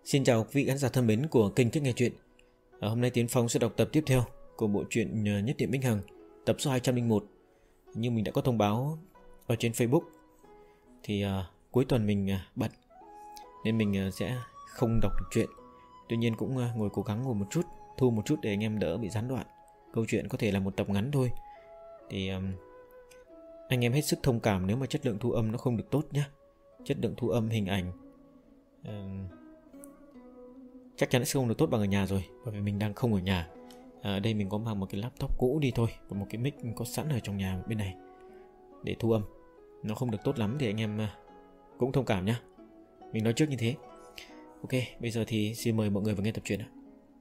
Xin chào quý vị khán giả thân mến của kênh Thích Nghe Chuyện. Hôm nay Tiến Phong sẽ đọc tập tiếp theo của bộ truyện Nhất Niệm Vĩnh Hằng, tập số 201. Như mình đã có thông báo ở trên Facebook thì cuối tuần mình bận nên mình sẽ không đọc được truyện. Tuy nhiên cũng ngồi cố gắng ngồi một chút, thu một chút để anh em đỡ bị gián đoạn. Câu chuyện có thể là một tập ngắn thôi. Thì anh em hết sức thông cảm nếu mà chất lượng thu âm nó không được tốt nhé. Chất lượng thu âm hình ảnh chắc chắn sẽ không được tốt bằng ở nhà rồi, bởi vì mình đang không ở nhà. Ở đây mình có mang một cái laptop cũ đi thôi, và một cái mic có sẵn ở trong nhà bên này để thu âm. Nó không được tốt lắm thì anh em cũng thông cảm nhé. Mình nói trước như thế. Ok, bây giờ thì xin mời mọi người vào nghe tập truyện.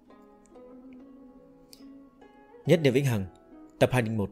Nhất Niệm Vĩnh Hằng, tập 201.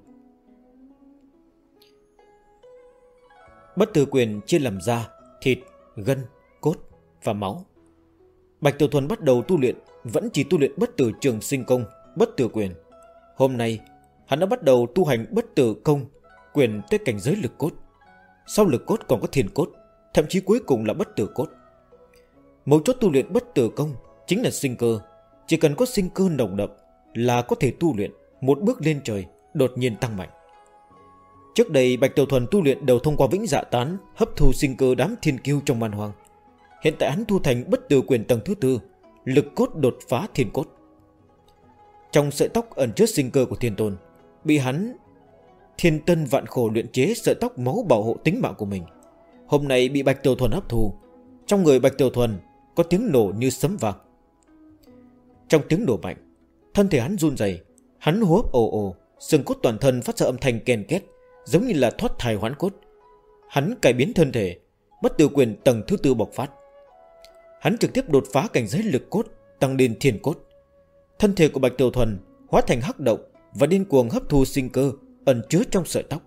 Bất tử quyền chia làm da, thịt, gân, cốt và máu. Bạch Tiểu Thuần bắt đầu tu luyện vẫn chỉ tu luyện bất tử trường sinh công, bất tử quyền. Hôm nay hắn đã bắt đầu tu hành bất tử công quyền tới cảnh giới lực cốt. Sau lực cốt còn có thiền cốt, thậm chí cuối cùng là bất tử cốt. Mấu chốt tu luyện bất tử công chính là sinh cơ. Chỉ cần có sinh cơ nồng đậm là có thể tu luyện một bước lên trời, đột nhiên tăng mạnh. Trước đây Bạch Tiểu Thuần tu luyện đều thông qua vĩnh dạ tán, hấp thu sinh cơ đám thiên kiêu trong man hoang. Hiện tại hắn tu thành bất tử quyền tầng thứ 4, lực cốt đột phá thiên cốt. Trong sợi tóc ẩn chứa sinh cơ của thiên tôn, bị hắn thiên tân vạn khổ luyện chế sợi tóc máu bảo hộ tính mạng của mình. Hôm nay bị Bạch Tiểu Thuần hấp thu. Trong người Bạch Tiểu Thuần có tiếng nổ như sấm vang. Trong tiếng nổ mạnh, thân thể hắn run rẩy, hắn hô hấp ồ ồ, xương cốt toàn thân phát ra âm thanh ken két, giống như là thoát thai hoán cốt. Hắn cải biến thân thể, bất tử quyền tầng thứ 4 bộc phát. Hắn trực tiếp đột phá cảnh giới lực cốt, tăng lên thiên cốt. Thân thể của Bạch Tiểu Thuần hóa thành hắc động và điên cuồng hấp thu sinh cơ ẩn chứa trong sợi tóc.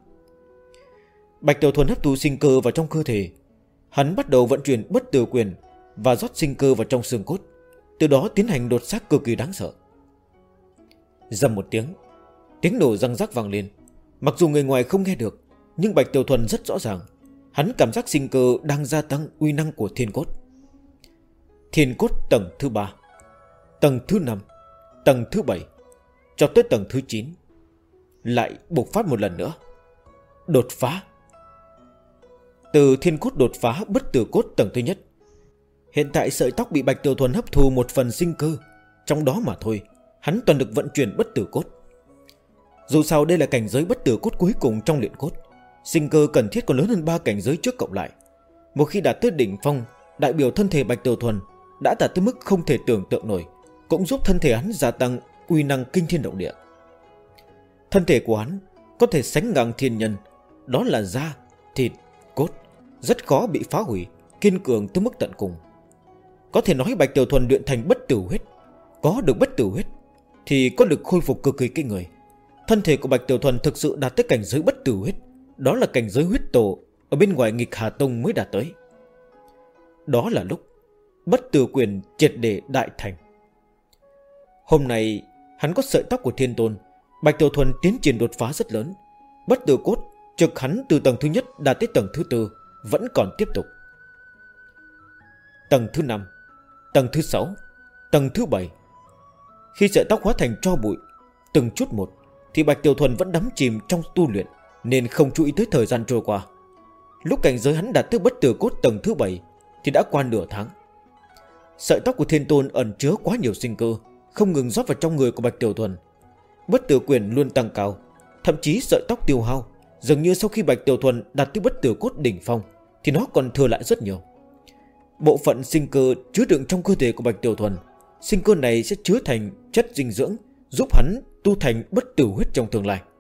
Bạch Tiểu Thuần hấp thu sinh cơ vào trong cơ thể. Hắn bắt đầu vận chuyển bất tử quyền và rót sinh cơ vào trong xương cốt, từ đó tiến hành đột xác cực kỳ đáng sợ. Rầm một tiếng, tiếng nổ răng rắc vang lên. Mặc dù người ngoài không nghe được, nhưng Bạch Tiểu Thuần rất rõ ràng. Hắn cảm giác sinh cơ đang gia tăng uy năng của thiên cốt. Thiên cốt tầng thứ 3, tầng thứ 5, tầng thứ 7, cho tới tầng thứ 9. Lại bộc phát một lần nữa. Đột phá. Từ thiên cốt đột phá bất tử cốt tầng thứ nhất. Hiện tại sợi tóc bị Bạch Tiểu Thuần hấp thu một phần sinh cơ, trong đó mà thôi, hắn toàn được vận chuyển bất tử cốt. Dù sao đây là cảnh giới bất tử cốt cuối cùng trong luyện cốt, sinh cơ cần thiết còn lớn hơn 3 cảnh giới trước cộng lại. Một khi đạt tới đỉnh phong, đại biểu thân thể Bạch Tiểu Thuần đã đạt tới mức không thể tưởng tượng nổi, cũng giúp thân thể hắn gia tăng uy năng kinh thiên động địa. Thân thể của hắn có thể sánh ngang thiên nhân, đó là da, thịt, cốt, rất khó bị phá hủy, kiên cường tới mức tận cùng. Có thể nói Bạch Tiểu Thuần luyện thành bất tử huyết. Có được bất tử huyết thì có lực khôi phục cực kỳ kinh người. Thân thể của Bạch Tiểu Thuần thực sự đạt tới cảnh giới bất tử huyết, đó là cảnh giới huyết tổ ở bên ngoài Nghịch Hà Tông mới đạt tới. Đó là lúc bất tử quyền triệt để đại thành. Hôm nay hắn có sợi tóc của thiên tôn. Bạch Tiểu Thuần tiến triển đột phá rất lớn. Bất tử cốt trực hắn từ tầng thứ nhất đạt tới tầng thứ 4 vẫn còn tiếp tục. Tầng thứ 5, tầng thứ 6, tầng thứ 7. Khi sợi tóc hóa thành tro bụi từng chút một, thì Bạch Tiểu Thuần vẫn đắm chìm trong tu luyện, nên không chú ý tới thời gian trôi qua. Lúc cảnh giới hắn đạt tới bất tử cốt tầng thứ 7 thì đã qua nửa tháng. Sợi tóc của thiên tôn ẩn chứa quá nhiều sinh cơ, không ngừng rót vào trong người của Bạch Tiểu Thuần. Bất tử quyền luôn tăng cao, thậm chí sợi tóc tiêu hao. Dường như sau khi Bạch Tiểu Thuần đạt tới bất tử cốt đỉnh phong thì nó còn thừa lại rất nhiều. Bộ phận sinh cơ chứa đựng trong cơ thể của Bạch Tiểu Thuần, sinh cơ này sẽ chứa thành chất dinh dưỡng, giúp hắn tu thành bất tử huyết trong tương lai.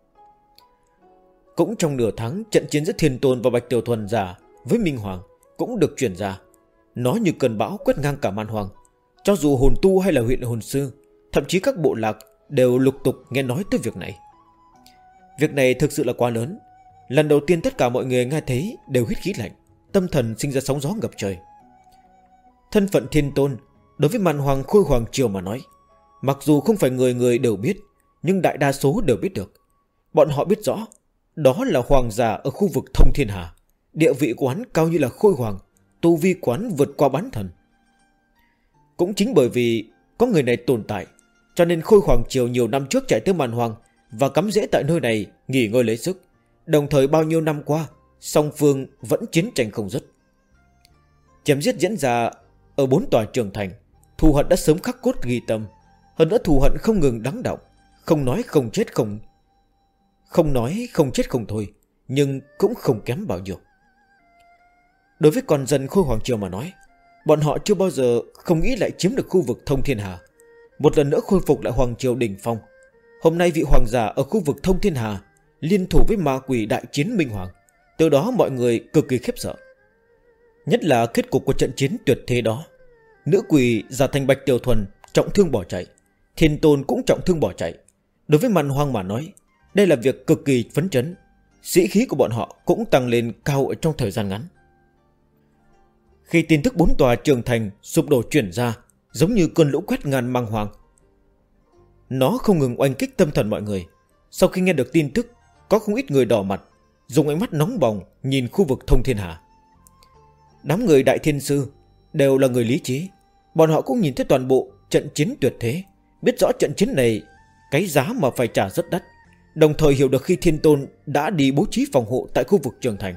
Cũng trong nửa tháng, trận chiến giữa thiên tôn và Bạch Tiểu Thuần giả với Minh Hoàng cũng được truyền ra. Nó như cơn bão quét ngang cả man hoang. Cho dù hồn tu hay là huyện hồn sư, thậm chí các bộ lạc đều lục tục nghe nói tới việc này. Việc này thực sự là quá lớn. Lần đầu tiên tất cả mọi người nghe thấy đều hít khí lạnh, tâm thần sinh ra sóng gió ngập trời. Thân phận thiên tôn đối với man hoàng khôi hoàng triều mà nói, mặc dù không phải người người đều biết, nhưng đại đa số đều biết được. Bọn họ biết rõ đó là hoàng giả ở khu vực thông thiên hà. Địa vị của hắn cao như là khôi hoàng, tu vi quán vượt qua bán thần. Cũng chính bởi vì có người này tồn tại, cho nên Khôi Hoàng Triều nhiều năm trước chạy tới Man Hoang và cắm rễ tại nơi này nghỉ ngơi lấy sức. Đồng thời bao nhiêu năm qua, song phương vẫn chiến tranh không dứt. Chém giết diễn ra ở 4 tòa trường thành, thù hận đã sớm khắc cốt ghi tâm. Hơn nữa thù hận không ngừng đắng đọng, không nói không chết không thôi, nhưng cũng không kém bao nhiêu. Đối với con dân Khôi Hoàng Triều mà nói, bọn họ chưa bao giờ không nghĩ lại chiếm được khu vực Thông Thiên Hà, một lần nữa khôi phục lại Hoàng Triều đỉnh phong. Hôm nay vị hoàng giả ở khu vực Thông Thiên Hà liên thủ với ma quỷ đại chiến Minh Hoàng, từ đó mọi người cực kỳ khiếp sợ. Nhất là kết cục của trận chiến tuyệt thế đó, nữ quỷ giả thành Bạch Tiểu Thuần trọng thương bỏ chạy, Thiên Tôn cũng trọng thương bỏ chạy. Đối với Man Hoang mà nói, đây là việc cực kỳ phấn chấn, sĩ khí của bọn họ cũng tăng lên cao ở trong thời gian ngắn. Khi tin tức 4 tòa trường thành sụp đổ truyền ra, giống như cơn lũ quét ngàn mang hoàng, nó không ngừng oanh kích tâm thần mọi người. Sau khi nghe được tin tức, có không ít người đỏ mặt, dùng ánh mắt nóng bỏng nhìn khu vực Thông Thiên Hà. Đám người Đại Thiên Sư đều là người lý trí, bọn họ cũng nhìn thấy toàn bộ trận chiến tuyệt thế, biết rõ trận chiến này cái giá mà phải trả rất đắt, đồng thời hiểu được khi Thiên Tôn đã đi bố trí phòng hộ tại khu vực trường thành,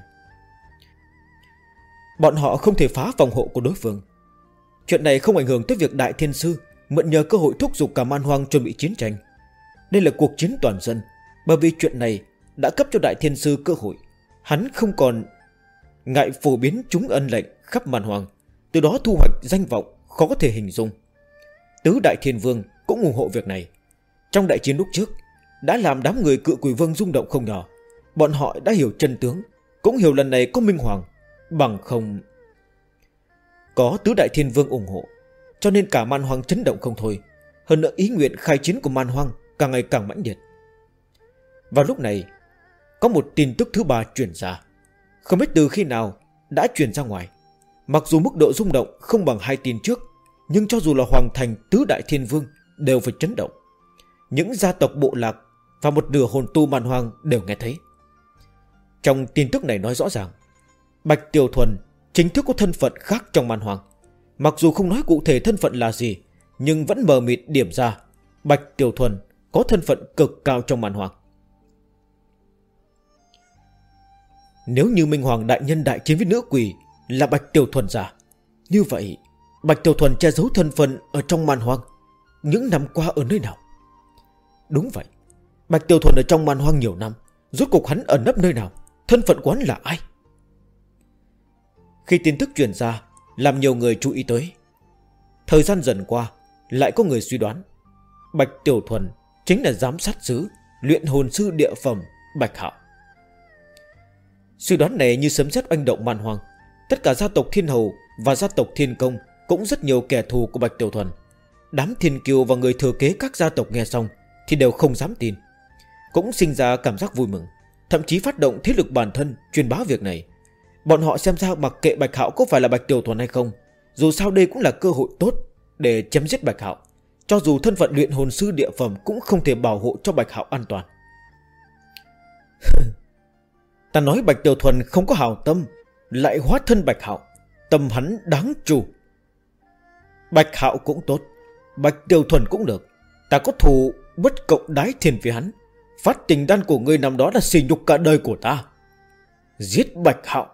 bọn họ không thể phá phòng hộ của đối phương. Chuyện này không ảnh hưởng tới việc Đại Thiên Sư mượn nhờ cơ hội thúc giục cả Man Hoang chuẩn bị chiến tranh. Đây là cuộc chiến toàn dân, bởi vì chuyện này đã cấp cho Đại Thiên Sư cơ hội. Hắn không còn ngại phổ biến chúng ân lệnh khắp Man Hoang, từ đó thu hoạch danh vọng khó có thể hình dung. Tứ Đại Thiên Vương cũng ủng hộ việc này. Trong đại chiến lúc trước đã làm đám người Cự Quỷ Vương rung động không nhỏ. Bọn họ đã hiểu chân tướng, cũng hiểu lần này có Minh Hoàng, bằng không có Tứ Đại Thiên Vương ủng hộ, cho nên cả Man Hoang chấn động không thôi. Hơn nữa ý nguyện khai chiến của Man Hoang càng ngày càng mãnh liệt. Vào lúc này, có một tin tức thứ ba truyền ra, không biết từ khi nào đã truyền ra ngoài. Mặc dù mức độ rung động không bằng 2 tin trước, nhưng cho dù là Hoàng Thành Tứ Đại Thiên Vương đều phải chấn động. Những gia tộc bộ lạc và một nửa hồn tu Man Hoang đều nghe thấy. Trong tin tức này nói rõ ràng, Bạch Tiểu Thuần chính thức có thân phận khác trong Man Hoang. Mặc dù không nói cụ thể thân phận là gì, nhưng vẫn mờ mịt điểm ra Bạch Tiểu Thuần có thân phận cực cao trong Man Hoang. Nếu như Minh Hoàng đại nhân đại chiến với nữ quỷ là Bạch Tiểu Thuần giả, như vậy Bạch Tiểu Thuần che giấu thân phận ở trong Man Hoang những năm qua ở nơi nào? Đúng vậy, Bạch Tiểu Thuần ở trong Man Hoang nhiều năm, rốt cuộc hắn ẩn nấp nơi nào? Thân phận của hắn là ai? Khi tin tức truyền ra, làm nhiều người chú ý tới. Thời gian dần qua, lại có người suy đoán Bạch Tiểu Thuần chính là giám sát sứ, luyện hồn sư địa phẩm Bạch Hạo. Suy đoán này như sấm sét oanh động Man Hoang. Tất cả gia tộc Thiên Hầu và gia tộc Thiên Công cũng rất nhiều kẻ thù của Bạch Tiểu Thuần. Đám Thiên Kiêu và người thừa kế các gia tộc nghe xong thì đều không dám tin, cũng sinh ra cảm giác vui mừng, thậm chí phát động thế lực bản thân truyền bá việc này. Bọn họ xem ra mặc kệ Bạch Hạo có phải là Bạch Tiểu Thuần hay không, dù sao đây cũng là cơ hội tốt để chém giết Bạch Hạo. Cho dù thân phận luyện hồn sư địa phẩm cũng không thể bảo hộ cho Bạch Hạo an toàn. Ta nói Bạch Tiểu Thuần không có hảo tâm, lại hóa thân Bạch Hạo, tâm hắn đáng trù. Bạch Hạo cũng tốt, Bạch Tiểu Thuần cũng được, ta có thù bất cộng đái thiên với hắn. Phát tình đan của ngươi năm đó là sỉ nhục cả đời của ta. Giết Bạch Hạo.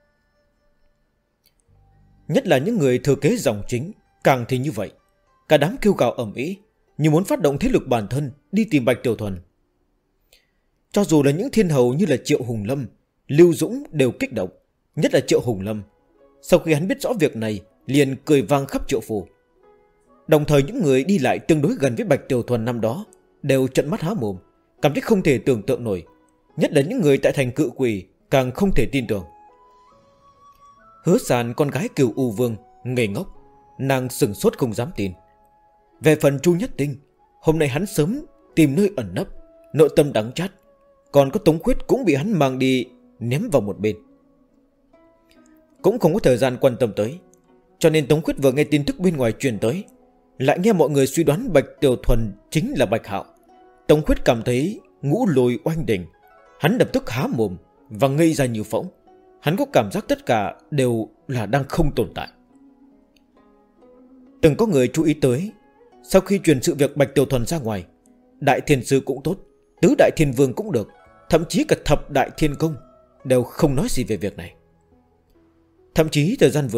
Nhất là những người thừa kế dòng chính càng thì như vậy. Cả đám kêu gào ầm ĩ, như muốn phát động thế lực bản thân đi tìm Bạch Tiểu Thuần. Cho dù là những thiên hầu như là Triệu Hùng Lâm, Lưu Dũng đều kích động. Nhất là Triệu Hùng Lâm, sau khi hắn biết rõ việc này liền cười vang khắp Triệu Phủ. Đồng thời những người đi lại tương đối gần với Bạch Tiểu Thuần năm đó đều trợn mắt há mồm, cảm thấy không thể tưởng tượng nổi. Nhất là những người tại thành Cự Quỷ càng không thể tin tưởng. Hứa Sàn, con gái Cửu U Vương, ngây ngốc, nàng sừng sốt không dám tin. Về phần Chu Nhất Tinh, hôm nay hắn sớm tìm nơi ẩn nấp, nội tâm đắng chát. Còn có Tống Khuyết cũng bị hắn mang đi ném vào một bên, cũng không có thời gian quan tâm tới. Cho nên Tống Khuyết vừa nghe tin tức bên ngoài truyền tới, lại nghe mọi người suy đoán Bạch Tiểu Thuần chính là Bạch Hạo. Tống Khuyết cảm thấy ngũ lôi oanh đỉnh, hắn lập tức há mồm và ngây ra như phỗng. Hắn có cảm giác tất cả đều là đang không tồn tại. Từng có người chú ý tới, sau khi truyền sự việc Bạch Tiểu Thuần ra ngoài, Đại Thiên Sư cũng tốt, Tứ Đại Thiên Vương cũng được, thậm chí cả Thập Đại Thiên Công đều không nói gì về việc này. Thậm chí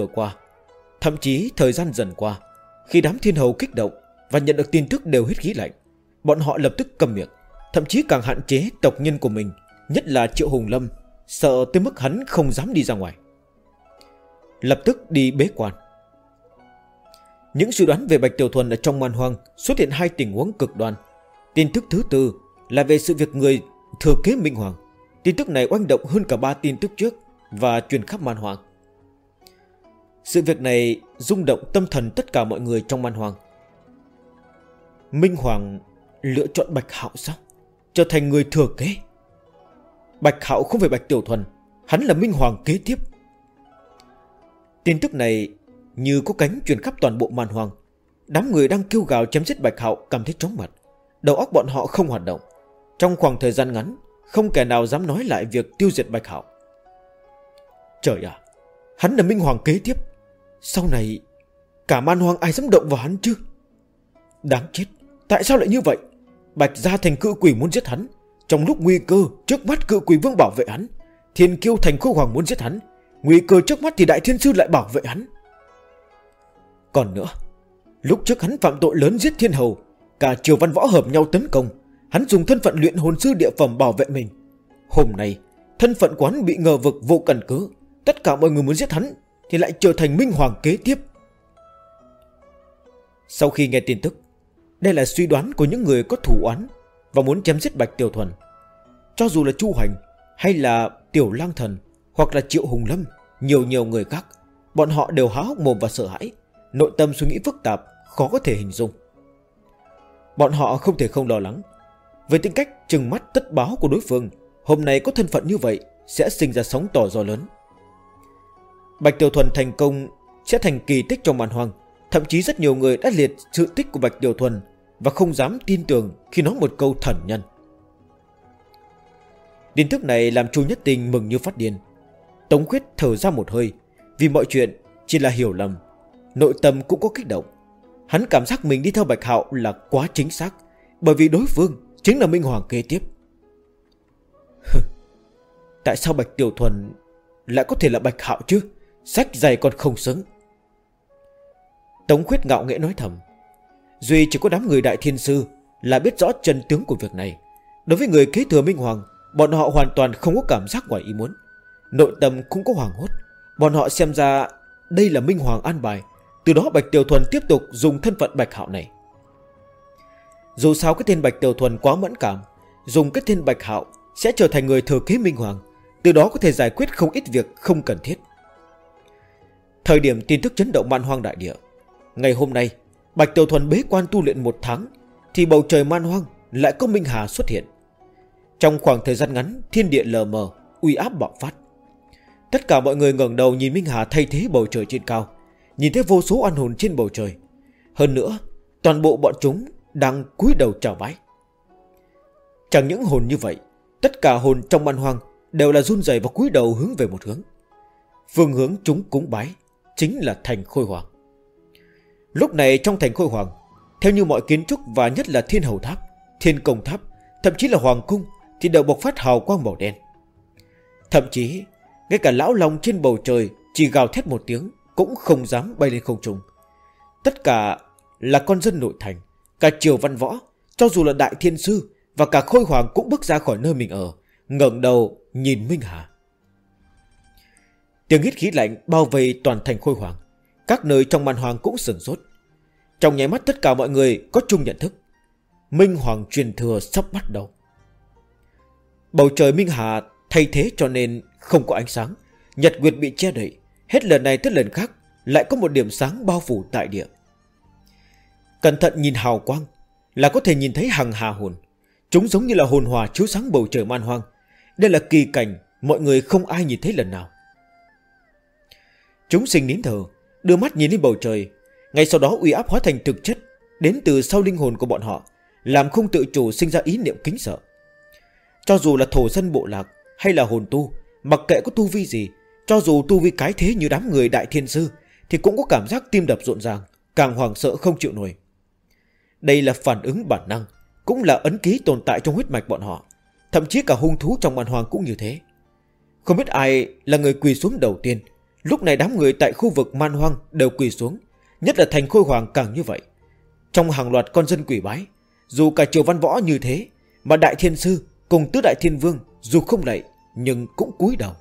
thời gian dần qua, khi đám thiên hầu kích động và nhận được tin tức đều hít khí lạnh, bọn họ lập tức câm miệng, thậm chí càng hạn chế tộc nhân của mình, nhất là Triệu Hùng Lâm, sợ tới mức hắn không dám đi ra ngoài, lập tức đi bế quan. Những suy đoán về Bạch Tiểu Thuần ở trong man hoang xuất hiện hai tình huống cực đoan. Tin tức thứ tư là về sự việc người thừa kế Minh Hoàng. Tin tức này oanh động hơn cả 3 tin tức trước và truyền khắp man hoang. Sự việc này rung động tâm thần tất cả mọi người trong man hoang. Minh Hoàng lựa chọn Bạch Hạo sao? Trở thành người thừa kế. Bạch Hạo không phải Bạch Tiểu Thuần, hắn là Minh Hoàng kế tiếp. Tin tức này như có cánh truyền khắp toàn bộ man hoang. Đám người đang kêu gào chém giết Bạch Hạo cảm thấy chóng mặt, đầu óc bọn họ không hoạt động. Trong khoảng thời gian ngắn, không kẻ nào dám nói lại việc tiêu diệt Bạch Hạo. Trời ạ, hắn là Minh Hoàng kế tiếp. Sau này cả man hoang ai dám động vào hắn chứ? Đáng chết, tại sao lại như vậy? Bạch Gia thành cự quỷ muốn giết hắn, trong lúc nguy cơ trước mắt cự quỷ vương bảo vệ hắn, Thiên Kiêu thành Khôi Hoàng muốn giết hắn, nguy cơ trước mắt thì Đại Thiên Sư lại bảo vệ hắn. Còn nữa, lúc trước hắn phạm tội lớn giết thiên hầu, cả triều văn võ hợp nhau tấn công, hắn dùng thân phận luyện hồn sư địa phẩm bảo vệ mình. Hôm nay thân phận của hắn bị ngờ vực vô căn cứ, tất cả mọi người muốn giết hắn thì lại trở thành Minh Hoàng kế tiếp. Sau khi nghe tin tức, đây là suy đoán của những người có thù oán và muốn chém giết Bạch Tiểu Thuần. Cho dù là Chu Hành hay là Tiểu Lang Thần hoặc là Triệu Hùng Lâm, nhiều người khác, bọn họ đều há hốc mồm và sợ hãi, nội tâm suy nghĩ phức tạp, khó có thể hình dung. Bọn họ không thể không lo lắng về tính cách trừng mắt tất báo của đối phương. Hôm nay có thân phận như vậy sẽ sinh ra sóng to gió lớn. Bạch Tiểu Thuần thành công sẽ thành kỳ tích trong man hoang. Thậm chí rất nhiều người đã liệt sự tích của Bạch Tiểu Thuần và không dám tin tưởng khi nói một câu thần nhân. Tin tức này làm Chu Nhất Tinh mừng như phát điên. Tống Khuyết thở ra một hơi, vì mọi chuyện chỉ là hiểu lầm, nội tâm cũng có kích động. Hắn cảm giác mình đi theo Bạch Hạo là quá chính xác, bởi vì đối phương chính là Minh Hoàng kế tiếp. Tại sao Bạch Tiểu Thuần lại có thể là Bạch Hạo chứ? Sách dày còn không xứng. Tống Khuyết ngạo nghễ nói thầm. Duy chỉ có đám người Đại Thiên Sư là biết rõ chân tướng của việc này. Đối với người kế thừa Minh Hoàng, bọn họ hoàn toàn không có cảm giác ngoài ý muốn, nội tâm cũng có hoảng hốt. Bọn họ xem ra đây là Minh Hoàng an bài, từ đó Bạch Tiểu Thuần tiếp tục dùng thân phận Bạch Hạo này. Dù sao cái tên Bạch Tiểu Thuần quá mẫn cảm, dùng cái tên Bạch Hạo sẽ trở thành người thừa kế Minh Hoàng, từ đó có thể giải quyết không ít việc không cần thiết. Thời điểm tin tức chấn động man hoang đại địa, ngày hôm nay Bạch Tiểu Thuần bế quan tu luyện 1 tháng, thì bầu trời man hoang lại có Minh Hà xuất hiện. Trong khoảng thời gian ngắn, thiên địa lờ mờ, uy áp bạo phát. Tất cả mọi người ngẩng đầu nhìn Minh Hà thay thế bầu trời trên cao, nhìn thấy vô số oan hồn trên bầu trời. Hơn nữa, toàn bộ bọn chúng đang cúi đầu chào bái. Chẳng những hồn như vậy, tất cả hồn trong man hoang đều là run rẩy và cúi đầu hướng về một hướng. Phương hướng chúng cúng bái chính là thành Khôi Hoàng. Lúc này trong thành Khôi Hoàng, theo như mọi kiến trúc và nhất là Thiên Hầu Tháp, Thiên Công Tháp, thậm chí là Hoàng Cung thì đều bộc phát hào quang màu đen. Thậm chí ngay cả lão long trên bầu trời chỉ gào thét một tiếng cũng không dám bay lên không trung. Tất cả là con dân nội thành, cả triều văn võ, cho dù là Đại Thiên Sư và cả Khôi Hoàng cũng bước ra khỏi nơi mình ở, ngẩng đầu nhìn Minh Hà. Tiếng hít khí lạnh bao vây toàn thành Khôi Hoàng. Các nơi trong man hoang cũng sửng sốt. Trong nháy mắt tất cả mọi người có chung nhận thức, Minh Hoàng truyền thừa sắp bắt đầu. Bầu trời Minh Hà thay thế cho nên không có ánh sáng, nhật nguyệt bị che đậy. Hết lần này tới lần khác lại có một điểm sáng bao phủ tại địa. Cẩn thận nhìn hào quang là có thể nhìn thấy hằng hà hồn. Chúng giống như là hồn hòa chiếu sáng bầu trời man hoang. Đây là kỳ cảnh mọi người không ai nhìn thấy lần nào. Chúng sinh nín thở, đưa mắt nhìn lên bầu trời. Ngay sau đó uy áp hóa thành thực chất đến từ sau linh hồn của bọn họ, làm không tự chủ sinh ra ý niệm kính sợ. Cho dù là thổ dân bộ lạc hay là hồn tu, mặc kệ có tu vi gì, cho dù tu vi cái thế như đám người Đại Thiên Sư, thì cũng có cảm giác tim đập rộn ràng, càng hoảng sợ không chịu nổi. Đây là phản ứng bản năng, cũng là ấn ký tồn tại trong huyết mạch bọn họ. Thậm chí cả hung thú trong man hoang cũng như thế. Không biết ai là người quỳ xuống đầu tiên. Lúc này đám người tại khu vực man hoang đều quỳ xuống, nhất là thành Khôi Hoàng càng như vậy. Trong hàng loạt con dân quỳ bái, dù cả triều văn võ như thế, mà Đại Thiên Sư cùng Tứ Đại Thiên Vương dù không lạy nhưng cũng cúi đầu.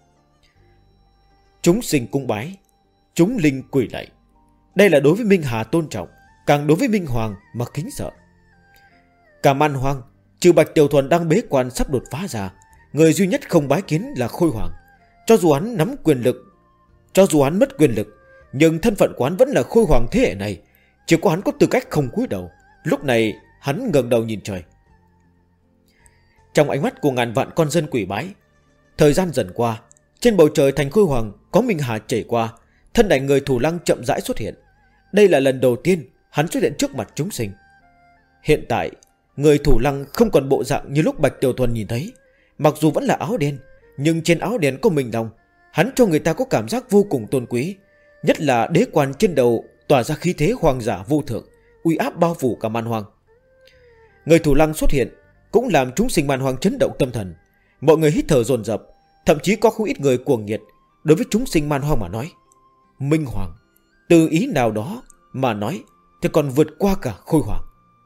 Chúng sinh cung bái, chúng linh quỳ lạy. Đây là đối với Minh Hà tôn trọng, càng đối với Minh Hoàng mà kính sợ. Cả man hoang, trừ Bạch Tiểu Thuần đang bế quan sắp đột phá ra, người duy nhất không bái kiến là Khôi Hoàng. Cho dù hắn mất quyền lực, nhưng thân phận của hắn vẫn là Khôi Hoàng thế hệ này. Chỉ có hắn có tư cách không cúi đầu. Lúc này hắn ngẩng đầu nhìn trời. Trong ánh mắt của ngàn vạn con dân quỳ bái, thời gian dần qua, trên bầu trời thành Khôi Hoàng có Minh Hà chảy qua, thân ảnh người Thủ Lăng chậm rãi xuất hiện. Đây là lần đầu tiên hắn xuất hiện trước mặt chúng sinh. Hiện tại, người Thủ Lăng không còn bộ dạng như lúc Bạch Tiểu Thuần nhìn thấy. Mặc dù vẫn là áo đen, nhưng trên áo đen có Minh Long, hắn cho người ta có cảm giác vô cùng tôn quý. Nhất là đế quan trên đầu tỏa ra khí thế hoàng giả vô thượng, uy áp bao phủ cả man hoang. Người Thủ Lăng xuất hiện cũng làm chúng sinh man hoang chấn động tâm thần. Mọi người hít thở dồn dập, thậm chí có không ít người cuồng nhiệt. Đối với chúng sinh man hoang mà nói, Minh Hoàng từ ý nào đó mà nói thì còn vượt qua cả Khôi Hoàng.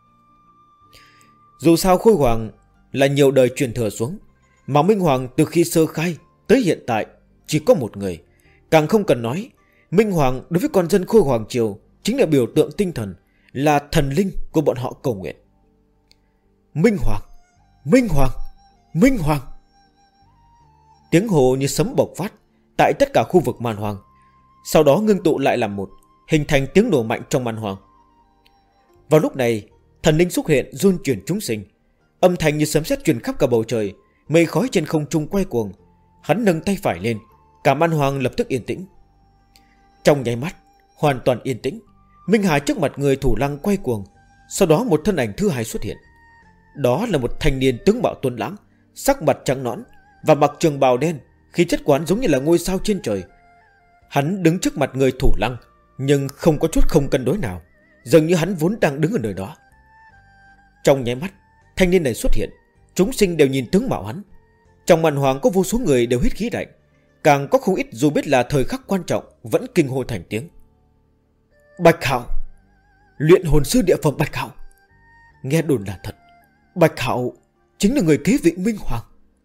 Dù sao Khôi Hoàng là nhiều đời truyền thừa xuống, mà Minh Hoàng từ khi sơ khai tới hiện tại chỉ có một người. Càng không cần nói, Minh Hoàng đối với con dân Khôi Hoàng triều chính là biểu tượng tinh thần, là thần linh của bọn họ cầu nguyện. Minh Hoàng, Minh Hoàng, Minh Hoàng. Tiếng hồ như sấm bộc phát tại tất cả khu vực man hoang, sau đó ngưng tụ lại làm một, hình thành tiếng nổ mạnh trong man hoang. Vào lúc này, thần linh xuất hiện run chuyển chúng sinh, âm thanh như sấm sét truyền khắp cả bầu trời, mây khói trên không trung quay cuồng. Hắn nâng tay phải lên, cả man hoang lập tức yên tĩnh. Trong nháy mắt, hoàn toàn yên tĩnh. Minh Hà trước mặt người Thủ Lăng quay cuồng. Sau đó một thân ảnh thứ hai xuất hiện. Đó là một thanh niên tướng mạo tuấn lãng, sắc mặt trắng nõn và mặc trường bào đen, khí chất quán giống như là ngôi sao trên trời. Hắn đứng trước mặt người Thủ Lăng, nhưng không có chút không cân đối nào, dường như hắn vốn đang đứng ở nơi đó. Trong nháy mắt, thanh niên này xuất hiện, chúng sinh đều nhìn tướng mạo hắn. Trong màn hoàng có vô số người đều hít khí lạnh, càng có không ít dù biết là thời khắc quan trọng vẫn kinh hô thành tiếng. Bạch Hạo, luyện hồn sư địa phẩm Bạch Hạo. Nghe đồn là thật, Bạch Hạo chính là người kế vị Minh Hoàng.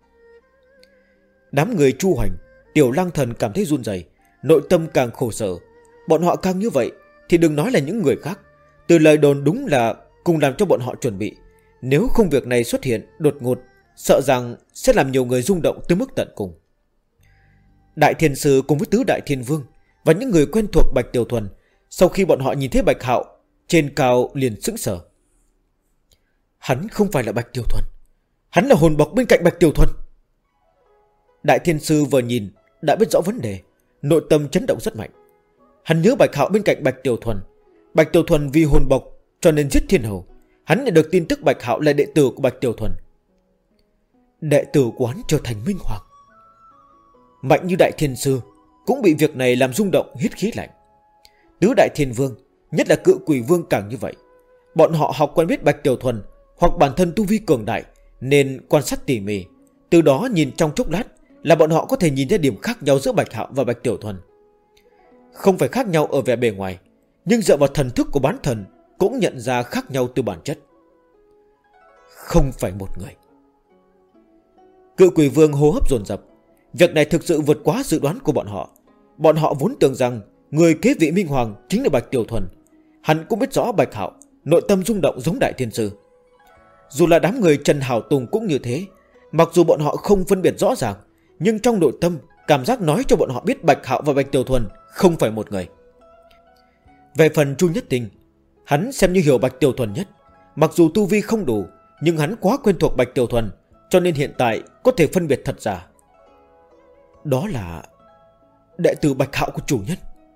Đám người Chu Hoành, Tiểu Lang Thần cảm thấy run rẩy, nội tâm càng khổ sở. Bọn họ càng như vậy thì đừng nói là những người khác. Từ lời đồn đúng là cùng làm cho bọn họ chuẩn bị. Nếu không việc này xuất hiện đột ngột, sợ rằng sẽ làm nhiều người rung động tới mức tận cùng. Đại Thiên Sư cùng với Tứ Đại Thiên Vương và những người quen thuộc Bạch Tiểu Thuần, sau khi bọn họ nhìn thấy Bạch Hạo trên cao liền sững sờ. Hắn không phải là Bạch Tiểu Thuần, hắn là hồn bộc bên cạnh Bạch Tiểu Thuần. Đại Thiên Sư vừa nhìn đã biết rõ vấn đề, nội tâm chấn động rất mạnh. Hắn nhớ Bạch Hạo bên cạnh Bạch Tiểu Thuần. Bạch Tiểu Thuần vì hồn bộc cho nên giết Thiên Hầu. Hắn nhận được tin tức Bạch Hạo là đệ tử của Bạch Tiểu Thuần. Đệ tử của hắn trở thành Minh Hoàng. Mạnh như Đại Thiên Sư cũng bị việc này làm rung động, hít khí lạnh. Tứ Đại Thiên Vương, nhất là Cự Quỷ Vương càng như vậy. Bọn họ học quen biết Bạch Tiểu Thuần, hoặc bản thân tu vi cường đại nên quan sát tỉ mỉ. Từ đó nhìn trong chốc lát là bọn họ có thể nhìn ra điểm khác nhau giữa Bạch Hạo và Bạch Tiểu Thuần. Không phải khác nhau ở vẻ bề ngoài, nhưng dựa vào thần thức của bán thần cũng nhận ra khác nhau từ bản chất. Không phải một người. Cự Quỷ Vương hô hấp dồn dập. Việc này thực sự vượt quá dự đoán của bọn họ. Bọn họ vốn tưởng rằng người kế vị Minh Hoàng chính là Bạch Tiểu Thuần. Hắn cũng biết rõ Bạch Hạo, nội tâm rung động giống Đại Thiên Sư. Dù là đám người Trần Hảo Tùng cũng như thế. Mặc dù bọn họ không phân biệt rõ ràng, nhưng trong nội tâm cảm giác nói cho bọn họ biết Bạch Hạo và Bạch Tiểu Thuần không phải một người. Về phần Chu Nhất Tinh, hắn xem như hiểu Bạch Tiểu Thuần nhất. Mặc dù tu vi không đủ, nhưng hắn quá quen thuộc Bạch Tiểu Thuần, cho nên hiện tại có thể phân biệt thật giả. Đó là đệ tử Bạch Hạo của chủ nhân.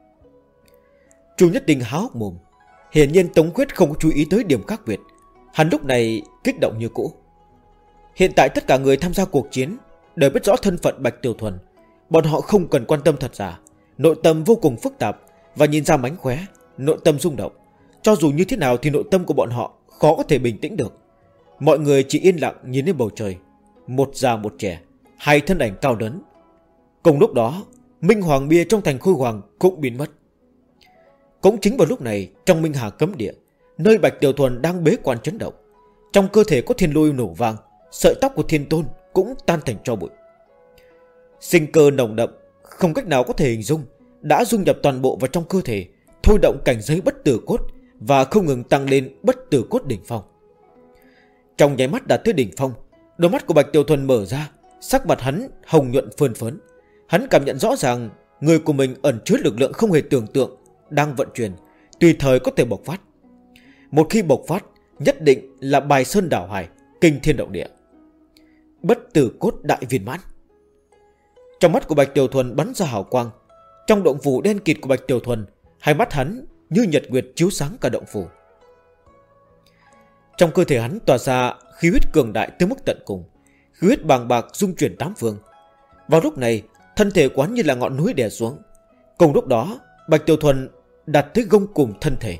Chu Nhất Tinh há hốc mồm. Hiển nhiên Tống Khuyết không có chú ý tới điểm khác biệt. Hắn lúc này kích động như cũ. Hiện tại tất cả người tham gia cuộc chiến đều biết rõ thân phận Bạch Tiểu Thuần. Bọn họ không cần quan tâm thật giả, nội tâm vô cùng phức tạp và nhìn ra mánh khóe. nội tâm rung động. Cho dù như thế nào thì nội tâm của bọn họ khó có thể bình tĩnh được. Mọi người chỉ yên lặng nhìn lên bầu trời. Một già một trẻ, hai thân ảnh cao lớn. Cùng lúc đó, Minh Hoàng bia trong thành Khôi Hoàng cũng biến mất. Cũng chính vào lúc này, trong Minh Hà cấm địa, nơi Bạch Tiểu Thuần đang bế quan chấn động, trong cơ thể có thiên lôi nổ vang, sợi tóc của Thiên Tôn cũng tan thành tro bụi. Sinh cơ nồng đậm không cách nào có thể hình dung, đã dung nhập toàn bộ vào trong cơ thể, thôi động cảnh giới bất tử cốt và không ngừng tăng lên bất tử cốt đỉnh phong. Trong nháy mắt đạt tới đỉnh phong, đôi mắt của Bạch Tiểu Thuần mở ra, sắc mặt hắn hồng nhuận phơn phớn. Hắn cảm nhận rõ ràng người của mình ẩn chứa lực lượng không hề tưởng tượng đang vận chuyển, tùy thời có thể bộc phát. Một khi bộc phát, nhất định là bài sơn đảo hải, kinh thiên động địa. Bất tử cốt đại viên mãn. Trong mắt của Bạch Tiểu Thuần bắn ra hào quang. Trong động phủ đen kịt của Bạch Tiểu Thuần, hai mắt hắn như nhật nguyệt chiếu sáng cả động phủ. Trong cơ thể hắn tỏa ra khí huyết cường đại tới mức tận cùng, khí huyết bàng bạc dung chuyển tám phương. Vào lúc này, thân thể quán như là ngọn núi đè xuống. Cùng lúc đó, Bạch Tiểu Thuần đạt tới gông cùm thân thể.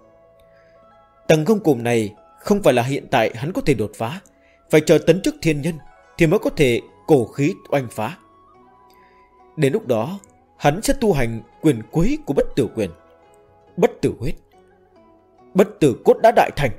Tầng gông cùm này không phải là hiện tại hắn có thể đột phá, phải chờ tấn chức thiên nhân thì mới có thể cổ khí oanh phá. Đến lúc đó, hắn sẽ tu hành quyền cuối của bất tử quyền, bất tử huyết. Bất tử cốt đã đại thành.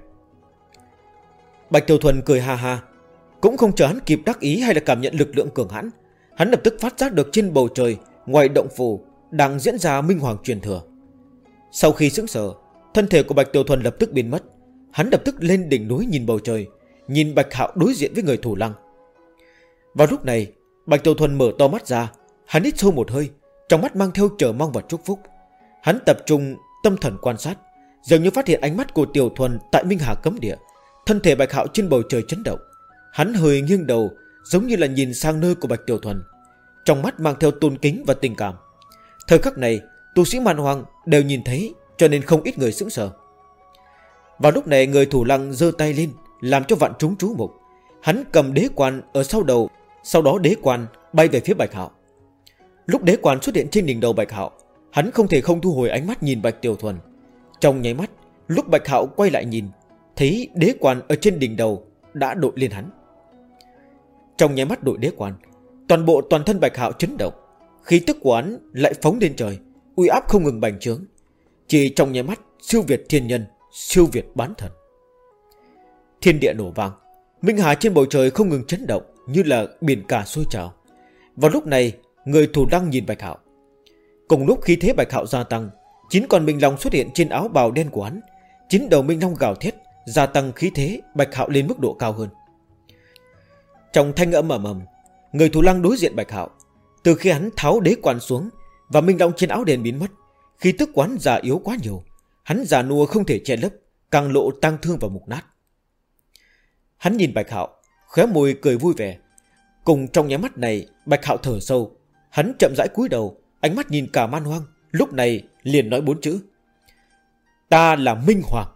Bạch Tiểu Thuần cười ha ha. Cũng không chờ hắn kịp đắc ý hay là cảm nhận lực lượng cường hãn, hắn lập tức phát giác được trên bầu trời ngoài động phủ đang diễn ra Minh Hoàng truyền thừa. Sau khi sững sờ, thân thể của Bạch Tiểu Thuần lập tức biến mất. Hắn lập tức lên đỉnh núi nhìn bầu trời, nhìn Bạch Hạo đối diện với người thủ lăng. Vào lúc này, Bạch Tiểu Thuần mở to mắt ra. Hắn hít sâu một hơi, trong mắt mang theo chờ mong và chúc phúc. Hắn tập trung tâm thần quan sát, dường như phát hiện ánh mắt của Tiểu Thuần tại Minh Hà cấm địa. Thân thể Bạch Hạo trên bầu trời chấn động. Hắn hơi nghiêng đầu, giống như là nhìn sang nơi của Bạch Tiểu Thuần, trong mắt mang theo tôn kính và tình cảm. Thời khắc này, tu sĩ Man Hoang đều nhìn thấy, cho nên không ít người sững sờ. Vào lúc này, người thủ lăng giơ tay lên, làm cho vạn chúng chú mục. Hắn cầm đế quan ở sau đầu, sau đó đế quan bay về phía Bạch Hạo. Lúc đế quan xuất hiện trên đỉnh đầu Bạch Hạo, hắn không thể không thu hồi ánh mắt nhìn Bạch Tiểu Thuần. Trong nháy mắt, lúc Bạch Hạo quay lại nhìn, thấy đế quan ở trên đỉnh đầu đã đội lên hắn. Trong nháy mắt đội đế quan, toàn thân Bạch Hạo chấn động, khí tức của hắn lại phóng lên trời, uy áp không ngừng bành trướng. Chỉ trong nháy mắt siêu việt thiên nhân, siêu việt bán thần. Thiên địa nổ vang, Minh Hà trên bầu trời không ngừng chấn động như là biển cả sôi trào. Vào lúc này, người thủ lăng nhìn Bạch Hạo. Cùng lúc khí thế Bạch Hạo gia tăng, 9 con minh long xuất hiện trên áo bào đen của hắn. 9 đầu minh long gào thét, gia tăng khí thế Bạch Hạo lên mức độ cao hơn. Trong thanh âm ầm ầm, người thủ lăng đối diện Bạch Hạo. Từ khi hắn tháo đế quan xuống và minh long trên áo đen biến mất, khí tức quán già yếu quá nhiều. Hắn già nua không thể che lấp, càng lộ tang thương và mục nát. Hắn nhìn Bạch Hạo, khóe môi cười vui vẻ. Cùng trong nháy mắt này, Bạch Hạo thở sâu. Hắn chậm rãi cúi đầu, ánh mắt nhìn cả Man Hoang, lúc này liền nói 4 chữ: ta là Minh Hoàng.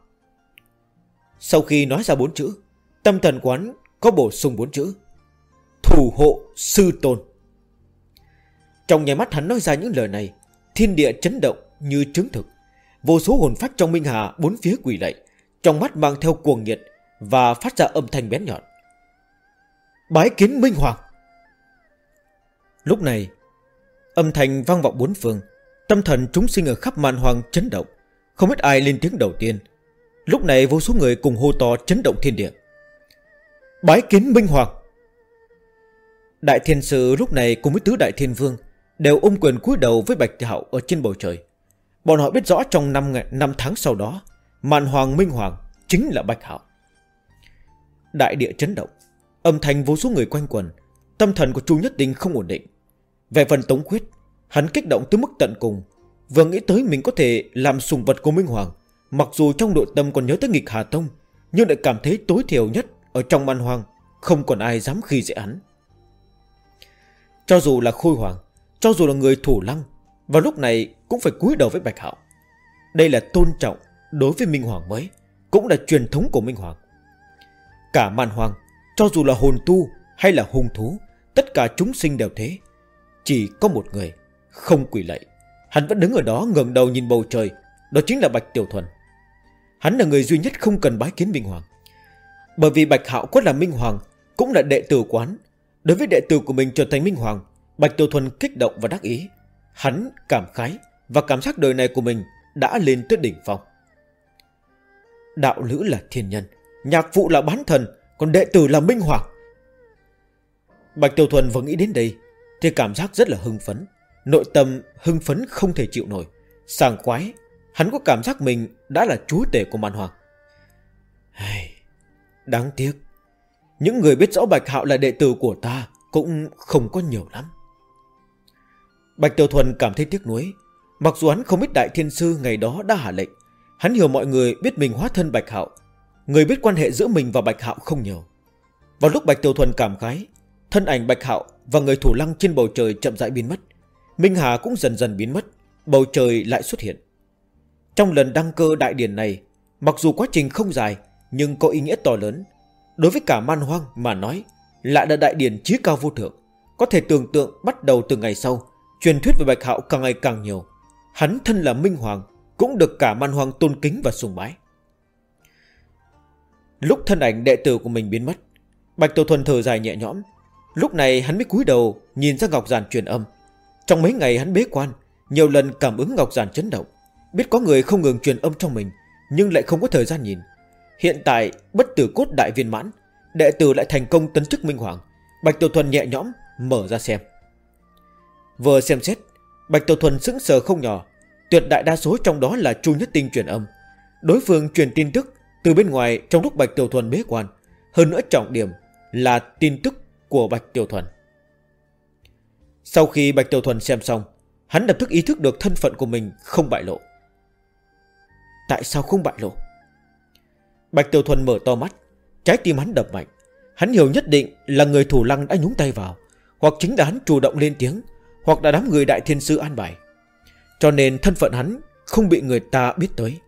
Sau khi nói ra 4 chữ, tâm thần quán có bổ sung 4 chữ: thủ hộ sư tôn. Trong nháy mắt hắn nói ra những lời này, thiên địa chấn động như chứng thực. Vô số hồn phách trong Minh Hà bốn phía quỳ lạy, trong mắt mang theo cuồng nhiệt và phát ra âm thanh bén nhọn: bái kiến Minh Hoàng. Lúc này, âm thanh vang vọng bốn phương, tâm thần chúng sinh ở khắp Man Hoang chấn động. Không biết ai lên tiếng đầu tiên. Lúc này vô số người cùng hô to chấn động thiên địa: bái kiến Minh Hoàng. Đại thiên sư lúc này cùng với tứ đại thiên vương đều ôm quyền cúi đầu với Bạch Hạo ở trên bầu trời. Bọn họ biết rõ trong 5 tháng sau đó, Man Hoàng Minh Hoàng chính là Bạch Hạo. Đại địa chấn động, âm thanh vô số người quanh quần. Tâm thần của Chu Nhất Tinh không ổn định. Về phần Tống Khuyết, hắn kích động tới mức tận cùng. Vừa nghĩ tới mình có thể làm sùng vật của Minh Hoàng, mặc dù trong nội tâm còn nhớ tới Nghịch Hà Tông, nhưng lại cảm thấy tối thiểu nhất ở trong Man Hoang không còn ai dám khi dễ hắn. Cho dù là Khôi Hoàng, cho dù là người thủ lăng, vào lúc này cũng phải cúi đầu với Bạch Hạo. Đây là tôn trọng đối với Minh Hoàng mới, cũng là truyền thống của Minh Hoàng. Cả Man Hoang, cho dù là hồn tu hay là hung thú, tất cả chúng sinh đều thế. Chỉ có một người không quỳ lạy. Hắn vẫn đứng ở đó ngẩng đầu nhìn bầu trời, đó chính là Bạch Tiểu Thuần. Hắn là người duy nhất không cần bái kiến Minh Hoàng. Bởi vì Bạch Hạo có là Minh Hoàng, cũng là đệ tử quán. Đối với đệ tử của mình trở thành Minh Hoàng, Bạch Tiểu Thuần kích động và đắc ý. Hắn cảm khái và cảm giác đời này của mình đã lên tới đỉnh phong. Đạo lữ là thiên nhân, nhạc phụ là bán thần, còn đệ tử là Minh Hoàng. Bạch Tiểu Thuần vừa nghĩ đến đây thì cảm giác rất là hưng phấn. Nội tâm hưng phấn không thể chịu nổi, sảng khoái. Hắn có cảm giác mình đã là chúa tể của Man Hoàng. Đáng tiếc, những người biết rõ Bạch Hạo là đệ tử của ta cũng không có nhiều lắm. Bạch Tiểu Thuần cảm thấy tiếc nuối. Mặc dù hắn không biết Đại Thiên Sư ngày đó đã hạ lệnh, hắn hiểu mọi người biết mình hóa thân Bạch Hạo, người biết quan hệ giữa mình và Bạch Hạo không nhiều. Vào lúc Bạch Tiểu Thuần cảm khái, thân ảnh Bạch Hạo và người thủ lăng trên bầu trời chậm rãi biến mất. Minh Hà cũng dần dần biến mất. Bầu trời lại xuất hiện. Trong lần đăng cơ đại điển này, mặc dù quá trình không dài nhưng có ý nghĩa to lớn. Đối với cả Man Hoang mà nói, lại là đại điển chí cao vô thượng. Có thể tưởng tượng bắt đầu từ ngày sau, truyền thuyết về Bạch Hạo càng ngày càng nhiều. Hắn thân là Minh Hoàng, cũng được cả Man Hoang tôn kính và sùng bái. Lúc thân ảnh đệ tử của mình biến mất, Bạch Tiểu Thuần thở dài nhẹ nhõm. Lúc này hắn mới cúi đầu nhìn ra ngọc giản truyền âm. Trong mấy ngày hắn bế quan, nhiều lần cảm ứng ngọc giản chấn động, biết có người không ngừng truyền âm trong mình, nhưng lại không có thời gian nhìn. Hiện tại bất tử cốt đại viên mãn, đệ tử lại thành công tấn chức Minh Hoàng. Bạch Tiểu Thuần nhẹ nhõm mở ra xem. Vừa xem xét, Bạch Tiểu Thuần sững sờ không nhỏ. Tuyệt đại đa số trong đó là Chu Nhất Tinh truyền âm. Đối phương truyền tin tức từ bên ngoài trong lúc Bạch Tiểu Thuần bế quan. Hơn nữa trọng điểm là tin tức của Bạch Tiểu Thuần. Sau khi Bạch Tiểu Thuần xem xong, hắn lập tức ý thức được thân phận của mình không bại lộ. Tại sao không bại lộ? Bạch Tiểu Thuần mở to mắt, trái tim hắn đập mạnh. Hắn hiểu nhất định là người thủ lăng đã nhúng tay vào, hoặc chính là hắn chủ động lên tiếng, hoặc là đám người Đại Thiên Sư an bài. Cho nên thân phận hắn không bị người ta biết tới.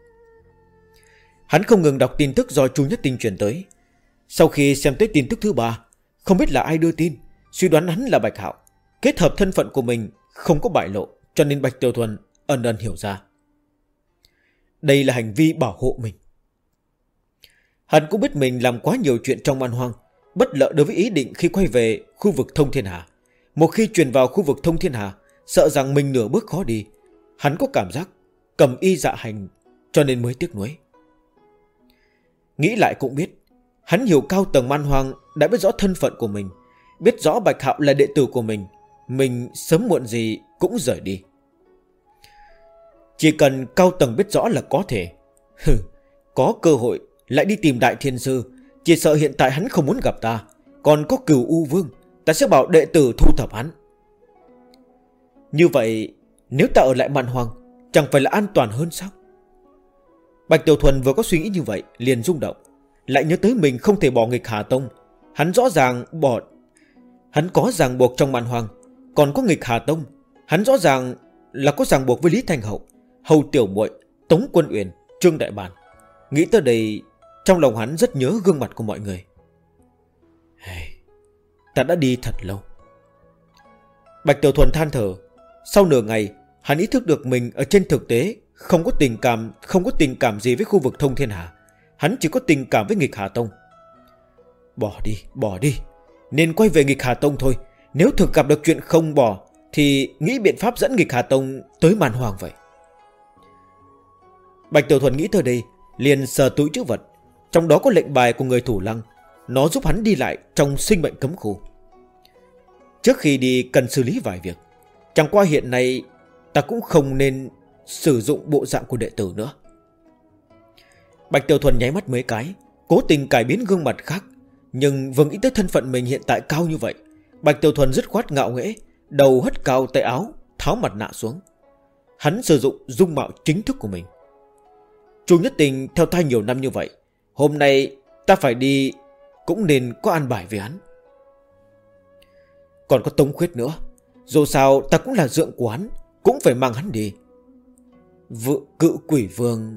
Hắn không ngừng đọc tin tức do Chu Nhất Tinh truyền tới. Sau khi xem tới tin tức thứ 3, không biết là ai đưa tin, suy đoán hắn là Bạch Hạo. Kết hợp thân phận của mình không có bại lộ, cho nên Bạch Tiểu Thuần ẩn ẩn hiểu ra đây là hành vi bảo hộ mình. Hắn cũng biết mình làm quá nhiều chuyện trong Man Hoang, bất lợi đối với ý định khi quay về khu vực Thông Thiên Hà. Một khi truyền vào khu vực Thông Thiên Hà, sợ rằng mình nửa bước khó đi. Hắn có cảm giác cầm y dạ hành, cho nên mới tiếc nuối. Nghĩ lại cũng biết, hắn hiểu cao tầng Man Hoang đã biết rõ thân phận của mình, biết rõ Bạch Hạo là đệ tử của mình sớm muộn gì cũng rời đi. Chỉ cần cao tầng biết rõ là có thể có cơ hội lại đi tìm Đại Thiên Sư. Chỉ sợ hiện tại hắn không muốn gặp ta, còn có Cửu U Vương, ta sẽ bảo đệ tử thu thập hắn. Như vậy nếu ta ở lại Man Hoang, chẳng phải là an toàn hơn sao? Bạch Tiểu Thuần vừa có suy nghĩ như vậy liền rung động, lại nhớ tới mình không thể bỏ nghịch Hà Tông. Hắn rõ ràng hắn có ràng buộc trong Man Hoang, còn có nghịch Hà Tông. Hắn rõ ràng là có ràng buộc với Lý Thanh Hậu, Hầu Tiểu Muội, Tống Quân Uyển, Trương Đại Bản. Nghĩ tới đây, trong lòng hắn rất nhớ gương mặt của mọi người. Ta đã đi thật lâu. Bạch Tiểu Thuần than thở. Sau nửa ngày, hắn ý thức được mình ở trên thực tế không có tình cảm gì với khu vực Thông Thiên Hà. Hắn chỉ có tình cảm với nghịch Hà Tông. Bỏ đi. Nên quay về nghịch Hà Tông thôi. Nếu thực gặp được chuyện không bỏ, thì nghĩ biện pháp dẫn nghịch Hà Tông tới Man Hoang vậy. Bạch Tiểu Thuần nghĩ tới đây, liền sờ túi trữ vật. Trong đó có lệnh bài của người thủ lăng. Nó giúp hắn đi lại trong sinh mệnh cấm khu. Trước khi đi cần xử lý vài việc. Chẳng qua hiện nay ta cũng không nên sử dụng bộ dạng của đệ tử nữa. Bạch Tiểu Thuần nháy mắt mấy cái, cố tình cải biến gương mặt khác. Nhưng vừa nghĩ tới thân phận mình hiện tại cao như vậy, Bạch Tiểu Thuần dứt khoát ngạo nghễ, đầu hất cao tay áo, tháo mặt nạ xuống. Hắn sử dụng dung mạo chính thức của mình. Chu Nhất Tinh theo ta nhiều năm như vậy, hôm nay ta phải đi, cũng nên có an bài với hắn. Còn có Tống Khuyết nữa, dù sao ta cũng là dượng của hắn, cũng phải mang hắn đi. Cự Quỷ Vương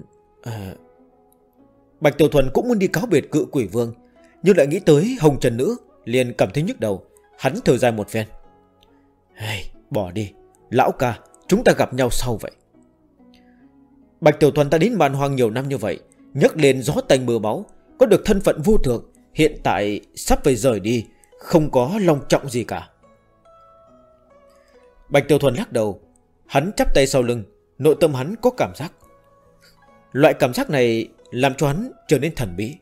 Bạch Tiểu Thuần cũng muốn đi cáo biệt Cự Quỷ Vương, nhưng lại nghĩ tới Hồng Trần Nữ, liền cảm thấy nhức đầu. Hắn thở dài một phen. Bỏ đi, lão ca, chúng ta gặp nhau sau vậy. Bạch Tiểu Thuần ta đến Man Hoang nhiều năm như vậy, nhấc lên gió tanh mưa máu, có được thân phận vô thượng, hiện tại sắp phải rời đi, không có long trọng gì cả. Bạch Tiểu Thuần lắc đầu. Hắn chắp tay sau lưng. Nội tâm hắn có cảm giác. Loại cảm giác này làm cho hắn trở nên thần bí.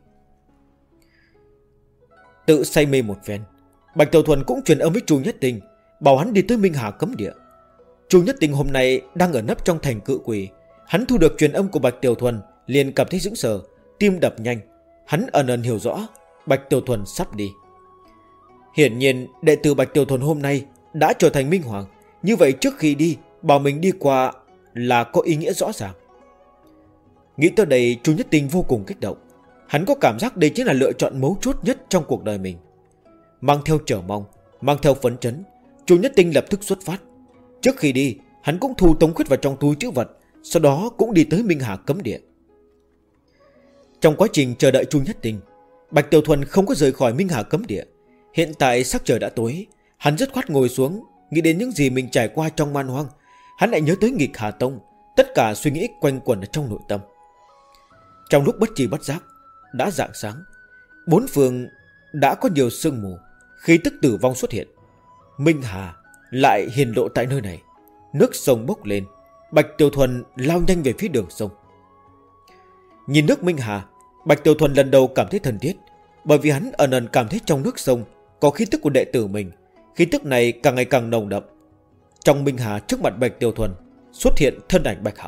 Tự say mê một phen, Bạch Tiểu Thuần cũng truyền âm với Chu Nhất Tinh, bảo hắn đi tới Minh Hà cấm địa. Chu Nhất Tinh hôm nay đang ở nấp trong thành Cự Quỷ. Hắn thu được truyền âm của Bạch Tiểu Thuần, liền cảm thấy sững sờ, tim đập nhanh. Hắn ẩn ẩn hiểu rõ Bạch Tiểu Thuần sắp đi. Hiển nhiên đệ tử Bạch Tiểu Thuần hôm nay đã trở thành Minh Hoàng. Như vậy trước khi đi, bảo mình đi qua là có ý nghĩa rõ ràng. Nghĩ tới đây, Chu Nhất Tinh vô cùng kích động. Hắn có cảm giác đây chính là lựa chọn mấu chốt nhất trong cuộc đời mình. Mang theo chờ mong, mang theo phấn chấn, Chu Nhất Tinh lập tức xuất phát. Trước khi đi, hắn cũng thu Tống Khuyết vào trong túi trữ vật, sau đó cũng đi tới Minh Hà cấm địa. Trong quá trình chờ đợi Chu Nhất Tinh, Bạch Tiểu Thuần không có rời khỏi Minh Hà cấm địa. Hiện tại sắc trời đã tối, hắn dứt khoát ngồi xuống, nghĩ đến những gì mình trải qua trong Man Hoang. Hắn lại nhớ tới Nghịch Hà Tông. Tất cả suy nghĩ quanh quẩn ở trong nội tâm. Trong lúc bất tri bất giác, đã rạng sáng. Bốn phương đã có nhiều sương mù, khí tức tử vong xuất hiện. Minh Hà lại hiển lộ tại nơi này. Nước sông bốc lên. Bạch Tiểu Thuần lao nhanh về phía đường sông. Nhìn nước Minh Hà, Bạch Tiểu Thuần lần đầu cảm thấy thân thiết, bởi vì hắn ẩn ẩn cảm thấy trong nước sông có khí tức của đệ tử mình. Khí tức này càng ngày càng nồng đậm. Trong Minh Hà, trước mặt Bạch Tiểu Thuần xuất hiện thân ảnh Bạch Hạo.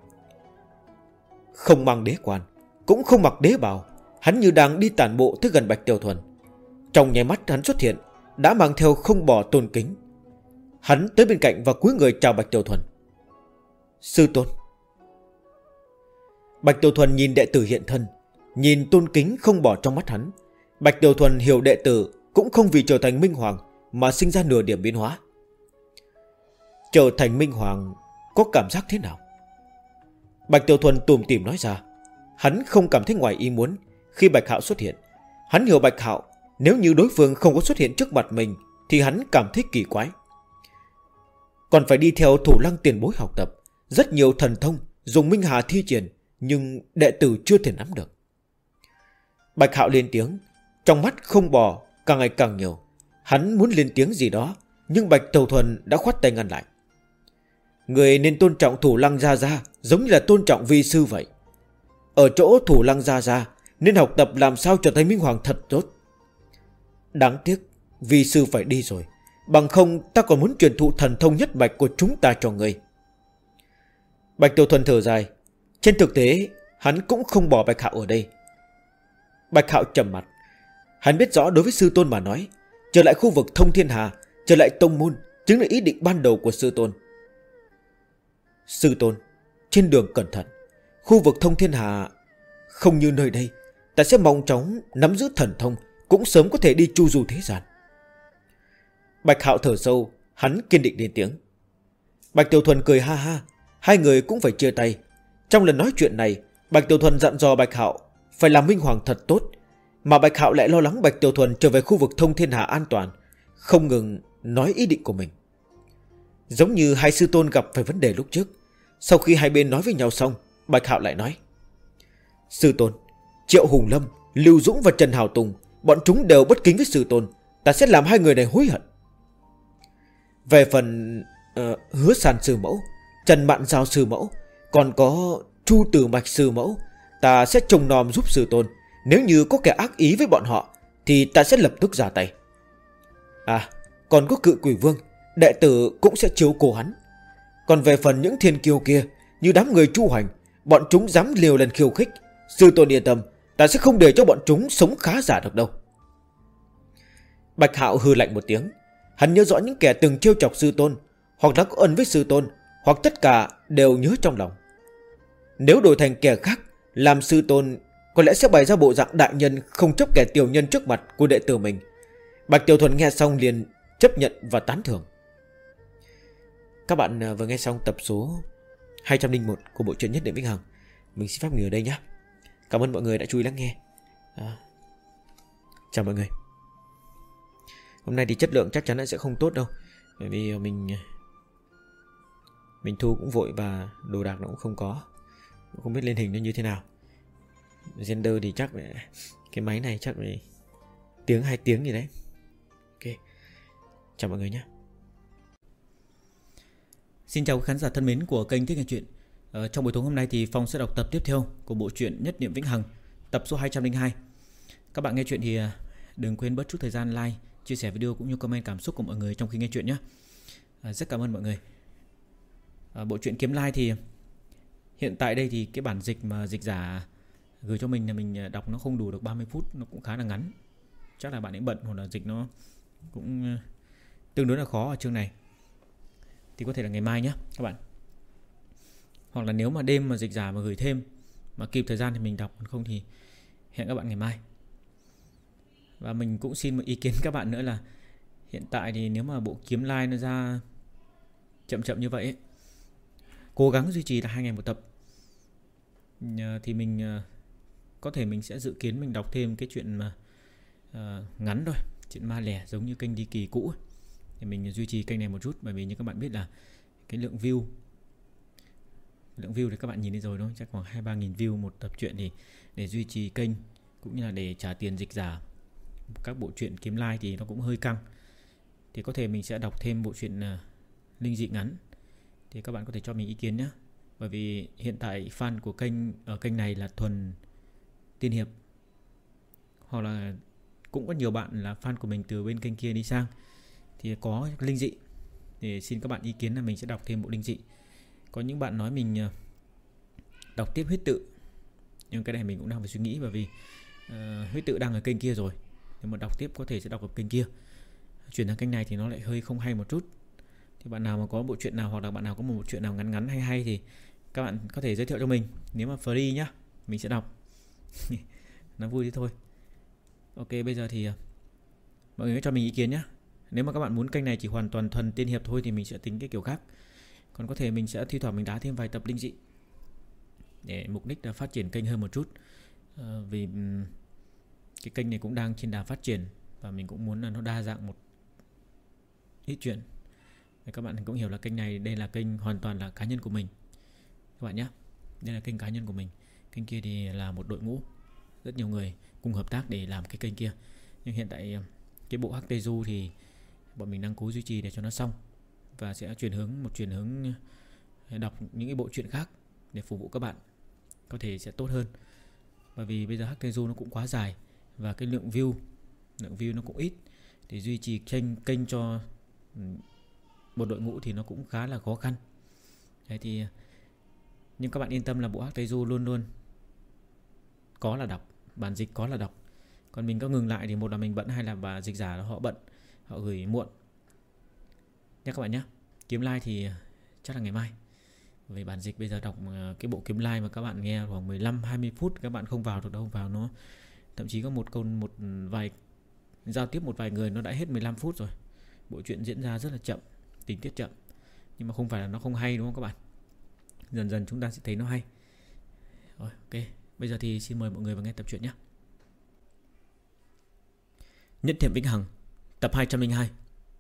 Không mang đế quan, cũng không mặc đế bào, hắn như đang đi tản bộ tới gần Bạch Tiểu Thuần. Trong nháy mắt hắn xuất hiện, đã mang theo không bỏ tôn kính. Hắn tới bên cạnh và cúi người chào Bạch Tiểu Thuần. Sư tôn. Bạch Tiểu Thuần nhìn đệ tử hiện thân, nhìn tôn kính không bỏ trong mắt hắn. Bạch Tiểu Thuần hiểu đệ tử cũng không vì trở thành Minh Hoàng mà sinh ra nửa điểm biến hóa. Trở thành Minh Hoàng có cảm giác thế nào? Bạch Tiểu Thuần tủm tỉm nói ra. Hắn không cảm thấy ngoài ý muốn khi Bạch Hạo xuất hiện. Hắn hiểu Bạch Hạo, nếu như đối phương không có xuất hiện trước mặt mình thì hắn cảm thấy kỳ quái. Còn phải đi theo Thủ Lăng tiền bối học tập, rất nhiều thần thông dùng Minh Hà thi triển, nhưng đệ tử chưa thể nắm được. Bạch Hạo lên tiếng, trong mắt không bò càng ngày càng nhiều. Hắn muốn lên tiếng gì đó, nhưng Bạch Tiểu Thuần đã khoát tay ngăn lại. Người nên tôn trọng Thủ Lăng Gia Gia, giống như là tôn trọng vi sư vậy. Ở chỗ Thủ Lăng Gia Gia nên học tập làm sao trở thành Minh Hoàng thật tốt. Đáng tiếc vi sư phải đi rồi, bằng không ta còn muốn truyền thụ thần thông nhất mạch của chúng ta cho người. Bạch Tiểu Thuần thở dài. Trên thực tế hắn cũng không bỏ Bạch Hạo ở đây. Bạch Hạo trầm mặt. Hắn biết rõ đối với sư tôn mà nói, trở lại khu vực Thông Thiên Hà, trở lại tông môn chính là ý định ban đầu của sư tôn. Sư tôn, trên đường cẩn thận. Khu vực Thông Thiên Hà không như nơi đây, ta sẽ mong chóng nắm giữ thần thông, cũng sớm có thể đi chu du thế gian. Bạch Hạo thở sâu, hắn kiên định lên tiếng. Bạch Tiểu Thuần cười ha ha. Hai người cũng phải chia tay. Trong lần nói chuyện này, Bạch Tiểu Thuần dặn dò Bạch Hạo phải làm Minh Hoàng thật tốt, mà Bạch Hạo lại lo lắng Bạch Tiểu Thuần trở về khu vực Thông Thiên Hà an toàn, không ngừng nói ý định của mình. Giống như hai sư tôn gặp phải vấn đề lúc trước. Sau khi hai bên nói với nhau xong, Bạch Hạo lại nói. Sư tôn, Triệu Hùng Lâm, Lưu Dũng và Trần Hào Tùng, bọn chúng đều bất kính với sư tôn. Ta sẽ làm hai người này hối hận. Về phần Hứa Sàn sư mẫu, Trần Mạn Giao sư mẫu, còn có Chu Tử Mạch sư mẫu, ta sẽ trông nom giúp sư tôn. Nếu như có kẻ ác ý với bọn họ thì ta sẽ lập tức ra tay. À, còn có Cự Quỷ Vương, đệ tử cũng sẽ chiếu cố hắn. Còn về phần những thiên kiêu kia, như đám người Chu Hành, bọn chúng dám liều lần khiêu khích, sư tôn yên tâm, ta sẽ không để cho bọn chúng sống khá giả được đâu. Bạch Hạo hừ lạnh một tiếng. Hắn nhớ rõ những kẻ từng trêu chọc sư tôn, hoặc đã có ân với sư tôn, hoặc tất cả đều nhớ trong lòng. Nếu đổi thành kẻ khác làm sư tôn, có lẽ sẽ bày ra bộ dạng đại nhân không chấp kẻ tiểu nhân trước mặt của đệ tử mình. Bạch Tiểu Thuần nghe xong liền chấp nhận và tán thưởng. Các bạn vừa nghe xong tập số 201 của bộ truyện Nhất Niệm Vĩnh Hằng. Mình xin phép nghỉ ở đây nhé. Cảm ơn mọi người đã chú ý lắng nghe. Chào mọi người. Hôm nay thì chất lượng chắc chắn là sẽ không tốt đâu, bởi vì mình thu cũng vội và đồ đạc nó cũng không có. Không biết lên hình nó như thế nào. Render thì chắc cái máy này chắc phải tiếng 2 tiếng gì đấy. Ok, chào mọi người nhé. Xin chào khán giả thân mến của kênh Thích Nghe Chuyện. Trong buổi tối hôm nay thì Phong sẽ đọc tập tiếp theo của bộ truyện Nhất Niệm Vĩnh Hằng, tập số 202. Các bạn nghe chuyện thì đừng quên bớt chút thời gian like, chia sẻ video cũng như comment cảm xúc của mọi người trong khi nghe chuyện nhé. Rất cảm ơn mọi người. Bộ truyện Kiếm Lai thì hiện tại đây thì cái bản dịch mà dịch giả gửi cho mình là mình đọc nó không đủ được 30 phút, nó cũng khá là ngắn. Chắc là bạn ấy bận hoặc là dịch nó cũng tương đối là khó ở chương này. Thì có thể là ngày mai nhé các bạn. Hoặc là nếu mà đêm mà dịch giả mà gửi thêm mà kịp thời gian thì mình đọc, không thì hẹn các bạn ngày mai. Và mình cũng xin một ý kiến các bạn nữa là hiện tại thì nếu mà bộ Kiếm Lai nó ra chậm chậm như vậy ấy, cố gắng duy trì là 2 ngày một tập thì mình có thể mình sẽ dự kiến mình đọc thêm cái chuyện mà ngắn thôi, chuyện ma lẻ giống như kênh Đi Kỳ cũ ấy. Thì mình duy trì kênh này một chút, bởi vì như các bạn biết là cái lượng view thì các bạn nhìn thấy rồi đúng không? Chắc khoảng 2-3 nghìn view một tập truyện, thì để duy trì kênh cũng như là để trả tiền dịch giả các bộ truyện Kiếm Lai thì nó cũng hơi căng. Thì có thể mình sẽ đọc thêm bộ truyện linh dị ngắn. Thì các bạn có thể cho mình ý kiến nhé. Bởi vì hiện tại fan của kênh ở kênh này là thuần tiên hiệp, hoặc là cũng có nhiều bạn là fan của mình từ bên kênh kia đi sang thì có linh dị. Thì xin các bạn ý kiến là mình sẽ đọc thêm bộ linh dị. Có những bạn nói mình đọc tiếp huyết tự, nhưng cái này mình cũng đang phải suy nghĩ, bởi vì huyết tự đang ở kênh kia rồi. Nếu mà đọc tiếp có thể sẽ đọc ở kênh kia, chuyển sang kênh này thì nó lại hơi không hay một chút. Thì bạn nào mà có bộ truyện nào, hoặc là bạn nào có một bộ truyện nào ngắn ngắn hay hay thì các bạn có thể giới thiệu cho mình. Nếu mà free nhá, mình sẽ đọc. Nó vui thế thôi. Ok, bây giờ thì mọi người cho mình ý kiến nhé. Nếu mà các bạn muốn kênh này chỉ hoàn toàn thuần tiên hiệp thôi thì mình sẽ tính cái kiểu khác. Còn có thể mình sẽ thi thoảng mình đá thêm vài tập linh dị để mục đích là phát triển kênh hơn một chút. Vì cái kênh này cũng đang trên đà phát triển, và mình cũng muốn là nó đa dạng một ít chuyện. Để các bạn cũng hiểu là kênh này đây là kênh hoàn toàn là cá nhân của mình các bạn nhé. Đây là kênh cá nhân của mình. Kênh kia thì là một đội ngũ, rất nhiều người cùng hợp tác để làm cái kênh kia. Nhưng hiện tại cái bộ HT Du thì bọn mình đang cố duy trì để cho nó xong, và sẽ chuyển hướng đọc những cái bộ truyện khác để phục vụ các bạn, có thể sẽ tốt hơn. Bởi vì bây giờ HT Du nó cũng quá dài, và cái lượng view nó cũng ít. Để duy trì kênh cho một đội ngũ thì nó cũng khá là khó khăn. Thế thì nhưng các bạn yên tâm là bộ HT Du luôn luôn có là đọc, bản dịch có là đọc. Còn mình có ngừng lại thì một là mình bận, hai là bà dịch giả họ bận, họ gửi muộn nhé các bạn nhé. Kiếm Lai thì chắc là ngày mai. Về bản dịch bây giờ đọc cái bộ Kiếm Lai mà các bạn nghe khoảng 15-20 phút các bạn không vào được đâu, vào nó thậm chí có một vài giao tiếp một vài người nó đã hết 15 phút rồi. Bộ truyện diễn ra rất là chậm, tình tiết chậm, nhưng mà không phải là nó không hay đúng không các bạn. Dần dần chúng ta sẽ thấy nó hay. Rồi, ok, bây giờ thì xin mời mọi người vào nghe tập truyện nhé. Nhất Niệm Vĩnh Hằng, tập 202.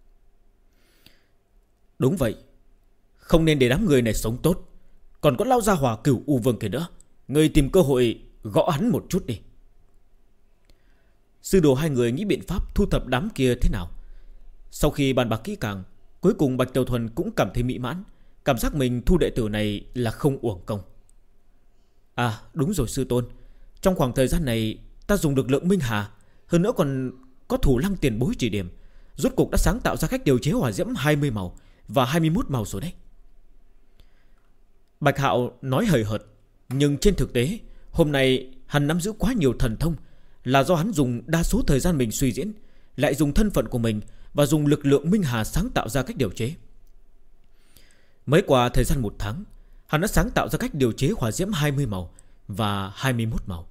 Đúng vậy, không nên để đám người này sống tốt. Còn có lao gia hỏa Cửu U Vương kia nữa, người tìm cơ hội gõ hắn một chút đi. Sư đồ hai người nghĩ biện pháp thu thập đám kia thế nào. Sau khi bàn bạc kỹ càng, cuối cùng Bạch Tiểu Thuần cũng cảm thấy mỹ mãn, cảm giác mình thu đệ tử này là không uổng công. À đúng rồi sư tôn, trong khoảng thời gian này ta dùng lực lượng Minh Hà, hơn nữa còn có Thủ Lăng tiền bối chỉ điểm, rốt cục đã sáng tạo ra cách điều chế hỏa diễm 20 màu và 21 màu rồi đấy. Bạch Hạo nói hời hợt, nhưng trên thực tế hôm nay hắn nắm giữ quá nhiều thần thông, là do hắn dùng đa số thời gian mình suy diễn, lại dùng thân phận của mình và dùng lực lượng Minh Hà sáng tạo ra cách điều chế. Mới qua thời gian 1 tháng, hắn đã sáng tạo ra cách điều chế hỏa diễm 20 màu và 21 màu.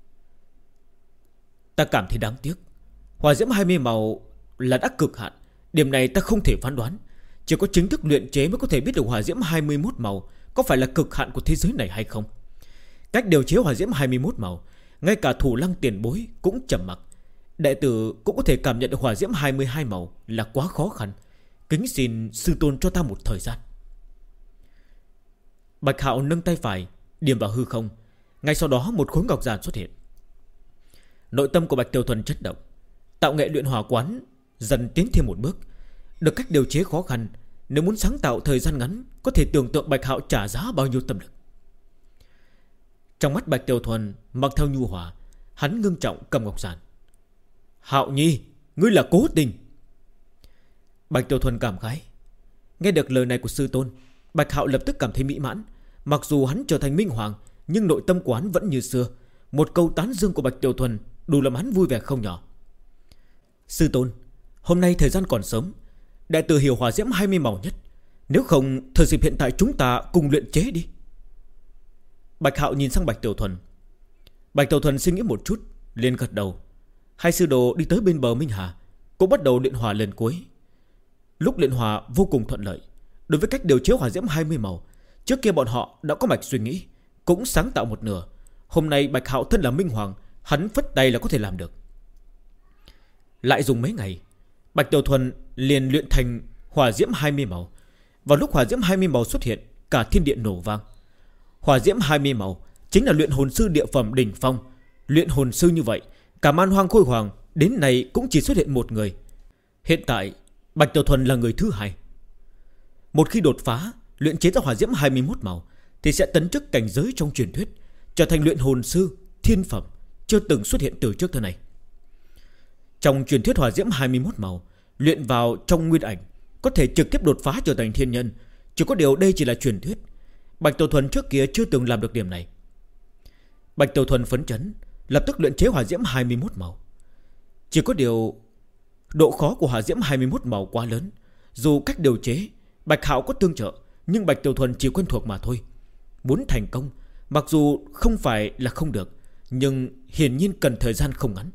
Ta cảm thấy đáng tiếc, hỏa diễm 20 màu là đã cực hạn, điểm này ta không thể phán đoán. Chỉ có chính thức luyện chế mới có thể biết được hỏa diễm 21 màu có phải là cực hạn của thế giới này hay không. Cách điều chế hỏa diễm 21 màu, ngay cả Thủ Lăng tiền bối cũng trầm mặc. Đệ tử cũng có thể cảm nhận được hỏa diễm 22 màu là quá khó khăn. Kính xin sư tôn cho ta một thời gian. Bạch Hạo nâng tay phải, điểm vào hư không. Ngay sau đó một khối ngọc giản xuất hiện. Nội tâm của Bạch Tiểu Thuần chấn động. Tạo nghệ luyện hỏa quán dần tiến thêm một bước. Được cách điều chế khó khăn, nếu muốn sáng tạo thời gian ngắn, có thể tưởng tượng Bạch Hạo trả giá bao nhiêu tâm lực. Trong mắt Bạch Tiểu Thuần mặc theo nhu hòa, hắn ngưng trọng cầm ngọc giản. Hạo Nhi, ngươi là cố tình. Bạch Tiểu Thuần cảm khái. Nghe được lời này của sư tôn, Bạch Hạo lập tức cảm thấy mỹ mãn. Mặc dù hắn trở thành minh hoàng, nhưng nội tâm của hắn vẫn như xưa. Một câu tán dương của Bạch Tiểu Thuần đủ làm hắn vui vẻ không nhỏ. Sư tôn, hôm nay thời gian còn sớm, đệ tử hiểu hỏa diễm 20 màu nhất. Nếu không, thời dịp hiện tại chúng ta cùng luyện chế đi. Bạch Hạo nhìn sang Bạch Tiểu Thuần. Bạch Tiểu Thuần suy nghĩ một chút, liền gật đầu. Hai sư đồ đi tới bên bờ Minh Hà, cũng bắt đầu luyện hỏa lần cuối. Lúc luyện hỏa vô cùng thuận lợi. Đối với cách điều chế hỏa diễm 20 màu, trước kia bọn họ đã có mạch suy nghĩ, cũng sáng tạo một nửa. Hôm nay Bạch Hạo thân là minh hoàng, hắn phất tay là có thể làm được. Lại dùng mấy ngày, Bạch Tiểu Thuần liền luyện thành hỏa diễm 20 màu. Vào lúc hỏa diễm 20 màu xuất hiện, cả thiên địa nổ vang. Hỏa diễm 20 màu chính là luyện hồn sư địa phẩm đỉnh phong. Luyện hồn sư như vậy, cả Man Hoang Khôi Hoàng đến nay cũng chỉ xuất hiện một người. Hiện tại Bạch Tiểu Thuần là người thứ hai. Một khi đột phá luyện chế ra hỏa diễm 21 màu, thì sẽ tấn chức cảnh giới trong truyền thuyết, trở thành luyện hồn sư thiên phẩm, chưa từng xuất hiện từ trước thế này. Trong truyền thuyết hỏa diễm 21 màu luyện vào trong nguyên ảnh, có thể trực tiếp đột phá trở thành thiên nhân. Chỉ có điều đây chỉ là truyền thuyết. Bạch Tiểu Thuần trước kia chưa từng làm được điểm này. Bạch Tiểu Thuần phấn chấn, lập tức luyện chế hỏa diễm 21 màu. Chỉ có điều độ khó của hỏa diễm 21 màu quá lớn. Dù cách điều chế Bạch Hạo có tương trợ, nhưng Bạch Tiểu Thuần chỉ quen thuộc mà thôi. Muốn thành công, mặc dù không phải là không được, nhưng hiển nhiên cần thời gian không ngắn.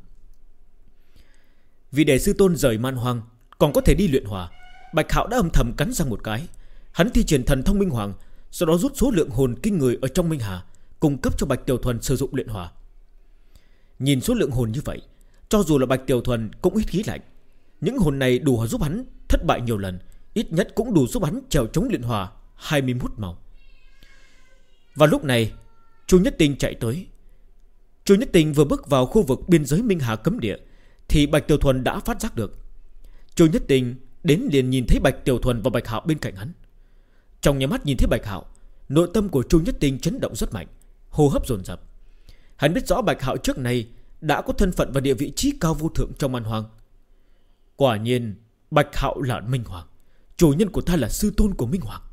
Vì để sư tôn rời Man Hoang còn có thể đi luyện hỏa, Bạch Hạo đã âm thầm cắn răng một cái. Hắn thi triển thần thông minh hoàng, sau đó rút số lượng hồn kinh người ở trong Minh Hà, cung cấp cho Bạch Tiểu Thuần sử dụng luyện hỏa. Nhìn số lượng hồn như vậy, cho dù là Bạch Tiểu Thuần cũng ít khí lạnh. Những hồn này đủ giúp hắn thất bại nhiều lần, ít nhất cũng đủ giúp hắn chèo chống luyện hỏa 21 màu. Và lúc này Chu Nhất Tinh chạy tới. Chu Nhất Tinh vừa bước vào khu vực biên giới Minh Hà cấm địa, thì Bạch Tiểu Thuần đã phát giác được. Chu Nhất Tinh đến liền nhìn thấy Bạch Tiểu Thuần và Bạch Hạo bên cạnh hắn. Trong nháy mắt nhìn thấy Bạch Hạo, nội tâm của Chu Nhất Tinh chấn động rất mạnh, hô hấp dồn dập. Hắn biết rõ Bạch Hạo trước này đã có thân phận và địa vị trí cao vô thượng trong Man Hoang. Quả nhiên Bạch Hạo là Minh Hoàng, chủ nhân của ta là sư tôn của Minh Hoàng.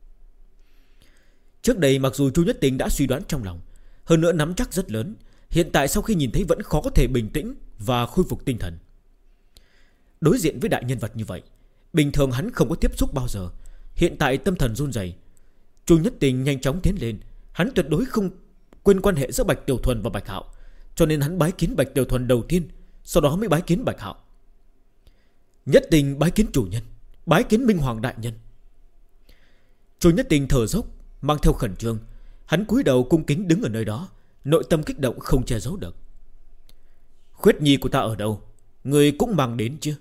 Trước đây mặc dù Chu Nhất Tinh đã suy đoán trong lòng, hơn nữa nắm chắc rất lớn, hiện tại sau khi nhìn thấy vẫn khó có thể bình tĩnh và khôi phục tinh thần. Đối diện với đại nhân vật như vậy, bình thường hắn không có tiếp xúc bao giờ, hiện tại tâm thần run rẩy. Chu Nhất Tinh nhanh chóng tiến lên, hắn tuyệt đối không quên quan hệ giữa Bạch Tiểu Thuần và Bạch Hạo, cho nên hắn bái kiến Bạch Tiểu Thuần đầu tiên, sau đó mới bái kiến Bạch Hạo. Nhất Tinh bái kiến chủ nhân, bái kiến Minh Hoàng đại nhân. Chu Nhất Tinh thở dốc, mang theo khẩn trương, hắn cúi đầu cung kính đứng ở nơi đó, nội tâm kích động không che giấu được. Khuyết nhi của ta ở đâu, người cũng mang đến chứ?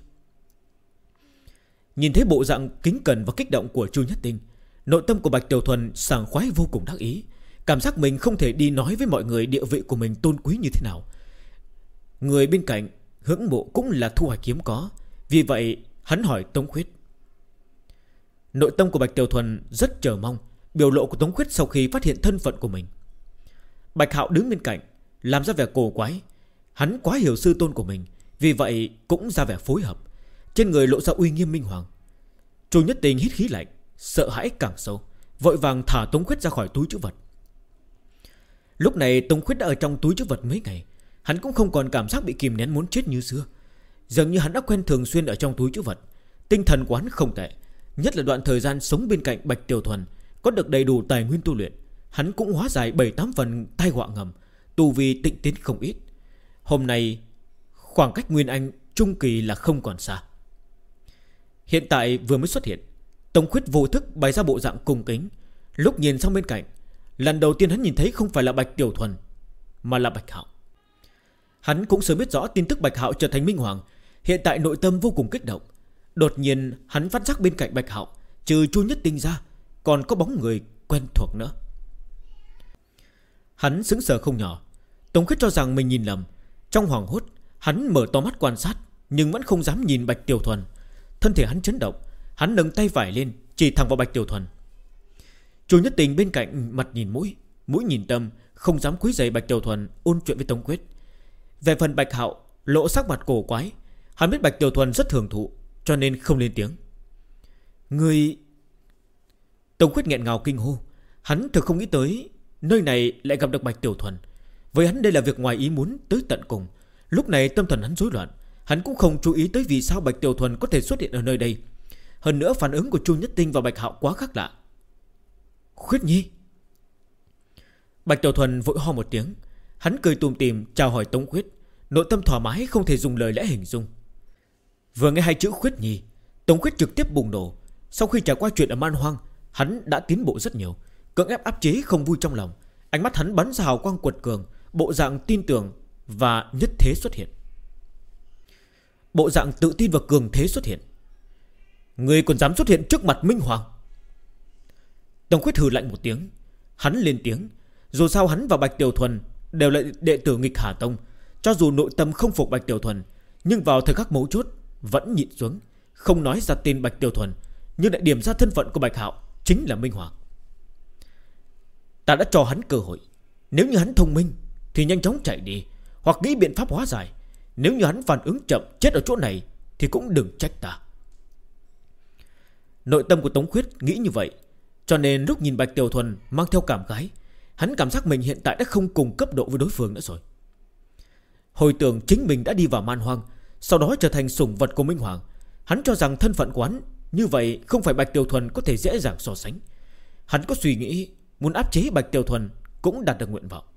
Nhìn thấy bộ dạng kính cẩn và kích động của Chu Nhất Tinh, nội tâm của Bạch Tiểu Thuần sảng khoái vô cùng đắc ý, cảm giác mình không thể đi nói với mọi người địa vị của mình tôn quý như thế nào. Người bên cạnh hững mộ cũng là thu hoạch hiếm có, vì vậy hắn hỏi Tống Khuyết. Nội tâm của Bạch Tiểu Thuần rất chờ mong biểu lộ của Tống Khuyết sau khi phát hiện thân phận của mình. Bạch Hạo đứng bên cạnh làm ra vẻ cổ quái. Hắn quá hiểu sư tôn của mình, vì vậy cũng ra vẻ phối hợp, trên người lộ ra uy nghiêm minh hoàng. Chu Nhất Tinh hít khí lạnh, sợ hãi càng sâu, vội vàng thả Tống Khuyết ra khỏi túi trữ vật. Lúc này Tống Khuyết đã ở trong túi trữ vật mấy ngày, hắn cũng không còn cảm giác bị kìm nén muốn chết như xưa. Dường như hắn đã quen thường xuyên ở trong túi trữ vật. Tinh thần của hắn không tệ, nhất là đoạn thời gian sống bên cạnh Bạch Tiểu Thuần, có được đầy đủ tài nguyên tu luyện, hắn cũng hóa giải 7-8 phần tai họa ngầm, tu vi tịnh tiến không ít. Hôm nay khoảng cách Nguyên Anh trung kỳ là không còn xa. Hiện tại vừa mới xuất hiện, Tống Khuyết vô thức bày ra bộ dạng cung kính. Lúc nhìn sang bên cạnh, lần đầu tiên hắn nhìn thấy không phải là Bạch Tiểu Thuần, mà là Bạch Hạo. Hắn cũng sớm biết rõ tin tức Bạch Hạo trở thành Minh Hoàng, hiện tại nội tâm vô cùng kích động. Đột nhiên hắn phát giác bên cạnh Bạch Hạo, trừ Chu Nhất Tinh ra, còn có bóng người quen thuộc nữa. Hắn sững sờ không nhỏ. Tống Khuyết cho rằng mình nhìn lầm. Trong hoảng hốt hắn mở to mắt quan sát, nhưng vẫn không dám nhìn Bạch Tiểu Thuần. Thân thể hắn chấn động. Hắn nâng tay phải lên chỉ thẳng vào Bạch Tiểu Thuần. Chu Nhất Tình bên cạnh mặt nhìn mũi, mũi nhìn tâm, không dám quấy rầy Bạch Tiểu Thuần ôn chuyện với Tống Khuyết. Về phần Bạch Hạo lộ sắc mặt cổ quái. Hắn biết Bạch Tiểu Thuần rất hưởng thụ, cho nên không lên tiếng. Người... Tống Khuyết nghẹn ngào kinh hô. Hắn thực không nghĩ tới nơi này lại gặp được Bạch Tiểu Thuần. Với hắn đây là việc ngoài ý muốn tới tận cùng. Lúc này tâm thần hắn rối loạn. Hắn cũng không chú ý tới vì sao Bạch Tiểu Thuần có thể xuất hiện ở nơi đây. Hơn nữa phản ứng của Chu Nhất Tinh và Bạch Hạo quá khác lạ. Khuyết Nhi. Bạch Tiểu Thuần vội ho một tiếng. Hắn cười tùm tìm chào hỏi Tống Khuyết, nội tâm thoải mái không thể dùng lời lẽ hình dung. Vừa nghe hai chữ Khuyết Nhi, Tống Khuyết trực tiếp bùng nổ. Sau khi trải qua chuyện ở Man Hoang, hắn đã tiến bộ rất nhiều, cưỡng ép áp chế không vui trong lòng. Ánh mắt hắn bắn ra hào quang quật cường, bộ dạng tin tưởng và nhất thế xuất hiện. Bộ dạng tự tin và cường thế xuất hiện. Người còn dám xuất hiện trước mặt Minh Hoàng? Tống Khuyết hừ lạnh một tiếng. Hắn lên tiếng. Dù sao hắn và Bạch Tiểu Thuần đều là đệ tử nghịch Hà Tông. Cho dù nội tâm không phục Bạch Tiểu Thuần, nhưng vào thời khắc mấu chốt vẫn nhịn xuống, không nói ra tên Bạch Tiểu Thuần, nhưng lại điểm ra thân phận của Bạch Hạo chính là Minh Hoàng. Ta đã cho hắn cơ hội. Nếu như hắn thông minh thì nhanh chóng chạy đi, hoặc nghĩ biện pháp hóa giải. Nếu như hắn phản ứng chậm chết ở chỗ này thì cũng đừng trách ta. Nội tâm của Tống Khuyết nghĩ như vậy, cho nên lúc nhìn Bạch Tiểu Thuần mang theo cảm khái, hắn cảm giác mình hiện tại đã không cùng cấp độ với đối phương nữa rồi. Hồi tưởng chính mình đã đi vào Man Hoang, sau đó trở thành sủng vật của Minh Hoàng. Hắn cho rằng thân phận của hắn như vậy không phải Bạch Tiểu Thuần có thể dễ dàng so sánh. Hắn có suy nghĩ muốn áp chế Bạch Tiểu Thuần cũng đạt được nguyện vọng.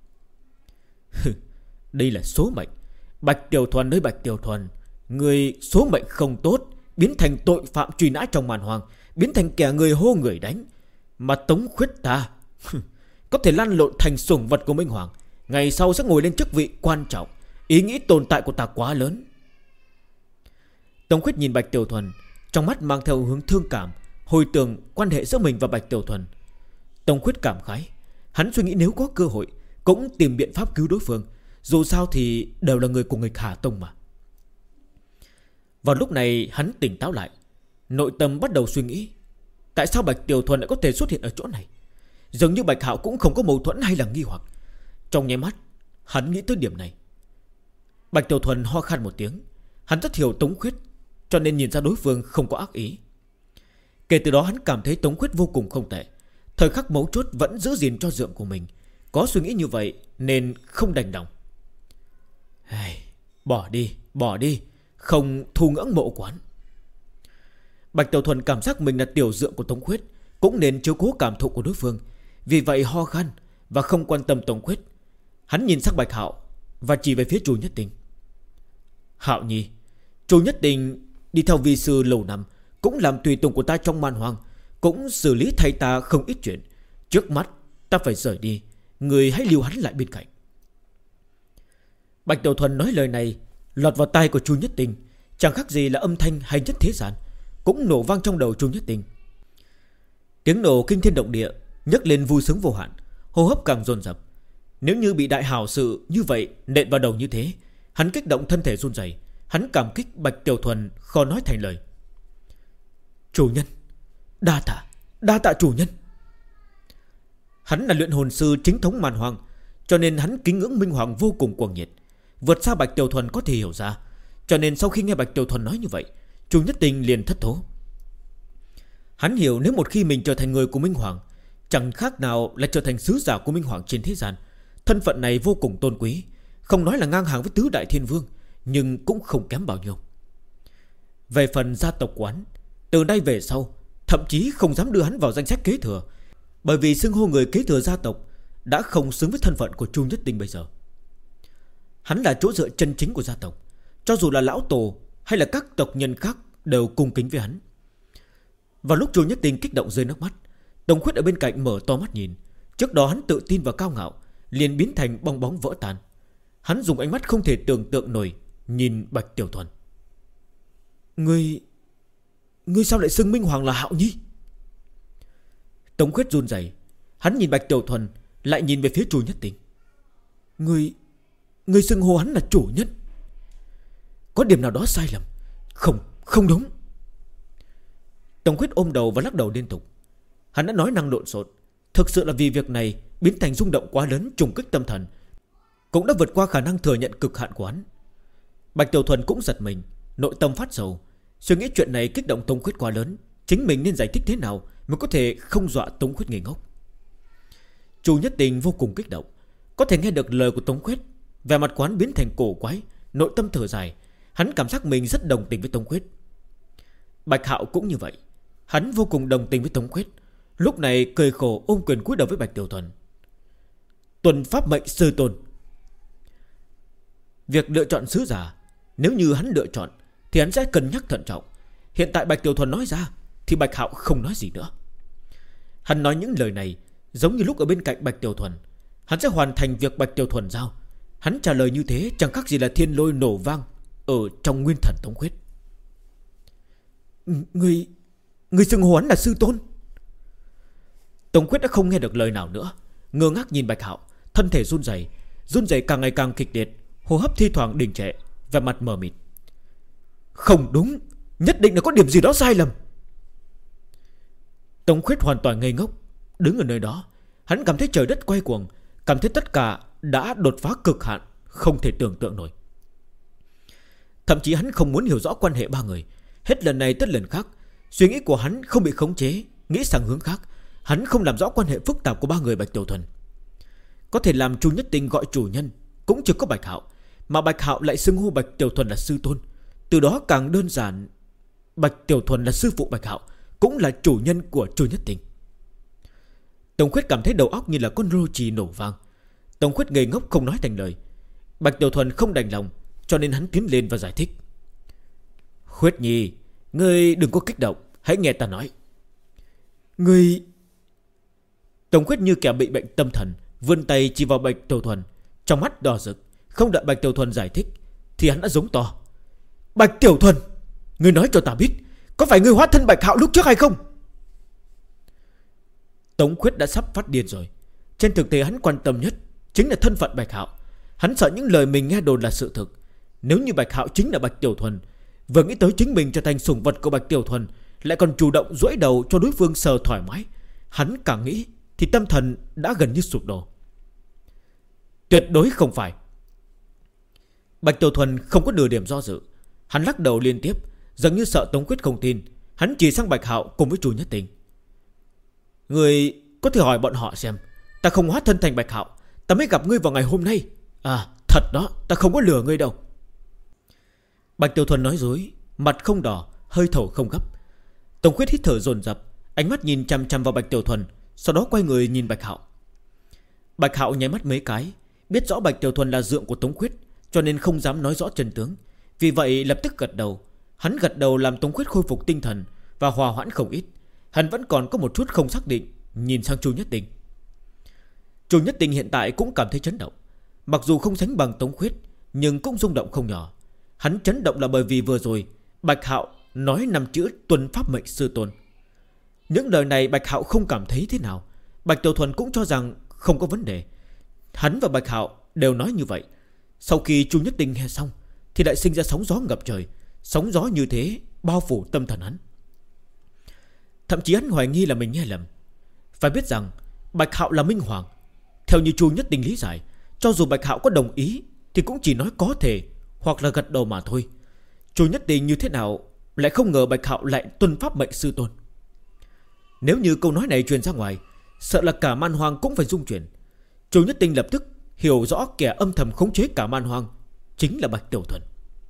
Đây là số mệnh. Bạch Tiểu Thuần nơi Bạch Tiểu Thuần, người số mệnh không tốt, biến thành tội phạm truy nã trong Man Hoang, biến thành kẻ người hô người đánh. Mà Tống Khuyết ta có thể lăn lộn thành sủng vật của Minh Hoàng, ngày sau sẽ ngồi lên chức vị quan trọng. Ý nghĩ tồn tại của ta quá lớn. Tống Khuyết nhìn Bạch Tiểu Thuần, trong mắt mang theo hướng thương cảm, hồi tưởng quan hệ giữa mình và Bạch Tiểu Thuần. Tống Khuyết cảm khái. Hắn suy nghĩ nếu có cơ hội cũng tìm biện pháp cứu đối phương. Dù sao thì đều là người của nghịch Hà Tông mà. Vào lúc này hắn tỉnh táo lại, nội tâm bắt đầu suy nghĩ, tại sao Bạch Tiểu Thuần lại có thể xuất hiện ở chỗ này. Dường như Bạch Hạo cũng không có mâu thuẫn hay là nghi hoặc. Trong nháy mắt hắn nghĩ tới điểm này. Bạch Tiểu Thuần ho khan một tiếng. Hắn rất hiểu Tống Khuyết, cho nên nhìn ra đối phương không có ác ý. Kể từ đó hắn cảm thấy Tống Khuyết vô cùng không tệ. Thời khắc mấu chốt vẫn giữ gìn cho dượng của mình. Có suy nghĩ như vậy nên không đành lòng. Bỏ đi, không thu ngưỡng mộ quán. Bạch Tiểu Thuần cảm giác mình là tiểu dượng của Tống Khuyết, cũng nên chiếu cố cảm thụ của đối phương. Vì vậy ho khan và không quan tâm Tống Khuyết. Hắn nhìn sang Bạch Hạo và chỉ về phía Chu Nhất Tinh. Hạo Nhi, Chu Nhất Tinh đi theo vi sư lâu năm, cũng làm tùy tùng của ta trong Man Hoang, cũng xử lý thay ta không ít chuyện. Trước mắt ta phải rời đi, người hãy lưu hắn lại bên cạnh. Bạch Tiểu Thuần nói lời này lọt vào tai của Chu Nhất Tinh, chẳng khác gì là âm thanh hay nhất thế gian, cũng nổ vang trong đầu Chu Nhất Tinh. Tiếng nổ kinh thiên động địa, nhấc lên vui sướng vô hạn, hô hấp càng dồn dập. Nếu như bị đại hảo sự như vậy nện vào đầu như thế, hắn kích động thân thể run rẩy. Hắn cảm kích Bạch Tiểu Thuần khó nói thành lời. Chủ nhân, đa tạ chủ nhân. Hắn là luyện hồn sư chính thống Man Hoang, cho nên hắn kính ngưỡng Minh Hoàng vô cùng cuồng nhiệt, vượt xa Bạch Tiểu Thuần có thể hiểu ra. Cho nên sau khi nghe Bạch Tiểu Thuần nói như vậy, Chu Nhất Tinh liền thất thố. Hắn hiểu nếu một khi mình trở thành người của Minh Hoàng, chẳng khác nào là trở thành sứ giả của Minh Hoàng trên thế gian. Thân phận này vô cùng tôn quý, không nói là ngang hàng với tứ đại thiên vương, nhưng cũng không kém bao nhiêu. Về phần gia tộc quán, từ nay về sau thậm chí không dám đưa hắn vào danh sách kế thừa, bởi vì xưng hô người kế thừa gia tộc đã không xứng với thân phận của Chu Nhất Tinh bây giờ. Hắn là chỗ dựa chân chính của gia tộc, cho dù là lão tổ hay là các tộc nhân khác đều cung kính với hắn. Vào lúc Chu Nhất Tinh kích động rơi nước mắt, Tống Khuyết ở bên cạnh mở to mắt nhìn. Trước đó hắn tự tin và cao ngạo liền biến thành bong bóng vỡ tan. Hắn dùng ánh mắt không thể tưởng tượng nổi nhìn Bạch Tiểu Thuần. Ngươi sao lại xưng Minh Hoàng là Hạo Nhi? Tống Khuyết run rẩy. Hắn nhìn Bạch Tiểu Thuần, lại nhìn về phía Chu Nhất Tinh. Ngươi xưng hô hắn là chủ nhân. Có điểm nào đó sai lầm. Không đúng. Tống Khuyết ôm đầu và lắc đầu liên tục. Hắn đã nói năng lộn xộn. Thực sự là vì việc này biến thành rung động quá lớn trùng kích tâm thần, cũng đã vượt qua khả năng thừa nhận cực hạn của hắn. Bạch Tiểu Thuần cũng giật mình, nội tâm phát sầu, suy nghĩ chuyện này kích động Tống Khuyết quá lớn, chính mình nên giải thích thế nào mới có thể không dọa Tống Khuyết ngây ngốc. Chu Nhất Tình vô cùng kích động, có thể nghe được lời của Tống Khuyết, vẻ mặt quán biến thành cổ quái, nội tâm thở dài. Hắn cảm giác mình rất đồng tình với Tống Khuyết. Bạch Hạo cũng như vậy, hắn vô cùng đồng tình với Tống Khuyết, lúc này cười khổ ôm quyền cúi đầu với Bạch Tiểu Thuần. Tuần pháp mệnh sư tôn. Việc lựa chọn sứ giả, nếu như hắn lựa chọn thì hắn sẽ cân nhắc thận trọng. Hiện tại Bạch Tiểu Thuần nói ra thì Bạch Hạo không nói gì nữa. Hắn nói những lời này giống như lúc ở bên cạnh Bạch Tiểu Thuần, hắn sẽ hoàn thành việc Bạch Tiểu Thuần giao. Hắn trả lời như thế chẳng khác gì là thiên lôi nổ vang ở trong nguyên thần Tống Khuyết. Người xưng hô hắn là sư tôn. Tống Khuyết đã không nghe được lời nào nữa, ngơ ngác nhìn Bạch Hạo, thân thể run rẩy càng ngày càng kịch liệt, hô hấp thi thoảng đình trệ, vẻ mặt mờ mịt. Không đúng, nhất định là có điểm gì đó sai lầm. Tống Khuyết hoàn toàn ngây ngốc, đứng ở nơi đó. Hắn cảm thấy trời đất quay cuồng, cảm thấy tất cả đã đột phá cực hạn, không thể tưởng tượng nổi. Thậm chí hắn không muốn hiểu rõ quan hệ ba người. Hết lần này tới lần khác, suy nghĩ của hắn không bị khống chế, nghĩ sang hướng khác. Hắn không làm rõ quan hệ phức tạp của ba người Bạch Tiểu Thuần. Có thể làm Chu Nhất Tinh gọi chủ nhân cũng chỉ có Bạch Hạo, mà Bạch Hạo lại xưng hô Bạch Tiểu Thuần là sư tôn. Từ đó càng đơn giản, Bạch Tiểu Thuần là sư phụ Bạch Hạo, cũng là chủ nhân của Chu Nhất Tinh. Tống Khuyết cảm thấy đầu óc như là con rô trì nổ vang. Tống Khuyết ngây ngốc không nói thành lời. Bạch Tiểu Thuần không đành lòng, cho nên hắn tiến lên và giải thích. Khuyết Nhi, ngươi đừng có kích động, hãy nghe ta nói. Ngươi... Tống Khuyết như kẻ bị bệnh tâm thần, vươn tay chỉ vào Bạch Tiểu Thuần, trong mắt đỏ rực. Không đợi Bạch Tiểu Thuần giải thích thì hắn đã giống to. Bạch Tiểu Thuần, ngươi nói cho ta biết, có phải ngươi hóa thân Bạch Hạo lúc trước hay không? Tống Khuyết đã sắp phát điên rồi. Trên thực tế hắn quan tâm nhất chính là thân phận Bạch Hạo. Hắn sợ những lời mình nghe đồn là sự thực. Nếu như Bạch Hạo chính là Bạch Tiểu Thuần, vừa nghĩ tới chính mình trở thành sủng vật của Bạch Tiểu Thuần, lại còn chủ động duỗi đầu cho đối phương sờ thoải mái, hắn càng nghĩ thì tâm thần đã gần như sụp đổ. Tuyệt đối không phải. Bạch Tiểu Thuần không có nửa điểm do dự. Hắn lắc đầu liên tiếp, dường như sợ Tống Khuyết không tin. Hắn chỉ sang Bạch Hạo cùng với Chu Nhất Tình. Người có thể hỏi bọn họ xem, ta không hóa thân thành Bạch Hạo, ta mới gặp ngươi vào ngày hôm nay. À thật đó, ta không có lừa ngươi đâu. Bạch Tiểu Thuần nói dối, mặt không đỏ, hơi thở không gấp. Tống Khuyết hít thở dồn dập, ánh mắt nhìn chăm chăm vào Bạch Tiểu Thuần, sau đó quay người nhìn Bạch Hạo. Bạch Hạo nháy mắt mấy cái, biết rõ Bạch Tiểu Thuần là dượng của Tống Khuyết, cho nên không dám nói rõ chân tướng. Vì vậy lập tức gật đầu. Hắn gật đầu làm Tống Khuyết khôi phục tinh thần và hòa hoãn không ít. Hắn vẫn còn có một chút không xác định, nhìn sang Chu Nhất Tình. Chu Nhất Tình hiện tại cũng cảm thấy chấn động. Mặc dù không sánh bằng Tống Khuyết, nhưng cũng rung động không nhỏ. Hắn chấn động là bởi vì vừa rồi Bạch Hạo nói 5 chữ tuần pháp mệnh sư tôn. Những lời này Bạch Hạo không cảm thấy thế nào. Bạch Tiểu Thuần cũng cho rằng không có vấn đề. Hắn và Bạch Hạo đều nói như vậy. Sau khi Chu Nhất Tình nghe xong thì lại sinh ra sóng gió ngập trời. Sóng gió như thế bao phủ tâm thần hắn. Thậm chí hắn hoài nghi là mình nghe lầm. Phải biết rằng Bạch Hạo là Minh Hoàng. Theo như Chu Nhất Tình lý giải, cho dù Bạch Hạo có đồng ý thì cũng chỉ nói có thể hoặc là gật đầu mà thôi. Chu Nhất Tình như thế nào lại không ngờ Bạch Hạo lại tuân pháp mệnh sư tôn. Nếu như câu nói này truyền ra ngoài, sợ là cả Man Hoang cũng phải rung chuyển. Chu Nhất Tình lập tức hiểu rõ kẻ âm thầm khống chế cả Man Hoang chính là Bạch Tiểu Thuần.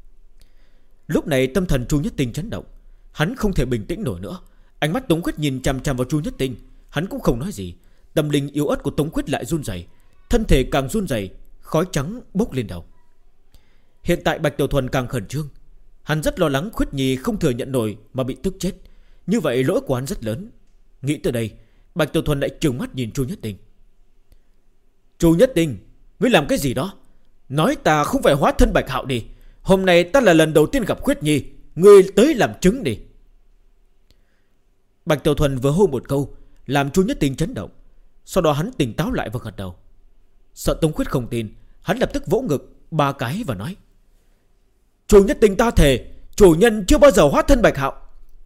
Lúc này tâm thần Chu Nhất Tình chấn động. Hắn không thể bình tĩnh nổi nữa. Ánh mắt Tống Khuyết nhìn chằm chằm vào Chu Nhất Tình. Hắn cũng không nói gì. Tâm linh yếu ớt của Tống Khuyết lại run rẩy, thân thể càng run rẩy, khói trắng bốc lên đầu. Hiện tại Bạch Tiểu Thuần càng khẩn trương. Hắn rất lo lắng Khuyết Nhi không thừa nhận nổi mà bị tức chết. Như vậy lỗi của hắn rất lớn. Nghĩ tới đây, Bạch Tiểu Thuần lại trừng mắt nhìn Chu Nhất Tình. Chu Nhất Tình, ngươi làm cái gì đó? Nói ta không phải hóa thân Bạch Hạo đi. Hôm nay ta là lần đầu tiên gặp Khuyết Nhi, ngươi tới làm chứng đi. Bạch Tiểu Thuần vừa hô một câu làm Chu Nhất Tình chấn động. Sau đó hắn tỉnh táo lại và gật đầu. Sợ Tống Khuyết không tin, Hắn lập tức vỗ ngực 3 cái và nói: Chủ Nhất Tinh ta thề, chủ nhân chưa bao giờ hóa thân Bạch Hạo.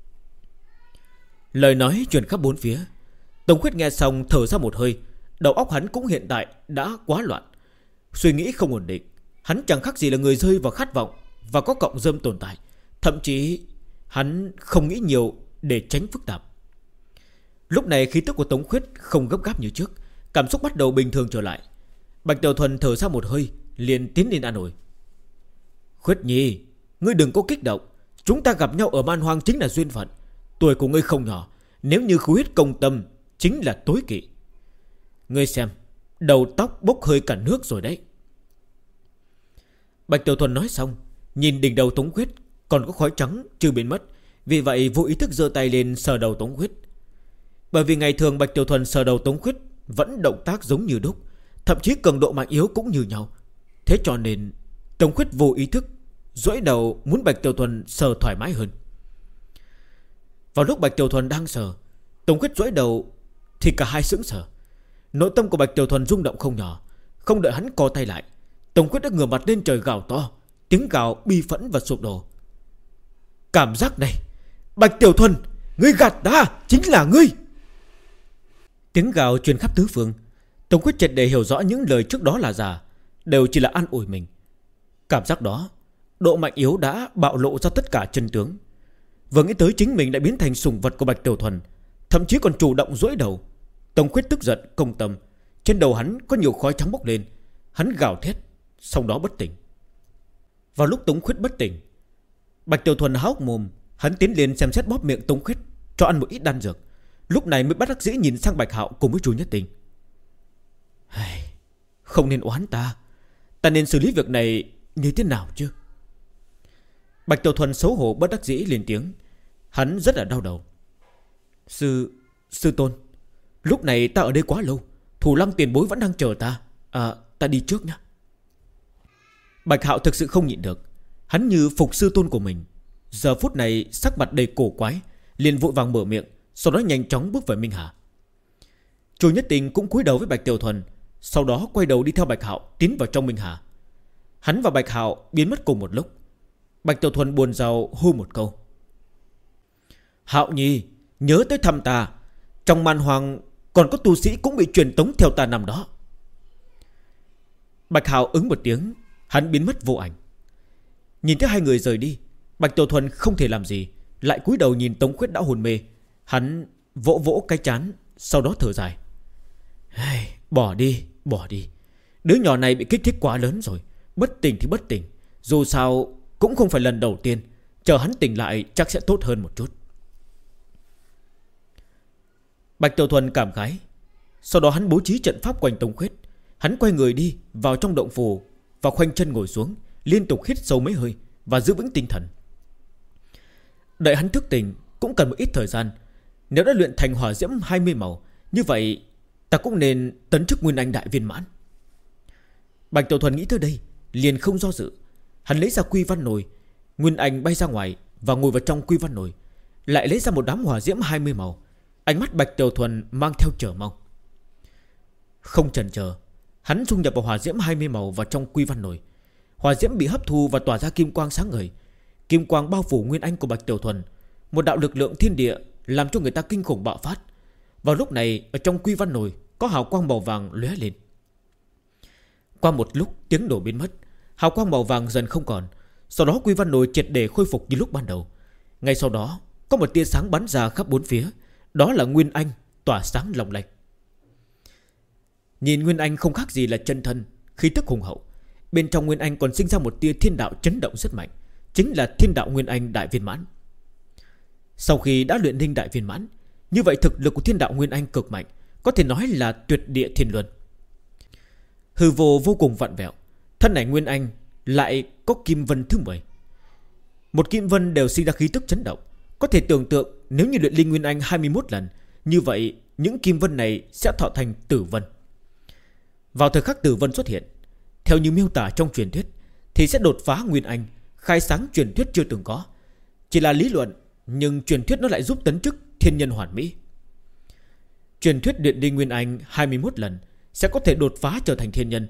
Lời nói truyền khắp bốn phía. Tống Khuyết nghe xong thở ra một hơi. Đầu óc hắn cũng hiện tại đã quá loạn, suy nghĩ không ổn định. Hắn chẳng khác gì là người rơi vào khát vọng và có cọng rơm tồn tại. Thậm chí hắn không nghĩ nhiều để tránh phức tạp. Lúc này khí tức của Tống Khuyết không gấp gáp như trước, cảm xúc bắt đầu bình thường trở lại. Bạch Tiểu Thuần thở ra một hơi, liền tiến lên an ủi: Khuyết Nhi, ngươi đừng có kích động. Chúng ta gặp nhau ở man hoang chính là duyên phận. Tuổi của ngươi không nhỏ, nếu như khí huyết công tâm chính là tối kỵ. Ngươi xem, đầu tóc bốc hơi cả nước rồi đấy. Bạch Tiểu Thuần nói xong, nhìn đỉnh đầu Tống Khuyết còn có khói trắng chưa biến mất, vì vậy vô ý thức giơ tay lên sờ đầu Tống Khuyết. Bởi vì ngày thường Bạch Tiểu Thuần sờ đầu Tống Khuyết vẫn động tác giống như đúc, thậm chí cường độ mạnh yếu cũng như nhau. Thế cho nên Tống Khuyết vô ý thức duỗi đầu muốn Bạch Tiểu Thuần sờ thoải mái hơn. Vào lúc Bạch Tiểu Thuần đang sờ, Tống Khuyết duỗi đầu thì cả hai sững sờ. Nội tâm của Bạch Tiểu Thuần rung động không nhỏ. Không đợi hắn co tay lại, Tống Khuyết đã ngửa mặt lên trời gào to, tiếng gào bi phẫn và sụp đổ. Cảm giác này, Bạch Tiểu Thuần, ngươi gạt ta, chính là ngươi. Tiếng gào truyền khắp tứ phương. Tống Khuyết triệt để hiểu rõ những lời trước đó là giả, đều chỉ là an ủi mình. Cảm giác đó, độ mạnh yếu đã bạo lộ ra tất cả chân tướng. Vừa nghĩ tới chính mình đã biến thành sủng vật của Bạch Tiểu Thuần, thậm chí còn chủ động duỗi đầu, Tống Khuyết tức giận công tâm. Trên đầu hắn có nhiều khói trắng bốc lên. Hắn gào thét, sau đó bất tỉnh. Vào lúc Tống Khuyết bất tỉnh, Bạch Tiểu Thuần há hốc mồm. Hắn tiến lên xem xét bóp miệng Tống Khuyết, cho ăn một ít đan dược. Lúc này mới bất đắc dĩ nhìn sang Bạch Hạo cùng với Chu Nhất Tinh. Không nên oán ta, ta nên xử lý việc này như thế nào chứ? Bạch Tiểu Thuần xấu hổ bất đắc dĩ lên tiếng. Hắn rất là đau đầu. Sư tôn, lúc này ta ở đây quá lâu, Thủ Lăng tiền bối vẫn đang chờ ta. Ta đi trước nhé. Bạch Hạo thực sự không nhịn được. Hắn như phục sư tôn của mình. Giờ phút này sắc mặt đầy cổ quái, liền vội vàng mở miệng, sau đó nhanh chóng bước về Minh Hà. Chu Nhất Tinh cũng cúi đầu với Bạch Tiểu Thuần, sau đó quay đầu đi theo Bạch Hạo tiến vào trong Minh Hà. Hắn và Bạch Hạo biến mất cùng một lúc. Bạch Tiểu Thuần buồn rầu hô một câu: Hạo Nhi, nhớ tới thăm ta. Trong man hoang còn có tu sĩ cũng bị truyền tống theo ta năm đó. Bạch Hạo ứng một tiếng, hắn biến mất vô ảnh. Nhìn thấy hai người rời đi, Bạch Tiểu Thuần không thể làm gì, lại cúi đầu nhìn Tống Khuyết đã hôn mê. Hắn vỗ vỗ cái trán, sau đó thở dài: Bỏ đi. Đứa nhỏ này bị kích thích quá lớn rồi. Bất tỉnh thì bất tỉnh, dù sao cũng không phải lần đầu tiên. Chờ hắn tỉnh lại chắc sẽ tốt hơn một chút. Bạch Tiểu Thuần cảm khái. Sau đó hắn bố trí trận pháp quanh Tống Khuyết. Hắn quay người đi vào trong động phủ và khoanh chân ngồi xuống, liên tục hít sâu mấy hơi và giữ vững tinh thần. Đợi hắn thức tỉnh cũng cần một ít thời gian. Nếu đã luyện thành hỏa diễm 20 màu, như vậy ta cũng nên tấn chức Nguyên Anh đại viên mãn. Bạch Tiểu Thuần nghĩ tới đây, liền không do dự. Hắn lấy ra quy văn nồi, Nguyên Anh bay ra ngoài và ngồi vào trong quy văn nồi, lại lấy ra một đám hỏa diễm 20 màu. Ánh mắt Bạch Tiểu Thuần mang theo chờ mong. Không chần chờ, hắn dung nhập vào hỏa diễm 20 màu vào trong quy văn nồi. Hỏa diễm bị hấp thu và tỏa ra kim quang sáng ngời. Kim quang bao phủ Nguyên Anh của Bạch Tiểu Thuần, một đạo lực lượng thiên địa làm cho người ta kinh khủng bạo phát. Vào lúc này, ở trong quy văn nồi có hào quang màu vàng lóe lên. Qua một lúc tiếng nổ biến mất, hào quang màu vàng dần không còn. Sau đó quy văn nồi triệt để khôi phục như lúc ban đầu. Ngay sau đó có một tia sáng bắn ra khắp bốn phía. Đó là Nguyên Anh tỏa sáng long lanh. Nhìn Nguyên Anh không khác gì là chân thân, khí tức hùng hậu. Bên trong Nguyên Anh còn sinh ra một tia thiên đạo chấn động rất mạnh, chính là thiên đạo Nguyên Anh đại viên mãn. Sau khi đã luyện linh đại viên mãn, như vậy thực lực của thiên đạo Nguyên Anh cực mạnh, có thể nói là tuyệt địa thiên luân. Hư vô vô cùng vặn vẹo, thân này Nguyên Anh lại có kim vân thứ 10. Một kim vân đều sinh ra khí tức chấn động. Có thể tưởng tượng nếu như luyện linh Nguyên Anh 21 lần, như vậy những kim vân này sẽ tạo thành tử vân. Vào thời khắc tử vân xuất hiện, theo như miêu tả trong truyền thuyết, thì sẽ đột phá Nguyên Anh, khai sáng truyền thuyết chưa từng có. Chỉ là lý luận, nhưng truyền thuyết nó lại giúp tấn chức thiên nhân hoàn mỹ. Truyền thuyết luyện linh Nguyên Anh 21 lần sẽ có thể đột phá trở thành thiên nhân.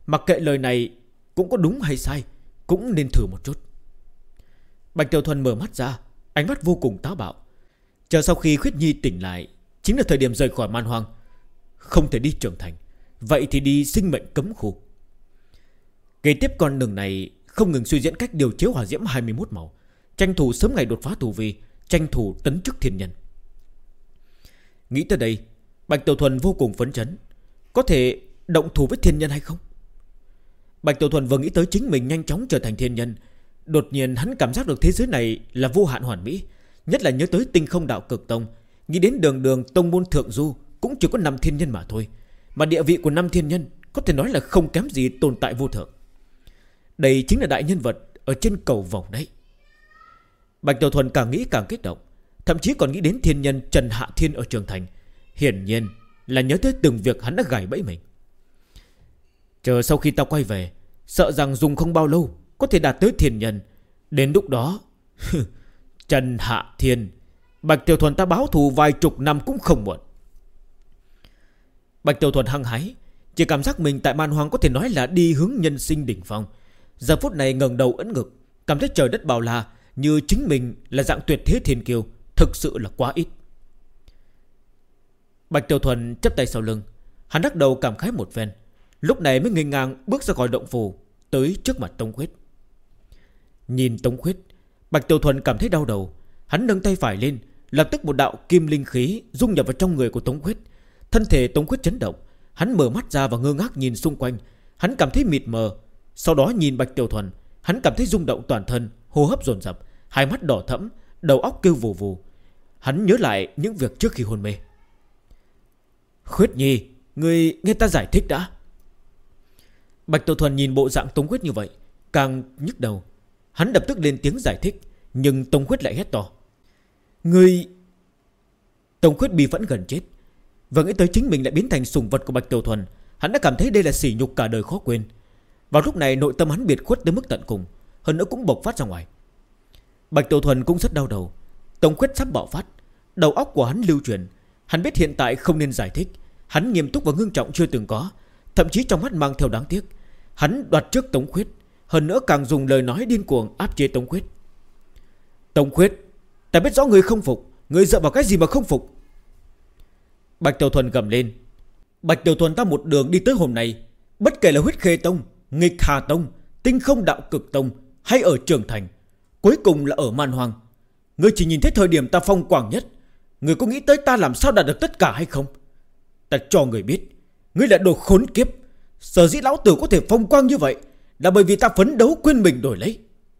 Mặc kệ lời này cũng có đúng hay sai, cũng nên thử một chút. Bạch Tiểu Thuần mở mắt ra, ánh mắt vô cùng táo bạo. Chờ sau khi Khuyết Nhi tỉnh lại, chính là thời điểm rời khỏi man hoang. Không thể đi trưởng thành, vậy thì đi sinh mệnh cấm khu. Kế tiếp con đường này không ngừng suy diễn cách điều chiếu hỏa diễm 21 màu, tranh thủ sớm ngày đột phá tu vi, tranh thủ tấn chức thiên nhân. Nghĩ tới đây, Bạch Tiểu Thuần vô cùng phấn chấn. Có thể động thủ với thiên nhân hay không? Bạch Tiểu Thuần vừa nghĩ tới chính mình nhanh chóng trở thành thiên nhân, đột nhiên hắn cảm giác được thế giới này là vô hạn hoàn mỹ. Nhất là nhớ tới Tinh Không Đạo Cực Tông, nghĩ đến đường tông môn thượng du cũng chỉ có 5 thiên nhân mà thôi, mà địa vị của 5 thiên nhân có thể nói là không kém gì tồn tại vô thượng. Đây chính là đại nhân vật ở trên cầu vòng đấy. Bạch Tiểu Thuần càng nghĩ càng kích động, thậm chí còn nghĩ đến thiên nhân Trần Hạ Thiên ở Trường Thành. Hiển nhiên là nhớ tới từng việc hắn đã gài bẫy mình. Chờ sau khi ta quay về, sợ rằng dùng không bao lâu có thể đạt tới thiên nhân. Đến lúc đó Trần Hạ Thiên, Bạch Tiểu Thuần ta báo thù vài chục năm cũng không muộn. Bạch Tiểu Thuần hăng hái, chỉ cảm giác mình tại man hoang có thể nói là đi hướng nhân sinh đỉnh phong. Giờ phút này ngẩng đầu ấn ngực, cảm thấy trời đất bao la, như chính mình là dạng tuyệt thế thiên kiêu, thực sự là quá ít. Bạch Tiểu Thuần chắp tay sau lưng, hắn đắc đầu cảm khái một phen, lúc này mới nghênh ngang bước ra khỏi động phủ, tới trước mặt Tống Khuyết. Nhìn Tống Khuyết, Bạch Tiểu Thuần cảm thấy đau đầu. Hắn nâng tay phải lên, lập tức một đạo kim linh khí dung nhập vào trong người của Tống Khuyết. Thân thể Tống Khuyết chấn động, hắn mở mắt ra và ngơ ngác nhìn xung quanh. Hắn cảm thấy mịt mờ. Sau đó nhìn Bạch Tiểu Thuần, hắn cảm thấy rung động toàn thân, hô hấp dồn dập, hai mắt đỏ thẫm, đầu óc kêu vù vù. Hắn nhớ lại những việc trước khi hôn mê. Khuyết Nhi, ngươi nghe ta giải thích đã. Bạch Tiểu Thuần nhìn bộ dạng Tống Khuyết như vậy, càng nhức đầu. Hắn lập tức lên tiếng giải thích, nhưng Tống Khuyết lại hét to. Ngươi... Tống Khuyết bi phẫn gần chết. Và nghĩ tới chính mình lại biến thành sủng vật của Bạch Tiểu Thuần, hắn đã cảm thấy đây là sỉ nhục cả đời khó quên. Vào lúc này nội tâm hắn biệt khuất tới mức tận cùng, hơn nữa cũng bộc phát ra ngoài. Bạch Tiểu Thuần cũng rất đau đầu. Tống Khuyết sắp bạo phát, đầu óc của hắn lưu chuyển. Hắn biết hiện tại không nên giải thích. Hắn nghiêm túc và ngưng trọng chưa từng có, thậm chí trong mắt mang theo đáng tiếc. Hắn đoạt trước Tống Khuyết, hơn nữa càng dùng lời nói điên cuồng áp chế Tống Khuyết. Tống Khuyết, ta biết rõ ngươi không phục, ngươi dựa vào cái gì mà không phục? Bạch Tiểu Thuần gầm lên. Bạch Tiểu Thuần ta một đường đi tới hôm nay, bất kể là Huyết Khê Tông, Nghịch Hà Tông, Tinh Không Đạo Cực Tông hay ở Trường Thành, cuối cùng là ở man hoang, ngươi chỉ nhìn thấy thời điểm ta phong quang nhất. Ngươi có nghĩ tới ta làm sao đạt được tất cả hay không? Ta cho ngươi biết, ngươi là đồ khốn kiếp. Sở dĩ lão tử có thể phong quang như vậy là bởi vì ta phấn đấu quên mình đổi lấy.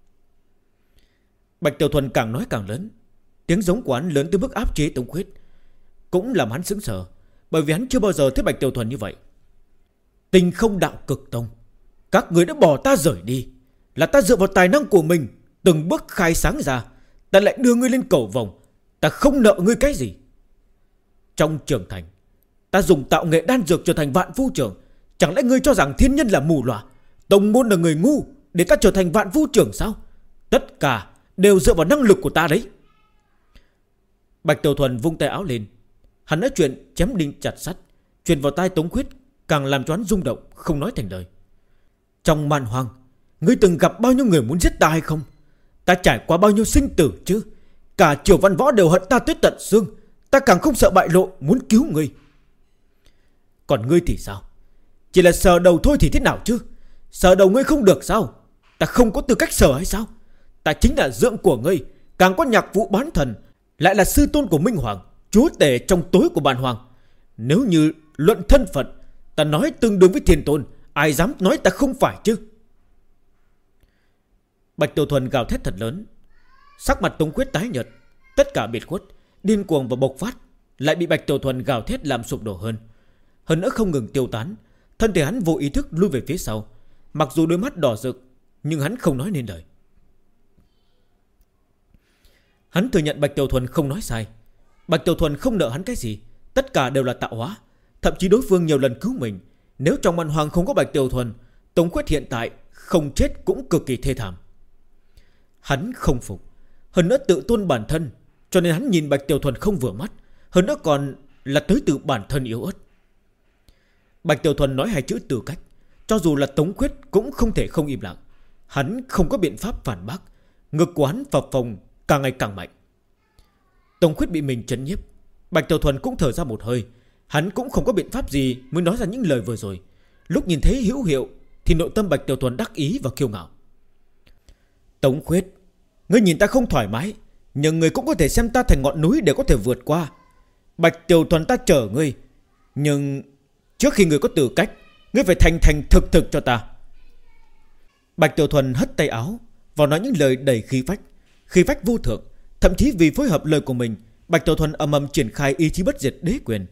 Bạch Tiểu Thuần càng nói càng lớn, tiếng giống của hắn lớn tới mức áp chế Tống Khuyết, cũng làm hắn sững sờ, bởi vì hắn chưa bao giờ thấy Bạch Tiểu Thuần như vậy. Tinh Không Đạo Cực Tông, các người đã bỏ ta rời đi, là ta dựa vào tài năng của mình từng bước khai sáng ra, ta lại đưa ngươi lên cầu vòng. Ta không nợ ngươi cái gì. Trong Trường Thành, ta dùng tạo nghệ đan dược trở thành vạn vu trưởng. Chẳng lẽ ngươi cho rằng thiên nhân là mù lòa, tông môn là người ngu để ta trở thành vạn vu trưởng sao? Tất cả đều dựa vào năng lực của ta đấy. Bạch Tiểu Thuần vung tay áo lên, hắn nói chuyện chém đinh chặt sắt, truyền vào tai Tống Khuyết, càng làm cho hắn rung động không nói thành lời. Trong man hoang, ngươi từng gặp bao nhiêu người muốn giết ta hay không? Ta trải qua bao nhiêu sinh tử chứ? Cả Triều Văn Võ đều hận ta tới tận xương. Ta càng không sợ bại lộ, muốn cứu ngươi. Còn ngươi thì sao? Chỉ là sờ đầu thôi thì thế nào chứ? Sờ đầu ngươi không được sao? Ta không có tư cách sờ hay sao? Ta chính là dượng của ngươi, càng có nhạc vụ bán thần, lại là sư tôn của Minh Hoàng, chúa tể trong tối của bàn hoàng. Nếu như luận thân phận, ta nói tương đương với thiên tôn, ai dám nói ta không phải chứ? Bạch Tiểu Thuần gào thét thật lớn. Sắc mặt Tống Khuyết tái nhợt, tất cả biệt khuất, điên cuồng và bộc phát, lại bị Bạch Tiểu Thuần gào thét làm sụp đổ hơn. Hơn nữa không ngừng tiêu tán, thân thể hắn vô ý thức lui về phía sau. Mặc dù đôi mắt đỏ rực, nhưng hắn không nói nên lời. Hắn thừa nhận Bạch Tiểu Thuần không nói sai. Bạch Tiểu Thuần không nợ hắn cái gì, tất cả đều là tạo hóa. Thậm chí đối phương nhiều lần cứu mình. Nếu trong man hoang không có Bạch Tiểu Thuần, Tống Khuyết hiện tại không chết cũng cực kỳ thê thảm. Hắn không phục, hơn nữa tự tôn bản thân, cho nên hắn nhìn Bạch Tiểu Thuần không vừa mắt, hơn nữa còn là tới từ bản thân yếu ớt. Bạch Tiểu Thuần nói hai chữ tư cách, Cho dù là Tống Khuyết cũng không thể không im lặng. Hắn không có biện pháp phản bác. Ngực của hắn phập phồng càng ngày càng mạnh. Tống Khuyết bị mình trấn nhiếp. Bạch Tiểu Thuần cũng thở ra một hơi. Hắn cũng không có biện pháp gì mới nói ra những lời vừa rồi. Lúc nhìn thấy hữu hiệu thì nội tâm Bạch Tiểu Thuần đắc ý và kiêu ngạo. Tống Khuyết, ngươi nhìn ta không thoải mái, nhưng ngươi cũng có thể xem ta thành ngọn núi để có thể vượt qua. Bạch Tiểu Thuần ta chở ngươi, nhưng trước khi ngươi có tư cách, ngươi phải thành thực cho ta. Bạch Tiểu Thuần hất tay áo và nói những lời đầy khí phách vô thượng. Thậm chí vì phối hợp lời của mình, Bạch Tiểu Thuần ầm ầm triển khai ý chí bất diệt đế quyền.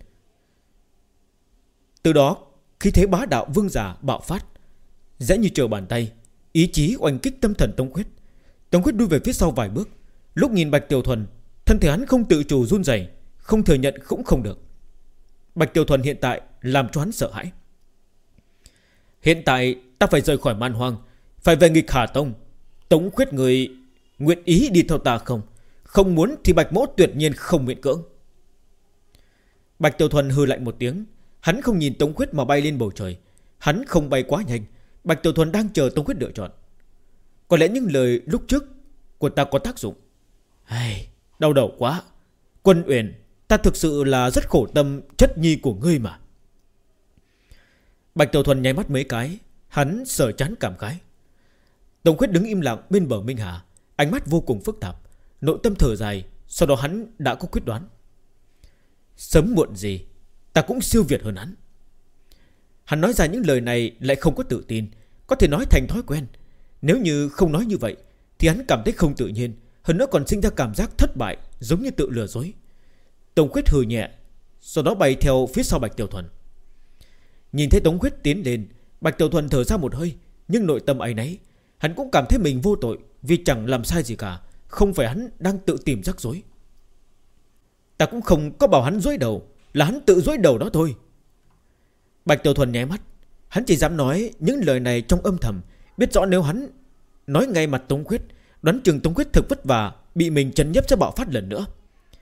Từ đó khí thế bá đạo vương giả bạo phát, dễ như trở bàn tay. Ý chí oanh kích tâm thần Tống Khuyết. Tống Khuyết đuôi về phía sau vài bước. Lúc nhìn Bạch Tiểu Thuần, thân thể hắn không tự chủ run rẩy, không thừa nhận cũng không được. Bạch Tiểu Thuần hiện tại làm cho hắn sợ hãi. Hiện tại ta phải rời khỏi Man Hoang, phải về nghịch Hà Tông. Tống Khuyết người nguyện ý đi theo ta không? Không muốn thì Bạch Mỗ tuyệt nhiên không miễn cưỡng. Bạch Tiểu Thuần hừ lạnh một tiếng. Hắn không nhìn Tống Khuyết mà bay lên bầu trời. Hắn không bay quá nhanh. Bạch Tiểu Thuần đang chờ Tống Khuyết lựa chọn. Có lẽ những lời lúc trước của ta có tác dụng. Đau đầu quá. Quân Uyển, ta thực sự là rất khổ tâm chất nhi của ngươi mà. Bạch Tiểu Thuần nháy mắt mấy cái. Hắn sờ chán cảm khái. Tống Khuyết đứng im lặng bên bờ Minh Hà, ánh mắt vô cùng phức tạp, nội tâm thở dài. Sau đó hắn đã có quyết đoán. Sớm muộn gì ta cũng siêu việt hơn hắn. Hắn nói ra những lời này lại không có tự tin, có thể nói thành thói quen. Nếu như không nói như vậy thì hắn cảm thấy không tự nhiên, hơn nữa còn sinh ra cảm giác thất bại, giống như tự lừa dối. Tống Khuyết hừ nhẹ, sau đó bay theo phía sau Bạch Tiểu Thuần. Nhìn thấy Tống Khuyết tiến lên, Bạch Tiểu Thuần thở ra một hơi, nhưng nội tâm áy náy. Hắn cũng cảm thấy mình vô tội, vì chẳng làm sai gì cả. Không phải hắn đang tự tìm rắc rối. Ta cũng không có bảo hắn dối đầu, là hắn tự dối đầu đó thôi. Bạch Tiểu Thuần nháy mắt. Hắn chỉ dám nói những lời này trong âm thầm, biết rõ nếu hắn nói ngay mặt Tống Khuyết, đoán chừng Tống Khuyết thực vất vả, bị mình trấn nhấp sẽ bạo phát lần nữa.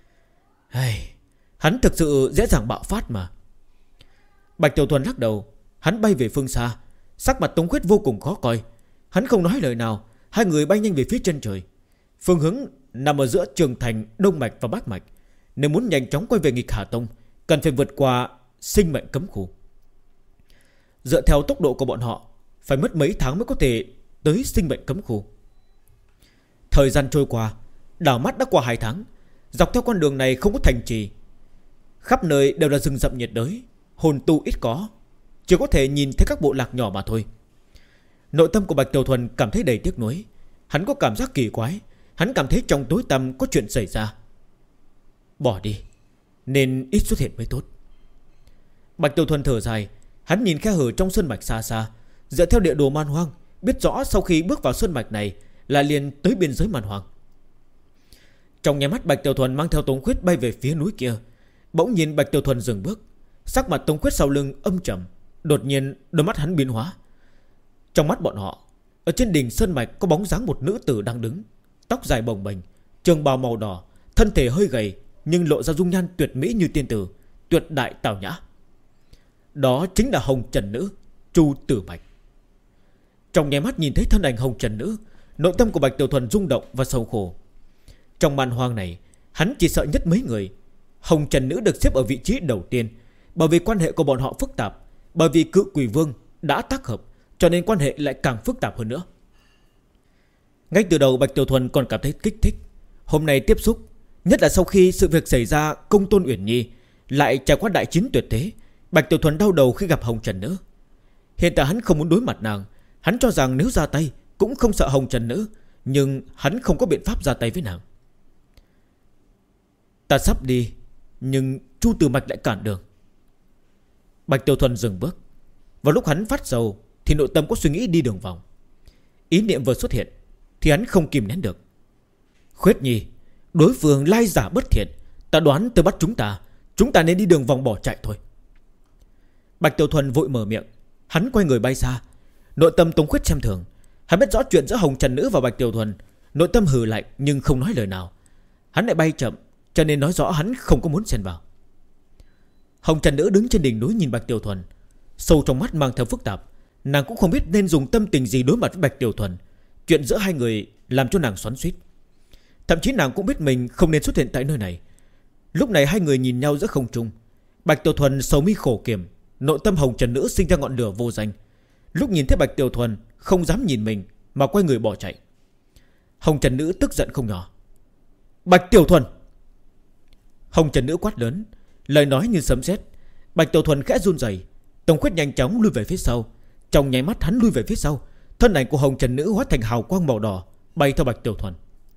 Hắn thực sự dễ dàng bạo phát mà. Bạch Tiểu Thuần lắc đầu. Hắn bay về phương xa. Sắc mặt Tống Khuyết vô cùng khó coi. Hắn không nói lời nào. Hai người bay nhanh về phía chân trời. Phương hướng nằm ở giữa Trường Thành, Đông Mạch và Bắc Mạch. Nếu muốn nhanh chóng quay về nghịch Hà Tông, cần phải vượt qua sinh mệnh cấm khu. Dựa theo tốc độ của bọn họ, phải mất mấy tháng mới có thể tới sinh mệnh cấm khu. Thời gian trôi qua, đảo mắt đã qua 2 tháng. Dọc theo con đường này không có thành trì, khắp nơi đều là rừng rậm nhiệt đới, hồn tu ít có, chỉ có thể nhìn thấy các bộ lạc nhỏ mà thôi. Nội tâm của Bạch Tiểu Thuần cảm thấy đầy tiếc nuối. Hắn có cảm giác kỳ quái. Hắn cảm thấy trong tối tăm có chuyện xảy ra. Bỏ đi, nên ít xuất hiện mới tốt. Bạch Tiểu Thuần thở dài. Hắn nhìn khe hở trong sơn mạch xa xa. Dựa theo địa đồ Man Hoang, biết rõ sau khi bước vào sơn mạch này là liền tới biên giới Man Hoang. Trong nháy mắt Bạch Tiểu Thuần mang theo Tống Khuyết bay về phía núi kia. Bỗng nhìn Bạch Tiểu Thuần dừng bước. Sắc mặt Tống Khuyết sau lưng âm trầm. Đột nhiên đôi mắt hắn biến hóa. Trong mắt bọn họ, ở trên đỉnh sơn mạch có bóng dáng một nữ tử đang đứng, tóc dài bồng bềnh, trường bào màu đỏ, thân thể hơi gầy nhưng lộ ra dung nhan tuyệt mỹ như tiên tử, tuyệt đại tào nhã. Đó chính là Hồng Trần Nữ, Chu Tử Mạch. Trong nháy mắt nhìn thấy thân ảnh Hồng Trần Nữ, nội tâm của Bạch Tiểu Thuần rung động và sầu khổ. Trong Man Hoang này, hắn chỉ sợ nhất mấy người. Hồng Trần Nữ được xếp ở vị trí đầu tiên, bởi vì quan hệ của bọn họ phức tạp, bởi vì Cự Quỷ Vương đã tác hợp, cho nên quan hệ lại càng phức tạp hơn nữa. Ngay từ đầu Bạch Tiểu Thuần còn cảm thấy kích thích. Hôm nay tiếp xúc, nhất là sau khi sự việc xảy ra Công Tôn Uyển Nhi lại trải qua đại chiến tuyệt thế, Bạch Tiểu Thuần đau đầu khi gặp Hồng Trần Nữ. Hiện tại hắn không muốn đối mặt nàng. Hắn cho rằng nếu ra tay cũng không sợ Hồng Trần Nữ, nhưng hắn không có biện pháp ra tay với nàng. Ta sắp đi, nhưng Chu Tử Mạch lại cản đường. Bạch Tiểu Thuần dừng bước. Vào lúc hắn phát sầu thì nội tâm có suy nghĩ đi đường vòng. Ý niệm vừa xuất hiện thì hắn không kìm nén được. Khuyết Nhi, đối phương lai giả bất thiện, ta đoán tới bắt chúng ta nên đi đường vòng bỏ chạy thôi. Bạch Tiểu Thuần vội mở miệng. Hắn quay người bay xa. Nội tâm Tống Khuyết xem thường. Hắn biết rõ chuyện giữa Hồng Trần Nữ và Bạch Tiểu Thuần. Nội tâm hừ lạnh nhưng không nói lời nào. Hắn lại bay chậm, cho nên nói rõ hắn không có muốn xen vào. Hồng Trần Nữ đứng trên đỉnh núi nhìn Bạch Tiểu Thuần, sâu trong mắt mang theo phức tạp. Nàng cũng không biết nên dùng tâm tình gì đối mặt với Bạch Tiểu Thuần. Chuyện giữa hai người làm cho nàng xoắn xuýt. Thậm chí nàng cũng biết mình không nên xuất hiện tại nơi này. Lúc này hai người nhìn nhau giữa không trung. Bạch Tiểu Thuần sầu mi khổ kiểm, nội tâm Hồng Trần Nữ sinh ra ngọn lửa vô danh. Lúc nhìn thấy Bạch Tiểu Thuần không dám nhìn mình mà quay người bỏ chạy. Hồng Trần Nữ tức giận không nhỏ. Bạch Tiểu Thuần! Hồng Trần Nữ quát lớn, lời nói như sấm sét. Bạch Tiểu Thuần khẽ run rẩy, Tông Khuyết nhanh chóng lui về phía sau. Trong nháy mắt hắn lui về phía sau, thân ảnh của Hồng Trần Nữ hóa thành hào quang màu đỏ, bay theo Bạch Tiểu Thuần.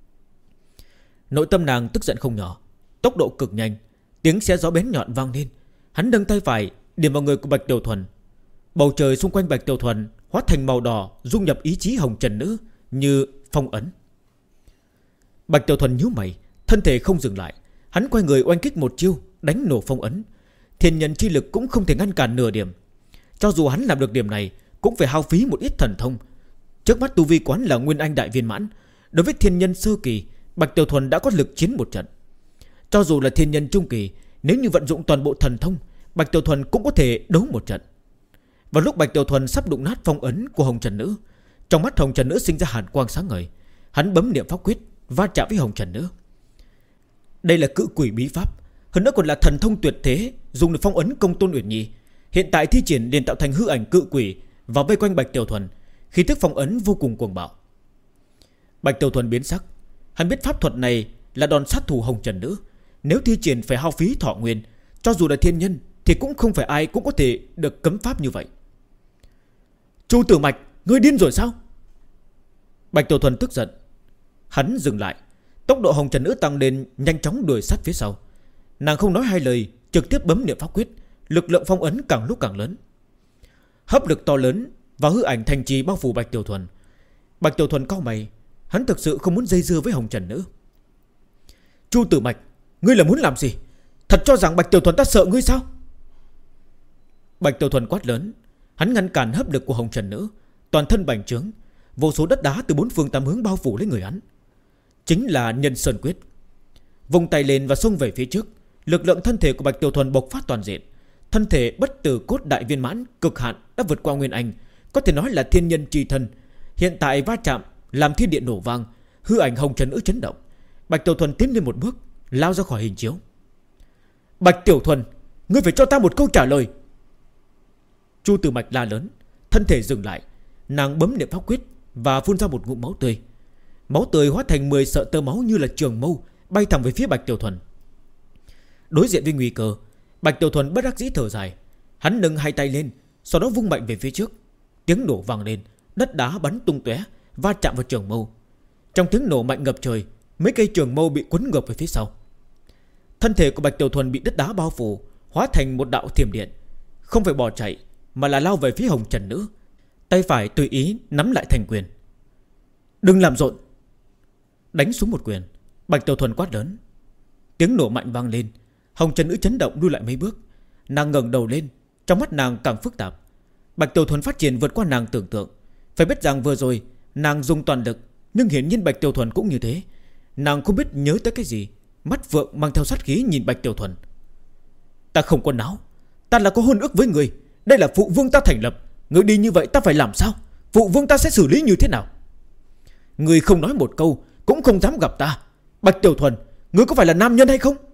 Nội tâm nàng tức giận không nhỏ, tốc độ cực nhanh, tiếng xé gió bén nhọn vang lên. Hắn nâng tay phải điểm vào người của Bạch Tiểu Thuần. Bầu trời xung quanh Bạch Tiểu Thuần hóa thành màu đỏ, dung nhập ý chí Hồng Trần Nữ như phong ấn. Bạch Tiểu Thuần nhíu mày, thân thể không dừng lại. Hắn quay người oanh kích một chiêu, đánh nổ phong ấn. Thiên nhân chi lực cũng không thể ngăn cản nửa điểm. Cho dù hắn làm được điểm này, cũng phải hao phí một ít thần thông. Trước mắt tu vi quán là Nguyên Anh đại viên mãn. Đối với thiên nhân sơ kỳ, Bạch Tiểu Thuần đã có lực chiến một trận. Cho dù là thiên nhân trung kỳ, nếu như vận dụng toàn bộ thần thông, Bạch Tiểu Thuần cũng có thể đấu một trận. Vào lúc Bạch Tiểu Thuần sắp đụng nát phong ấn của Hồng Trần Nữ, trong mắt Hồng Trần Nữ sinh ra hàn quang sáng ngời. Hắn bấm niệm pháp quyết, va chạm với Hồng Trần Nữ. Đây là cự quỷ bí pháp, hơn nữa còn là thần thông tuyệt thế, dùng để phong ấn Công Tôn Uyển Nhi. Hiện tại thi triển liền tạo thành hư ảnh cự quỷ và vây quanh Bạch Tiểu Thuần, khí tức phong ấn vô cùng cuồng bạo. Bạch Tiểu Thuần biến sắc. Hắn biết pháp thuật này là đòn sát thủ Hồng Trần Nữ. Nếu thi triển phải hao phí thọ nguyên, cho dù là thiên nhân thì cũng không phải ai cũng có thể được cấm pháp như vậy. Chu Tử Mạch, ngươi điên rồi sao? Bạch Tiểu Thuần tức giận. Hắn dừng lại. Tốc độ Hồng Trần Nữ tăng lên, nhanh chóng đuổi sát phía sau. Nàng không nói hai lời, trực tiếp bấm niệm pháp quyết. Lực lượng phong ấn càng lúc càng lớn. Hấp lực to lớn và hư ảnh thành trì bao phủ Bạch Tiểu Thuần. Bạch Tiểu Thuần cau mày. Hắn thực sự không muốn dây dưa với Hồng Trần Nữ. Chu Tử Mạch, ngươi là muốn làm gì? Thật cho rằng Bạch Tiểu Thuần ta sợ ngươi sao? Bạch Tiểu Thuần quát lớn. Hắn ngăn cản hấp lực của Hồng Trần Nữ. Toàn thân bành trướng, vô số đất đá từ bốn phương tám hướng bao phủ lấy người hắn. Chính là Nhân Sơn Quyết. Vung tay lên và xông về phía trước. Lực lượng thân thể của Bạch Tiểu Thuần bộc phát toàn diện. Thân thể bất tử cốt đại viên mãn cực hạn đã vượt qua Nguyên Anh, có thể nói là thiên nhân chi thân. Hiện tại va chạm làm thiên địa nổ vang, hư ảnh Hồng Trần Nữ chấn động. Bạch Tiểu Thuần tiến lên một bước, lao ra khỏi hình chiếu. Bạch Tiểu Thuần, ngươi phải cho ta một câu trả lời. Chu Tử Mạch la lớn, thân thể dừng lại. Nàng bấm niệm pháp quyết và phun ra một ngụm máu tươi. Máu tươi hóa thành 10 sợi tơ máu như là trường mâu, bay thẳng về phía Bạch Tiểu Thuần. Đối diện với nguy cơ, Bạch Tiểu Thuần bất đắc dĩ thở dài. Hắn nâng hai tay lên, sau đó vung mạnh về phía trước. Tiếng nổ vang lên, đất đá bắn tung tóe, va chạm vào trường mâu. Trong tiếng nổ mạnh ngập trời, mấy cây trường mâu bị quấn ngược về phía sau. Thân thể của Bạch Tiểu Thuần bị đất đá bao phủ, hóa thành một đạo thiểm điện. Không phải bỏ chạy, mà là lao về phía Hồng Trần Nữ. Tay phải tùy ý nắm lại thành quyền. Đừng làm rộn. Đánh xuống một quyền, Bạch Tiểu Thuần quát lớn. Tiếng nổ mạnh vang lên. Hồng Trần Nữ chấn động lui lại mấy bước. Nàng ngẩng đầu lên, trong mắt nàng càng phức tạp. Bạch Tiểu Thuần phát triển vượt qua nàng tưởng tượng. Phải biết rằng vừa rồi nàng dùng toàn lực, nhưng hiển nhiên Bạch Tiểu Thuần cũng như thế. Nàng không biết nhớ tới cái gì, mắt vượng mang theo sát khí nhìn Bạch Tiểu Thuần. Ta không có não, ta là có hôn ước với người. Đây là phụ vương ta thành lập. Người đi như vậy ta phải làm sao? Phụ vương ta sẽ xử lý như thế nào? Người không nói một câu, cũng không dám gặp ta. Bạch Tiểu Thuần, người có phải là nam nhân hay không?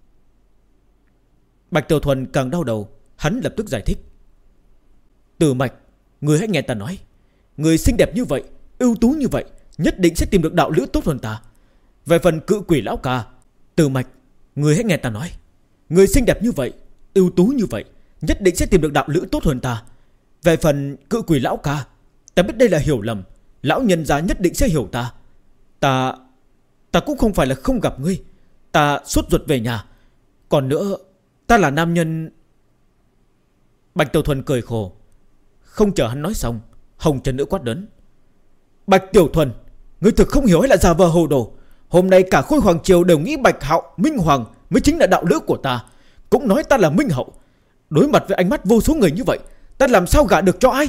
Bạch Tiểu Thuần càng đau đầu. Hắn lập tức giải thích. Tử Mạch, người hãy nghe ta nói. Người xinh đẹp như vậy, ưu tú như vậy, nhất định sẽ tìm được đạo lữ tốt hơn ta. Về phần cự quỷ lão ca, Tử Mạch, người hãy nghe ta nói. Người xinh đẹp như vậy, ưu tú như vậy, nhất định sẽ tìm được đạo lữ tốt hơn ta. Về phần cự quỷ lão ca, ta biết đây là hiểu lầm. Lão nhân gia nhất định sẽ hiểu ta. Ta cũng không phải là không gặp ngươi. Ta sốt ruột về nhà. Còn nữa, ta là nam nhân. Bạch Tiểu Thuần cười khổ. Không chờ hắn nói xong, Hồng Trần Nữ quát lớn. Bạch Tiểu Thuần, ngươi thực không hiểu hay là giả vờ hồ đồ. Hôm nay cả khôi hoàng triều đều nghĩ Bạch Hạo, Minh Hoàng mới chính là đạo lữ của ta. Cũng nói ta là Minh Hậu. Đối mặt với ánh mắt vô số người như vậy, ta làm sao gả được cho ai?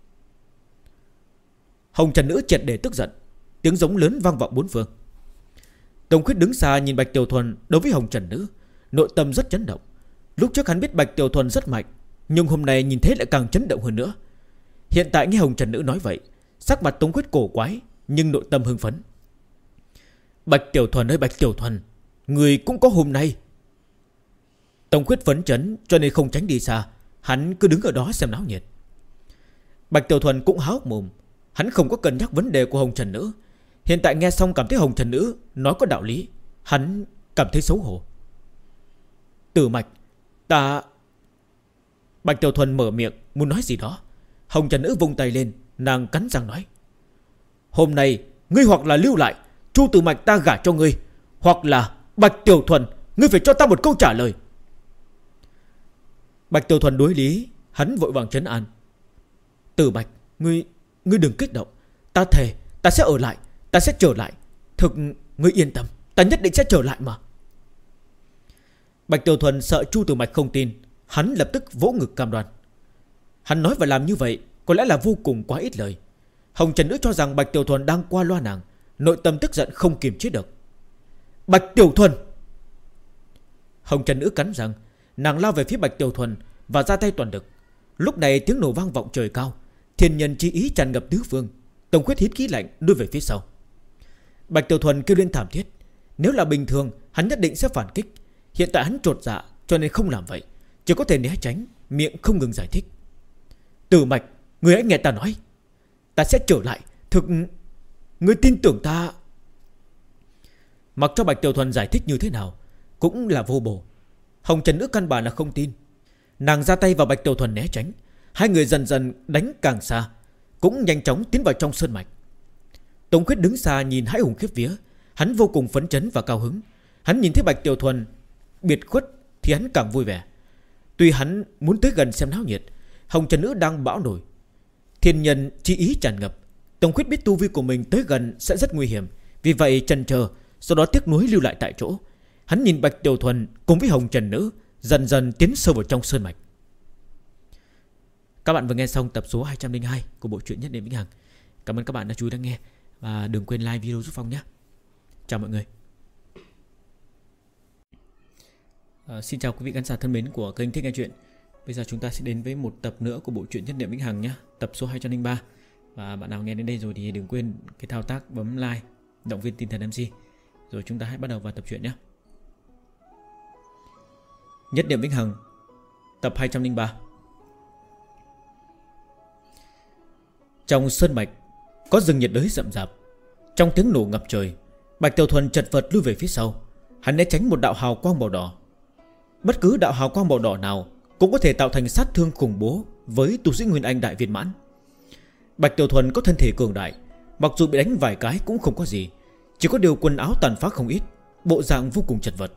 Hồng Trần Nữ triệt để tức giận. Tiếng giống lớn vang vọng bốn phương. Tông Khuyết đứng xa nhìn Bạch Tiểu Thuần đối với Hồng Trần Nữ, nội tâm rất chấn động. Lúc trước hắn biết Bạch Tiểu Thuần rất mạnh, nhưng hôm nay nhìn thấy lại càng chấn động hơn nữa. Hiện tại nghe Hồng Trần Nữ nói vậy, sắc mặt Tống Khuyết cổ quái, nhưng nội tâm hưng phấn. Bạch Tiểu Thuần ơi Bạch Tiểu Thuần, người cũng có hôm nay. Tống Khuyết phấn chấn cho nên không tránh đi xa, hắn cứ đứng ở đó xem náo nhiệt. Bạch Tiểu Thuần cũng há hốc mồm. Hắn không có cân nhắc vấn đề của Hồng Trần Nữ. Hiện tại nghe xong cảm thấy Hồng Trần Nữ nói có đạo lý, hắn cảm thấy xấu hổ. Tử Mạch, ta... Bạch Tiểu Thuần mở miệng muốn nói gì đó. Hồng Trần Nữ vung tay lên, nàng cắn răng nói: Hôm nay ngươi hoặc là lưu lại, Chu Tử Mạch ta gả cho ngươi, hoặc là Bạch Tiểu Thuần, ngươi phải cho ta một câu trả lời. Bạch Tiểu Thuần đối lý, hắn vội vàng trấn an: Tử Mạch, ngươi đừng kích động. Ta thề, ta sẽ ở lại, ta sẽ trở lại. Thực, ngươi yên tâm, ta nhất định sẽ trở lại mà. Bạch Tiểu Thuần sợ Chu Tử Mạch không tin, hắn lập tức vỗ ngực cam đoan. Hắn nói và làm như vậy có lẽ là vô cùng quá ít lời. Hồng Trần Nữ cho rằng Bạch Tiểu Thuần đang qua loa nàng, nội tâm tức giận không kiềm chế được. Bạch Tiểu Thuần! Hồng Trần Nữ cắn răng, nàng lao về phía Bạch Tiểu Thuần và ra tay toàn lực. Lúc này tiếng nổ vang vọng trời cao, thiên nhân chi ý tràn ngập tứ phương. Tống Khuyết hít khí lạnh lui về phía sau. Bạch Tiểu Thuần kêu lên thảm thiết. Nếu là bình thường hắn nhất định sẽ phản kích. Hiện tại hắn trột dạ cho nên không làm vậy, chỉ có thể né tránh, miệng không ngừng giải thích. Tử Mạch, người hãy nghe ta nói, ta sẽ trở lại. Thực, người tin tưởng ta. Mặc cho Bạch Tiểu Thuần giải thích như thế nào cũng là vô bổ. Hồng Trần Nữ căn bản là không tin. Nàng ra tay vào Bạch Tiểu Thuần né tránh. Hai người dần dần đánh càng xa, cũng nhanh chóng tiến vào trong sơn mạch. Tống Khuyết đứng xa nhìn hãi hùng khiếp vía. Hắn vô cùng phấn chấn và cao hứng. Hắn nhìn thấy Bạch Tiểu Thuần biệt khuất thì hắn càng vui vẻ. Tuy hắn muốn tới gần xem náo nhiệt, Hồng Trần Nữ đang bão nổi, thiên nhân chi ý tràn ngập. Tống Khuyết biết tu vi của mình tới gần sẽ rất nguy hiểm, vì vậy chần chờ, sau đó tiếc nuối lưu lại tại chỗ. Hắn nhìn Bạch Tiểu Thuần cùng với Hồng Trần Nữ dần dần tiến sâu vào trong sơn mạch. Các bạn vừa nghe xong tập số 202 của bộ truyện Nhất Niệm Vĩnh Hằng. Cảm ơn các bạn đã chú ý lắng nghe, và đừng quên like video giúp Phong nhé. Chào mọi người. Xin chào quý vị khán giả thân mến của kênh Thích Nghe Chuyện. Bây giờ chúng ta sẽ đến với một tập nữa của bộ truyện Nhất Niệm Vĩnh Hằng nhé, tập số 203. Và bạn nào nghe đến đây rồi thì đừng quên cái thao tác bấm like, động viên tinh thần MC. Rồi chúng ta hãy bắt đầu vào tập truyện nhé. Nhất Niệm Vĩnh Hằng, tập 203. Trong sơn mạch có rừng nhiệt đới rậm rạp. Trong tiếng nổ ngập trời, Bạch Tiểu Thuần chật vật lui về phía sau. Hắn né tránh một đạo hào quang màu đỏ. Bất cứ đạo hào quang màu đỏ nào cũng có thể tạo thành sát thương khủng bố với tu sĩ Nguyên Anh đại viên mãn. Bạch Tiểu Thuần có thân thể cường đại, mặc dù bị đánh vài cái cũng không có gì, chỉ có điều quần áo tàn phá không ít, bộ dạng vô cùng chật vật.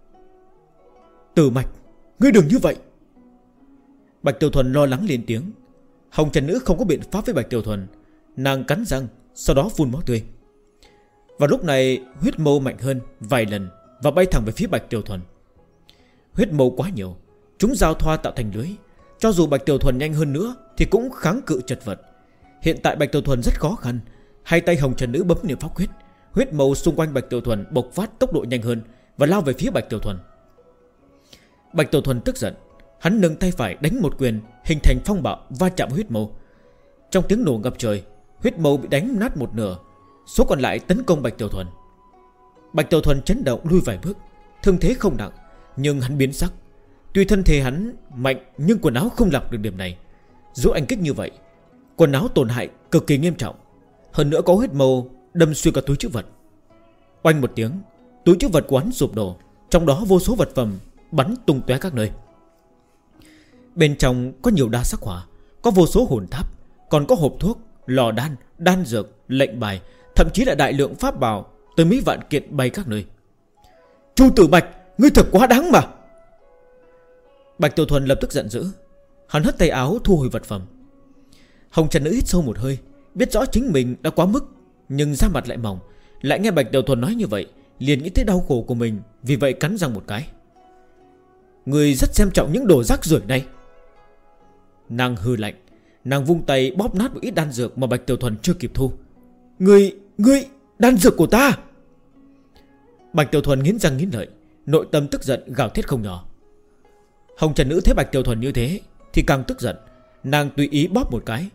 Tử Mạch, ngươi đừng như vậy. Bạch Tiểu Thuần lo lắng lên tiếng. Hồng Trần Nữ không có biện pháp với Bạch Tiểu Thuần. Nàng cắn răng, sau đó phun máu tươi. Và lúc này huyết mâu mạnh hơn vài lần và bay thẳng về phía Bạch Tiểu Thuần. Huyết mâu quá nhiều, chúng giao thoa tạo thành lưới. Cho dù Bạch Tiểu Thuần nhanh hơn nữa thì cũng kháng cự chật vật. Hiện tại Bạch Tiểu Thuần rất khó khăn. Hai tay Hồng Trần Nữ bấm niệm pháp quyết, huyết mâu xung quanh Bạch Tiểu Thuần bộc phát tốc độ nhanh hơn và lao về phía Bạch Tiểu Thuần. Bạch Tiểu Thuần tức giận, hắn nâng tay phải đánh một quyền, hình thành phong bạo va chạm với huyết mâu. Trong tiếng nổ ngập trời, huyết mâu bị đánh nát một nửa, số còn lại tấn công Bạch Tiểu Thuần. Bạch Tiểu Thuần chấn động lui vài bước, thương thế không nặng, nhưng hắn biến sắc. Tuy thân thể hắn mạnh nhưng quần áo không lọc được điểm này. Dù anh kích như vậy, quần áo tổn hại cực kỳ nghiêm trọng. Hơn nữa có huyết mâu đâm xuyên cả túi trữ vật. Oanh một tiếng, túi trữ vật của hắn sụp đổ, trong đó vô số vật phẩm bắn tung tóe các nơi. Bên trong có nhiều đa sắc hỏa, có vô số hồn tháp, còn có hộp thuốc, lò đan, đan dược, lệnh bài, thậm chí là đại lượng pháp bảo tới mấy vạn kiện bay các nơi. Chu Tử Bạch, ngươi thật quá đáng mà. Bạch Tiểu Thuần lập tức giận dữ, hắn hất tay áo thu hồi vật phẩm. Hồng Trần Nữ hít sâu một hơi, biết rõ chính mình đã quá mức, nhưng da mặt lại mỏng. Lại nghe Bạch Tiểu Thuần nói như vậy, liền nghĩ tới đau khổ của mình, vì vậy cắn răng một cái. Người rất xem trọng những đồ rác rưởi này. Nàng hừ lạnh, nàng vung tay bóp nát một ít đan dược mà Bạch Tiểu Thuần chưa kịp thu. Ngươi, đan dược của ta. Bạch Tiểu Thuần nghiến răng nghiến lợi, nội tâm tức giận gào thét không nhỏ. Hồng Trần Nữ thấy Bạch Tiểu Thuần như thế thì càng tức giận. Nàng tùy ý bóp một cái,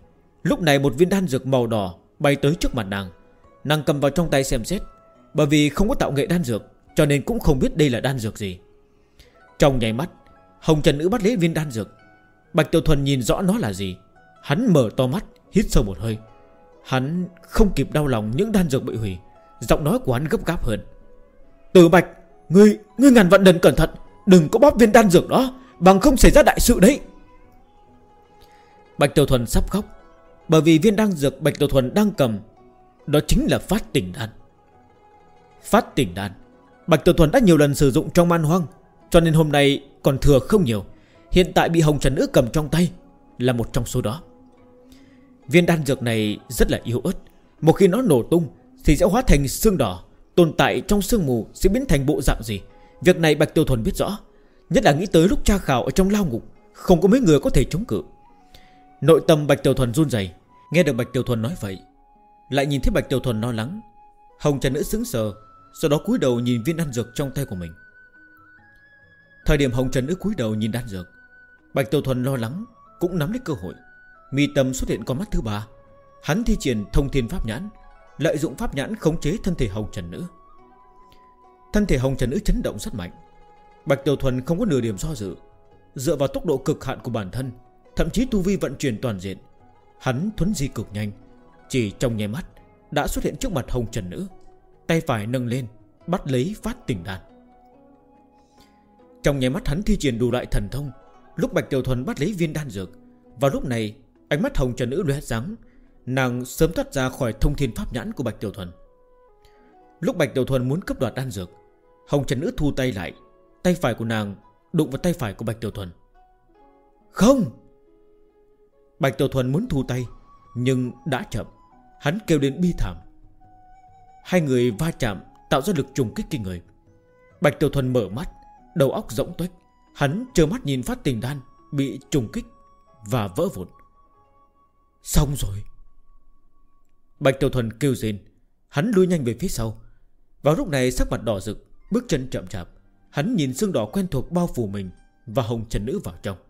Lúc này một viên đan dược màu đỏ bay tới trước mặt nàng. Nàng cầm vào trong tay xem xét. Bởi vì không có tạo nghệ đan dược, cho nên cũng không biết đây là đan dược gì. Trong nháy mắt, Hồng Trần Nữ bắt lấy viên đan dược. Bạch Tiểu Thuần nhìn rõ nó là gì. Hắn mở to mắt, hít sâu một hơi. Hắn không kịp đau lòng những đan dược bị hủy. Giọng nói của hắn gấp gáp hơn. Từ Bạch, ngươi ngàn vạn lần cẩn thận, đừng có bóp viên đan dược đó, bằng không xảy ra đại sự đấy. Bạch Tiểu Thuần sắp khóc. Bởi vì viên đan dược Bạch Tiểu Thuần đang cầm đó chính là phát tỉnh đan. Phát tỉnh đan Bạch Tiểu Thuần đã nhiều lần sử dụng trong man hoang, cho nên hôm nay còn thừa không nhiều. Hiện tại bị Hồng Trần Nữ cầm trong tay là một trong số đó. Viên đan dược này rất là yếu ớt. Một khi nó nổ tung thì sẽ hóa thành xương đỏ, tồn tại trong sương mù sẽ biến thành bộ dạng gì. Việc này Bạch Tiểu Thuần biết rõ. Nhất là nghĩ tới lúc tra khảo ở trong lao ngục, không có mấy người có thể chống cự. Nội tâm Bạch Tiểu Thuần run rẩy. Nghe được Bạch Tiểu Thuần nói vậy, lại nhìn thấy Bạch Tiểu Thuần lo lắng, Hồng Trần Nữ sững sờ, sau đó cúi đầu nhìn viên đan dược trong tay của mình. Thời điểm Hồng Trần Nữ cúi đầu nhìn đan dược, Bạch Tiểu Thuần lo lắng cũng nắm lấy cơ hội. Mi tâm xuất hiện con mắt thứ ba. Hắn thi triển Thông Thiên Pháp Nhãn, lợi dụng pháp nhãn khống chế thân thể Hồng Trần Nữ. Thân thể Hồng Trần Nữ chấn động rất mạnh. Bạch Tiểu Thuần không có nửa điểm do dự. Dựa vào tốc độ cực hạn của bản thân, thậm chí tu vi vận chuyển toàn diện, hắn thuấn di cực nhanh. Chỉ trong nháy mắt đã xuất hiện trước mặt Hồng Trần Nữ. Tay phải nâng lên, bắt lấy phát tỉnh đan. Trong nháy mắt hắn thi triển đủ loại thần thông. Lúc Bạch Tiểu Thuần bắt lấy viên đan dược, vào lúc này ánh mắt Hồng Trần Nữ lóe sáng. Nàng sớm thoát ra khỏi Thông Thiên Pháp Nhãn của Bạch Tiểu Thuần. Lúc Bạch Tiểu Thuần muốn cướp đoạt đan dược, Hồng Trần Nữ thu tay lại. Tay phải của nàng đụng vào tay phải của Bạch Tiểu Thuần. Không! Bạch Tiểu Thuần muốn thu tay, nhưng đã chậm. Hắn kêu đến bi thảm. Hai người va chạm tạo ra lực trùng kích kinh người. Bạch Tiểu Thuần mở mắt, đầu óc rỗng tuếch. Hắn trơ mắt nhìn phát tỉnh đan bị trùng kích và vỡ vụn. Xong rồi. Bạch Tiểu Thuần kêu rên. Hắn lui nhanh về phía sau. Vào lúc này sắc mặt đỏ rực, bước chân chậm chạp. Hắn nhìn xương đỏ quen thuộc bao phủ mình và Hồng Trần Nữ vào trong.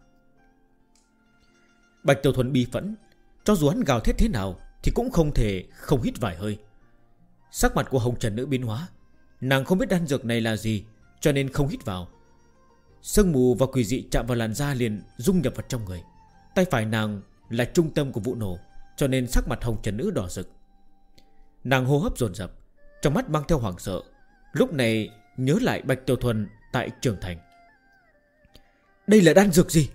Bạch Tiểu Thuần bi phẫn. Cho dù hắn gào thét thế nào thì cũng không thể không hít vài hơi. Sắc mặt của Hồng Trần Nữ biến hóa. Nàng không biết đan dược này là gì, cho nên không hít vào. Sương mù và quỷ dị chạm vào làn da liền dung nhập vào trong người. Tay phải nàng là trung tâm của vụ nổ, cho nên sắc mặt Hồng Trần Nữ đỏ rực. Nàng hô hấp dồn dập, trong mắt mang theo hoảng sợ. Lúc này nhớ lại Bạch Tiểu Thuần tại Trường Thành. Đây là đan dược gì?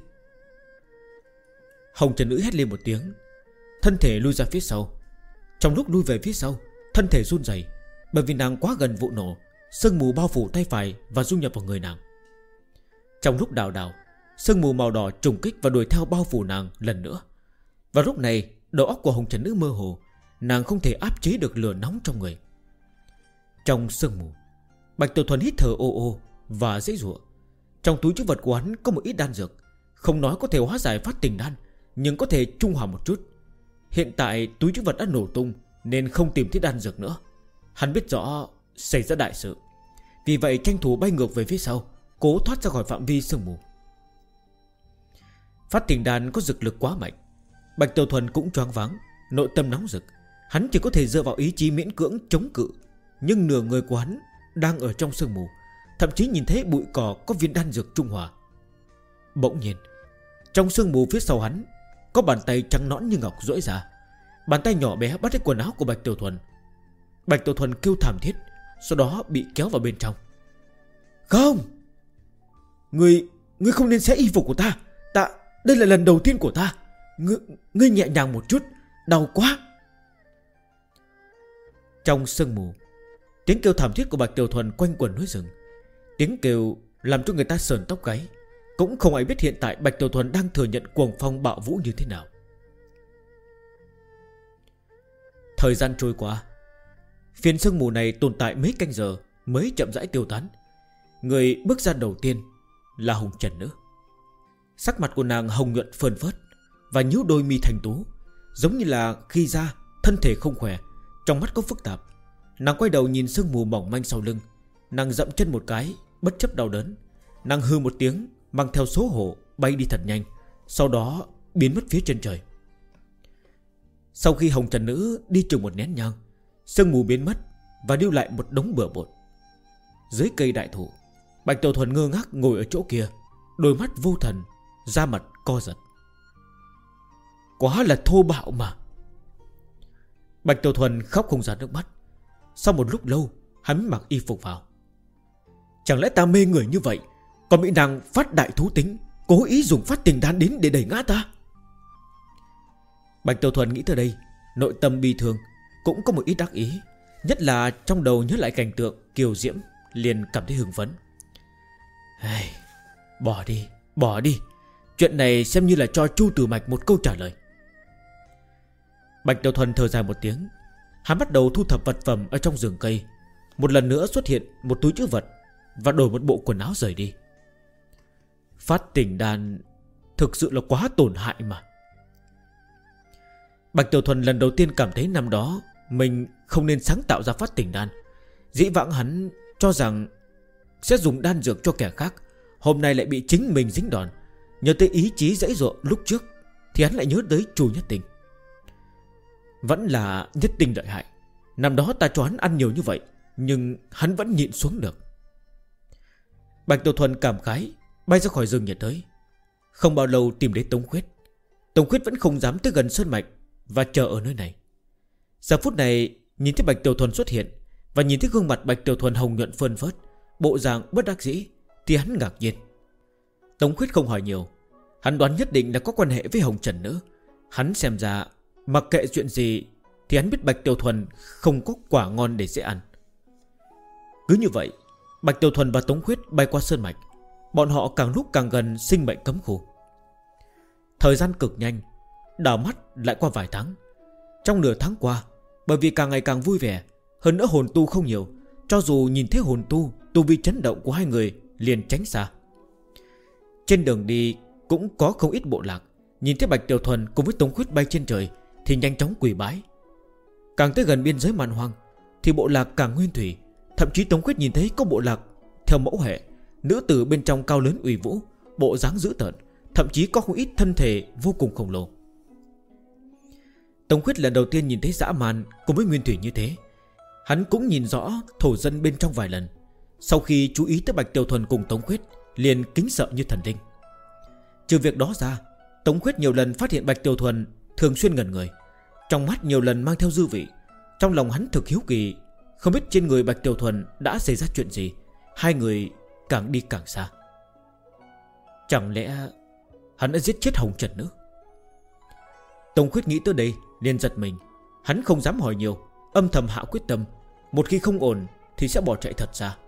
Hồng Trần Nữ hét lên một tiếng, thân thể lui ra phía sau. Trong lúc lui về phía sau, thân thể run rẩy, bởi vì nàng quá gần vụ nổ. Sương mù bao phủ tay phải và dung nhập vào người nàng. Trong lúc đảo đảo, sương mù màu đỏ trùng kích và đuổi theo bao phủ nàng lần nữa. Và lúc này đầu óc của Hồng Trần Nữ mơ hồ. Nàng không thể áp chế được lửa nóng trong người. Trong sương mù, Bạch Tiểu Thuần hít thở ô ô và dễ dụa. Trong túi trữ vật của hắn có một ít đan dược. Không nói có thể hóa giải phát tỉnh đan, nhưng có thể trung hòa một chút. Hiện tại túi trữ vật đã nổ tung, nên không tìm thấy đan dược nữa. Hắn biết rõ xảy ra đại sự, vì vậy tranh thủ bay ngược về phía sau, cố thoát ra khỏi phạm vi sương mù. Phát tỉnh đan có dược lực quá mạnh. Bạch Tiểu Thuần cũng choáng váng, nội tâm nóng rực. Hắn chỉ có thể dựa vào ý chí miễn cưỡng chống cự. Nhưng nửa người của hắn đang ở trong sương mù, thậm chí nhìn thấy bụi cỏ có viên đan dược trung hòa. Bỗng nhiên, trong sương mù phía sau hắn có bàn tay trắng nõn như ngọc duỗi ra. Bàn tay nhỏ bé bắt lấy quần áo của Bạch Tiểu Thuần. Bạch Tiểu Thuần kêu thảm thiết, sau đó bị kéo vào bên trong. Không! Ngươi không nên xé y phục của ta. Đây là lần đầu tiên của ta. Ngươi nhẹ nhàng một chút, đau quá. Trong sương mù, tiếng kêu thảm thiết của Bạch Tiểu Thuần quanh quẩn núi rừng. Tiếng kêu làm cho người ta sờn tóc gáy. Cũng không ai biết hiện tại Bạch Tiểu Thuần đang thừa nhận cuồng phong bạo vũ như thế nào. Thời gian trôi qua, phiến sương mù này tồn tại mấy canh giờ mới chậm rãi tiêu tán. Người bước ra đầu tiên là Hồng Trần Nữ. Sắc mặt của nàng hồng nhuận phơn phớt và nhíu đôi mi thành tú, giống như là khi ra thân thể không khỏe, trong mắt có phức tạp. Nàng quay đầu nhìn sương mù mỏng manh sau lưng. Nàng dậm chân một cái, bất chấp đau đớn. Nàng hư một tiếng, mang theo xấu hổ bay đi thật nhanh, sau đó biến mất phía chân trời. Sau khi hồng trần nữ đi chừng một nén nhang, sương mù biến mất và lưu lại một đống bừa bộn. Dưới cây đại thụ, Bạch Tiểu Thuần ngơ ngác ngồi ở chỗ kia, đôi mắt vô thần, da mặt co giật. Quá là thô bạo mà. Bạch Tiểu Thuần khóc không ra nước mắt. Sau một lúc lâu, hắn mặc y phục vào. Chẳng lẽ ta mê người như vậy, còn bị nàng phát đại thú tính, cố ý dùng phát tình đan đến để đẩy ngã ta? Bạch Tiểu Thuần nghĩ tới đây, nội tâm bi thương, cũng có một ít đắc ý. Nhất là trong đầu nhớ lại cảnh tượng kiều diễm, liền cảm thấy hưng phấn. Bỏ đi. Chuyện này xem như là cho Chu Tử Mạch một câu trả lời. Bạch Tiểu Thuần thở dài một tiếng. Hắn bắt đầu thu thập vật phẩm ở trong rừng cây. Một lần nữa xuất hiện một túi trữ vật và đổi một bộ quần áo rời đi. Phát tình đan thực sự là quá tổn hại mà. Bạch Tiểu Thuần lần đầu tiên cảm thấy năm đó mình không nên sáng tạo ra phát tình đan. Dĩ vãng hắn cho rằng sẽ dùng đan dược cho kẻ khác, hôm nay lại bị chính mình dính đòn. Nhớ tới ý chí dãy dụa lúc trước thì hắn lại nhớ tới Chu Nhất Tình. Vẫn là Nhất Tình lợi hại. Năm đó ta cho hắn ăn nhiều như vậy, nhưng hắn vẫn nhịn xuống được. Bạch Tiểu Thuần cảm khái, bay ra khỏi rừng nhiệt đới. Không bao lâu tìm đến Tống Khuyết. Tống Khuyết vẫn không dám tới gần sơn mạch và chờ ở nơi này. Giờ phút này nhìn thấy Bạch Tiểu Thuần xuất hiện, và nhìn thấy gương mặt Bạch Tiểu Thuần hồng nhuận phơn phớt, bộ dạng bất đắc dĩ, thì hắn ngạc nhiên. Tống Khuyết không hỏi nhiều. Hắn đoán nhất định là có quan hệ với Hồng Trần Nữ. Hắn xem ra mặc kệ chuyện gì thì hắn biết Bạch Tiểu Thuần không có quả ngon để dễ ăn. Cứ như vậy, Bạch Tiểu Thuần và Tống Khuyết bay qua sơn mạch. Bọn họ càng lúc càng gần sinh mệnh cấm khu. Thời gian cực nhanh, đảo mắt lại qua vài tháng. Trong nửa tháng qua, bởi vì càng ngày càng vui vẻ, hơn nữa hồn tu không nhiều, cho dù nhìn thấy hồn tu vi chấn động của hai người liền tránh xa. Trên đường đi cũng có không ít bộ lạc. Nhìn thấy Bạch Tiểu Thuần cùng với Tống Khuyết bay trên trời thì nhanh chóng quỳ bái. Càng tới gần biên giới man hoang thì bộ lạc càng nguyên thủy. Thậm chí Tống Khuyết nhìn thấy có bộ lạc theo mẫu hệ, nữ tử bên trong cao lớn uy vũ, bộ dáng dữ tợn, thậm chí có không ít thân thể vô cùng khổng lồ. Tống Khuyết lần đầu tiên nhìn thấy dã man cùng với nguyên thủy như thế. Hắn cũng nhìn rõ thổ dân bên trong vài lần. Sau khi chú ý tới Bạch Tiểu Thuần cùng Tống Khuyết, liền kính sợ như thần linh. Trừ việc đó ra, Tống Khuyết nhiều lần phát hiện Bạch Tiểu Thuần thường xuyên ngẩn người, trong mắt nhiều lần mang theo dư vị. Trong lòng hắn thực hiếu kỳ, không biết trên người Bạch Tiểu Thuần đã xảy ra chuyện gì. Hai người càng đi càng xa. Chẳng lẽ hắn đã giết chết Hồng Trần Nữ? Tống Khuyết nghĩ tới đây liền giật mình. Hắn không dám hỏi nhiều, âm thầm hạ quyết tâm, một khi không ổn thì sẽ bỏ chạy thật xa.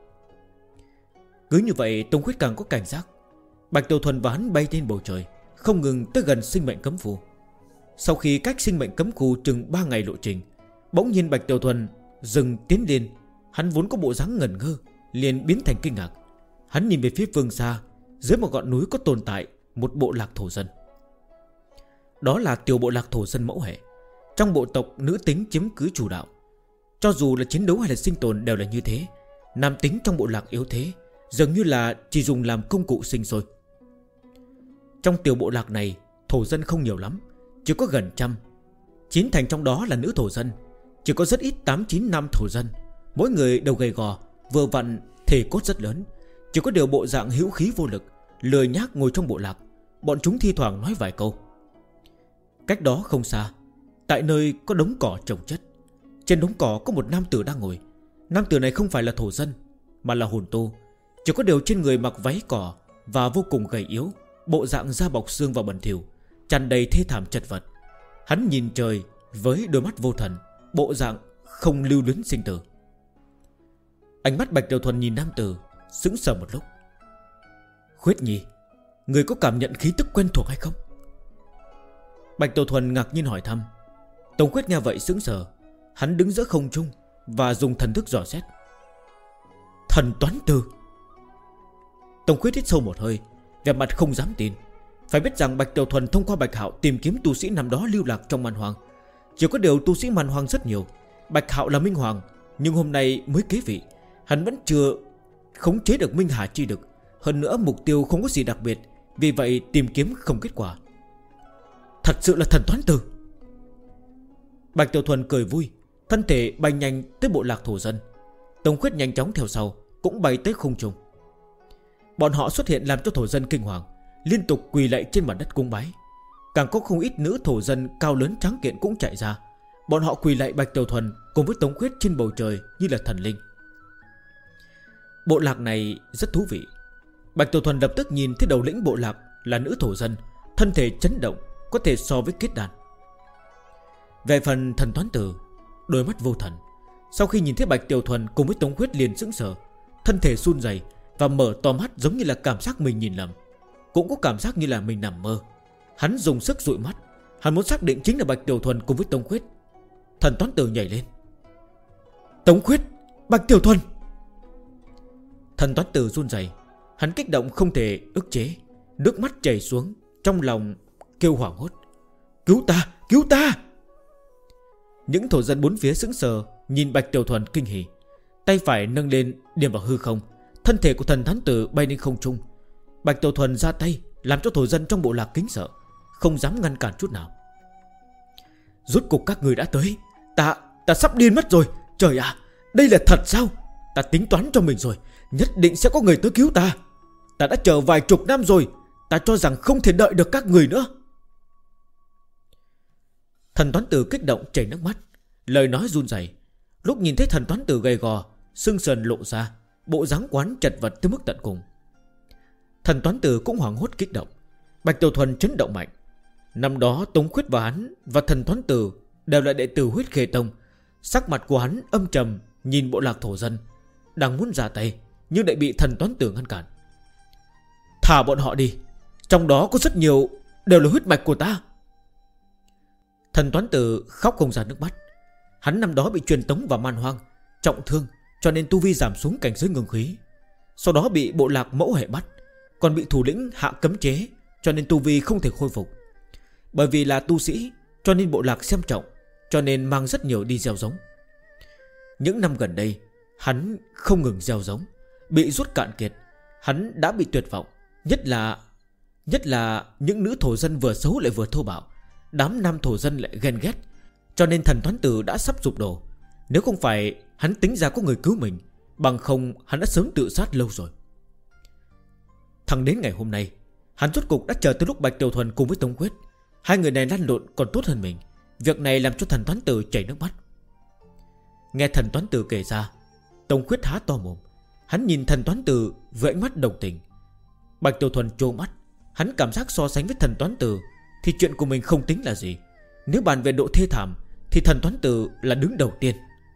Cứ như vậy Tống Khuyết càng có cảnh giác. Bạch Tiểu Thuần và hắn bay trên bầu trời, không ngừng tới gần sinh mệnh cấm khu. Sau khi cách sinh mệnh cấm khu chừng 3 ngày lộ trình, bỗng nhiên Bạch Tiểu Thuần dừng tiến lên. Hắn vốn có bộ dáng ngẩn ngơ, liền biến thành kinh ngạc. Hắn nhìn về phía phương xa, dưới một ngọn núi có tồn tại một bộ lạc thổ dân. Đó là tiểu bộ lạc thổ dân mẫu hệ. Trong bộ tộc nữ tính chiếm cứ chủ đạo. Cho dù là chiến đấu hay là sinh tồn đều là như thế. Nam tính trong bộ lạc yếu thế, dường như là chỉ dùng làm công cụ sinh sôi. Trong tiểu bộ lạc này, thổ dân không nhiều lắm, chỉ có gần 100. 9 thành trong đó là nữ thổ dân, chỉ có rất ít 8-9 nam thổ dân. Mỗi người đều gầy gò, vừa vặn thể cốt rất lớn. Chỉ có điều bộ dạng hữu khí vô lực, lười nhác ngồi trong bộ lạc. Bọn chúng thi thoảng nói vài câu. Cách đó không xa, tại nơi có đống cỏ trồng chất, trên đống cỏ có một nam tử đang ngồi. Nam tử này không phải là thổ dân, mà là hồn tu. Chỉ có điều trên người mặc váy cỏ và vô cùng gầy yếu, bộ dạng da bọc xương và bẩn thỉu, tràn đầy thê thảm chật vật. Hắn nhìn trời với đôi mắt vô thần, bộ dạng không lưu luyến sinh tử. Ánh mắt Bạch Tiểu Thuần nhìn nam tử, sững sờ một lúc. Khuyết Nhi, người có cảm nhận khí tức quen thuộc hay không? Bạch Tiểu Thuần ngạc nhiên hỏi thăm. Tống Khuyết nghe vậy sững sờ. Hắn đứng giữa không trung và dùng thần thức dò xét. Thần toán tư. Tống Khuyết hít sâu một hơi, vẻ mặt không dám tin. Phải biết rằng Bạch Tiểu Thuần thông qua Bạch Hạo tìm kiếm tu sĩ năm đó lưu lạc trong man hoang. Chỉ có điều tu sĩ man hoang rất nhiều. Bạch Hạo là minh hoàng, nhưng hôm nay mới kế vị. Hắn vẫn chưa khống chế được Minh Hà chi lực. Hơn nữa mục tiêu không có gì đặc biệt, vì vậy tìm kiếm không kết quả. Thật sự là thần toán tư. Bạch Tiểu Thuần cười vui, thân thể bay nhanh tới bộ lạc thổ dân. Tống Khuyết nhanh chóng theo sau, cũng bay tới không trung. Bọn họ xuất hiện làm cho thổ dân kinh hoàng, liên tục quỳ lạy trên mặt đất cung bái. Càng có không ít nữ thổ dân cao lớn trắng kiện cũng chạy ra. Bọn họ quỳ lạy Bạch Tiểu Thuần cùng với Tống Khuyết trên bầu trời như là thần linh. Bộ lạc này rất thú vị. Bạch Tiểu Thuần lập tức nhìn thấy đầu lĩnh bộ lạc là nữ thổ dân, thân thể chấn động, có thể so với kết đàn. Về phần Thần Toán Tử, đôi mắt vô thần, sau khi nhìn thấy Bạch Tiểu Thuần cùng với Tống Khuyết liền sững sờ, thân thể run rẩy và mở to mắt, giống như là cảm giác mình nhìn lầm, cũng có cảm giác như là mình nằm mơ. Hắn dùng sức dụi mắt, hắn muốn xác định chính là Bạch Tiểu Thuần cùng với Tống Khuyết. Thần Toán Tử nhảy lên. Tống Khuyết, Bạch Tiểu Thuần. Thần Toán Tử run rẩy, hắn kích động không thể ức chế, nước mắt chảy xuống, trong lòng kêu hoảng hốt: Cứu ta, cứu ta. Những thổ dân bốn phía sững sờ nhìn Bạch Tiểu Thuần kinh hỉ, tay phải nâng lên điểm vào hư không, thân thể của Thần Toán Tử bay lên không trung. Bạch Tiểu Thuần ra tay làm cho thổ dân trong bộ lạc kính sợ, không dám ngăn cản chút nào. Rốt cục các người đã tới. Ta sắp điên mất rồi. Trời ạ, đây là thật sao? Ta tính toán cho mình rồi, nhất định sẽ có người tới cứu ta. Ta đã chờ vài chục năm rồi, ta cho rằng không thể đợi được các người nữa. Thần Toán Tử kích động chảy nước mắt, lời nói run rẩy. Lúc nhìn thấy Thần Toán Tử gầy gò, xương sườn lộ ra, bộ dáng quán chật vật tới mức tận cùng. Thần Toán Tử cũng hoảng hốt kích động. Bạch Tiểu Thuần chấn động mạnh. Năm đó Tống Khuyết và hắn và Thần Toán Tử đều là đệ tử Huyết Khê Tông. Sắc mặt của hắn âm trầm, nhìn bộ lạc thổ dân, đang muốn ra tay nhưng lại bị Thần Toán Tử ngăn cản. Thả bọn họ đi, trong đó có rất nhiều đều là huyết mạch của ta. Thần Toán Tử khóc không ra nước mắt. Hắn năm đó bị truyền tống vào man hoang, trọng thương, cho nên tu vi giảm xuống cảnh giới ngưng khí. Sau đó bị bộ lạc mẫu hệ bắt, còn bị thủ lĩnh hạ cấm chế, cho nên tu vi không thể khôi phục. Bởi vì là tu sĩ, cho nên bộ lạc xem trọng, cho nên mang rất nhiều đi gieo giống. Những năm gần đây, hắn không ngừng gieo giống, bị rút cạn kiệt. Hắn đã bị tuyệt vọng. Nhất là những nữ thổ dân vừa xấu lại vừa thô bạo. Đám nam thổ dân lại ghen ghét, cho nên Thần Toán Tử đã sắp sụp đổ. Nếu không phải hắn tính ra có người cứu mình, bằng không hắn đã sớm tự sát lâu rồi. Thẳng đến ngày hôm nay, hắn rốt cục đã chờ tới lúc Bạch Tiểu Thuần cùng với Tống Khuyết, hai người này lăn lộn còn tốt hơn mình. Việc này làm cho Thần Toán Tử chảy nước mắt. Nghe Thần Toán Tử kể ra, Tống Khuyết há to mồm. Hắn nhìn Thần Toán Tử với ánh mắt đồng tình. Bạch Tiểu Thuần trố mắt. Hắn cảm giác so sánh với Thần Toán Tử thì chuyện của mình không tính là gì. Nếu bàn về độ thê thảm thì Thần Toán Tử là đứng đầu tiên.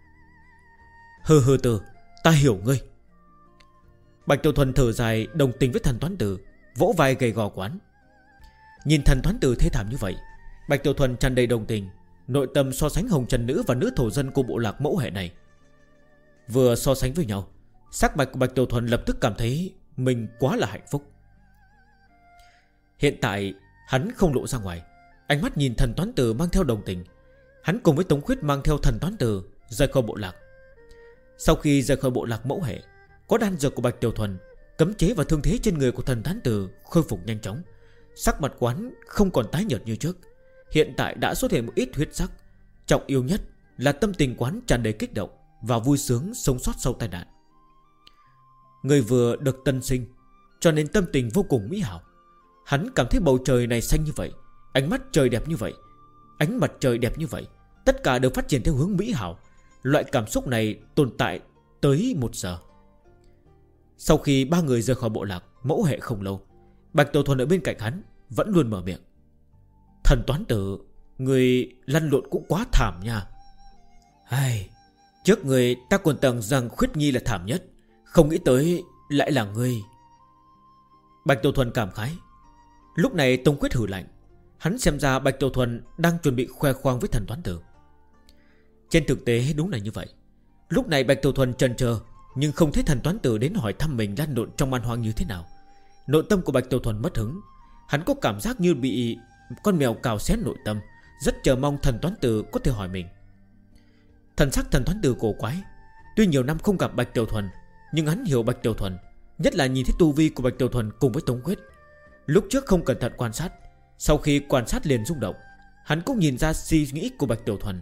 Hừ Tử, ta hiểu ngươi. Bạch Tiểu Thuần thở dài đồng tình với Thần Toán Tử, vỗ vai gầy gò quán. Nhìn Thần Toán Tử thê thảm như vậy, Bạch Tiểu Thuần tràn đầy đồng tình, nội tâm so sánh hồng trần nữ và nữ thổ dân của bộ lạc mẫu hệ này. Vừa so sánh với nhau, sắc mặt của Bạch Tiểu Thuần lập tức cảm thấy mình quá là hạnh phúc. Hiện tại hắn không lộ ra ngoài, ánh mắt nhìn Thần Toán Tử mang theo đồng tình. Hắn cùng với Tống Khuyết mang theo Thần Toán Tử rời khỏi bộ lạc. Sau khi rời khỏi bộ lạc mẫu hệ, có đan dược của Bạch Tiểu Thuần, cấm chế và thương thế trên người của Thần Toán Tử khôi phục nhanh chóng. Sắc mặt quán không còn tái nhợt như trước, hiện tại đã xuất hiện một ít huyết sắc. Trọng yếu nhất là tâm tình quán tràn đầy kích động và vui sướng sống sót sau tai nạn. Người vừa được tân sinh, cho nên tâm tình vô cùng mỹ hảo. Hắn cảm thấy bầu trời này xanh như vậy, ánh mắt trời đẹp như vậy, ánh mặt trời đẹp như vậy, tất cả đều phát triển theo hướng mỹ hảo. Loại cảm xúc này tồn tại tới 1 giờ. Sau khi ba người rời khỏi bộ lạc mẫu hệ không lâu, Bạch Tiểu Thuần ở bên cạnh hắn vẫn luôn mở miệng. Thần Toán Tử, người lăn lộn cũng quá thảm nha. Trước người ta còn tưởng rằng Khuyết Nhi là thảm nhất, không nghĩ tới lại là ngươi. Bạch Tiểu Thuần cảm khái. Lúc này Tống Khuyết hử lạnh. Hắn xem ra Bạch Tiểu Thuần đang chuẩn bị khoe khoang với Thần Toán Tử. Trên thực tế đúng là như vậy. Lúc này Bạch Tiểu Thuần chần chờ, nhưng không thấy Thần Toán Tử đến hỏi thăm mình lăn lộn trong man hoang như thế nào. Nội tâm của Bạch Tiểu Thuần mất hứng. Hắn có cảm giác như bị con mèo cào xé nội tâm, rất chờ mong Thần Toán Tử có thể hỏi mình. Thần sắc Thần Toán Tử cổ quái. Tuy nhiều năm không gặp Bạch Tiểu Thuần, nhưng hắn hiểu Bạch Tiểu Thuần, nhất là nhìn thấy tu vi của Bạch Tiểu Thuần cùng với Tống Khuyết. Lúc trước không cẩn thận quan sát, sau khi quan sát liền rung động. Hắn cũng nhìn ra suy nghĩ của Bạch Tiểu Thuần.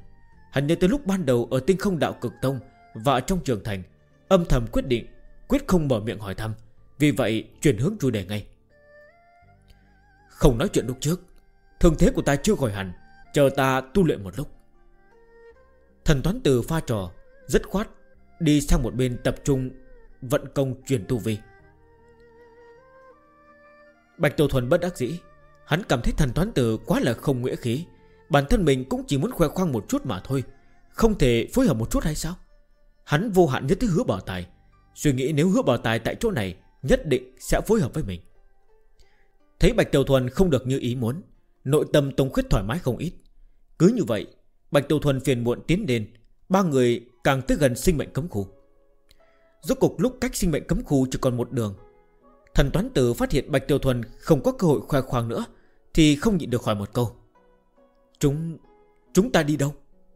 Hắn nhớ tới lúc ban đầu ở Tinh Không Đạo Cực Tông và trong trường thành, âm thầm quyết không mở miệng hỏi thăm. Vì vậy chuyển hướng chủ đề ngay. Không nói chuyện lúc trước, thương thế của ta chưa khỏi hẳn, chờ ta tu luyện một lúc. Thần Toán Tử pha trò dứt khoát đi sang một bên tập trung vận công truyền tu vi. Bạch Tiểu Thuần bất đắc dĩ. Hắn cảm thấy Thần Toán Tử quá là không nghĩa khí. Bản thân mình cũng chỉ muốn khoe khoang một chút mà thôi, không thể phối hợp một chút hay sao? Hắn vô hạn nhớ tới Hứa Bảo Tài, suy nghĩ nếu Hứa Bảo Tài tại chỗ này nhất định sẽ phối hợp với mình. Thấy Bạch Tiểu Thuần không được như ý muốn, nội tâm Tống Khuyết thoải mái không ít. Cứ như vậy, Bạch Tiểu Thuần phiền muộn tiến đến, ba người càng tới gần sinh mệnh cấm khu. Rốt cục lúc cách sinh mệnh cấm khu chỉ còn một đường, Thần Toán Tử phát hiện Bạch Tiểu Thuần không có cơ hội khoe khoang nữa, thì không nhịn được hỏi một câu. Chúng ta đi đâu?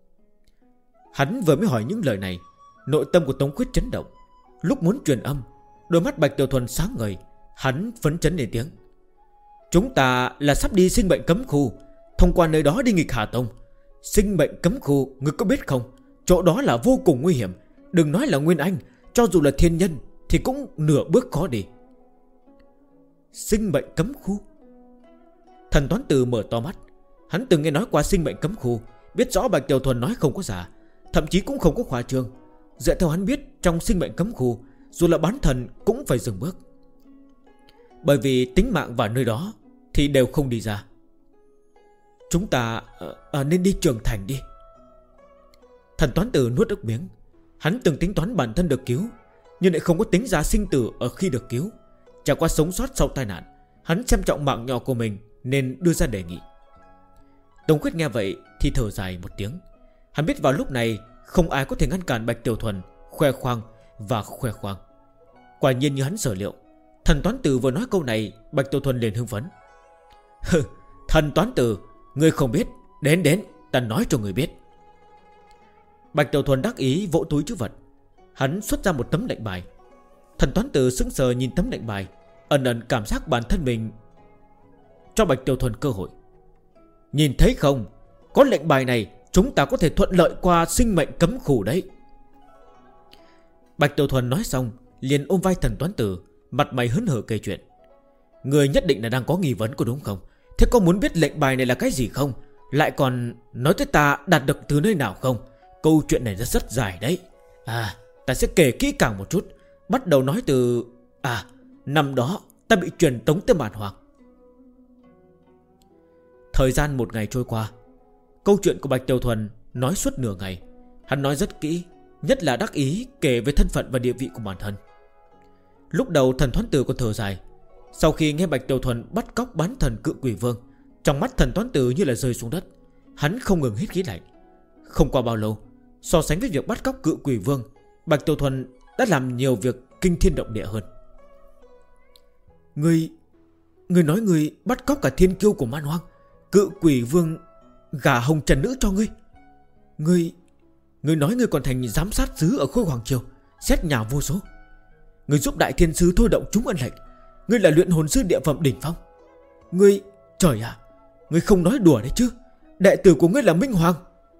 Hắn vừa mới hỏi những lời này, nội tâm của Tống Khuyết chấn động. Lúc muốn truyền âm, đôi mắt Bạch Tiểu Thuần sáng ngời. Hắn phấn chấn lên tiếng. Chúng ta là sắp đi sinh mệnh cấm khu, thông qua nơi đó đi nghịch Hà Tông. Sinh mệnh cấm khu, ngươi có biết không, chỗ đó là vô cùng nguy hiểm. Đừng nói là Nguyên Anh, cho dù là thiên nhân thì cũng nửa bước khó đi. Sinh mệnh cấm khu? Thần Toán Tử mở to mắt. Hắn từng nghe nói qua sinh mệnh cấm khu, biết rõ Bạch Tiểu Thuần nói không có giả, thậm chí cũng không có khoa trương. Dựa theo hắn biết, trong sinh mệnh cấm khu, dù là bán thần cũng phải dừng bước, bởi vì tính mạng vào nơi đó thì đều không đi ra. Chúng ta nên đi trường thành đi. Thần Toán Tử nuốt nước miếng. Hắn từng tính toán bản thân được cứu, nhưng lại không có tính ra sinh tử ở khi được cứu. Trải qua sống sót sau tai nạn, hắn xem trọng mạng nhỏ của mình nên đưa ra đề nghị. Tống Khuyết nghe vậy thì thở dài một tiếng. Hắn biết vào lúc này không ai có thể ngăn cản Bạch Tiểu Thuần khoe khoang và khoe khoang. Quả nhiên như hắn sở liệu, Thần Toán Tử vừa nói câu này, Bạch Tiểu Thuần liền hưng phấn. Thần Toán Tử, ngươi không biết, đến ta nói cho ngươi biết. Bạch Tiểu Thuần đắc ý vỗ túi trữ vật. Hắn xuất ra một tấm lệnh bài. Thần Toán Tử sững sờ nhìn tấm lệnh bài, ẩn cảm giác bản thân mình cho Bạch Tiểu Thuần cơ hội. Nhìn thấy không, có lệnh bài này chúng ta có thể thuận lợi qua sinh mệnh cấm khu đấy. Bạch Tiểu Thuần nói xong liền ôm vai Thần Toán Tử, mặt mày hớn hở kể chuyện. Người nhất định là đang có nghi vấn có đúng không? Thế có muốn biết lệnh bài này là cái gì không? Lại còn nói tới ta đạt được từ nơi nào không? Câu chuyện này rất dài đấy. Ta sẽ kể kỹ càng một chút. Bắt đầu nói từ năm đó ta bị truyền tống tới Mạn Hoàng. Thời gian một ngày trôi qua. Câu chuyện của Bạch Tiểu Thuần nói suốt nửa ngày. Hắn nói rất kỹ, nhất là đắc ý kể về thân phận và địa vị của bản thân. Lúc đầu Thần Toán Tử còn thở dài. Sau khi nghe Bạch Tiểu Thuần bắt cóc bán thần Cự Quỷ Vương, trong mắt Thần Toán Tử như là rơi xuống đất. Hắn không ngừng hít khí lạnh. Không qua bao lâu, so sánh với việc bắt cóc Cự Quỷ Vương, Bạch Tiểu Thuần đã làm nhiều việc kinh thiên động địa hơn. Ngươi nói ngươi bắt cóc cả thiên kiêu của Man Hoang, Cự Quỷ Vương gả hồng trần nữ cho ngươi. Ngươi nói ngươi còn thành giám sát sứ ở Khôi Hoàng Triều, xét nhà vô số. Ngươi giúp Đại Thiên Sứ thôi động chúng ân lệnh. Ngươi là luyện hồn sư địa phẩm đỉnh phong. Ngươi, trời à, ngươi không nói đùa đấy chứ? Đệ tử của ngươi là Minh Hoàng.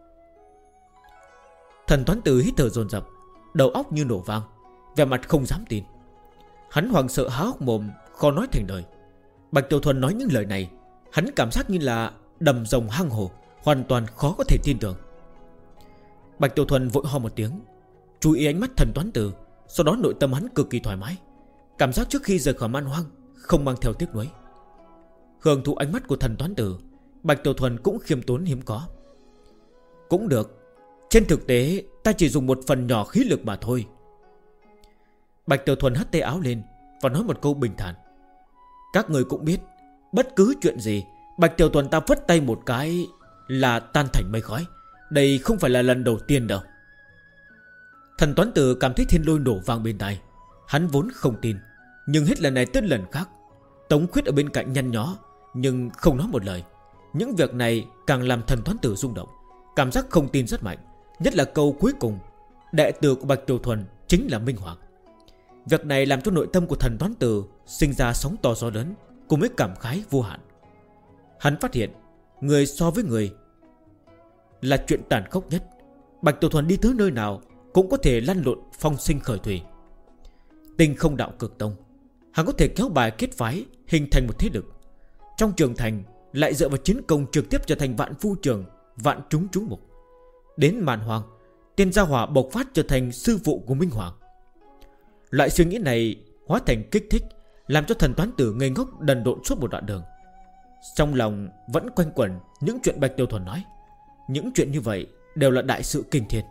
Thần Toán Tử hít thở dồn dập, đầu óc như nổ vang, vẻ mặt không dám tin. Hắn hoảng sợ há hốc mồm, khó nói thành lời. Bạch Tiểu Thuần nói những lời này, hắn cảm giác như là đầm rồng hang hồ, hoàn toàn khó có thể tin tưởng. Bạch Tiểu Thuần vội ho một tiếng, chú ý ánh mắt Thần Toán Tử. Sau đó nội tâm hắn cực kỳ thoải mái, cảm giác trước khi rời khỏi Man Hoang không mang theo tiếc nuối. Hưởng thụ ánh mắt của Thần Toán Tử, Bạch Tiểu Thuần cũng khiêm tốn hiếm có. Cũng được, trên thực tế ta chỉ dùng một phần nhỏ khí lực mà thôi. Bạch Tiểu Thuần hất tay áo lên và nói một câu bình thản. Các người cũng biết, bất cứ chuyện gì Bạch Tiểu Thuần ta vất tay một cái là tan thành mây khói. Đây không phải là lần đầu tiên đâu. Thần Toán Tử cảm thấy thiên lôi nổ vang bên tai. Hắn vốn không tin, nhưng hết lần này tới lần khác, Tống Khuyết ở bên cạnh nhăn nhó nhưng không nói một lời. Những việc này càng làm Thần Toán Tử rung động, cảm giác không tin rất mạnh. Nhất là câu cuối cùng, đệ tử của Bạch Tiểu Thuần chính là Minh Hoàng. Việc này làm cho nội tâm của Thần Toán Tử sinh ra sóng to gió lớn, cùng với cảm khái vô hạn. Hắn phát hiện người so với người là chuyện tàn khốc nhất, Bạch Tiểu Thuần đi tới nơi nào cũng có thể lăn lộn phong sinh khởi thủy. Tinh Không Đạo Cực Tông, hắn có thể kéo bài kết phái, hình thành một thế lực. Trong trường thành lại dựa vào chiến công trực tiếp trở thành vạn phu trường, vạn chúng chú mục. Đến màn hoàng, Tiên Gia Hỏa bộc phát trở thành sư phụ của Minh Hoàng. Loại suy nghĩ này hóa thành kích thích, làm cho Thần Toán Tử ngây ngốc đần độn suốt một đoạn đường. Trong lòng vẫn quanh quẩn những chuyện Bạch Tiểu Thuần nói. Những chuyện như vậy đều là đại sự kinh thiên.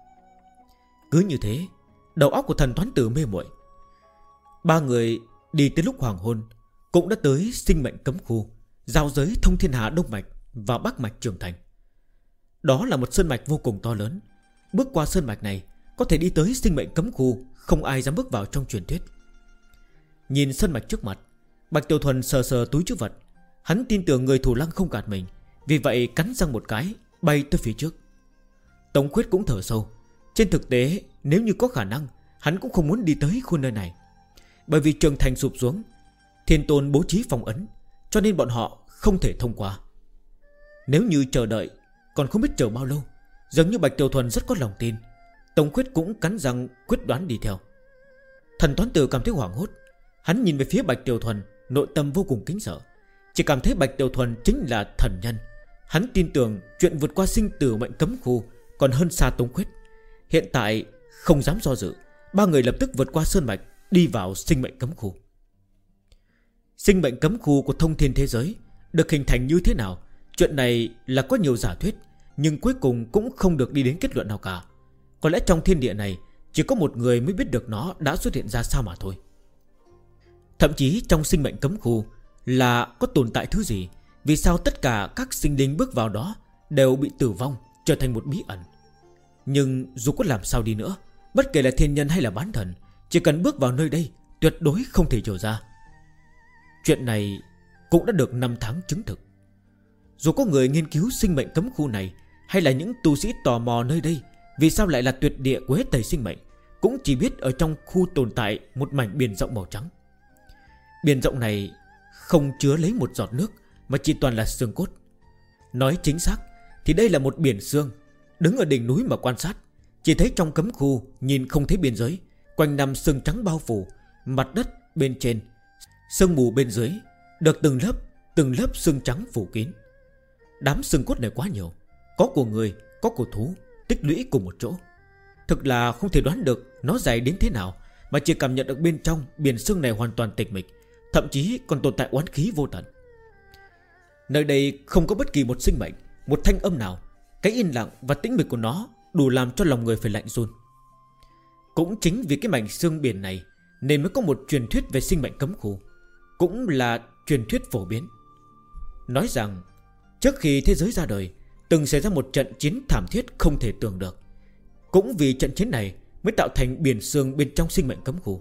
Cứ như thế, đầu óc của Thần Toán Tử mê muội. Ba người đi tới lúc hoàng hôn, cũng đã tới sinh mệnh cấm khu, giao giới thông thiên hà Đông Mạch và Bắc Mạch Trường Thành. Đó là một sơn mạch vô cùng to lớn. Bước qua sơn mạch này, có thể đi tới sinh mệnh cấm khu, không ai dám bước vào trong truyền thuyết. Nhìn sơn mạch trước mặt, Bạch Tiểu Thuần sờ sờ túi trữ vật. Hắn tin tưởng người thủ lăng không gạt mình, vì vậy cắn răng một cái, bay tới phía trước. Tống Khuyết cũng thở sâu. Trên thực tế, nếu như có khả năng, hắn cũng không muốn đi tới khu nơi này. Bởi vì trường thành sụp xuống, Thiên Tôn bố trí phong ấn, cho nên bọn họ không thể thông qua. Nếu như chờ đợi, còn không biết chờ bao lâu. Dường như Bạch Tiểu Thuần rất có lòng tin. Tống Khuyết cũng cắn răng quyết đoán đi theo. Thần Toán Tử cảm thấy hoảng hốt. Hắn nhìn về phía Bạch Tiểu Thuần, nội tâm vô cùng kính sợ. Chỉ cảm thấy Bạch Tiểu Thuần chính là thần nhân. Hắn tin tưởng chuyện vượt qua sinh tử mệnh cấm khu còn hơn xa Tống Khuyết. Hiện tại không dám do dự, ba người lập tức vượt qua sơn mạch, đi vào sinh mệnh cấm khu. Sinh mệnh cấm khu của thông thiên thế giới được hình thành như thế nào, chuyện này là có nhiều giả thuyết, nhưng cuối cùng cũng không được đi đến kết luận nào cả. Có lẽ trong thiên địa này chỉ có một người mới biết được nó đã xuất hiện ra sao mà thôi. Thậm chí trong sinh mệnh cấm khu là có tồn tại thứ gì, vì sao tất cả các sinh linh bước vào đó đều bị tử vong, trở thành một bí ẩn. Nhưng dù có làm sao đi nữa, bất kể là thiên nhân hay là bán thần, chỉ cần bước vào nơi đây tuyệt đối không thể trở ra. Chuyện này cũng đã được 5 tháng chứng thực. Dù có người nghiên cứu sinh mệnh cấm khu này, hay là những tu sĩ tò mò nơi đây vì sao lại là tuyệt địa của hết thảy sinh mệnh, cũng chỉ biết ở trong khu tồn tại một mảnh biển rộng màu trắng. Biển rộng này không chứa lấy một giọt nước, mà chỉ toàn là xương cốt. Nói chính xác thì đây là một biển xương. Đứng ở đỉnh núi mà quan sát, chỉ thấy trong cấm khu nhìn không thấy biên giới, quanh năm sương trắng bao phủ, mặt đất bên trên, sương mù bên dưới, được từng lớp sương trắng phủ kín. Đám xương cốt này quá nhiều, có của người, có của thú, tích lũy cùng một chỗ. Thực là không thể đoán được nó dài đến thế nào, mà chỉ cảm nhận được bên trong biển xương này hoàn toàn tịch mịch, thậm chí còn tồn tại oán khí vô tận. Nơi đây không có bất kỳ một sinh mệnh, một thanh âm nào. Cái yên lặng và tĩnh mịch của nó đủ làm cho lòng người phải lạnh run. Cũng chính vì cái mảnh xương biển này nên mới có một truyền thuyết về sinh mệnh cấm khu, cũng là truyền thuyết phổ biến. Nói rằng trước khi thế giới ra đời từng xảy ra một trận chiến thảm thiết không thể tưởng được. Cũng vì trận chiến này mới tạo thành biển xương bên trong sinh mệnh cấm khu.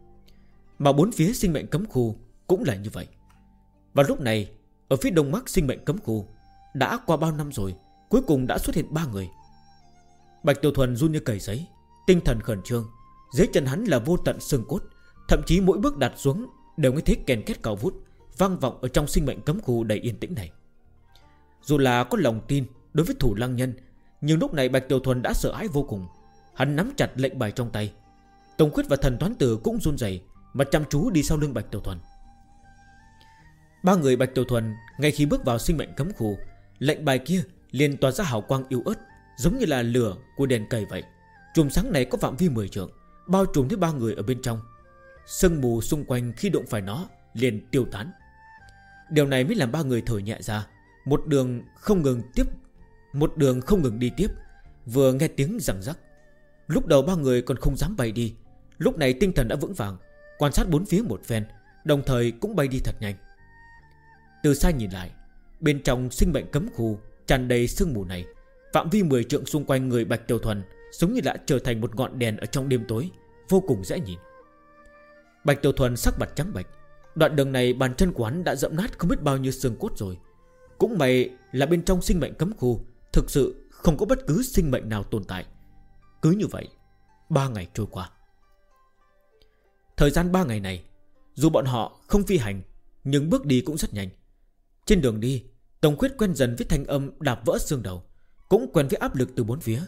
Mà bốn phía sinh mệnh cấm khu cũng là như vậy. Và lúc này ở phía đông bắc sinh mệnh cấm khu, đã qua bao năm rồi, cuối cùng đã xuất hiện 3 người. Bạch Tiểu Thuần run như cầy giấy, tinh thần khẩn trương. Dưới chân hắn là vô tận xương cốt, thậm chí mỗi bước đặt xuống đều nghe thấy kèn két cao vút vang vọng ở trong sinh mệnh cấm khu đầy yên tĩnh này. Dù là có lòng tin đối với Thủ Lăng Nhân, nhưng lúc này Bạch Tiểu Thuần đã sợ hãi vô cùng. Hắn nắm chặt lệnh bài trong tay. Tống Khuyết và Thần Toán Tử cũng run rẩy, mà chăm chú đi sau lưng Bạch Tiểu Thuần. 3 người Bạch Tiểu Thuần ngay khi bước vào sinh mệnh cấm khu, lệnh bài kia liền tỏa ra hào quang yếu ớt, giống như là lửa của đèn cầy vậy. Chùm sáng này có phạm vi 10 trượng, bao trùm tới 3 người ở bên trong. Sương mù xung quanh khi đụng phải nó liền tiêu tán. Điều này mới làm 3 người thở nhẹ ra. Một đường không ngừng đi tiếp, vừa nghe tiếng răng rắc. Lúc đầu 3 người còn không dám bay đi, lúc này tinh thần đã vững vàng, quan sát bốn phía một phen, đồng thời cũng bay đi thật nhanh. Từ xa nhìn lại, bên trong sinh mệnh cấm khu tràn đầy sương mù này, phạm vi 10 trượng xung quanh người Bạch Tiểu Thuần giống như đã trở thành một ngọn đèn ở trong đêm tối, vô cùng dễ nhìn. Bạch Tiểu Thuần sắc mặt trắng bệch. Đoạn đường này bàn chân của hắn đã dẫm nát không biết bao nhiêu xương cốt rồi. Cũng may là bên trong sinh mệnh cấm khu thực sự không có bất cứ sinh mệnh nào tồn tại. Cứ như vậy 3 ngày trôi qua. Thời gian 3 ngày này, dù bọn họ không phi hành, nhưng bước đi cũng rất nhanh. Trên đường đi, Tống Khuyết quen dần với thanh âm đạp vỡ xương đầu, cũng quen với áp lực từ bốn phía.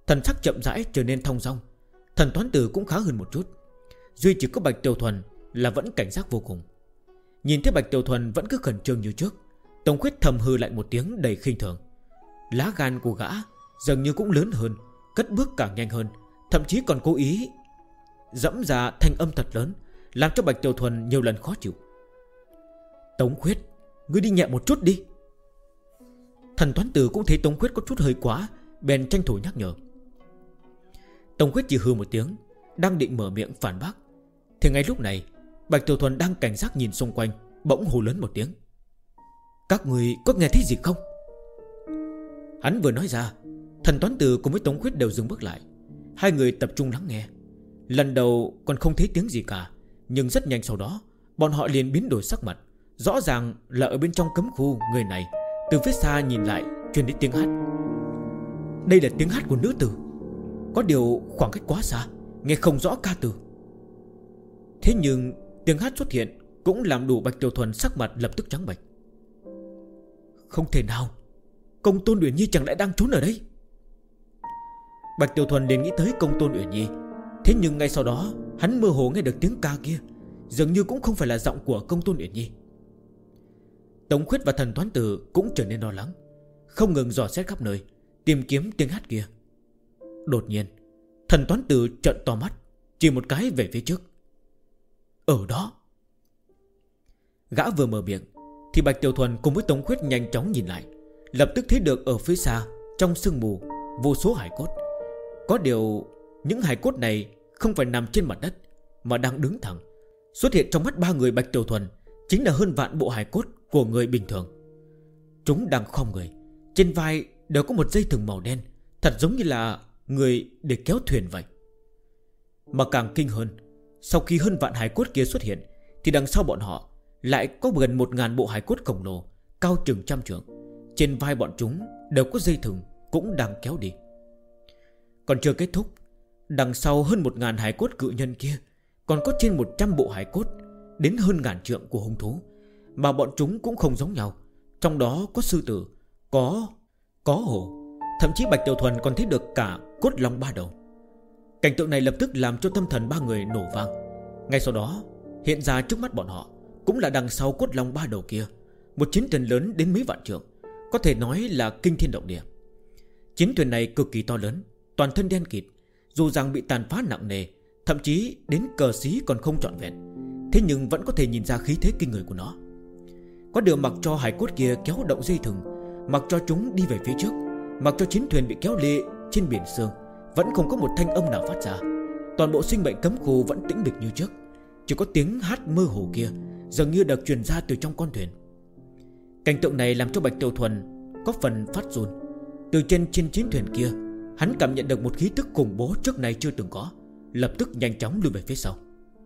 Thần sắc chậm rãi trở nên thong dong. Thần toán tử cũng khá hơn một chút. Duy chỉ có Bạch Tiểu Thuần là vẫn cảnh giác vô cùng. Nhìn thấy Bạch Tiểu Thuần vẫn cứ khẩn trương như trước, Tống Khuyết thầm hư lại một tiếng đầy khinh thường. Lá gan của gã dường như cũng lớn hơn, cất bước càng nhanh hơn, thậm chí còn cố ý dẫm ra thanh âm thật lớn, làm cho Bạch Tiểu Thuần nhiều lần khó chịu. Tống Khuyết, ngươi đi nhẹ một chút đi. Thần toán tử cũng thấy Tống Khuyết có chút hơi quá, bèn tranh thủ nhắc nhở. Tống Khuyết chỉ hư một tiếng, đang định mở miệng phản bác, thì ngay lúc này Bạch Tiểu Thuần đang cảnh giác nhìn xung quanh, bỗng hô lớn một tiếng. Các người có nghe thấy gì không? Hắn vừa nói ra, thần toán tử cùng với Tống Khuyết đều dừng bước lại. Hai người tập trung lắng nghe. Lần đầu còn không thấy tiếng gì cả, nhưng rất nhanh sau đó bọn họ liền biến đổi sắc mặt. Rõ ràng là ở bên trong cấm khu người này từ phía xa nhìn lại truyền đến tiếng hát. Đây là tiếng hát của nữ tử, có điều khoảng cách quá xa, nghe không rõ ca từ. Thế nhưng tiếng hát xuất hiện cũng làm đủ Bạch Tiểu Thuần sắc mặt lập tức trắng bệch. Không thể nào, Công Tôn Uyển Nhi chẳng lẽ đang trốn ở đây? Bạch Tiểu Thuần liền nghĩ tới Công Tôn Uyển Nhi. Thế nhưng ngay sau đó hắn mơ hồ nghe được tiếng ca kia, dường như cũng không phải là giọng của Công Tôn Uyển Nhi. Tống Khuyết và thần toán tử cũng trở nên lo lắng, không ngừng dò xét khắp nơi, tìm kiếm tiếng hát kia. Đột nhiên thần toán tử trợn to mắt, chỉ một cái về phía trước. Ở đó. Gã vừa mở miệng thì Bạch Tiểu Thuần cùng với Tống Khuyết nhanh chóng nhìn lại, lập tức thấy được ở phía xa, trong sương mù, vô số hải cốt. Có điều những hải cốt này không phải nằm trên mặt đất, mà đang đứng thẳng. Xuất hiện trong mắt ba người Bạch Tiểu Thuần chính là hơn vạn bộ hải cốt của người bình thường. Chúng đang khom người, trên vai đều có một dây thừng màu đen, thật giống như là người để kéo thuyền vậy. Mà càng kinh hơn, sau khi hơn vạn hải cốt kia xuất hiện thì đằng sau bọn họ lại có gần 1000 bộ hải cốt khổng lồ, cao chừng 100 trượng. Trên vai bọn chúng đều có dây thừng cũng đang kéo đi. Còn chưa kết thúc, đằng sau hơn 1000 hải cốt cự nhân kia còn có trên 100 bộ hải cốt đến hơn 1000 trượng của hung thú, mà bọn chúng cũng không giống nhau. Trong đó có sư tử, có hổ, thậm chí Bạch Tiểu Thuần còn thấy được cả cốt long 3 đầu. Cảnh tượng này lập tức làm cho tâm thần ba người nổ vang. Ngay sau đó hiện ra trước mắt bọn họ cũng là đằng sau cốt long 3 đầu kia, một chiến thuyền lớn đến mấy vạn trượng, có thể nói là kinh thiên động địa. Chiến thuyền này cực kỳ to lớn, toàn thân đen kịt, dù rằng bị tàn phá nặng nề, thậm chí đến cờ xí còn không trọn vẹn, thế nhưng vẫn có thể nhìn ra khí thế kinh người của nó. Có điều mặc cho hải cốt kia kéo động dây thừng, mặc cho chúng đi về phía trước, mặc cho chiến thuyền bị kéo lê trên biển sương, vẫn không có một thanh âm nào phát ra. Toàn bộ sinh mệnh cấm khu vẫn tĩnh mịch như trước, chỉ có tiếng hát mơ hồ kia dường như được truyền ra từ trong con thuyền. Cảnh tượng này làm cho Bạch Tiểu Thuần có phần phát run. Từ trên chiến thuyền kia, hắn cảm nhận được một khí tức khủng bố trước này chưa từng có, lập tức nhanh chóng lùi về phía sau.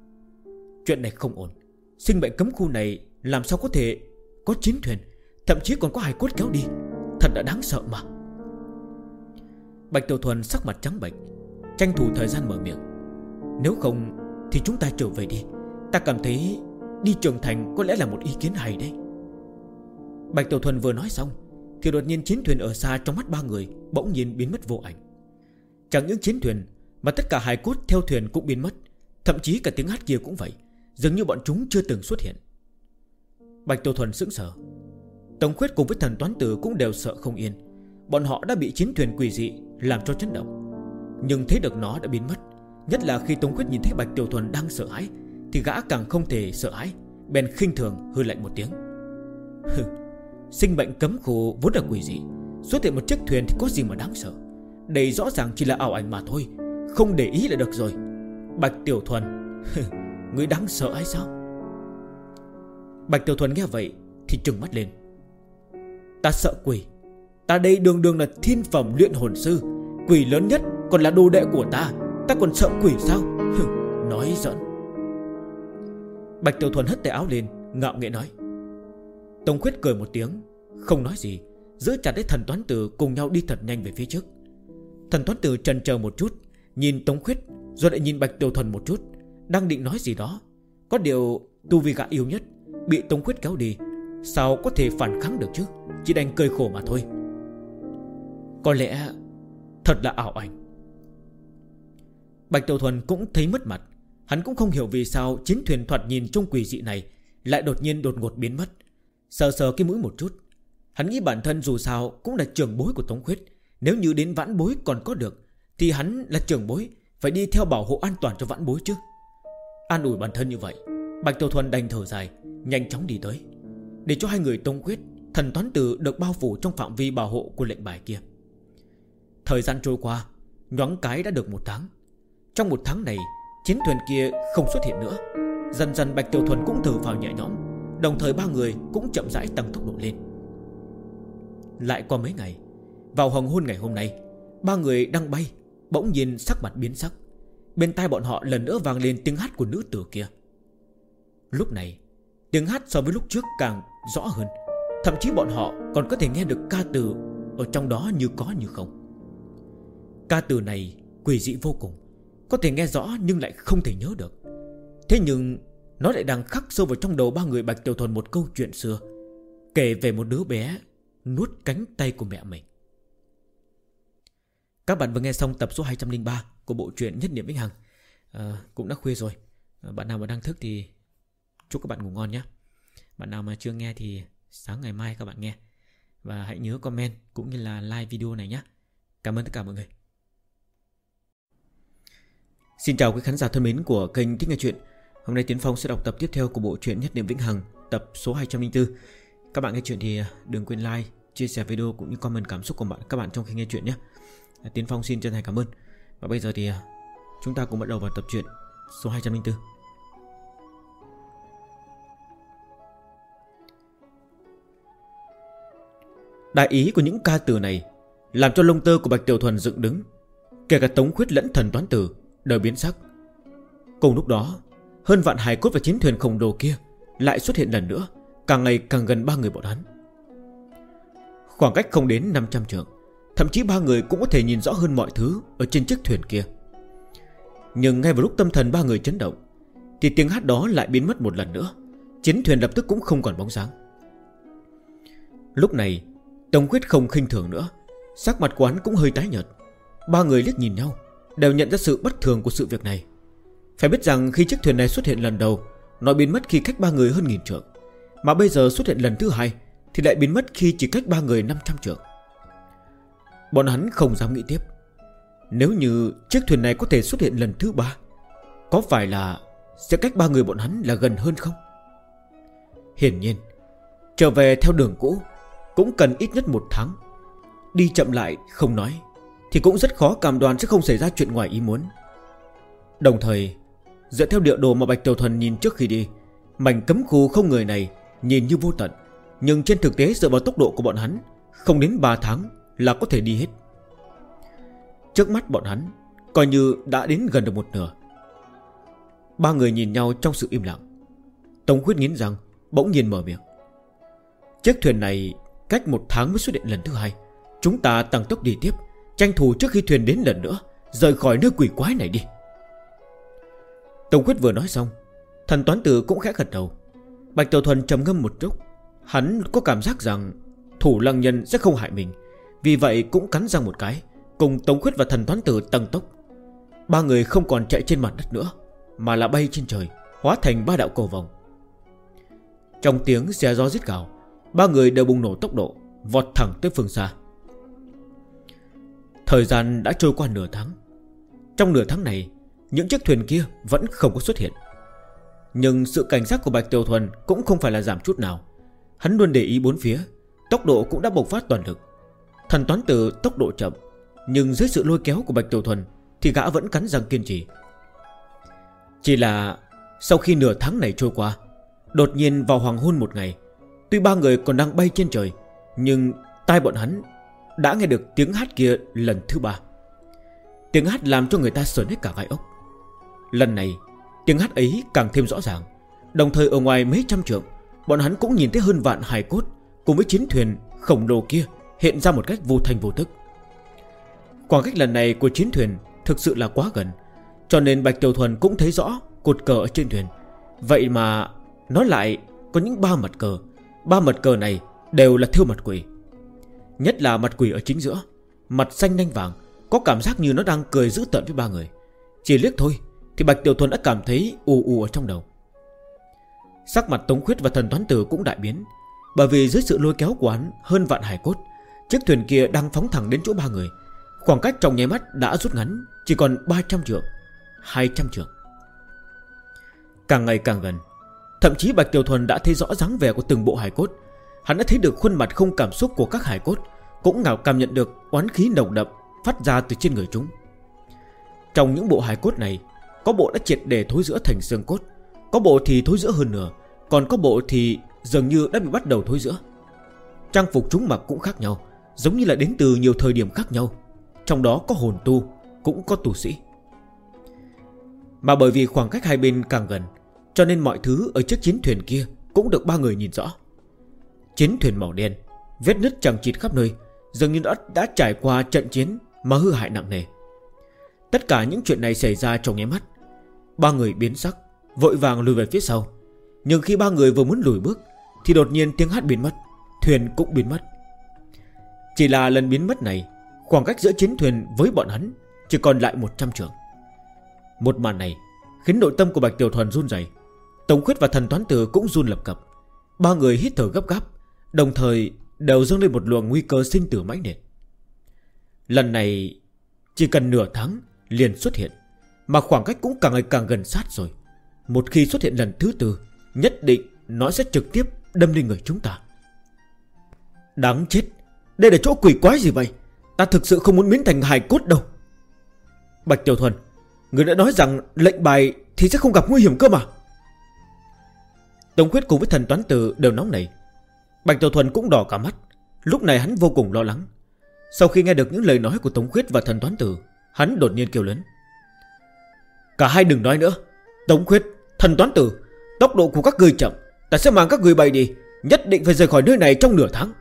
Chuyện này không ổn, sinh mệnh cấm khu này làm sao có thể có chiến thuyền, thậm chí còn có hải cốt kéo đi, thật là đáng sợ mà. Bạch Tiểu Thuần sắc mặt trắng bệch, tranh thủ thời gian mở miệng. Nếu không thì chúng ta trở về đi, ta cảm thấy đi Trường Thành có lẽ là một ý kiến hay đấy. Bạch Tiểu Thuần vừa nói xong thì đột nhiên chiến thuyền ở xa trong mắt ba người bỗng nhiên biến mất vô ảnh. Chẳng những chiến thuyền mà tất cả hải cốt theo thuyền cũng biến mất, thậm chí cả tiếng hát kia cũng vậy, dường như bọn chúng chưa từng xuất hiện. Bạch Tiểu Thuần sững sờ. Tống Khuyết cùng với thần toán tử cũng đều sợ không yên. Bọn họ đã bị chiến thuyền quỷ dị làm cho chấn động, nhưng thấy được nó đã biến mất. Nhất là khi Tống Khuyết nhìn thấy Bạch Tiểu Thuần đang sợ hãi thì gã càng không thể sợ hãi, bèn khinh thường hừ lạnh một tiếng. Sinh mệnh cấm khu vốn là quỷ dị, xuất hiện một chiếc thuyền thì có gì mà đáng sợ. Đây rõ ràng chỉ là ảo ảnh mà thôi, không để ý là được rồi. Bạch Tiểu Thuần, ngươi đáng sợ hay sao? Bạch Tiểu Thuần nghe vậy thì trừng mắt lên. Ta sợ quỷ? Ta đây đường đường là thiên phẩm luyện hồn sư, quỷ lớn nhất còn là đồ đệ của ta, ta còn sợ quỷ sao? Nói giỡn. Bạch Tiểu Thuần hất tay áo lên, ngạo nghễ nói. Tống Khuyết cười một tiếng, không nói gì, giữ chặt lấy thần toán tử cùng nhau đi thật nhanh về phía trước. Thần toán tử chần chờ một chút, nhìn Tống Khuyết rồi lại nhìn Bạch Tiểu Thuần một chút, đang định nói gì đó. Có điều tu vi gã yếu nhất bị Tống Khuyết kéo đi, sao có thể phản kháng được chứ, chỉ đành cười khổ mà thôi. Có lẽ thật là ảo ảnh, Bạch Tiểu Thuần cũng thấy mất mặt. Hắn cũng không hiểu vì sao chiến thuyền thoạt nhìn trông quỷ dị này lại đột ngột biến mất. Sờ sờ cái mũi một chút, hắn nghĩ bản thân dù sao cũng là trưởng bối của Tống Khuyết. Nếu như đến vãn bối còn có được, thì hắn là trưởng bối, phải đi theo bảo hộ an toàn cho vãn bối chứ. An ủi bản thân như vậy, Bạch Tiểu Thuần đành thở dài, nhanh chóng đi tới, để cho hai người Tống Khuyết, Thần Toán Tử được bao phủ trong phạm vi bảo hộ của lệnh bài kia. Thời gian trôi qua, nhoáng cái đã được 1 tháng. Trong 1 tháng này, chiến thuyền kia không xuất hiện nữa. Dần dần Bạch Tiểu Thuần cũng thở phào nhẹ nhõm, đồng thời ba người cũng chậm rãi tăng tốc độ lên. Lại qua mấy ngày, vào hoàng hôn ngày hôm nay, ba người đang bay, bỗng nhiên sắc mặt biến sắc. Bên tai bọn họ lần nữa vang lên tiếng hát của nữ tử kia. Lúc này, tiếng hát so với lúc trước càng rõ hơn. Thậm chí bọn họ còn có thể nghe được ca từ ở trong đó như có như không. Ca từ này quỷ dị vô cùng, có thể nghe rõ nhưng lại không thể nhớ được. Thế nhưng nó lại đang khắc sâu vào trong đầu ba người Bạch Tiểu Thuần một câu chuyện xưa, kể về một đứa bé nuốt cánh tay của mẹ mình. Các bạn vừa nghe xong tập số 203 của bộ truyện Nhất Niệm Vĩnh Hằng. Cũng đã khuya rồi. Bạn nào mà đang thức thì chúc các bạn ngủ ngon nhé. Bạn nào mà chưa nghe thì sáng ngày mai các bạn nghe. Và hãy nhớ comment cũng như là like video này nhé. Cảm ơn tất cả mọi người. Xin chào quý khán giả thân mến của kênh Thích Nghe Chuyện. Hôm nay Tiến Phong sẽ đọc tập tiếp theo của bộ truyện Nhất Niệm Vĩnh Hằng, tập số 204. Các bạn nghe chuyện thì đừng quên like, chia sẻ video cũng như comment cảm xúc của các bạn trong khi nghe chuyện nhé. Tiến Phong xin chân thành cảm ơn. Và bây giờ thì chúng ta cùng bắt đầu vào tập truyện số 204. Đại ý của những ca từ này làm cho lông tơ của Bạch Tiểu Thuần dựng đứng. Kể cả Tống Khuyết lẫn Thần Toán Tử đều biến sắc. Cùng lúc đó, hơn vạn hài cốt và chiến thuyền khổng lồ kia lại xuất hiện lần nữa, càng ngày càng gần ba người bọn hắn. Khoảng cách không đến 500 trượng, thậm chí ba người cũng có thể nhìn rõ hơn mọi thứ ở trên chiếc thuyền kia. Nhưng ngay vào lúc tâm thần ba người chấn động, thì tiếng hát đó lại biến mất một lần nữa. Chiến thuyền lập tức cũng không còn bóng dáng. Lúc này Tống Khuyết không khinh thường nữa, sắc mặt của hắn cũng hơi tái nhợt. Ba người liếc nhìn nhau, đều nhận ra sự bất thường của sự việc này. Phải biết rằng khi chiếc thuyền này xuất hiện lần đầu, nó biến mất khi cách ba người hơn 1000 trượng, mà bây giờ xuất hiện lần thứ hai thì lại biến mất khi chỉ cách ba người 500 trượng. Bọn hắn không dám nghĩ tiếp. Nếu như chiếc thuyền này có thể xuất hiện lần thứ 3, có phải là sẽ cách ba người bọn hắn là gần hơn không? Hiển nhiên, trở về theo đường cũ cũng cần ít nhất 1 tháng. Đi chậm lại không nói, thì cũng rất khó cam đoan sẽ không xảy ra chuyện ngoài ý muốn. Đồng thời, dựa theo địa đồ mà Bạch Tiểu Thuần nhìn trước khi đi, mảnh cấm khu không người này nhìn như vô tận, nhưng trên thực tế dựa vào tốc độ của bọn hắn, không đến 3 tháng là có thể đi hết. Trước mắt bọn hắn coi như đã đến gần được một nửa. Ba người nhìn nhau trong sự im lặng. Tống Khuyết nghiến răng, bỗng nhiên mở miệng. Chiếc thuyền này cách 1 tháng mới xuất hiện lần thứ 2. Chúng ta tăng tốc đi tiếp, tranh thủ trước khi thuyền đến lần nữa rời khỏi nơi quỷ quái này đi. Tống Khuyết vừa nói xong, Thần Toán Tử cũng khẽ gật đầu. Bạch Tiểu Thuần trầm ngâm một chút. Hắn có cảm giác rằng Thủ Lăng Nhân sẽ không hại mình, vì vậy cũng cắn răng một cái, cùng Tống Khuyết và Thần Toán Tử tăng tốc. Ba người không còn chạy trên mặt đất nữa, mà là bay trên trời, hóa thành 3 đạo cầu vòng. Trong tiếng xé gió rít gào, ba người đều bùng nổ tốc độ, vọt thẳng tới phương xa. Thời gian đã trôi qua nửa tháng. Trong nửa tháng này, những chiếc thuyền kia vẫn không có xuất hiện. Nhưng sự cảnh giác của Bạch Tiểu Thuần cũng không phải là giảm chút nào. Hắn luôn để ý bốn phía, tốc độ cũng đã bộc phát toàn lực. Thần Toán Tử tốc độ chậm, nhưng dưới sự lôi kéo của Bạch Tiểu Thuần thì gã vẫn cắn răng kiên trì. Chỉ là sau khi nửa tháng này trôi qua, đột nhiên vào hoàng hôn một ngày, tuy ba người còn đang bay trên trời, nhưng tai bọn hắn đã nghe được tiếng hát kia lần thứ 3. Tiếng hát làm cho người ta sởn hết cả gai ốc. Lần này tiếng hát ấy càng thêm rõ ràng. Đồng thời ở ngoài mấy trăm trượng, bọn hắn cũng nhìn thấy hơn vạn hài cốt cùng với chiến thuyền khổng lồ kia hiện ra một cách vô thanh vô tức. Khoảng cách lần này của chiến thuyền thực sự là quá gần, cho nên Bạch Tiểu Thuần cũng thấy rõ cột cờ ở trên thuyền. Vậy mà nó lại có những 3 mặt cờ. 3 mặt cờ này đều là thêu mặt quỷ. Nhất là mặt quỷ ở chính giữa, mặt xanh nanh vàng, có cảm giác như nó đang cười dữ tợn với ba người. Chỉ liếc thôi thì Bạch Tiểu Thuần đã cảm thấy ù ù ở trong đầu. Sắc mặt Tống Khuyết và Thần Toán Tử cũng đại biến, bởi vì dưới sự lôi kéo của hắn hơn vạn hải cốt, chiếc thuyền kia đang phóng thẳng đến chỗ ba người. Khoảng cách trong nháy mắt đã rút ngắn, chỉ còn 300 trượng, 200 trượng. Càng ngày càng gần, thậm chí Bạch Tiểu Thuần đã thấy rõ dáng vẻ của từng bộ hải cốt. Hắn đã thấy được khuôn mặt không cảm xúc của các hải cốt, cũng ngào cảm nhận được oán khí nồng đậm phát ra từ trên người chúng. Trong những bộ hải cốt này, có bộ đã triệt để thối rữa thành xương cốt, có bộ thì thối rữa hơn nửa, còn có bộ thì dường như đã bị bắt đầu thối rữa. Trang phục chúng mặc cũng khác nhau, giống như là đến từ nhiều thời điểm khác nhau. Trong đó có hồn tu, cũng có tu sĩ. Mà bởi vì khoảng cách hai bên càng gần, cho nên mọi thứ ở chiếc chiến thuyền kia cũng được ba người nhìn rõ. Chiến thuyền màu đen, vết nứt chằng chịt khắp nơi, dường như đã trải qua trận chiến mà hư hại nặng nề. Tất cả những chuyện này xảy ra trong nháy mắt. Ba người biến sắc, vội vàng lùi về phía sau. Nhưng khi ba người vừa muốn lùi bước thì đột nhiên tiếng hát biến mất, thuyền cũng biến mất. Chỉ là lần biến mất này, khoảng cách giữa chiến thuyền với bọn hắn chỉ còn lại 100 trượng. Một màn này khiến nội tâm của Bạch Tiểu Thuần run rẩy. Tống Khuyết và Thần Toán Tử cũng run lập cập. Ba người hít thở gấp gáp, đồng thời đều dâng lên một luồng nguy cơ sinh tử mãnh liệt. Lần này chỉ cần nửa tháng liền xuất hiện, mà khoảng cách cũng càng ngày càng gần sát rồi. Một khi xuất hiện lần thứ tư, nhất định nó sẽ trực tiếp đâm lên người chúng ta. Đáng chết, đây là chỗ quỷ quái gì vậy? Ta thực sự không muốn biến thành hài cốt đâu. Bạch Tiểu Thuần, người đã nói rằng lệnh bài thì sẽ không gặp nguy hiểm cơ mà. Tống Khuyết cùng với Thần Toán Tử đều nóng nảy. Bạch Tiểu Thuần cũng đỏ cả mắt. Lúc này hắn vô cùng lo lắng. Sau khi nghe được những lời nói của Tống Khuyết và Thần Toán Tử, hắn đột nhiên kêu lớn: cả hai đừng nói nữa. Tống Khuyết, Thần Toán Tử, tốc độ của các ngươi chậm, ta sẽ mang các ngươi bay đi. Nhất định phải rời khỏi nơi này trong nửa tháng.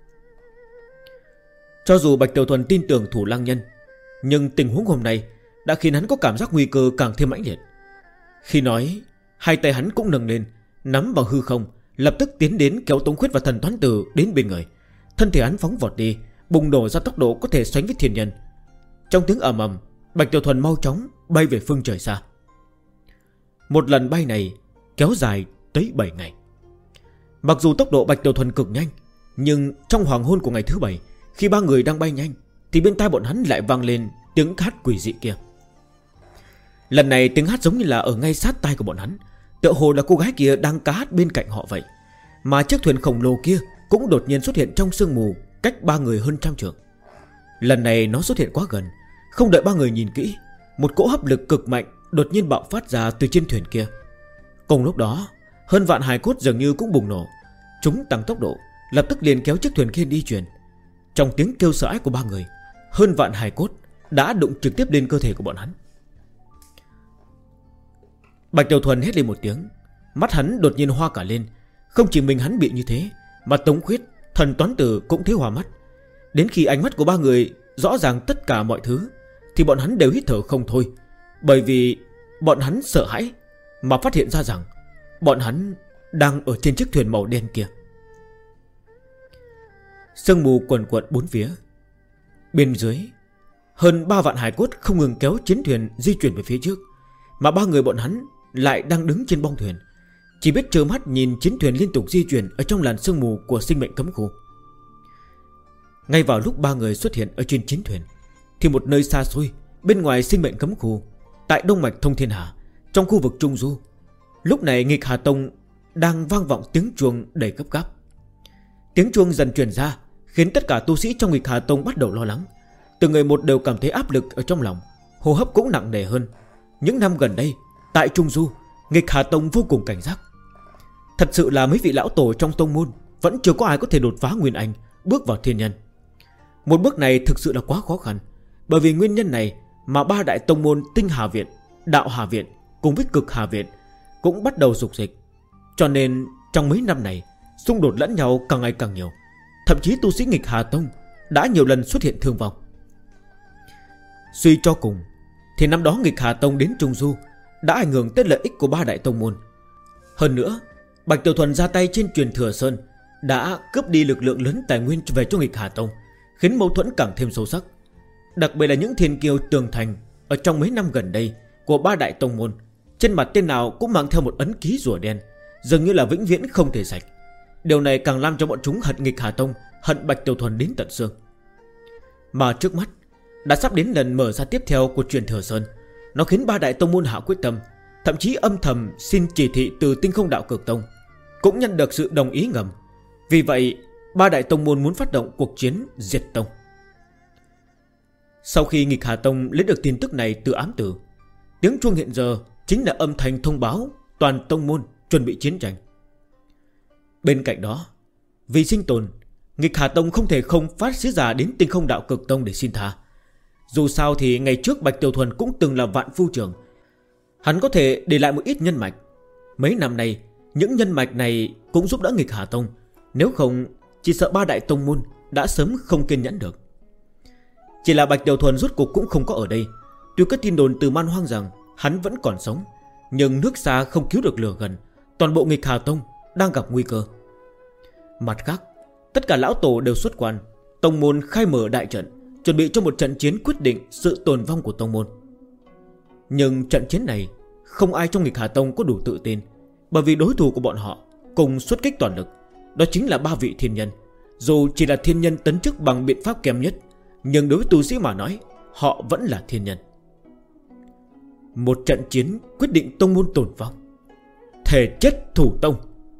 Cho dù Bạch Tiểu Thuần tin tưởng Thủ Lăng Nhân, nhưng tình huống hôm nay đã khiến hắn có cảm giác nguy cơ càng thêm mãnh liệt. Khi nói, hai tay hắn cũng nâng lên, nắm vào hư không, lập tức tiến đến kéo Tống Khuyết và Thần Toán Tử đến bên người. Thân thể hắn phóng vọt đi, bùng nổ ra tốc độ có thể sánh với thiên nhân. Trong tiếng ầm ầm, Bạch Tiểu Thuần mau chóng bay về phương trời xa. Một lần bay này kéo dài tới 7 ngày. Mặc dù tốc độ Bạch Tiểu Thuần cực nhanh, nhưng trong hoàng hôn của ngày thứ 7, khi ba người đang bay nhanh, thì bên tai bọn hắn lại vang lên tiếng hát quỷ dị kia. Lần này tiếng hát giống như là ở ngay sát tai của bọn hắn, tựa hồ là cô gái kia đang ca hát bên cạnh họ vậy. Mà chiếc thuyền khổng lồ kia cũng đột nhiên xuất hiện trong sương mù, cách ba người hơn 100 trượng. Lần này nó xuất hiện quá gần, không đợi ba người nhìn kỹ, một cỗ hấp lực cực mạnh đột nhiên bạo phát ra từ trên thuyền kia. Cùng lúc đó, hơn vạn hài cốt dường như cũng bùng nổ. Chúng tăng tốc độ, lập tức liền kéo chiếc thuyền kia đi chuyển. Trong tiếng kêu sợ hãi của ba người, hơn vạn hài cốt đã đụng trực tiếp lên cơ thể của bọn hắn. Bạch Tiểu Thuần hét lên một tiếng, mắt hắn đột nhiên hoa cả lên. Không chỉ mình hắn bị như thế, mà Tống Khuyết, Thần Toán Tử cũng thấy hoa mắt. Đến khi ánh mắt của ba người rõ ràng tất cả mọi thứ, thì bọn hắn đều hít thở không thôi. Bởi vì bọn hắn sợ hãi mà phát hiện ra rằng bọn hắn đang ở trên chiếc thuyền màu đen kia. Sương mù quần quật bốn phía. Bên dưới, hơn 3 vạn hải cốt không ngừng kéo chiến thuyền di chuyển về phía trước, mà ba người bọn hắn lại đang đứng trên bong thuyền, chỉ biết trơ mắt nhìn chiến thuyền liên tục di chuyển ở trong làn sương mù của sinh mệnh cấm khu. Ngay vào lúc ba người xuất hiện ở trên chiến thuyền, thì một nơi xa xôi bên ngoài sinh mệnh cấm khu, tại Đông Mạch Thông Thiên Hà, trong khu vực Trung Du, lúc này Nghịch Hà Tông đang vang vọng tiếng chuông đầy gấp gáp. Tiếng chuông dần truyền ra, khiến tất cả tu sĩ trong Nghịch Hà Tông bắt đầu lo lắng. Từng người một đều cảm thấy áp lực ở trong lòng, hô hấp cũng nặng nề hơn. Những năm gần đây, tại Trung Du, Nghịch Hà Tông vô cùng cảnh giác. Thật sự là mấy vị lão tổ trong tông môn vẫn chưa có ai có thể đột phá Nguyên Anh, bước vào thiên nhân. Một bước này thực sự là quá khó khăn. Bởi vì nguyên nhân này mà ba đại tông môn Tinh Hà Viện, Đạo Hà Viện cùng với Cực Hà Viện cũng bắt đầu dục dịch. Cho nên trong mấy năm này, xung đột lẫn nhau càng ngày càng nhiều. Thậm chí tu sĩ Nghịch Hà Tông đã nhiều lần xuất hiện thương vong. Suy cho cùng thì năm đó Nghịch Hà Tông đến Trung Du đã ảnh hưởng tới lợi ích của ba đại tông môn. Hơn nữa, Bạch Tiểu Thuần ra tay trên Truyền Thừa Sơn đã cướp đi lực lượng lớn tài nguyên về cho Nghịch Hà Tông, khiến mâu thuẫn càng thêm sâu sắc. Đặc biệt là những thiên kiêu tường thành ở trong mấy năm gần đây của ba đại tông môn, trên mặt tên nào cũng mang theo một ấn ký rùa đen, dường như là vĩnh viễn không thể sạch. Điều này càng làm cho bọn chúng hận nghịch Hà Tông, hận Bạch Tiểu Thuần đến tận xương. Mà trước mắt đã sắp đến lần mở ra tiếp theo của truyền Thừa Sơn. Nó khiến ba đại tông môn hạ quyết tâm, thậm chí âm thầm xin chỉ thị từ Tinh Không Đạo Cực Tông, cũng nhận được sự đồng ý ngầm. Vì vậy ba đại tông môn muốn phát động cuộc chiến diệt tông. Sau khi nghịch Hà Tông lấy được tin tức này từ ám tử, tiếng chuông hiện giờ chính là âm thanh thông báo toàn tông môn chuẩn bị chiến tranh. Bên cạnh đó, vì sinh tồn, nghịch Hà Tông không thể không phát sứ giả đến Tinh Không Đạo Cực Tông để xin tha. Dù sao thì ngày trước Bạch Tiểu Thuần cũng từng là vạn phu trưởng, hắn có thể để lại một ít nhân mạch. Mấy năm nay những nhân mạch này cũng giúp đỡ nghịch Hà Tông, nếu không chỉ sợ ba đại tông môn đã sớm không kiên nhẫn được. Chỉ là Bạch Tiểu Thuần rốt cuộc cũng không có ở đây. Tuy có tin đồn từ Man Hoang rằng hắn vẫn còn sống, nhưng nước xa không cứu được lửa gần, toàn bộ nghịch Hà Tông đang gặp nguy cơ. Mặt khác, tất cả lão tổ đều xuất quan, tông môn khai mở đại trận, chuẩn bị cho một trận chiến quyết định sự tồn vong của tông môn. Nhưng trận chiến này không ai trong nghịch Hà Tông có đủ tự tin, bởi vì đối thủ của bọn họ cùng xuất kích toàn lực, đó chính là ba vị thiên nhân. Dù chỉ là thiên nhân tấn chức bằng biện pháp kém nhất, nhưng đối với tu sĩ mà nói, họ vẫn là thiên nhân. Một trận chiến quyết định tông môn tồn vong, thề chết thủ tông.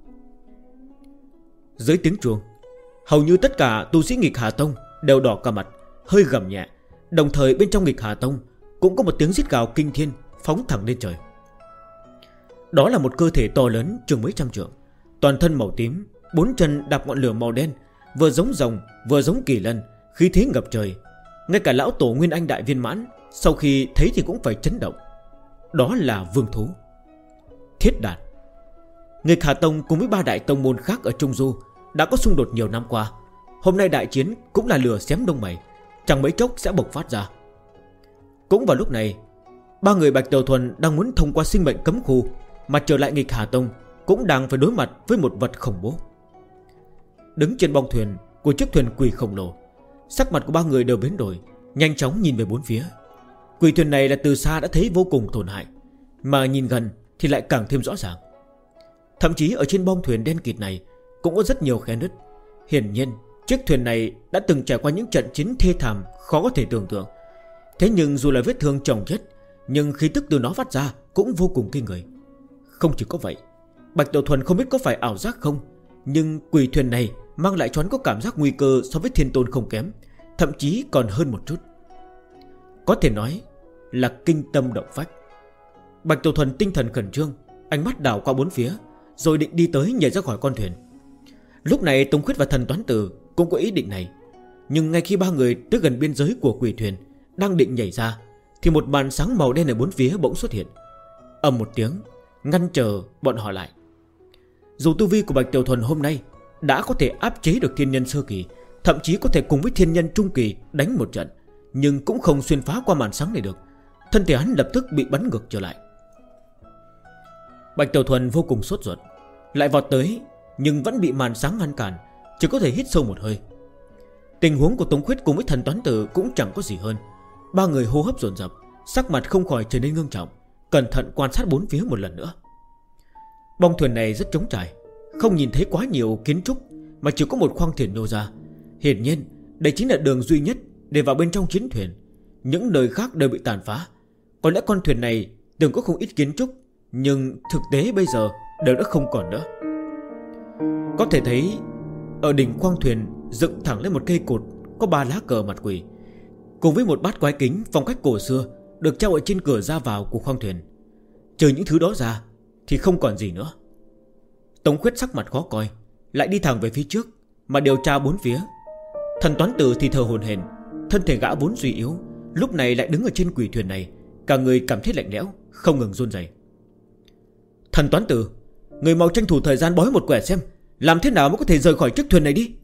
Dưới tiếng chuông, hầu như tất cả tu sĩ nghịch Hà Tông đều đỏ cả mặt, hơi gầm nhẹ. Đồng thời bên trong nghịch Hà Tông cũng có một tiếng rít gào kinh thiên phóng thẳng lên trời. Đó là một cơ thể to lớn chừng mấy trăm trượng, toàn thân màu tím, bốn chân đạp ngọn lửa màu đen, vừa giống rồng vừa giống kỳ lân, khí thế ngập trời. Ngay cả lão tổ Nguyên Anh đại viên mãn sau khi thấy thì cũng phải chấn động. Đó là vương thú Thiết Đạt. Nghịch Hà Tông cùng với ba đại tông môn khác ở Trung Du đã có xung đột nhiều năm qua. Hôm nay đại chiến cũng là lửa xém đông mày, chẳng mấy chốc sẽ bộc phát ra. Cũng vào lúc này, ba người Bạch Tiểu Thuần đang muốn thông qua sinh mệnh cấm khu mà trở lại nghịch Hà Tông, cũng đang phải đối mặt với một vật khủng bố. Đứng trên bong thuyền của chiếc thuyền quỷ khổng lồ, sắc mặt của ba người đều biến đổi, nhanh chóng nhìn về bốn phía. Quỷ thuyền này là từ xa đã thấy vô cùng tổn hại, mà nhìn gần thì lại càng thêm rõ ràng. Thậm chí ở trên bong thuyền đen kịt này cũng có rất nhiều khe nứt. Hiển nhiên chiếc thuyền này đã từng trải qua những trận chiến thê thảm khó có thể tưởng tượng. Thế nhưng dù là vết thương chồng chết, nhưng khí tức từ nó phát ra cũng vô cùng kinh người. Không chỉ có vậy, Bạch Tiểu Thuần không biết có phải ảo giác không, nhưng quỷ thuyền này mang lại cho hắn có cảm giác nguy cơ so với Thiên Tôn không kém, thậm chí còn hơn một chút. Có thể nói là kinh tâm động phách. Bạch Tiểu Thuần tinh thần khẩn trương, ánh mắt đảo qua bốn phía, rồi định đi tới nhảy ra khỏi con thuyền. Lúc này Tông Khuyết và Thần Toán Tử cũng có ý định này. Nhưng ngay khi ba người tới gần biên giới của quỷ thuyền, đang định nhảy ra, thì một màn sáng màu đen ở bốn phía bỗng xuất hiện, ầm một tiếng ngăn trở bọn họ lại. Dù tu vi của Bạch Tiểu Thuần hôm nay đã có thể áp chế được thiên nhân sơ kỳ, thậm chí có thể cùng với thiên nhân trung kỳ đánh một trận, nhưng cũng không xuyên phá qua màn sáng này được. Thân thể hắn lập tức bị bắn ngược trở lại. Bạch Tiểu Thuần vô cùng sốt ruột, lại vọt tới, nhưng vẫn bị màn sáng ngăn cản, chỉ có thể hít sâu một hơi. Tình huống của Tống Khuyết cùng với Thần Toán Tử cũng chẳng có gì hơn. Ba người hô hấp dồn dập, sắc mặt không khỏi trở nên ngưng trọng, cẩn thận quan sát bốn phía một lần nữa. Bong thuyền này rất trống trải, không nhìn thấy quá nhiều kiến trúc, mà chỉ có một khoang thuyền nhô ra. Hiển nhiên đây chính là đường duy nhất để vào bên trong chiến thuyền. Những nơi khác đều bị tàn phá. Có lẽ con thuyền này từng có không ít kiến trúc, nhưng thực tế bây giờ đều đã không còn nữa. Có thể thấy ở đỉnh khoang thuyền dựng thẳng lên một cây cột có 3 lá cờ mặt quỷ, cùng với một bát quái kính phong cách cổ xưa được treo ở trên cửa ra vào của khoang thuyền. Trừ những thứ đó ra thì không còn gì nữa. Tống Khuyết sắc mặt khó coi, lại đi thẳng về phía trước mà điều tra bốn phía. Thần Toán Tử thì thở hổn hển, thân thể gã vốn suy yếu, lúc này lại đứng ở trên quỷ thuyền này, cả người cảm thấy lạnh lẽo, không ngừng run rẩy. Thần Toán Tử, người mau tranh thủ thời gian bói một quẻ xem làm thế nào mới có thể rời khỏi chiếc thuyền này đi.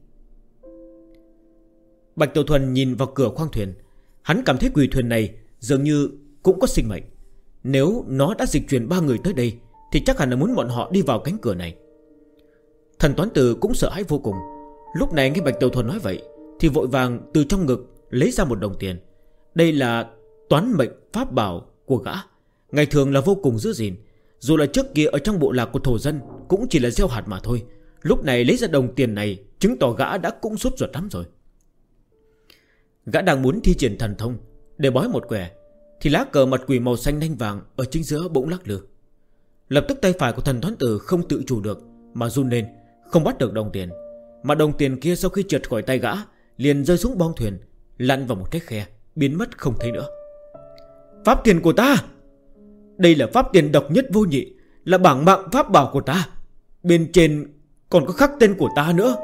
Bạch Tiểu Thuần nhìn vào cửa khoang thuyền, hắn cảm thấy quỷ thuyền này dường như cũng có sinh mệnh. Nếu nó đã dịch chuyển ba người tới đây thì chắc hẳn là muốn bọn họ đi vào cánh cửa này. Thần Toán Tử cũng sợ hãi vô cùng. Lúc này nghe Bạch Tiểu Thuần nói vậy thì vội vàng từ trong ngực lấy ra một đồng tiền. Đây là toán mệnh pháp bảo của gã, ngày thường là vô cùng giữ gìn. Dù là trước kia ở trong bộ lạc của thổ dân cũng chỉ là gieo hạt mà thôi, lúc này lấy ra đồng tiền này chứng tỏ gã đã cũng sốt ruột lắm rồi. Gã đang muốn thi triển thần thông để bói một quẻ, thì lá cờ mặt quỷ màu xanh nanh vàng ở chính giữa bỗng lắc lư. Lập tức tay phải của Thần Toán Tử không tự chủ được mà run lên, không bắt được đồng tiền. Mà đồng tiền kia sau khi trượt khỏi tay gã liền rơi xuống bong thuyền, lăn vào một cái khe, biến mất không thấy nữa. Pháp tiền của ta! Đây là pháp tiền độc nhất vô nhị, là bảng mạng pháp bảo của ta. Bên trên còn có khắc tên của ta nữa.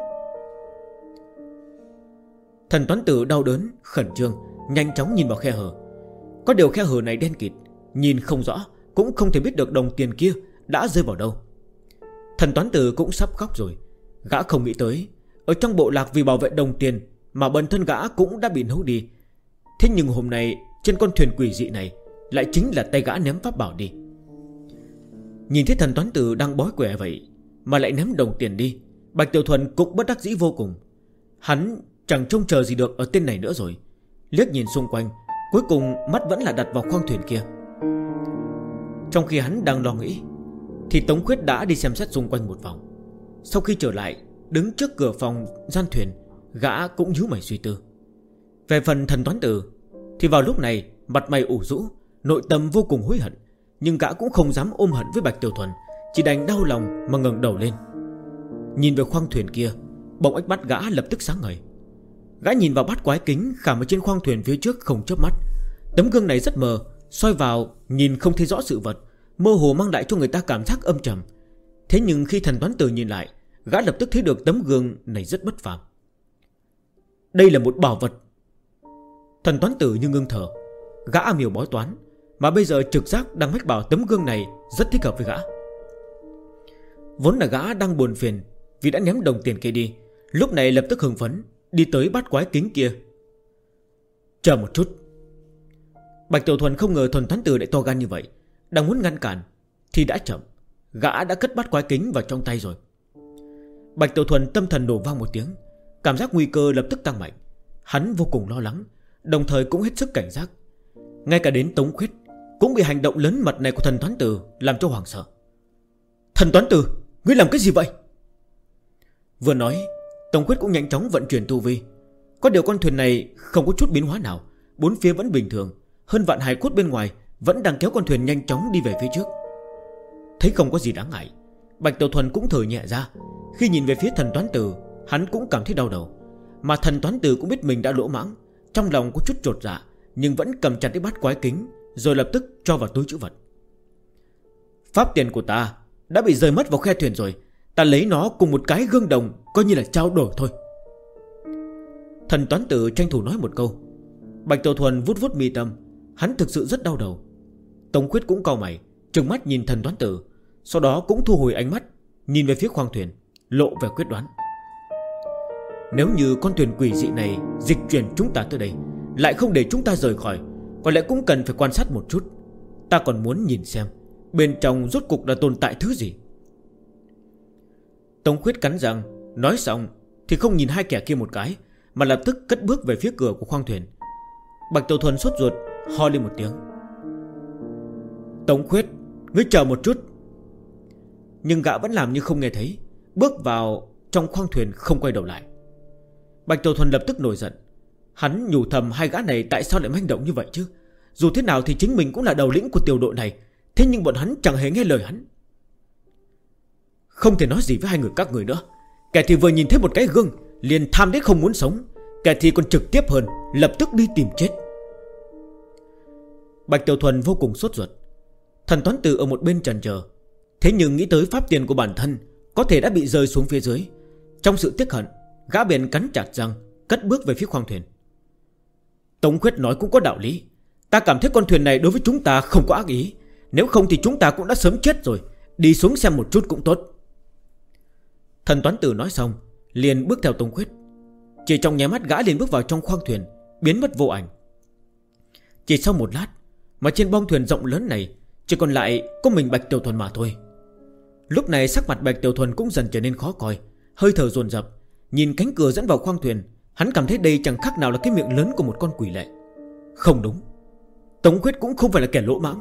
Thần Toán Tử đau đớn, khẩn trương, nhanh chóng nhìn vào khe hở. Có điều khe hở này đen kịt, nhìn không rõ, cũng không thể biết được đồng tiền kia đã rơi vào đâu. Thần Toán Tử cũng sắp khóc rồi. Gã không nghĩ tới ở trong bộ lạc vì bảo vệ đồng tiền mà bản thân gã cũng đã bị nấu đi. Thế nhưng hôm nay trên con thuyền quỷ dị này lại chính là tay gã ném pháp bảo đi. Nhìn thấy Thần Toán Tử đang bói quẻ vậy mà lại ném đồng tiền đi, Bạch Tiểu Thuần cũng bất đắc dĩ vô cùng. Hắn chẳng trông chờ gì được ở tên này nữa rồi. Liếc nhìn xung quanh, cuối cùng mắt vẫn là đặt vào khoang thuyền kia. Trong khi hắn đang lo nghĩ thì Tống Khuyết đã đi xem xét xung quanh một vòng. Sau khi trở lại, đứng trước cửa phòng gian thuyền, gã cũng nhíu mày suy tư. Về phần Thần Toán Tử thì vào lúc này mặt mày ủ rũ, nội tâm vô cùng hối hận. Nhưng gã cũng không dám ôm hận với Bạch Tiểu Thuần, chỉ đành đau lòng mà ngẩng đầu lên. Nhìn về khoang thuyền kia, bỗng ánh mắt gã lập tức sáng ngời. Gã nhìn vào bát quái kính khảm ở trên khoang thuyền phía trước không chớp mắt. Tấm gương này rất mờ, soi vào nhìn không thấy rõ sự vật, mơ hồ mang lại cho người ta cảm giác âm trầm. Thế nhưng khi Thần Toán Tử nhìn lại, gã lập tức thấy được tấm gương này rất bất phàm. Đây là một bảo vật. Thần Toán Tử như ngưng thở. Gã am hiểu bói toán, mà bây giờ trực giác đang mách bảo tấm gương này rất thích hợp với gã. Vốn là gã đang buồn phiền vì đã ném đồng tiền kia đi, lúc này lập tức hưng phấn đi tới bát quái kính kia. Chờ một chút. Bạch Tiểu Thuần không ngờ Thần Toán Tử lại to gan như vậy, đang muốn ngăn cản thì đã chậm. Gã đã cất bát quái kính vào trong tay rồi. Bạch Tiểu Thuần tâm thần nổ vang một tiếng, cảm giác nguy cơ lập tức tăng mạnh. Hắn vô cùng lo lắng, đồng thời cũng hết sức cảnh giác. Ngay cả đến Tống Khuyết cũng bị hành động lớn mật này của Thần Toán Tử làm cho hoảng sợ. Thần Toán Tử, ngươi làm cái gì vậy? Vừa nói, Tống Khuyết cũng nhanh chóng vận chuyển tu vi. Có điều con thuyền này không có chút biến hóa nào, bốn phía vẫn bình thường. Hơn vạn hài cốt bên ngoài vẫn đang kéo con thuyền nhanh chóng đi về phía trước. Thấy không có gì đáng ngại, Bạch Tiểu Thuần cũng thở nhẹ ra. Khi nhìn về phía Thần Toán Tử, hắn cũng cảm thấy đau đầu. Mà Thần Toán Tử cũng biết mình đã lỗ mãng, trong lòng có chút chột dạ, nhưng vẫn cầm chặt cái bát quái kính, rồi lập tức cho vào túi trữ vật. Pháp tiền của ta đã bị rơi mất vào khe thuyền rồi, ta lấy nó cùng một cái gương đồng coi như là trao đổi thôi. Thần Toán Tử tranh thủ nói một câu. Bạch Tiểu Thuần vuốt vuốt mi tâm, hắn thực sự rất đau đầu. Tống Khuyết cũng cau mày, trừng mắt nhìn Thần Toán Tử, sau đó cũng thu hồi ánh mắt, nhìn về phía khoang thuyền, lộ vẻ quyết đoán. Nếu như con thuyền quỷ dị này dịch chuyển chúng ta tới đây, lại không để chúng ta rời khỏi, có lẽ cũng cần phải quan sát một chút. Ta còn muốn nhìn xem bên trong rốt cục là tồn tại thứ gì. Tống Khuyết cắn răng, nói xong thì không nhìn hai kẻ kia một cái, mà lập tức cất bước về phía cửa của khoang thuyền. Bạch Tiểu Thuần sốt ruột ho lên một tiếng. Tống Khuyết, ngươi chờ một chút. Nhưng gã vẫn làm như không nghe thấy, bước vào trong khoang thuyền không quay đầu lại. Bạch Tiểu Thuần lập tức nổi giận. Hắn nhủ thầm hai gã này tại sao lại manh động như vậy chứ. Dù thế nào thì chính mình cũng là đầu lĩnh của tiểu đội này, thế nhưng bọn hắn chẳng hề nghe lời hắn. Không thể nói gì với hai người các người nữa. Kẻ thì vừa nhìn thấy một cái gương liền tham đến không muốn sống, kẻ thì còn trực tiếp hơn, lập tức đi tìm chết. Bạch Tiểu Thuần vô cùng sốt ruột. Thần Toán Tử ở một bên chần chờ, thế nhưng nghĩ tới pháp tiền của bản thân có thể đã bị rơi xuống phía dưới. Trong sự tiếc hận, gã bèn cắn chặt răng, cất bước về phía khoang thuyền. Tống Khuyết nói cũng có đạo lý. Ta cảm thấy con thuyền này đối với chúng ta không có ác ý, nếu không thì chúng ta cũng đã sớm chết rồi. Đi xuống xem một chút cũng tốt. Thần Toán Tử nói xong liền bước theo Tống Khuyết. Chỉ trong nháy mắt gã liền bước vào trong khoang thuyền, biến mất vô ảnh. Chỉ sau một lát mà trên bong thuyền rộng lớn này chỉ còn lại có mình Bạch Tiểu Thuần mà thôi. Lúc này sắc mặt Bạch Tiểu Thuần cũng dần trở nên khó coi, hơi thở dồn dập. Nhìn cánh cửa dẫn vào khoang thuyền, hắn cảm thấy đây chẳng khác nào là cái miệng lớn của một con quỷ lệ. Không đúng, Tống Khuyết cũng không phải là kẻ lỗ mãng.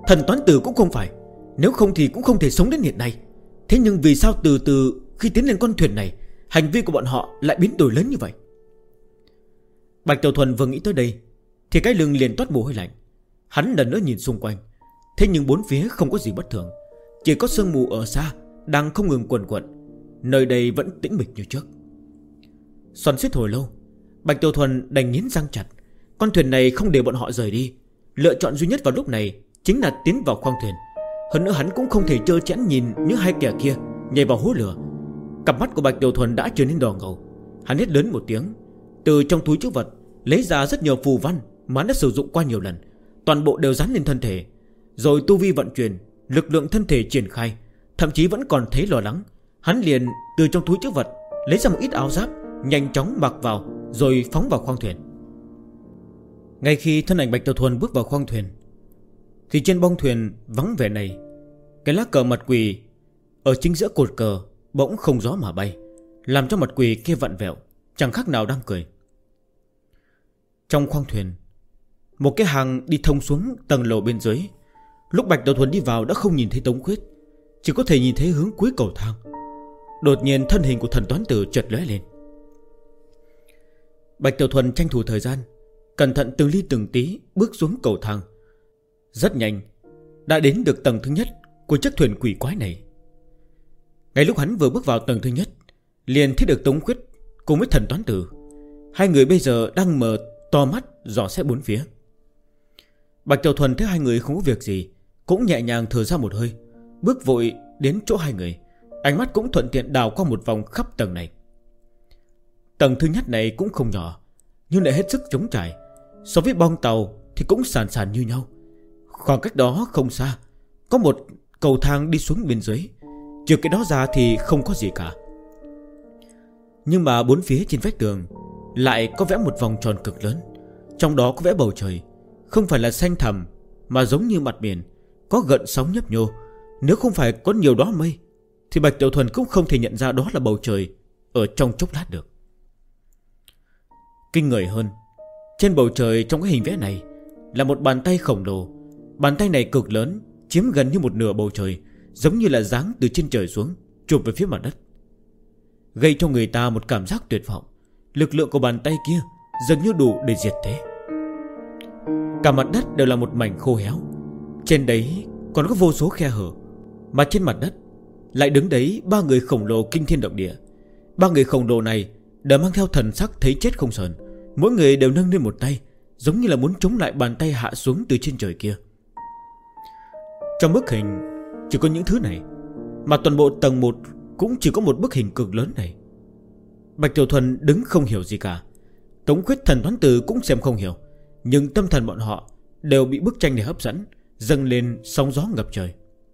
Thần toán tử cũng không phải, nếu không thì cũng không thể sống đến hiện nay. Thế nhưng vì sao từ từ khi tiến lên con thuyền này, hành vi của bọn họ lại biến đổi lớn như vậy? Bạch Tiểu Thuần vừa nghĩ tới đây thì cái lưng liền toát mồ hôi lạnh. Hắn lần nữa nhìn xung quanh, thế nhưng bốn phía không có gì bất thường, chỉ có sương mù ở xa đang không ngừng quần quận. Nơi đây vẫn tĩnh mịch như trước. Xoắn xuýt hồi lâu, Bạch Tiểu Thuần đành nghiến răng chặt. Con thuyền này không để bọn họ rời đi. Lựa chọn duy nhất vào lúc này chính là tiến vào khoang thuyền. Hơn nữa hắn cũng không thể trơ chẽn nhìn những hai kẻ kia nhảy vào hố lửa. Cặp mắt của Bạch Tiểu Thuần đã trở nên đỏ ngầu. Hắn hét lớn một tiếng, từ trong túi trữ vật lấy ra rất nhiều phù văn mà hắn đã sử dụng qua nhiều lần, toàn bộ đều dán lên thân thể. Rồi tu vi vận chuyển, lực lượng thân thể triển khai. Thậm chí vẫn còn thấy lo lắng, hắn liền từ trong túi trữ vật lấy ra một ít áo giáp, nhanh chóng mặc vào rồi phóng vào khoang thuyền. Ngay khi thân ảnh Bạch Tiểu Thuần bước vào khoang thuyền thì trên bong thuyền vắng vẻ này, cái lá cờ mặt quỷ ở chính giữa cột cờ bỗng không gió mà bay, làm cho mặt quỷ kia vặn vẹo, chẳng khác nào đang cười. Trong khoang thuyền, một cái hàng đi thông xuống tầng lầu bên dưới. Lúc Bạch Tiểu Thuần đi vào đã không nhìn thấy Tống Khuyết, chỉ có thể nhìn thấy hướng cuối cầu thang. Đột nhiên thân hình của thần toán tử chợt lóe lên. Bạch Tiểu Thuần tranh thủ thời gian, cẩn thận từng ly từng tí bước xuống cầu thang. Rất nhanh đã đến được tầng thứ nhất của chiếc thuyền quỷ quái này. Ngay lúc hắn vừa bước vào tầng thứ nhất, liền thấy được Tống Khuyết cùng với thần toán tử. Hai người bây giờ đang mở to mắt dò xét bốn phía. Bạch Tiểu Thuần thấy hai người không có việc gì, cũng nhẹ nhàng thở ra một hơi, bước vội đến chỗ hai người. Ánh mắt cũng thuận tiện đào qua một vòng khắp tầng này. Tầng thứ nhất này cũng không nhỏ, nhưng lại hết sức trống trải. So với bong tàu thì cũng sàn sàn như nhau. Khoảng cách đó không xa có một cầu thang đi xuống bên dưới. Trừ cái đó ra thì không có gì cả. Nhưng mà bốn phía trên vách tường lại có vẽ một vòng tròn cực lớn. Trong đó có vẽ bầu trời, không phải là xanh thẳm mà giống như mặt biển, có gợn sóng nhấp nhô. Nếu không phải có nhiều đóa mây thì Bạch Tiểu Thuần cũng không thể nhận ra đó là bầu trời ở trong chốc lát được. Kinh người hơn, trên bầu trời trong cái hình vẽ này là một bàn tay khổng lồ. Bàn tay này cực lớn, chiếm gần như một nửa bầu trời, giống như là giáng từ trên trời xuống, chụp về phía mặt đất, gây cho người ta một cảm giác tuyệt vọng. Lực lượng của bàn tay kia dường như đủ để diệt thế. Cả mặt đất đều là một mảnh khô héo, trên đấy còn có vô số khe hở. Mà trên mặt đất lại đứng đấy ba người khổng lồ kinh thiên động địa. Ba người khổng lồ này đều mang theo thần sắc thấy chết không sờn. Mỗi người đều nâng lên một tay, giống như là muốn chống lại bàn tay hạ xuống từ trên trời kia. Trong bức hình chỉ có những thứ này, mà toàn bộ tầng 1 cũng chỉ có một bức hình cực lớn này. Bạch Tiểu Thuần đứng không hiểu gì cả. Tống Khuyết, thần toán tử cũng xem không hiểu, nhưng tâm thần bọn họ đều bị bức tranh này hấp dẫn, dâng lên sóng gió ngập trời.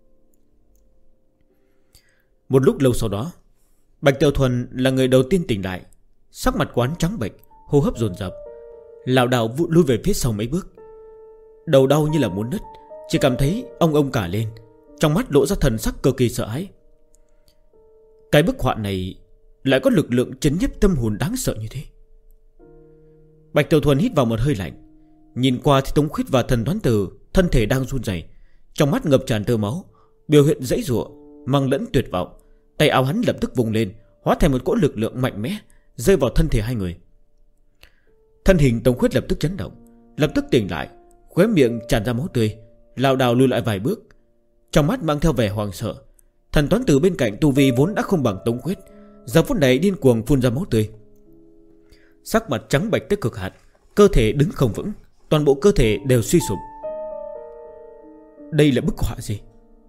Một lúc lâu sau đó, Bạch Tiểu Thuần là người đầu tiên tỉnh lại. Sắc mặt quán trắng bệch, hô hấp dồn dập, lảo đảo lui về phía sau mấy bước. Đầu đau như là muốn nứt, chỉ cảm thấy ông cả lên, trong mắt lộ ra thần sắc cực kỳ sợ hãi. Cái bức họa này lại có lực lượng chấn nhiếp tâm hồn đáng sợ như thế. Bạch Tiểu Thuần hít vào một hơi lạnh, nhìn qua thì Tống Khuyết và thần toán tử thân thể đang run rẩy, trong mắt ngập tràn tơ máu, biểu hiện giãy giụa, mang lẫn tuyệt vọng. Tay áo hắn lập tức vùng lên, hóa thành một cỗ lực lượng mạnh mẽ rơi vào thân thể hai người. Thân hình Tống Khuyết lập tức chấn động, lập tức tỉnh lại, khóe miệng tràn ra máu tươi, lảo đảo lùi lại vài bước, trong mắt mang theo vẻ hoảng sợ. Thần toán tử bên cạnh tu vi vốn đã không bằng Tống Khuyết, giờ phút này điên cuồng phun ra máu tươi, sắc mặt trắng bệch tới cực hạn, cơ thể đứng không vững, toàn bộ cơ thể đều suy sụp. Đây là bức họa gì?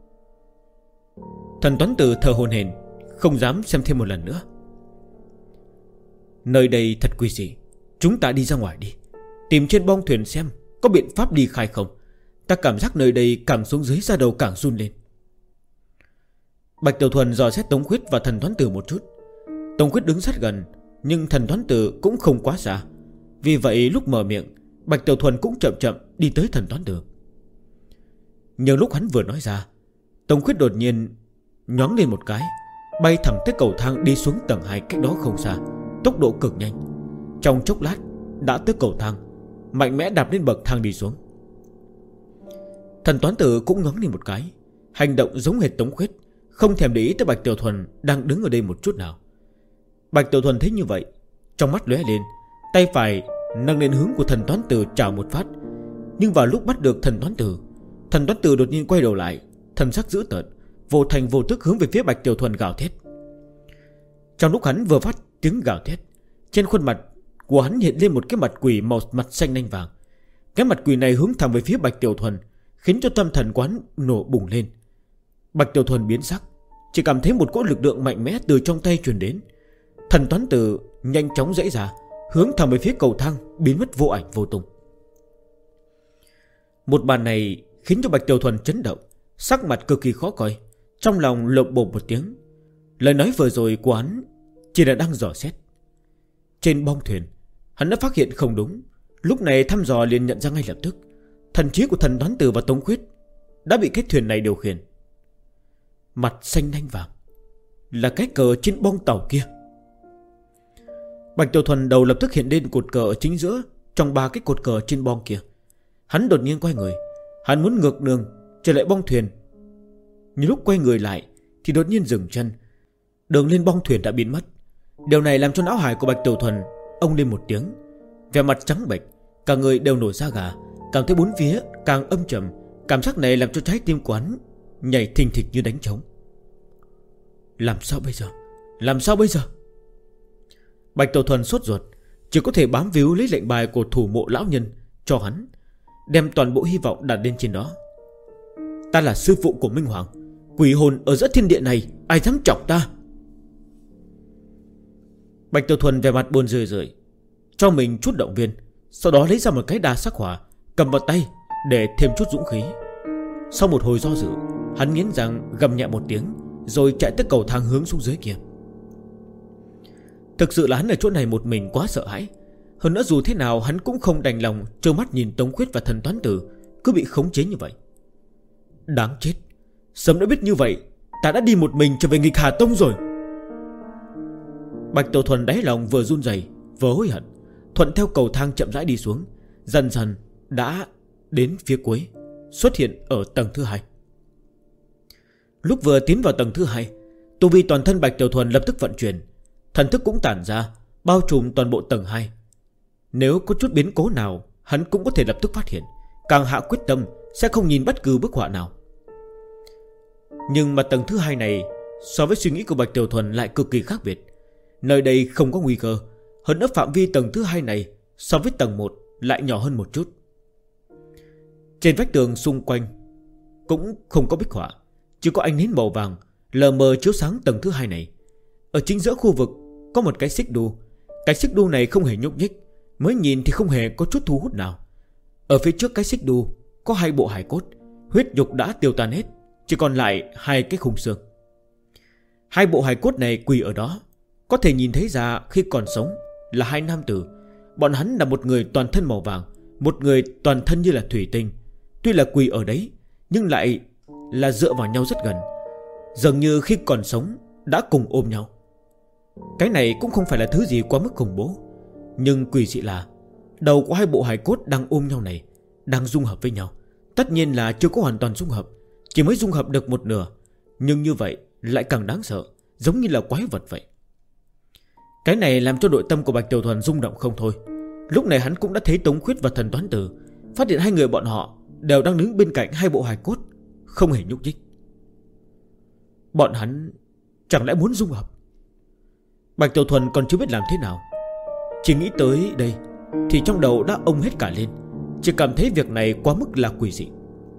Thần toán tử thở hổn hển, không dám xem thêm một lần nữa. Nơi đây thật quỷ dị, chúng ta đi ra ngoài đi, tìm trên bong thuyền xem có biện pháp đi khai không. Ta cảm giác nơi đây càng xuống dưới da đầu càng run lên. Bạch Tiểu Thuần dò xét Tống Khuyết và thần toán tử một chút. Tống Khuyết đứng rất gần, nhưng thần toán tử cũng không quá xa. Vì vậy lúc mở miệng, Bạch Tiểu Thuần cũng chậm chậm đi tới thần toán tử. Nhưng lúc hắn vừa nói ra, Tống Khuyết đột nhiên nhoáng lên một cái, bay thẳng tới cầu thang đi xuống tầng 2 cách đó không xa, tốc độ cực nhanh. Trong chốc lát đã tới cầu thang, mạnh mẽ đạp lên bậc thang đi xuống. Thần toán tử cũng ngẩng lên một cái, hành động giống hệt Tống Khuyết, không thèm để ý tới Bạch Tiểu Thuần đang đứng ở đây một chút nào. Bạch Tiểu Thuần thấy như vậy, trong mắt lóe lên, tay phải nâng lên hướng của thần toán tử chào một phát. Nhưng vào lúc bắt được thần toán tử đột nhiên quay đầu lại, thần sắc dữ tợn, vô thành vô tức hướng về phía Bạch Tiểu Thuần gào thét. Trong lúc hắn vừa phát tiếng gào thét, trên khuôn mặt của hắn hiện lên một cái mặt quỷ màu mặt xanh nanh vàng. Cái mặt quỷ này hướng thẳng về phía Bạch Tiểu Thuần, khiến cho tâm thần quán nổ bùng lên. Bạch Tiểu Thuần biến sắc, chỉ cảm thấy một cỗ lực lượng mạnh mẽ từ trong tay truyền đến. Thần toán tử nhanh chóng giãy ra, hướng thẳng về phía cầu thang, biến mất vô ảnh vô tung. Một màn này khiến cho Bạch Tiểu Thuần chấn động, sắc mặt cực kỳ khó coi, trong lòng lộp bộp một tiếng. Lời nói vừa rồi của hắn chỉ là đang dò xét. Trên bong thuyền, hắn đã phát hiện không đúng, lúc này thăm dò liền nhận ra ngay lập tức, thần trí của thần toán tử và Tống Khuyết đã bị cái thuyền này điều khiển. Mặt xanh nanh vàng là cái cờ trên bong tàu kia. Bạch Tiểu Thuần đầu lập tức hiện lên cột cờ ở chính giữa trong ba cái cột cờ trên bong kia. Hắn đột nhiên quay người, hắn muốn ngược đường trở lại bong thuyền. Nhưng lúc quay người lại thì đột nhiên dừng chân, đường lên bong thuyền đã biến mất. Điều này làm cho não hải của Bạch Tiểu Thuần ông lên một tiếng, vẻ mặt trắng bệch, cả người đều nổi da gà, cảm thấy bốn phía càng âm trầm. Cảm giác này làm cho trái tim của hắn nhảy thình thịch như đánh trống. Làm sao bây giờ? Làm sao bây giờ? Bạch Tiểu Thuần sốt ruột, chỉ có thể bám víu lấy lệnh bài của thủ mộ lão nhân cho hắn, đem toàn bộ hy vọng đặt lên trên đó. Ta là sư phụ của Minh Hoàng, quỷ hồn ở giữa thiên địa này, ai dám chọc ta? Bạch Tiểu Thuần về mặt buồn rười rượi, cho mình chút động viên, sau đó lấy ra một cái đa sắc hỏa cầm vào tay để thêm chút dũng khí. Sau một hồi do dự, hắn nghiến răng gầm nhẹ một tiếng, rồi chạy tới cầu thang hướng xuống dưới kia. Thực sự là hắn ở chỗ này một mình quá sợ hãi. Hơn nữa dù thế nào hắn cũng không đành lòng trơ mắt nhìn Tống Khuyết và thần toán tử cứ bị khống chế như vậy. Đáng chết, sớm đã biết như vậy, ta đã đi một mình trở về nghịch Hà Tông rồi. Bạch Tiểu Thuần đáy lòng vừa run rẩy vừa hối hận, thuận theo cầu thang chậm rãi đi xuống, dần dần đã đến phía cuối, xuất hiện ở tầng thứ 2. Lúc vừa tiến vào tầng thứ 2, tu vi toàn thân Bạch Tiểu Thuần lập tức vận chuyển, thần thức cũng tản ra, bao trùm toàn bộ tầng 2. Nếu có chút biến cố nào, hắn cũng có thể lập tức phát hiện, càng hạ quyết tâm sẽ không nhìn bất cứ bức họa nào. Nhưng mà tầng thứ 2 này so với suy nghĩ của Bạch Tiểu Thuần lại cực kỳ khác biệt. Nơi đây không có nguy cơ, hơn nữa phạm vi tầng thứ 2 này so với tầng 1 lại nhỏ hơn một chút. Trên vách tường xung quanh cũng không có bích họa, chỉ có ánh nến màu vàng lờ mờ chiếu sáng tầng thứ 2 này. Ở chính giữa khu vực có một cái xích đu. Cái xích đu này không hề nhúc nhích, mới nhìn thì không hề có chút thu hút nào. Ở phía trước cái xích đu có 2 bộ hài cốt, huyết nhục đã tiêu tan hết, chỉ còn lại 2 cái khung xương. 2 bộ hài cốt này quỳ ở đó, có thể nhìn thấy ra khi còn sống là 2 nam tử. Bọn hắn là một người toàn thân màu vàng, một người toàn thân như là thủy tinh. Tuy là quỳ ở đấy, nhưng lại là dựa vào nhau rất gần, dường như khi còn sống đã cùng ôm nhau. Cái này cũng không phải là thứ gì quá mức khủng bố, nhưng quỷ dị là đầu của 2 bộ hài cốt đang ôm nhau này đang dung hợp với nhau. Tất nhiên là chưa có hoàn toàn dung hợp, chỉ mới dung hợp được một nửa, nhưng như vậy lại càng đáng sợ, giống như là quái vật vậy. Cái này làm cho nội tâm của Bạch Tiểu Thuần rung động không thôi. Lúc này hắn cũng đã thấy Tống Khuyết và thần toán tử, phát hiện 2 người bọn họ đều đang đứng bên cạnh 2 bộ hài cốt, không hề nhúc nhích. Bọn hắn chẳng lẽ muốn dung hợp? Bạch Tiểu Thuần còn chưa biết làm thế nào, chỉ nghĩ tới đây thì trong đầu đã ông hết cả lên, chỉ cảm thấy việc này quá mức là quỷ dị.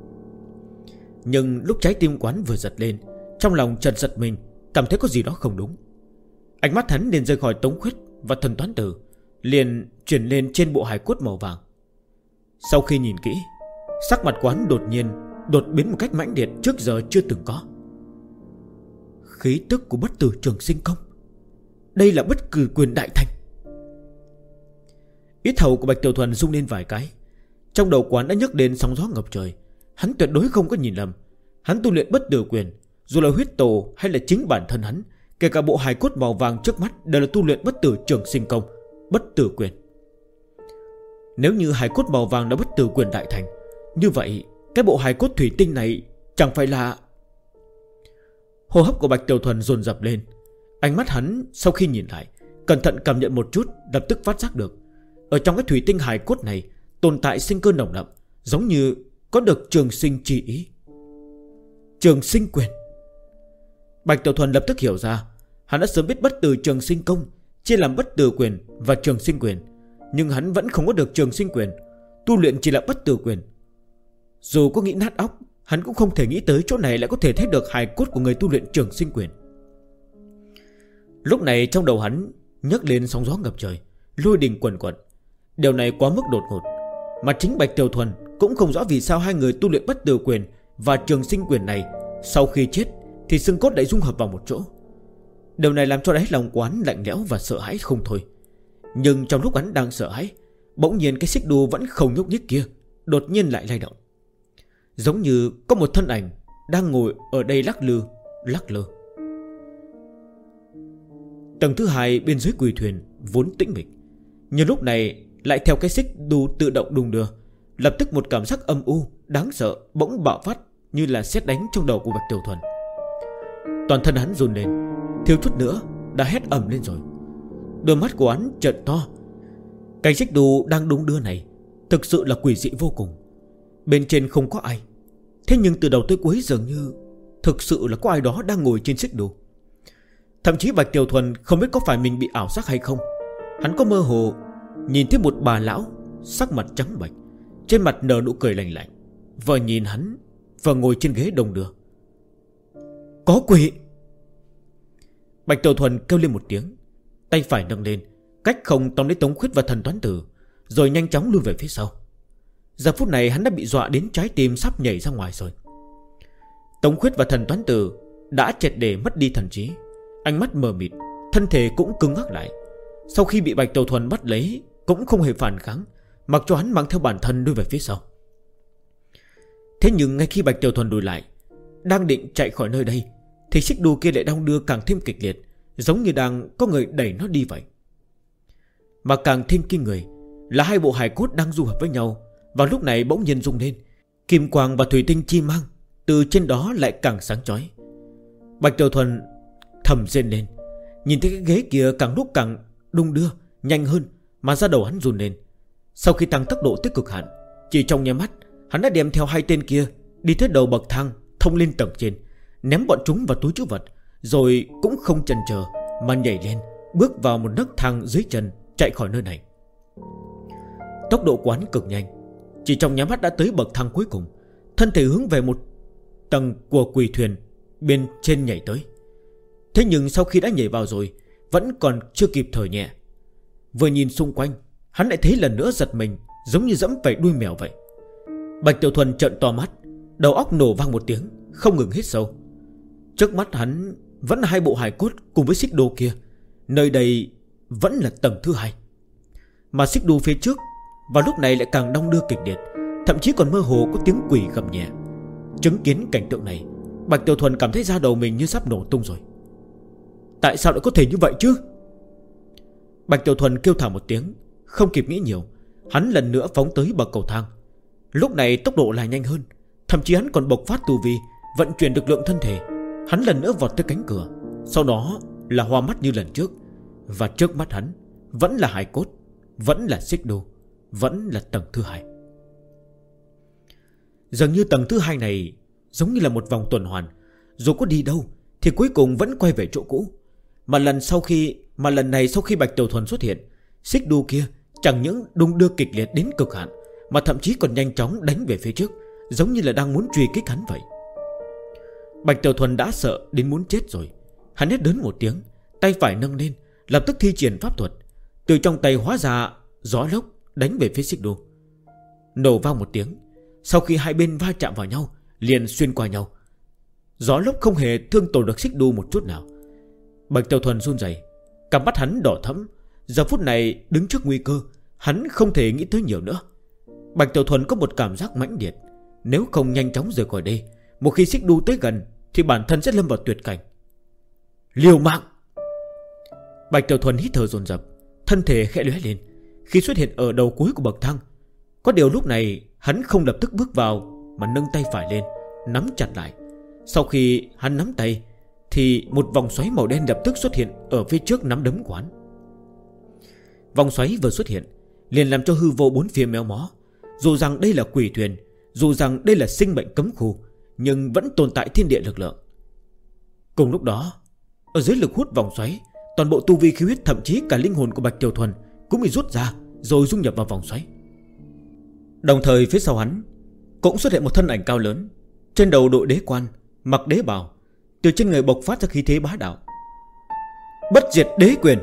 Nhưng lúc trái tim quán vừa giật lên, trong lòng chợt giật mình, cảm thấy có gì đó không đúng. Ánh mắt hắn liền rời khỏi Tống Khuyết và thần toán tử, liền chuyển lên trên bộ hài cốt màu vàng. Sau khi nhìn kỹ, sắc mặt quán đột nhiên đột biến một cách mãnh liệt trước giờ chưa từng có. Khí tức của bất tử trường sinh công, đây là bất cử quyền đại thành. Yết hầu của Bạch Tiểu Thuần rung lên vài cái, trong đầu quán đã nhấc đến sóng gió ngập trời. Hắn tuyệt đối không có nhìn lầm, hắn tu luyện bất tử quyền, dù là huyết tổ hay là chính bản thân hắn, kể cả bộ hài cốt màu vàng trước mắt đều là tu luyện bất tử trường sinh công, bất tử quyền. Nếu như hài cốt màu vàng đã bất tử quyền đại thành, như vậy Cái bộ hài cốt thủy tinh này chẳng phải là... Hô hấp của Bạch Tiểu Thuần dồn dập lên. Ánh mắt hắn sau khi nhìn lại, cẩn thận cảm nhận một chút, lập tức phát giác được ở trong cái thủy tinh hài cốt này tồn tại sinh cơ nồng đậm, giống như có được trường sinh chi ý. Trường sinh quyền. Bạch Tiểu Thuần lập tức hiểu ra, hắn đã sớm biết bất tử trường sinh công chia làm bất tử quyền và trường sinh quyền, nhưng hắn vẫn không có được trường sinh quyền, tu luyện chỉ là bất tử quyền. Dù có nghĩ nát óc, hắn cũng không thể nghĩ tới chỗ này lại có thể thấy được hài cốt của người tu luyện trường sinh quyền. Lúc này trong đầu hắn nhấc lên sóng gió ngập trời, lôi đình quần quật. Điều này quá mức đột ngột, mà chính Bạch Tiểu Thuần cũng không rõ vì sao hai người tu luyện bất tử quyền và trường sinh quyền này sau khi chết thì xương cốt lại dung hợp vào một chỗ. Điều này làm cho đáy lòng quán lạnh lẽo và sợ hãi không thôi. Nhưng trong lúc hắn đang sợ hãi, bỗng nhiên cái xích đu vẫn không nhúc nhích kia đột nhiên lại lay động, giống như có một thân ảnh đang ngồi ở đây lắc lư lắc lư. Tầng thứ hai bên dưới quỳ thuyền vốn tĩnh mịch, nhưng lúc này lại theo cái xích đu tự động đung đưa, lập tức một cảm giác âm u đáng sợ bỗng bạo phát như là sét đánh trong đầu của Bạch Tiểu Thuần. Toàn thân hắn run lên, thiếu chút nữa đã hét ầm lên rồi. Đôi mắt của hắn trợn to. Cái xích đu đang đung đưa này thực sự là quỷ dị vô cùng. Bên trên không có ai, thế nhưng từ đầu tới cuối dường như thực sự là có ai đó đang ngồi trên xích đu. Thậm chí Bạch Tiểu Thuần không biết có phải mình bị ảo giác hay không. Hắn có mơ hồ nhìn thấy một bà lão sắc mặt trắng bệch, trên mặt nở nụ cười lạnh lạnh, vừa nhìn hắn vừa ngồi trên ghế đồng đưa. Có quỷ! Bạch Tiểu Thuần kêu lên một tiếng, tay phải nâng lên, cách không tóm lấy Tống Khuyết và Thần Toán Tử, rồi nhanh chóng lui về phía sau. Giờ phút này hắn đã bị dọa đến trái tim sắp nhảy ra ngoài rồi. Tống Khuyết và Thần Toán Tử đã triệt để mất đi thần trí, ánh mắt mờ mịt, thân thể cũng cứng ngắc lại. Sau khi bị Bạch Tiểu Thuần bắt lấy cũng không hề phản kháng, mặc cho hắn mang theo bản thân lui về phía sau. Thế nhưng ngay khi Bạch Tiểu Thuần lùi lại, đang định chạy khỏi nơi đây, thì xích đu kia lại đong đưa càng thêm kịch liệt, giống như đang có người đẩy nó đi vậy. Mà càng thêm kinh người là hai bộ hài cốt đang du hợp với nhau vào lúc này bỗng nhiên rung lên, kim quang và thủy tinh chi mang từ trên đó lại càng sáng chói. Bạch Tiểu Thuần thầm rên lên, nhìn thấy cái ghế kia càng lúc càng đung đưa nhanh hơn, mà da đầu hắn run lên. Sau khi tăng tốc độ tới cực hạn, chỉ trong nháy mắt hắn đã đem theo hai tên kia đi tới đầu bậc thang thông lên tầng trên, ném bọn chúng vào túi trữ vật, rồi cũng không chần chờ mà nhảy lên, bước vào một nấc thang dưới chân, chạy khỏi nơi này. Tốc độ quán cực nhanh, chỉ trong nháy mắt đã tới bậc thang cuối cùng, thân thể hướng về một tầng của quỳ thuyền bên trên nhảy tới. Thế nhưng sau khi đã nhảy vào rồi, vẫn còn chưa kịp thở nhẹ, vừa nhìn xung quanh, hắn lại thấy lần nữa giật mình, giống như dẫm phải đuôi mèo vậy. Bạch Tiểu Thuần trợn to mắt, đầu óc nổ vang một tiếng, không ngừng hít sâu. Trước mắt hắn vẫn là hai bộ hài cốt cùng với xích đu kia. Nơi đây vẫn là tầng thứ hai, mà xích đu phía trước vào lúc này lại càng đong đưa kịch liệt, thậm chí còn mơ hồ có tiếng quỷ gầm nhẹ. Chứng kiến cảnh tượng này, Bạch Tiểu Thuần cảm thấy da đầu mình như sắp nổ tung rồi. Tại sao lại có thể như vậy chứ? Bạch Tiểu Thuần kêu thảm một tiếng, không kịp nghĩ nhiều, hắn lần nữa phóng tới bậc cầu thang. Lúc này tốc độ lại nhanh hơn, thậm chí hắn còn bộc phát tu vi, vận chuyển lực lượng thân thể. Hắn lần nữa vọt tới cánh cửa, sau đó là hoa mắt như lần trước. Và trước mắt hắn vẫn là hài cốt, vẫn là xích đu, vẫn là tầng thứ hai. Dường như tầng thứ hai này giống như là một vòng tuần hoàn, dù có đi đâu thì cuối cùng vẫn quay về chỗ cũ. Mà lần này sau khi Bạch Tiểu Thuần xuất hiện, xích đu kia chẳng những đung đưa kịch liệt đến cực hạn, mà thậm chí còn nhanh chóng đánh về phía trước, giống như là đang muốn truy kích hắn vậy. Bạch Tiểu Thuần đã sợ đến muốn chết rồi. Hắn hét lớn một tiếng, tay phải nâng lên, lập tức thi triển pháp thuật, từ trong tay hóa ra gió lốc đánh về phía xích đu. Nổ vang một tiếng, sau khi hai bên va chạm vào nhau, liền xuyên qua nhau. Gió lốc không hề thương tổn được xích đu một chút nào. Bạch Tiểu Thuần run rẩy, cặp mắt hắn đỏ thẫm. Giờ phút này đứng trước nguy cơ, hắn không thể nghĩ tới nhiều nữa. Bạch Tiểu Thuần có một cảm giác mãnh liệt, nếu không nhanh chóng rời khỏi đây, một khi xích đu tới gần thì bản thân sẽ lâm vào tuyệt cảnh. Liều mạng! Bạch Tiểu Thuần hít thở dồn dập, thân thể khẽ lóe lên khi xuất hiện ở đầu cuối của bậc thang. Có điều lúc này hắn không lập tức bước vào mà nâng tay phải lên, nắm chặt lại. Sau khi hắn nắm tay thì một vòng xoáy màu đen lập tức xuất hiện ở phía trước nắm đấm của hắn. Vòng xoáy vừa xuất hiện liền làm cho hư vô bốn phía méo mó. Dù rằng đây là quỷ thuyền, dù rằng đây là sinh mệnh cấm khu, nhưng vẫn tồn tại thiên địa lực lượng. Cùng lúc đó, ở dưới lực hút vòng xoáy, toàn bộ tu vi khí huyết, thậm chí cả linh hồn của Bạch Tiểu Thuần cũng bị rút ra rồi dung nhập vào vòng xoáy. Đồng thời phía sau hắn cũng xuất hiện một thân ảnh cao lớn, trên đầu đội đế quan, mặc đế bào, từ trên người bộc phát ra khí thế bá đạo. Bất diệt đế quyền.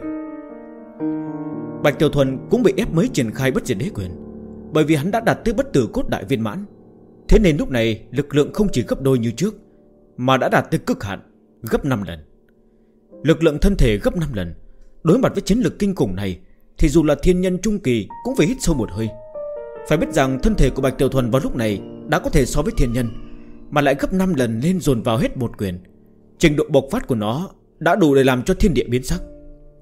Bạch Tiểu Thuần cũng bị ép mới triển khai bất diệt đế quyền, bởi vì hắn đã đạt tới bất tử cốt đại viên mãn. Thế nên lúc này lực lượng không chỉ gấp đôi như trước, mà đã đạt tới cực hạn, gấp 5 lần. Lực lượng thân thể gấp 5 lần. Đối mặt với chiến lực kinh khủng này thì dù là thiên nhân trung kỳ cũng phải hít sâu một hơi. Phải biết rằng thân thể của Bạch Tiểu Thuần vào lúc này đã có thể so với thiên nhân, mà lại gấp 5 lần lên dồn vào hết một quyền. Trình độ bộc phát của nó đã đủ để làm cho thiên địa biến sắc.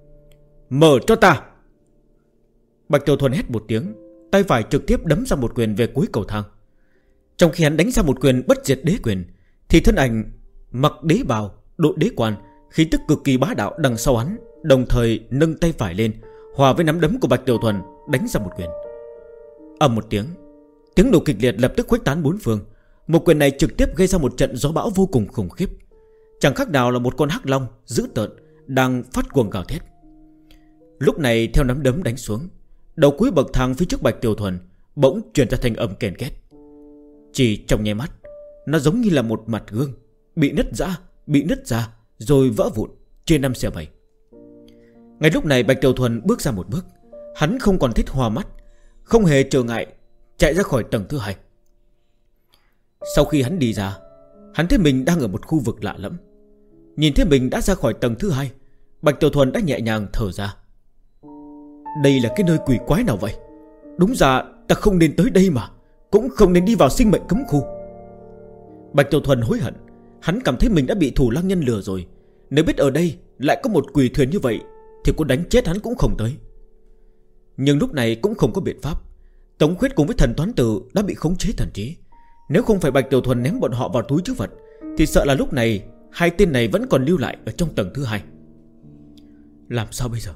Mở cho ta! Bạch Tiểu Thuần hét một tiếng, tay phải trực tiếp đấm ra một quyền về cuối cầu thang. Trong khi hắn đánh ra một quyền bất diệt đế quyền, thì thân ảnh mặc đế bào, đội đế quan, khí tức cực kỳ bá đạo đằng sau hắn đồng thời nâng tay phải lên, hòa với nắm đấm của Bạch Tiểu Thuần đánh ra một quyền. Ầm một tiếng, tiếng nổ kịch liệt lập tức khuếch tán bốn phương. Một quyền này trực tiếp gây ra một trận gió bão vô cùng khủng khiếp, chẳng khác nào là một con hắc long dữ tợn đang phát cuồng gào thét. Lúc này theo nắm đấm đánh xuống, đầu cuối bậc thang phía trước Bạch Tiểu Thuần bỗng truyền ra thanh âm kèn két. Chỉ trong nháy mắt, nó giống như là một mặt gương bị nứt ra rồi vỡ vụn chia 5 xẻ 7. Ngay lúc này Bạch Tiểu Thuần bước ra một bước. Hắn không còn thích hoa mắt, không hề trở ngại chạy ra khỏi tầng thứ 2. Sau khi hắn đi ra, hắn thấy mình đang ở một khu vực lạ lẫm. Nhìn thấy mình đã ra khỏi tầng thứ 2, Bạch Tiểu Thuần đã nhẹ nhàng thở ra. Đây là cái nơi quỷ quái nào vậy? Đúng ra ta không nên tới đây mà, cũng không nên đi vào sinh mệnh cấm khu. Bạch Tiểu Thuần hối hận. Hắn cảm thấy mình đã bị Thủ Lăng Nhân lừa rồi. Nếu biết ở đây lại có một quỷ thuyền như vậy thì có đánh chết hắn cũng không tới. Nhưng lúc này cũng không có biện pháp. Tống Khuyết cùng với Thần Toán Tử đã bị khống chế thần trí. Nếu không phải Bạch Tiểu Thuần ném bọn họ vào túi trữ vật thì sợ là lúc này hai tên này vẫn còn lưu lại ở trong tầng thứ 2. Làm sao bây giờ?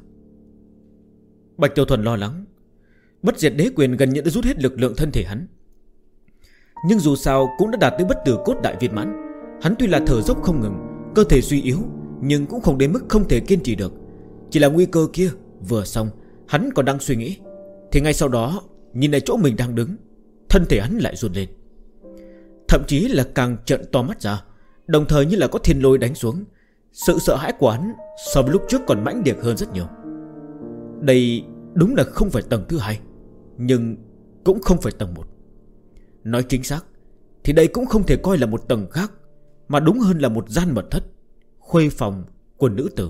Bạch Tiểu Thuần lo lắng. Bất diệt đế quyền gần như đã rút hết lực lượng thân thể hắn, nhưng dù sao cũng đã đạt tới bất tử cốt đại viên mãn. Hắn tuy là thở dốc không ngừng, cơ thể suy yếu, nhưng cũng không đến mức không thể kiên trì được. Chỉ là nguy cơ kia vừa xong, hắn còn đang suy nghĩ thì ngay sau đó nhìn lại chỗ mình đang đứng, thân thể hắn lại run lên. Thậm chí là càng trợn to mắt ra, đồng thời như là có thiên lôi đánh xuống. Sự sợ hãi của hắn so với lúc trước còn mãnh liệt hơn rất nhiều. Đây đúng là không phải tầng thứ 2, nhưng cũng không phải tầng 1. Nói chính xác thì đây cũng không thể coi là một tầng khác, mà đúng hơn là một gian mật thất, khuê phòng của nữ tử.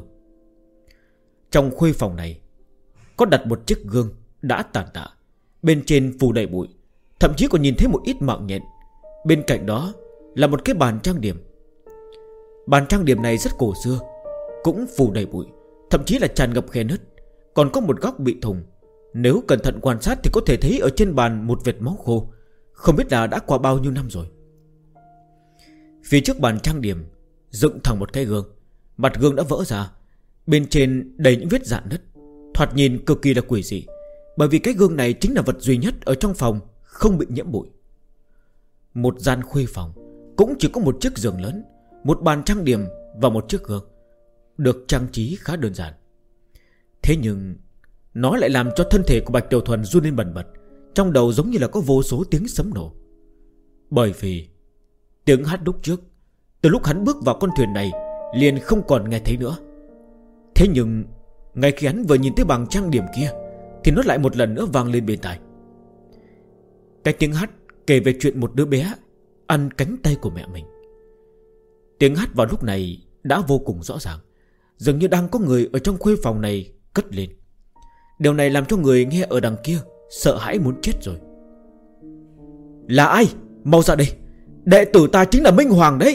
Trong khuê phòng này có đặt một chiếc gương đã tàn tạ, bên trên phủ đầy bụi, thậm chí còn nhìn thấy một ít mạng nhện. Bên cạnh đó là một cái bàn trang điểm. Bàn trang điểm này rất cổ xưa, cũng phủ đầy bụi, thậm chí là tràn ngập khe nứt. Còn có một góc bị thủng. Nếu cẩn thận quan sát thì có thể thấy ở trên bàn một vệt máu khô, không biết là đã qua bao nhiêu năm rồi. Phía trước bàn trang điểm dựng thẳng một cái gương. Mặt gương đã vỡ ra, bên trên đầy những vết rạn nứt, thoạt nhìn cực kỳ là quỷ dị. Bởi vì cái gương này chính là vật duy nhất ở trong phòng không bị nhiễm bụi. Một gian khuê phòng cũng chỉ có một chiếc giường lớn, một bàn trang điểm và một chiếc gương, được trang trí khá đơn giản. Thế nhưng nó lại làm cho thân thể của Bạch Tiểu Thuần run lên bần bật. Trong đầu giống như là có vô số tiếng sấm nổ. Bởi vì tiếng hát lúc trước, từ lúc hắn bước vào con thuyền này liền không còn nghe thấy nữa. Thế nhưng ngay khi hắn vừa nhìn thấy bàn trang điểm kia thì nó lại một lần nữa vang lên bên tai. Cái tiếng hát kể về chuyện một đứa bé ăn cánh tay của mẹ mình. Tiếng hát vào lúc này đã vô cùng rõ ràng, dường như đang có người ở trong khuê phòng này cất lên. Điều này làm cho người nghe ở đằng kia sợ hãi muốn chết rồi. Là ai? Mau ra đây, đệ tử ta chính là Minh Hoàng đấy.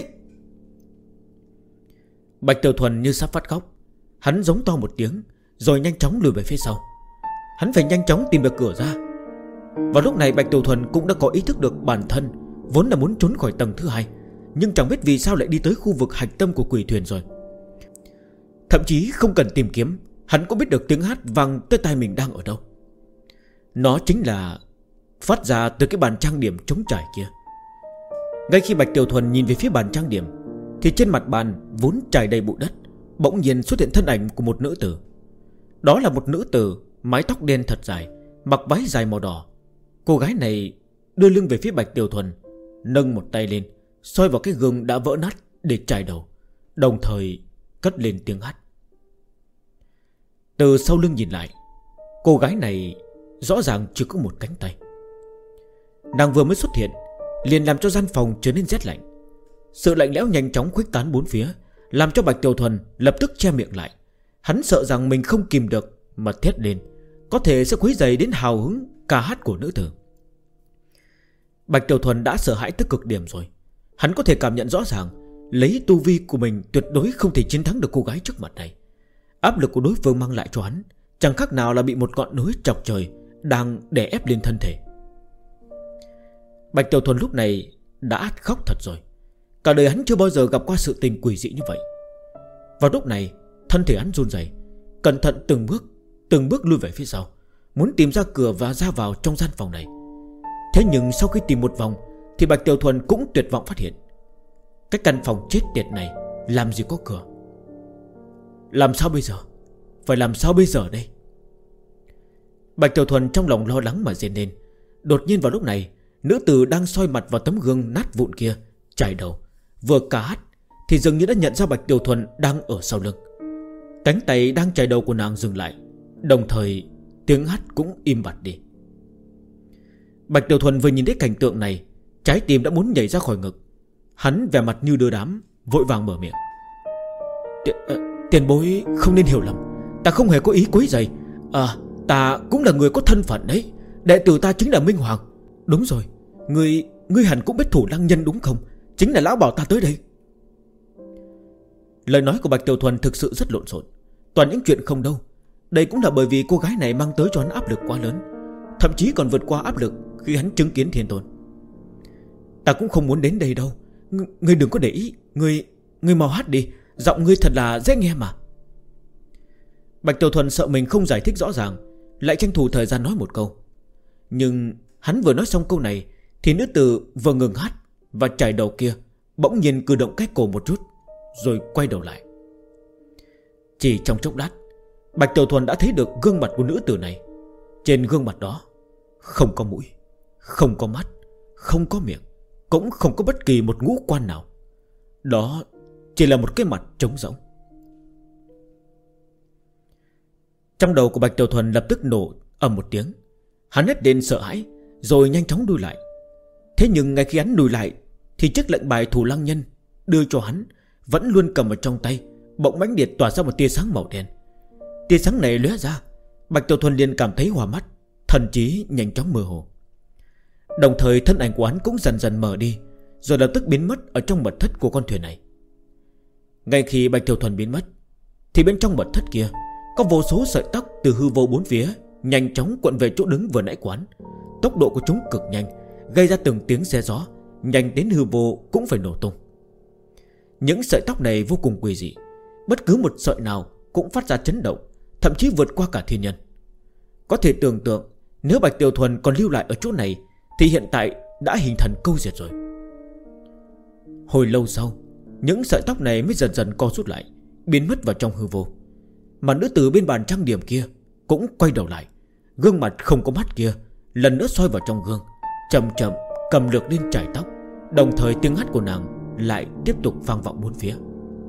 Bạch Tiểu Thuần như sắp phát khóc. Hắn giống to một tiếng rồi nhanh chóng lùi về phía sau. Hắn phải nhanh chóng tìm được cửa ra. Vào lúc này Bạch Tiểu Thuần cũng đã có ý thức được bản thân vốn là muốn trốn khỏi tầng thứ 2, nhưng chẳng biết vì sao lại đi tới khu vực hạch tâm của quỷ thuyền rồi. Thậm chí không cần tìm kiếm, hắn cũng biết được tiếng hát vang tới tai mình đang ở đâu. Nó chính là phát ra từ cái bàn trang điểm trống trải kia. Ngay khi Bạch Tiểu Thuần nhìn về phía bàn trang điểm, thì trên mặt bàn vốn trải đầy bụi đất, bỗng nhiên xuất hiện thân ảnh của một nữ tử. Đó là một nữ tử mái tóc đen thật dài, mặc váy dài màu đỏ. Cô gái này đưa lưng về phía Bạch Tiểu Thuần, nâng một tay lên, soi vào cái gương đã vỡ nát để chải đầu, đồng thời cất lên tiếng hát. Từ sau lưng nhìn lại, cô gái này rõ ràng chỉ có một cánh tay. Nàng vừa mới xuất hiện liền làm cho gian phòng trở nên rét lạnh. Sự lạnh lẽo nhanh chóng khuếch tán bốn phía, làm cho Bạch Tiểu Thuần lập tức che miệng lại. Hắn sợ rằng mình không kìm được mà thét lên, có thể sẽ quấy rầy đến hào hứng ca hát của nữ tử. Bạch Tiểu Thuần đã sợ hãi tới cực điểm rồi. Hắn có thể cảm nhận rõ ràng, lấy tu vi của mình tuyệt đối không thể chiến thắng được cô gái trước mặt này. Áp lực của đối phương mang lại cho hắn chẳng khác nào là bị một ngọn núi chọc trời đang đè ép lên thân thể. Bạch Tiểu Thuần lúc này đã khóc thật rồi. Cả đời hắn chưa bao giờ gặp qua sự tình quỷ dị như vậy. Vào lúc này, thân thể hắn run rẩy, cẩn thận từng bước lui về phía sau, muốn tìm ra cửa và ra vào trong gian phòng này. Thế nhưng sau khi tìm một vòng thì Bạch Tiểu Thuần cũng tuyệt vọng phát hiện, cái căn phòng chết tiệt này làm gì có cửa. Làm sao bây giờ? Phải làm sao bây giờ đây? Bạch Tiểu Thuần trong lòng lo lắng mà rên lên. Đột nhiên vào lúc này, nữ tử đang soi mặt vào tấm gương nát vụn kia, chải đầu, vừa cả hát thì dường như đã nhận ra Bạch Tiểu Thuần đang ở sau lưng. Cánh tay đang chải đầu của nàng dừng lại, đồng thời tiếng hát cũng im bặt đi. Bạch Tiểu Thuần vừa nhìn thấy cảnh tượng này, trái tim đã muốn nhảy ra khỏi ngực. Hắn vẻ mặt như đưa đám, vội vàng mở miệng. Tiền bối không nên hiểu lầm, ta không hề có ý quấy rầy. Ta cũng là người có thân phận đấy. Đệ tử ta chính là Minh Hoàng. Đúng rồi, ngươi hẳn cũng biết Thủ Lăng Nhân đúng không? Chính là lão bảo ta tới đây. Lời nói của Bạch Tiểu Thuần thực sự rất lộn xộn, toàn những chuyện không đâu. Đây cũng là bởi vì cô gái này mang tới cho hắn áp lực quá lớn, thậm chí còn vượt qua áp lực khi hắn chứng kiến Thiên Tôn. Ta cũng không muốn đến đây đâu. Ngươi đừng có để ý. Ngươi mau hát đi, giọng ngươi thật là dễ nghe mà. Bạch Tiểu Thuần sợ mình không giải thích rõ ràng, lại tranh thủ thời gian nói một câu. Nhưng hắn vừa nói xong câu này thì nữ tử vừa ngừng hát và chải đầu kia bỗng nhiên cử động cái cổ một chút, rồi quay đầu lại. Chỉ trong chốc lát, Bạch Tiểu Thuần đã thấy được gương mặt của nữ tử này. Trên gương mặt đó không có mũi, không có mắt, không có miệng, cũng không có bất kỳ một ngũ quan nào. Đó chỉ là một cái mặt trống rỗng. Trong đầu của Bạch Tiểu Thuần lập tức nổ ầm một tiếng. Hắn hét lên sợ hãi, rồi nhanh chóng lùi lại. Thế nhưng ngay khi hắn lùi lại thì chiếc lệnh bài Thủ Lăng Nhân đưa cho hắn vẫn luôn cầm ở trong tay bỗng mãnh liệt tỏa ra một tia sáng màu đen. Tia sáng này lóe ra, Bạch Tiểu Thuần liền cảm thấy hoa mắt, thần trí nhanh chóng mơ hồ. Đồng thời thân ảnh của hắn cũng dần dần mờ đi, rồi lập tức biến mất ở trong mật thất của con thuyền này. Ngay khi Bạch Tiểu Thuần biến mất thì bên trong mật thất kia có vô số sợi tóc từ hư vô bốn phía nhanh chóng cuộn về chỗ đứng vừa nãy quán. Tốc độ của chúng cực nhanh, gây ra từng tiếng xé gió, nhanh đến hư vô cũng phải nổ tung. Những sợi tóc này vô cùng quỷ dị, bất cứ một sợi nào cũng phát ra chấn động, thậm chí vượt qua cả thiên nhân. Có thể tưởng tượng, nếu Bạch Tiểu Thuần còn lưu lại ở chỗ này thì hiện tại đã hình thần câu diệt rồi. Hồi lâu sau, những sợi tóc này mới dần dần co rút lại, biến mất vào trong hư vô. Mà nữ tử bên bàn trang điểm kia cũng quay đầu lại, gương mặt không có mắt kia lần nữa soi vào trong gương, chậm chậm cầm lược lên chải tóc. Đồng thời tiếng hát của nàng lại tiếp tục vang vọng bốn phía.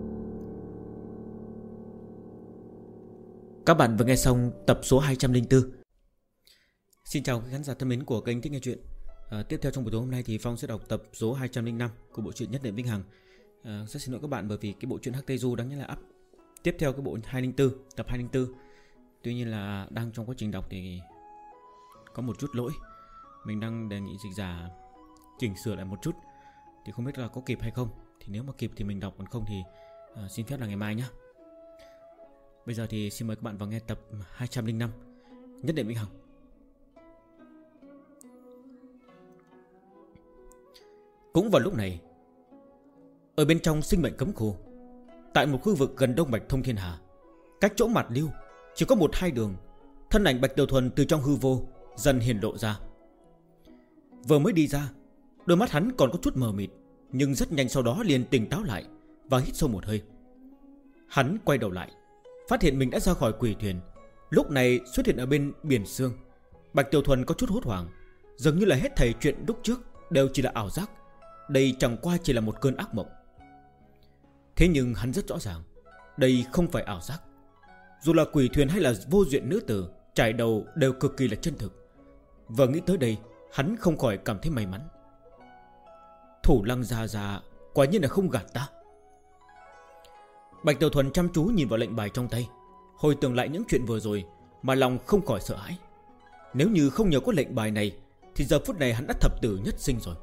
Các bạn vừa nghe xong tập số 204. Xin chào các khán giả thân mến của kênh Thích Nghe Chuyện. Tiếp theo trong buổi tối hôm nay thì Phong sẽ đọc tập số 205 của bộ truyện Nhất Niệm Vĩnh Hằng. Rất xin lỗi các bạn bởi vì cái bộ truyện Hắc Tây Du đáng nhẽ là up tiếp theo cái bộ 204, tập 204. Tuy nhiên là đang trong quá trình đọc thì có một chút lỗi. Mình đang đề nghị dịch giả chỉnh sửa lại một chút, thì không biết là có kịp hay không. Thì nếu mà kịp thì mình đọc, còn không thì xin phép là ngày mai nhé. Bây giờ thì xin mời các bạn vào nghe tập 205 Nhất Niệm Vĩnh Hằng. Cũng vào lúc này, ở bên trong sinh mệnh cấm khu, tại một khu vực gần Đông Bạch Thông Thiên Hà, cách chỗ mặt lưu chỉ có 1-2 đường, thân ảnh Bạch Tiểu Thuần từ trong hư vô dần hiện lộ ra. Vừa mới đi ra, đôi mắt hắn còn có chút mờ mịt, nhưng rất nhanh sau đó liền tỉnh táo lại và hít sâu một hơi. Hắn quay đầu lại, phát hiện mình đã ra khỏi quỷ thuyền, lúc này xuất hiện ở bên biển sương. Bạch Tiểu Thuần có chút hốt hoảng, dường như là hết thảy chuyện lúc trước đều chỉ là ảo giác, đây chẳng qua chỉ là một cơn ác mộng. Thế nhưng hắn rất rõ ràng, đây không phải ảo giác. Dù là quỷ thuyền hay là vô duyên nữ tử trải đầu đều cực kỳ là chân thực. Vừa nghĩ tới đây, hắn không khỏi cảm thấy may mắn. Thủ Lăng Gia Gia quả nhiên là không gạt ta. Bạch Tiểu Thuần chăm chú nhìn vào lệnh bài trong tay, hồi tưởng lại những chuyện vừa rồi mà lòng không khỏi sợ hãi. Nếu như không nhờ có lệnh bài này thì giờ phút này hắn đã thập tử nhất sinh rồi.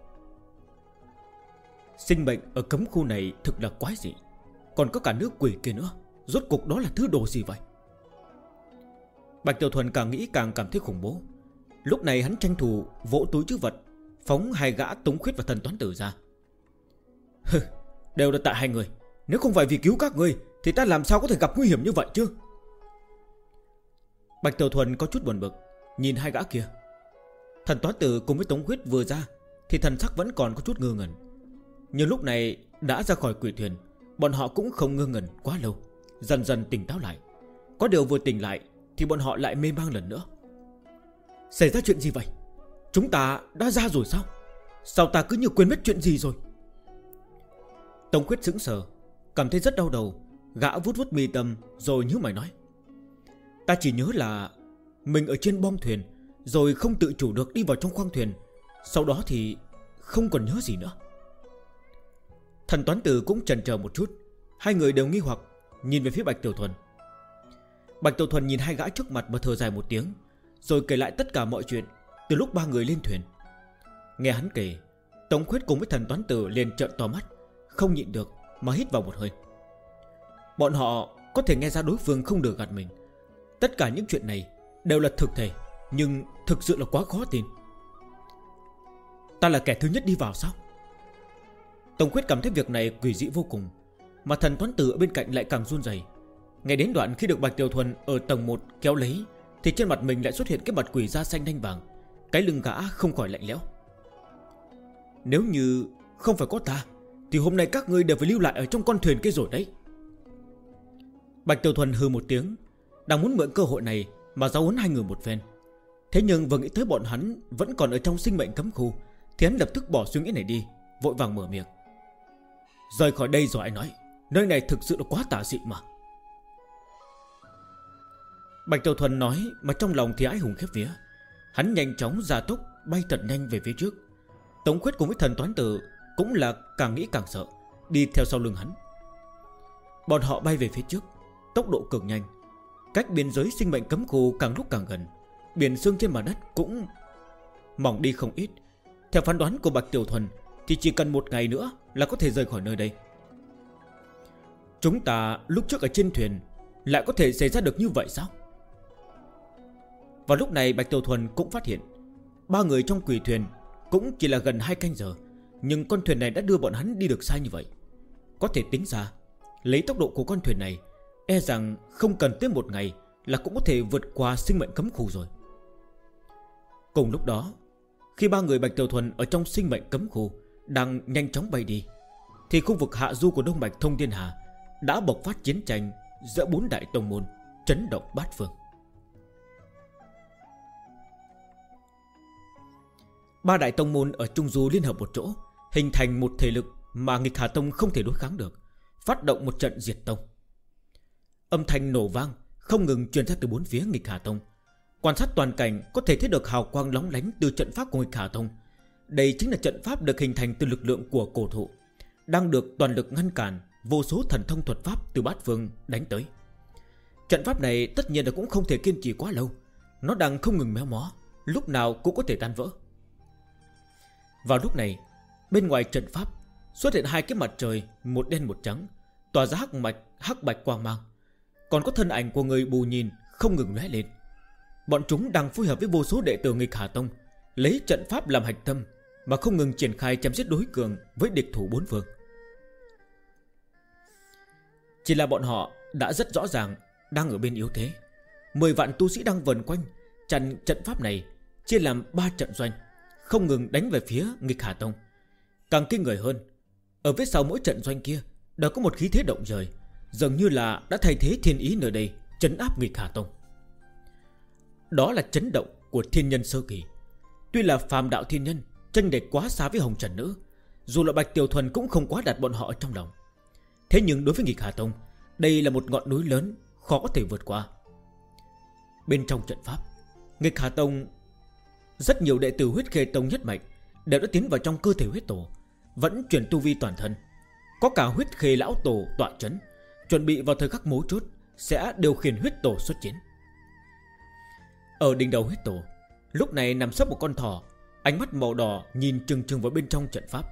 Sinh mệnh ở cấm khu này thực là quái dị, còn có cả nữ quỷ kia nữa. Rốt cuộc đó là thứ đồ gì vậy? Bạch Tiểu Thuần càng nghĩ càng cảm thấy khủng bố. Lúc này hắn tranh thủ vỗ túi trữ vật, phóng 2 gã Tống Khuyết và Thần Toán Tử ra. Đều là tại 2 người, nếu không phải vì cứu các ngươi thì ta làm sao có thể gặp nguy hiểm như vậy chứ? Bạch Tiểu Thuần có chút buồn bực, nhìn 2 gã kia. Thần Toán Tử cùng với Tống Khuyết vừa ra thì thần sắc vẫn còn có chút ngơ ngẩn, nhưng lúc này đã ra khỏi quỷ thuyền, bọn họ cũng không ngơ ngẩn quá lâu, dần dần tỉnh táo lại. Có điều vừa tỉnh lại thì bọn họ lại mê mang lần nữa. Xảy ra chuyện gì vậy? Chúng ta đã ra rồi sao? Sao ta cứ như quên mất chuyện gì rồi? Tống Khuyết sững sờ, cảm thấy rất đau đầu. Gã vuốt vuốt mi tâm rồi nhíu mày nói: ta chỉ nhớ là mình ở trên bong thuyền, rồi không tự chủ được đi vào trong khoang thuyền, sau đó thì không còn nhớ gì nữa. Thần Toán Tử cũng chần chờ một chút. 2 người đều nghi hoặc nhìn về phía Bạch Tiểu Thuần. Bạch Tiểu Thuần nhìn 2 gã trước mặt mà thở dài một tiếng, rồi kể lại tất cả mọi chuyện từ lúc 3 người lên thuyền. Nghe hắn kể, Tống Khuyết cùng với Thần Toán Tử liền trợn to mắt, không nhịn được mà hít vào một hơi. Bọn họ có thể nghe ra đối phương không lừa gạt mình. Tất cả những chuyện này đều là thực thể, nhưng thực sự là quá khó tin. Ta là kẻ thứ nhất đi vào sao? Tống Khuyết cảm thấy việc này quỷ dị vô cùng, mà Thần Toán Tử ở bên cạnh lại càng run rẩy. Ngay đến đoạn khi được Bạch Tiểu Thuần ở tầng 1 kéo lấy thì trên mặt mình lại xuất hiện cái mặt quỷ da xanh đanh vàng. Cái lưng gã không khỏi lạnh lẽo. Nếu như không phải có ta thì hôm nay các ngươi đều phải lưu lại ở trong con thuyền kia rồi đấy. Bạch Tiểu Thuần hừ một tiếng, đang muốn mượn cơ hội này mà giáo huấn 2 người một phen. Thế nhưng vừa nghĩ tới bọn hắn vẫn còn ở trong sinh mệnh cấm khu thì hắn lập tức bỏ suy nghĩ này đi, vội vàng mở miệng: rời khỏi đây rồi anh nói, nơi này thực sự là quá tà dị mà. Bạch Tiểu Thuần nói mà trong lòng thì ái hùng khiếp vía. Hắn nhanh chóng gia tốc bay thật nhanh về phía trước. Tống Khuyết cùng với Thần Toán Tử cũng là càng nghĩ càng sợ, đi theo sau lưng hắn. Bọn họ bay về phía trước, tốc độ cực nhanh. Cách biên giới sinh mệnh cấm khu càng lúc càng gần, biển sương trên mặt đất cũng mỏng đi không ít. Theo phán đoán của Bạch Tiểu Thuần thì chỉ cần 1 ngày nữa là có thể rời khỏi nơi đây. Chúng ta lúc trước ở trên thuyền lại có thể xảy ra được như vậy sao? Vào lúc này Bạch Tiểu Thuần cũng phát hiện 3 người trong quỷ thuyền cũng chỉ là gần 2 canh giờ, nhưng con thuyền này đã đưa bọn hắn đi được xa như vậy. Có thể tính ra, lấy tốc độ của con thuyền này, e rằng không cần tới 1 ngày là cũng có thể vượt qua sinh mệnh cấm khu rồi. Cùng lúc đó, khi 3 người Bạch Tiểu Thuần ở trong sinh mệnh cấm khu đang nhanh chóng bay đi, thì khu vực hạ du của Đông Bạch Thông Thiên Hà đã bộc phát chiến tranh giữa 4 đại tông môn, chấn động bát phương. 3 đại tông môn ở Trung Du liên hợp một chỗ, hình thành một thể lực mà Nghịch Hà Tông không thể đối kháng được, phát động một trận diệt tông. Âm thanh nổ vang không ngừng truyền ra từ 4 phía Nghịch Hà Tông. Quan sát toàn cảnh có thể thấy được hào quang lóng lánh từ trận pháp của Nghịch Hà Tông. Đây chính là trận pháp được hình thành từ lực lượng của cổ thụ, đang được toàn lực ngăn cản vô số thần thông thuật pháp từ bát phương đánh tới. Trận pháp này tất nhiên là cũng không thể kiên trì quá lâu, nó đang không ngừng méo mó, lúc nào cũng có thể tan vỡ. Vào lúc này, bên ngoài trận pháp xuất hiện 2 cái mặt trời, một đen một trắng, tỏa ra hắc bạch quang mang. Còn có thân ảnh của người bù nhìn không ngừng lóe lên. Bọn chúng đang phối hợp với vô số đệ tử Nghịch Hà Tông, lấy trận pháp làm hạch tâm, mà không ngừng triển khai chém giết đối cường với địch thủ bốn phương. Chỉ là bọn họ đã rất rõ ràng đang ở bên yếu thế. 10 vạn tu sĩ đang vần quanh chặn trận pháp này, chia làm 3 trận doanh, không ngừng đánh về phía Nghịch Hà Tông. Càng kinh người hơn, ở phía sau mỗi trận doanh kia đều có một khí thế động trời, dường như là đã thay thế thiên ý nơi đây trấn áp Nghịch Hà Tông. Đó là chấn động của thiên nhân sơ kỳ. Tuy là phàm đạo thiên nhân chênh lệch quá xa với Hồng Trần Nữ, dù là Bạch Tiểu Thuần cũng không quá đặt bọn họ ở trong lòng. Thế nhưng đối với Nghịch Hà Tông, đây là một ngọn núi lớn khó có thể vượt qua. Bên trong trận pháp, Nghịch Hà Tông, rất nhiều đệ tử Huyết Khê Tông nhất mạch đều đã tiến vào trong cơ thể huyết tổ, vẫn chuyển tu vi toàn thân. Có cả Huyết Khê lão tổ tọa chấn, chuẩn bị vào thời khắc mấu chốt sẽ điều khiển huyết tổ xuất chiến. Ở đỉnh đầu huyết tổ, lúc này nằm sấp một con thỏ, ánh mắt màu đỏ nhìn trừng trừng vào bên trong trận pháp.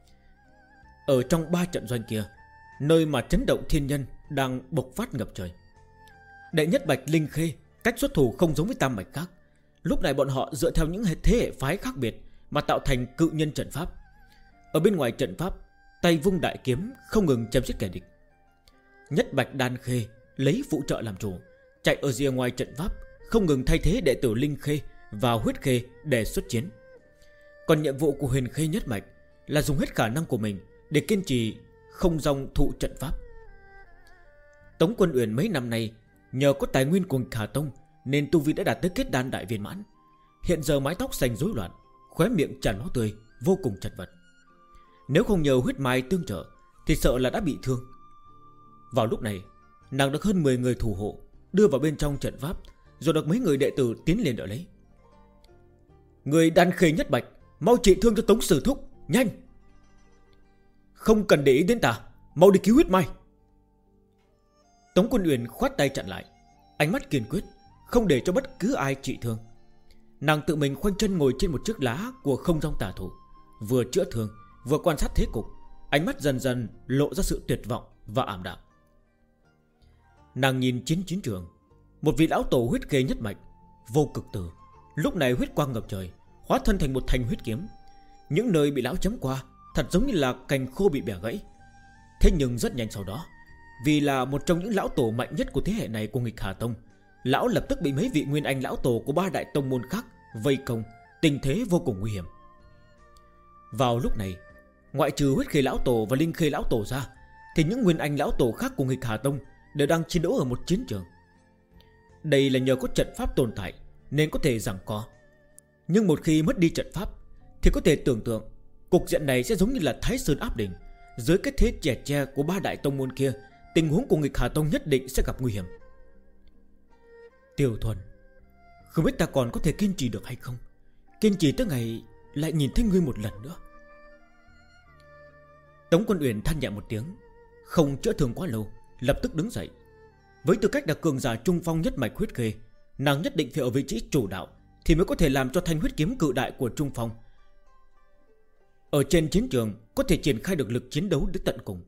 Ở trong 3 trận doanh kia, nơi mà chấn động thiên nhân đang bộc phát ngập trời, đệ nhất Bạch Linh Khê cách xuất thủ không giống với tam mạch khác. Lúc này bọn họ dựa theo những thế hệ phái khác biệt mà tạo thành cự nhân trận pháp. Ở bên ngoài trận pháp, tay vung đại kiếm không ngừng chém giết kẻ địch. Nhất Bạch Đan Khê lấy phụ trợ làm chủ, chạy ở rìa ngoài trận pháp, không ngừng thay thế đệ tử Linh Khê và Huyết Khê để xuất chiến. Còn nhiệm vụ của Huyền Khê nhất mạch là dùng hết khả năng của mình để kiên trì không dòng thụ trận pháp. Tống Quân Uyển mấy năm nay nhờ có tài nguyên của Khả Tông nên tu vi đã đạt tới kết đan đại viên mãn. Hiện giờ mái tóc xanh rối loạn, khóe miệng tràn máu tươi, vô cùng chật vật. Nếu không nhờ huyết mai tương trợ thì sợ là đã bị thương. Vào lúc này, nàng được hơn 10 người thủ hộ đưa vào bên trong trận pháp, rồi được mấy người đệ tử tiến lên đỡ lấy. Người Đan Khê nhất bạch, mau trị thương cho Tống Sử Thúc, nhanh! Không cần để ý đến ta, mau đi cứu huyết mai. Tống Quân Uyển khoát tay chặn lại, ánh mắt kiên quyết, không để cho bất cứ ai trị thương. Nàng tự mình khoanh chân ngồi trên một chiếc lá của không dòng tà thủ, vừa chữa thương vừa quan sát thế cục, ánh mắt dần dần lộ ra sự tuyệt vọng và ảm đạm. Nàng nhìn chiến trường, một vị lão tổ Huyết Khê nhất mạch vô cực tử, lúc này huyết quang ngập trời, hóa thân thành một thanh huyết kiếm. Những nơi bị lão chém qua thật giống như là cành khô bị bẻ gãy. Thế nhưng rất nhanh sau đó, vì là một trong những lão tổ mạnh nhất của thế hệ này của Nghịch Hà Tông, lão lập tức bị mấy vị nguyên anh lão tổ của 3 đại tông môn khác vây công, tình thế vô cùng nguy hiểm. Vào lúc này, ngoại trừ Huyết Khê lão tổ và Linh Khê lão tổ ra, thì những nguyên anh lão tổ khác của Nghịch Hà Tông đều đang chiến đấu ở một chiến trường. Đây là nhờ có trận pháp tồn tại nên có thể giằng co. Nhưng một khi mất đi trận pháp thì có thể tưởng tượng cục diện này sẽ giống như là Thái Sơn áp đỉnh. Dưới cái thế chè che của 3 đại tông môn kia, tình huống của Nghịch Hà Tông nhất định sẽ gặp nguy hiểm. Tiểu Thuần, không biết ta còn có thể kiên trì được hay không? Kiên trì tới ngày lại nhìn thấy ngươi một lần nữa. Tống Quân Uyển than nhẹ một tiếng, không chữa thương quá lâu, lập tức đứng dậy. Với tư cách là cường giả trung phong nhất mạch Huyết Khê, nàng nhất định phải ở vị trí chủ đạo thì mới có thể làm cho thanh huyết kiếm cự đại của trung phong ở trên chiến trường có thể triển khai được lực chiến đấu đến tận cùng.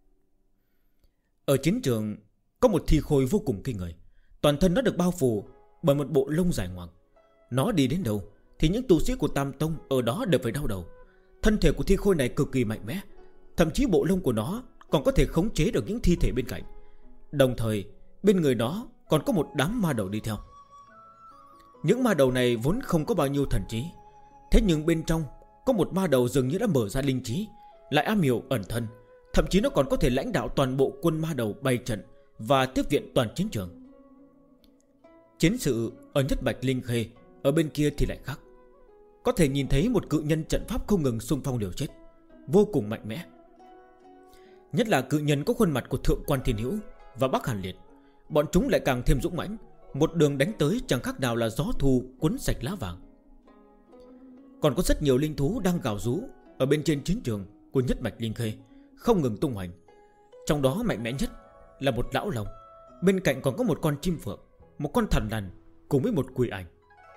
Ở chiến trường có một thi khôi vô cùng kinh người, toàn thân nó được bao phủ bởi một bộ lông dài ngoằng. Nó đi đến đâu thì những tu sĩ của Tam Tông ở đó đều phải đau đầu. Thân thể của thi khôi này cực kỳ mạnh mẽ, thậm chí bộ lông của nó còn có thể khống chế được những thi thể bên cạnh. Đồng thời bên người nó còn có một đám ma đầu đi theo. Những ma đầu này vốn không có bao nhiêu thần trí, thế nhưng bên trong có một ma đầu dường như đã mở ra linh trí, lại am hiểu ẩn thân, thậm chí nó còn có thể lãnh đạo toàn bộ quân ma đầu bày trận và tiếp viện toàn chiến trường. Chiến sự ở nhất Bạch Linh Khê ở bên kia thì lại khác. Có thể nhìn thấy một cự nhân trận pháp không ngừng xung phong liều chết, vô cùng mạnh mẽ. Nhất là cự nhân có khuôn mặt của Thượng Quan Thiên Hữu và Bắc Hàn Liệt, bọn chúng lại càng thêm dũng mãnh, một đường đánh tới chẳng khác nào là gió thu cuốn sạch lá vàng. Còn có rất nhiều linh thú đang gào rú ở bên trên chiến trường của nhất Bạch Linh Khê, không ngừng tung hoành. Trong đó mạnh mẽ nhất là một lão long, bên cạnh còn có một con chim phượng, một con thằn lằn cùng với một quỷ ảnh.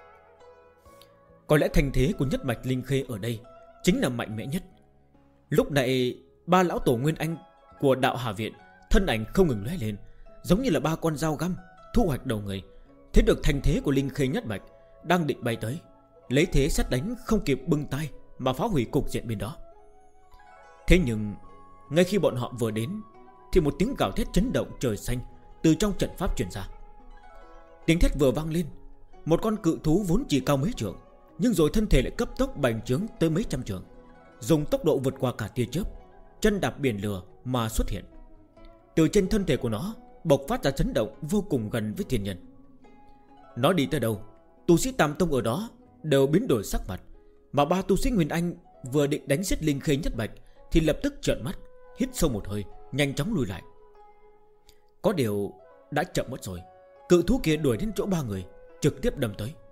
Có lẽ thành thế của nhất Bạch Linh Khê ở đây chính là mạnh mẽ nhất. Lúc này 3 lão tổ nguyên anh của đạo Hà Viện thân ảnh không ngừng lóe lên, giống như là 3 con dao găm thu hoạch đầu người. Thấy được thành thế của Linh Khê nhất Bạch đang định bay tới, lấy thế xét đánh không kịp bưng tay mà phá hủy cục diện bên đó. Thế nhưng ngay khi bọn họ vừa đến thì một tiếng gào thét chấn động trời xanh từ trong trận pháp truyền ra. Tiếng thét vừa vang lên, một con cự thú vốn chỉ cao mấy trượng, nhưng rồi thân thể lại cấp tốc bành trướng tới mấy trăm trượng, dùng tốc độ vượt qua cả tia chớp, chân đạp biển lửa mà xuất hiện. Từ trên thân thể của nó bộc phát ra chấn động vô cùng gần với thiên nhân. Nó đi tới đâu, tu sĩ Tam Tông ở đó đều biến đổi sắc mặt, mà ba tu sĩ Nguyên Anh vừa định đánh giết Linh Khê Nhất Bạch thì lập tức trợn mắt, hít sâu một hơi, nhanh chóng lùi lại. Có điều đã chậm mất rồi. Cự thú kia đuổi đến chỗ ba người, trực tiếp đâm tới.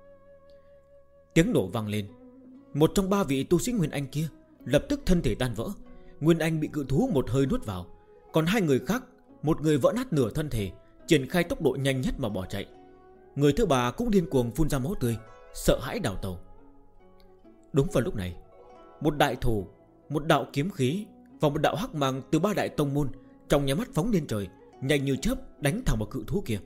Tiếng nổ vang lên. Một trong ba vị tu sĩ Nguyên Anh kia lập tức thân thể tan vỡ. Nguyên Anh bị cự thú một hơi nuốt vào. Còn hai người khác, một người vỡ nát nửa thân thể, triển khai tốc độ nhanh nhất mà bỏ chạy. Người thứ ba cũng điên cuồng phun ra máu tươi, sợ hãi đảo tàu. Đúng vào lúc này, một đại thủ, một đạo kiếm khí và một đạo hắc mang từ ba đại tông môn trong nháy mắt phóng lên trời, nhanh như chớp đánh thẳng vào cự thú kia.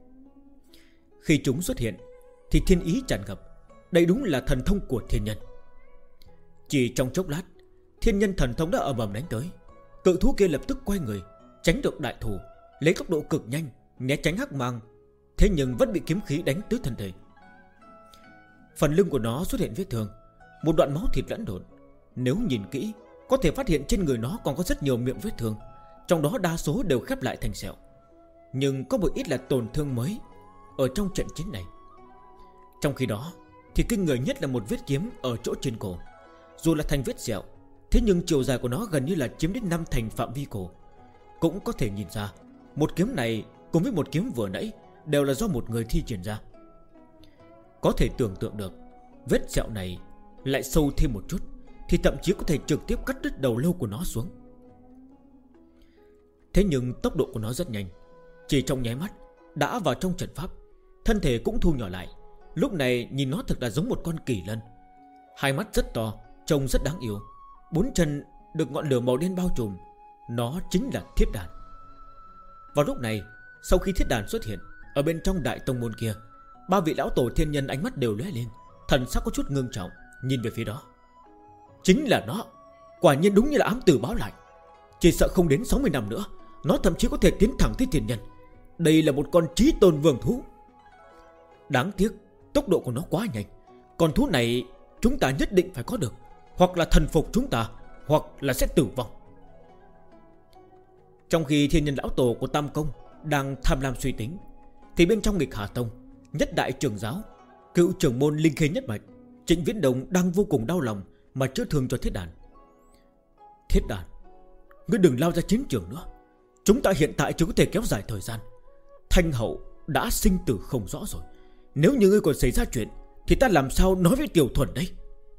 Khi chúng xuất hiện thì thiên ý tràn ngập. Đây đúng là thần thông của thiên nhân. Chỉ trong chốc lát, thiên nhân thần thông đã ầm ầm đánh tới. Cự thú kia lập tức quay người, tránh được đại thủ, lấy tốc độ cực nhanh né tránh hắc mang. Thế nhưng vẫn bị kiếm khí đánh tới thân thể. Phần lưng của nó xuất hiện vết thương, một đoạn máu thịt lẫn lộn. Nếu nhìn kỹ, có thể phát hiện trên người nó còn có rất nhiều miệng vết thương, trong đó đa số đều khép lại thành sẹo. Nhưng có một ít là tổn thương mới ở trong trận chiến này. Trong khi đó thì kinh người nhất là một vết kiếm ở chỗ trên cổ. Dù là thành vết sẹo, thế nhưng chiều dài của nó gần như là chiếm đến 5 thành phạm vi cổ. Cũng có thể nhìn ra một kiếm này cùng với một kiếm vừa nãy đều là do một người thi triển ra. Có thể tưởng tượng được, vết sẹo này lại sâu thêm một chút thì thậm chí có thể trực tiếp cắt đứt đầu lâu của nó xuống. Thế nhưng tốc độ của nó rất nhanh, chỉ trong nháy mắt đã vào trong trận pháp. Thân thể cũng thu nhỏ lại. Lúc này nhìn nó thật là giống một con kỳ lân. Hai mắt rất to, trông rất đáng yêu. Bốn chân được ngọn lửa màu đen bao trùm. Nó chính là thiết đàn. Vào lúc này, sau khi thiết đàn xuất hiện, ở bên trong đại tông môn kia, ba vị lão tổ thiên nhân ánh mắt đều lóe lên, thần sắc có chút ngưng trọng, nhìn về phía đó. Chính là nó. Quả nhiên đúng như là ám tử báo lại. Chỉ sợ không đến 60 năm nữa, nó thậm chí có thể tiến thẳng tới thiên nhân. Đây là một con chí tôn vương thú. Đáng tiếc tốc độ của nó quá nhanh. Con thú này chúng ta nhất định phải có được, hoặc là thần phục chúng ta, hoặc là sẽ tử vong. Trong khi thiên nhân lão tổ của Tam Công đang tham lam suy tính, thì bên trong Nghịch Hà Tông, nhất đại trưởng giáo, cựu trưởng môn Linh Khê Nhất Bạch, Trịnh Viễn Đồng đang vô cùng đau lòng mà chữa thương cho thiết đàn. Thiết đàn, ngươi đừng lao ra chiến trường nữa. Chúng ta hiện tại chưa có thể kéo dài thời gian. Thanh hậu đã sinh tử không rõ rồi. Nếu như ngươi còn xảy ra chuyện thì ta làm sao nói với Tiểu Thuần đây?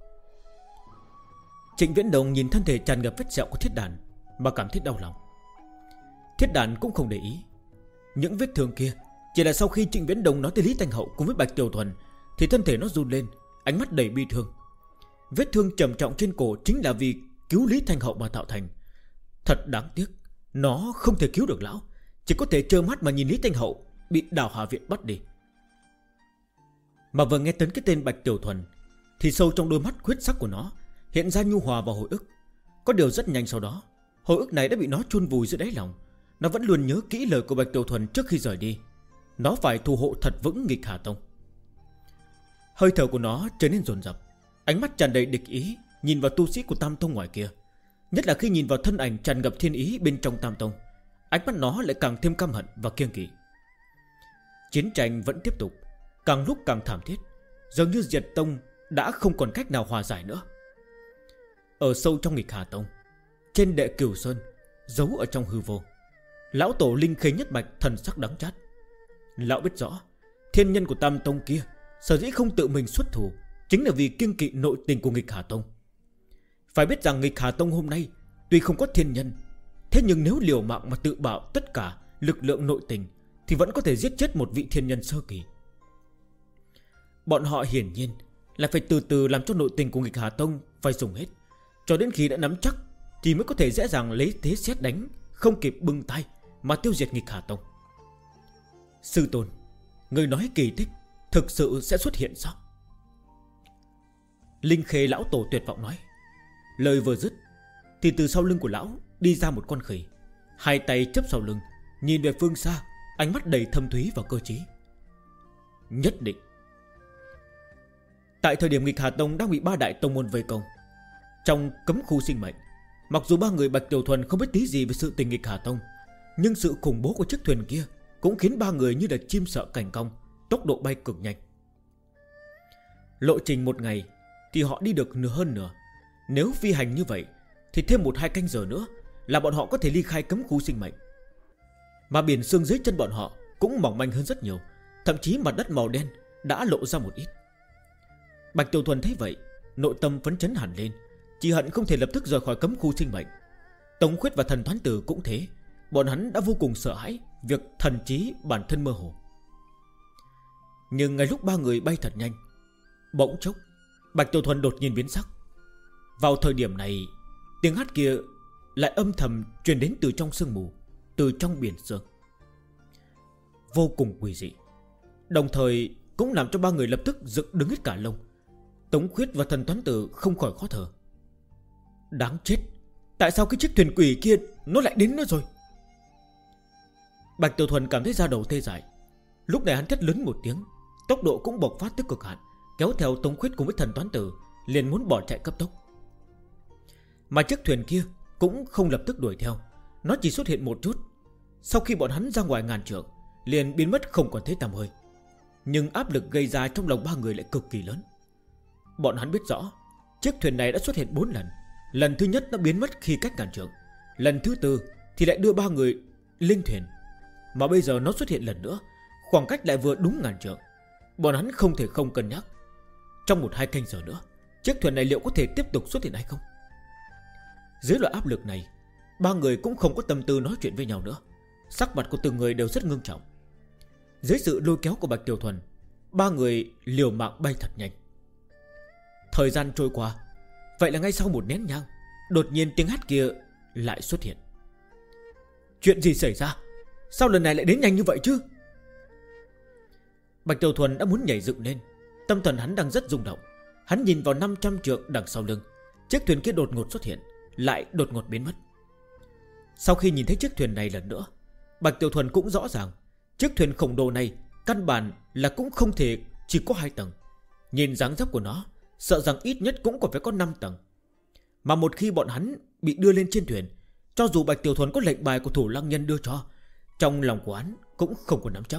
Trịnh Viễn Đồng nhìn thân thể tràn ngập vết sẹo của thiết đàn mà cảm thấy đau lòng. Thiết đàn cũng không để ý. Những vết thương kia chỉ là sau khi Trịnh Viễn Đồng nói tới Lý Thanh Hậu cùng với Bạch Tiểu Thuần thì thân thể nó run lên, ánh mắt đầy bi thương. Vết thương trầm trọng trên cổ chính là vì cứu Lý Thanh Hậu mà tạo thành. Thật đáng tiếc, nó không thể cứu được lão, chỉ có thể trơ mắt mà nhìn Lý Thanh Hậu bị Đào Hà Viện bắt đi. Mà vừa nghe tới cái tên Bạch Tiểu Thuần thì sâu trong đôi mắt huyết sắc của nó hiện ra nhu hòa và hồi ức. Có điều rất nhanh sau đó, hồi ức này đã bị nó chôn vùi dưới đáy lòng. Nó vẫn luôn nhớ kỹ lời của Bạch Tiểu Thuần trước khi rời đi. Nó phải thủ hộ thật vững Nghịch Hà Tông. Hơi thở của nó trở nên dồn dập, ánh mắt tràn đầy địch ý nhìn vào tu sĩ của Tam Tông ngoài kia. Nhất là khi nhìn vào thân ảnh tràn ngập thiên ý bên trong Tam Tông, ánh mắt nó lại càng thêm căm hận và kiêng kỵ. Chiến tranh vẫn tiếp tục, càng lúc càng thảm thiết, dường như Diệt Tông đã không còn cách nào hòa giải nữa. Ở sâu trong Nghịch Hà Tông, trên đệ Cửu Sơn, giấu ở trong hư vô, lão tổ Linh Khê Nhất Bạch thần sắc đắng chát. Lão biết rõ thiên nhân của Tam Tông kia sở dĩ không tự mình xuất thủ chính là vì kiêng kỵ nội tình của Nghịch Hà Tông. Phải biết rằng Nghịch Hà Tông hôm nay tuy không có thiên nhân, thế nhưng nếu liều mạng mà tự bạo tất cả lực lượng nội tình thì vẫn có thể giết chết một vị thiên nhân sơ kỳ. Bọn họ hiển nhiên là phải từ từ làm cho nội tình của Nghịch Hà Tông phải dùng hết, cho đến khi đã nắm chắc thì mới có thể dễ dàng lấy thế xét đánh, không kịp bưng tay mà tiêu diệt Nghịch Hà Tông. Sư tôn, người nói kỳ tích thực sự sẽ xuất hiện sao? Linh Khê lão tổ tuyệt vọng nói. Lời vừa dứt thì từ sau lưng của lão đi ra một con khỉ, hai tay chấp sau lưng, nhìn về phương xa, ánh mắt đầy thâm thúy và cơ trí. Nhất định. Tại thời điểm Nghịch Hà Tông đang bị 3 đại tông môn vây công trong cấm khu sinh mệnh, mặc dù 3 người Bạch Tiểu Thuần không biết tí gì về sự tình Nghịch Hà Tông, nhưng sự khủng bố của chiếc thuyền kia cũng khiến 3 người như là chim sợ cành cong, tốc độ bay cực nhanh. Lộ trình 1 ngày thì họ đi được hơn nửa. Nếu phi hành như vậy thì thêm 1-2 canh giờ nữa là bọn họ có thể ly khai cấm khu sinh mệnh. Mà biển sương dưới chân bọn họ cũng mỏng manh hơn rất nhiều, thậm chí mặt đất màu đen đã lộ ra một ít. Bạch Tiểu Thuần thấy vậy, nội tâm phấn chấn hẳn lên, chỉ hận không thể lập tức rời khỏi cấm khu sinh mệnh. Tống Khuyết và Thần Thoán Tử cũng thế, bọn hắn đã vô cùng sợ hãi việc thần trí bản thân mơ hồ. Nhưng ngay lúc 3 người bay thật nhanh, bỗng chốc Bạch Tiểu Thuần đột nhiên biến sắc. Vào thời điểm này, tiếng hát kia lại âm thầm truyền đến từ trong sương mù, từ trong biển sương, vô cùng quỷ dị, đồng thời cũng làm cho 3 người lập tức dựng đứng hết cả lông. Tống Khuyết và Thần Toán Tử không khỏi khó thở. Đáng chết, tại sao cái chiếc thuyền quỷ kia nó lại đến nữa rồi? Bạch Tiểu Thuần cảm thấy da đầu tê dại. Lúc này hắn thét lớn một tiếng, tốc độ cũng bộc phát tới cực hạn, kéo theo Tống Khuyết cùng với Thần Toán Tử liền muốn bỏ chạy cấp tốc. Mà chiếc thuyền kia cũng không lập tức đuổi theo, nó chỉ xuất hiện một chút. Sau khi bọn hắn ra ngoài ngàn trượng liền biến mất không còn thấy tăm hơi. Nhưng áp lực gây ra trong lòng 3 người lại cực kỳ lớn. Bọn hắn biết rõ chiếc thuyền này đã xuất hiện 4 lần. Lần thứ nhất nó biến mất khi cách ngàn trượng, lần thứ 4 thì lại đưa 3 người lên thuyền. Mà bây giờ nó xuất hiện lần nữa, khoảng cách lại vừa đúng ngàn trượng. Bọn hắn không thể không cân nhắc, trong 1-2 canh giờ nữa chiếc thuyền này liệu có thể tiếp tục xuất hiện hay không. Dưới loại áp lực này, 3 người cũng không có tâm tư nói chuyện với nhau nữa. Sắc mặt của từng người đều rất ngưng trọng. Dưới sự lôi kéo của Bạch Tiểu Thuần, 3 người liều mạng bay thật nhanh. Thời gian trôi qua, vậy là ngay sau một nén nhang, đột nhiên tiếng hát kia lại xuất hiện. Chuyện gì xảy ra? Sao lần này lại đến nhanh như vậy chứ? Bạch Tiểu Thuần đã muốn nhảy dựng lên, tâm thần hắn đang rất rung động. Hắn nhìn vào 500 trượng đằng sau lưng, chiếc thuyền kia đột ngột xuất hiện, lại đột ngột biến mất. Sau khi nhìn thấy chiếc thuyền này lần nữa, Bạch Tiểu Thuần cũng rõ ràng chiếc thuyền khổng lồ này căn bản là cũng không thể chỉ có 2 tầng. Nhìn dáng dấp của nó, sợ rằng ít nhất cũng còn phải có 5 tầng. Mà một khi bọn hắn bị đưa lên trên thuyền, cho dù Bạch Tiểu Thuần có lệnh bài của Thủ Lăng Nhân đưa cho, trong lòng của hắn cũng không có nắm chắc.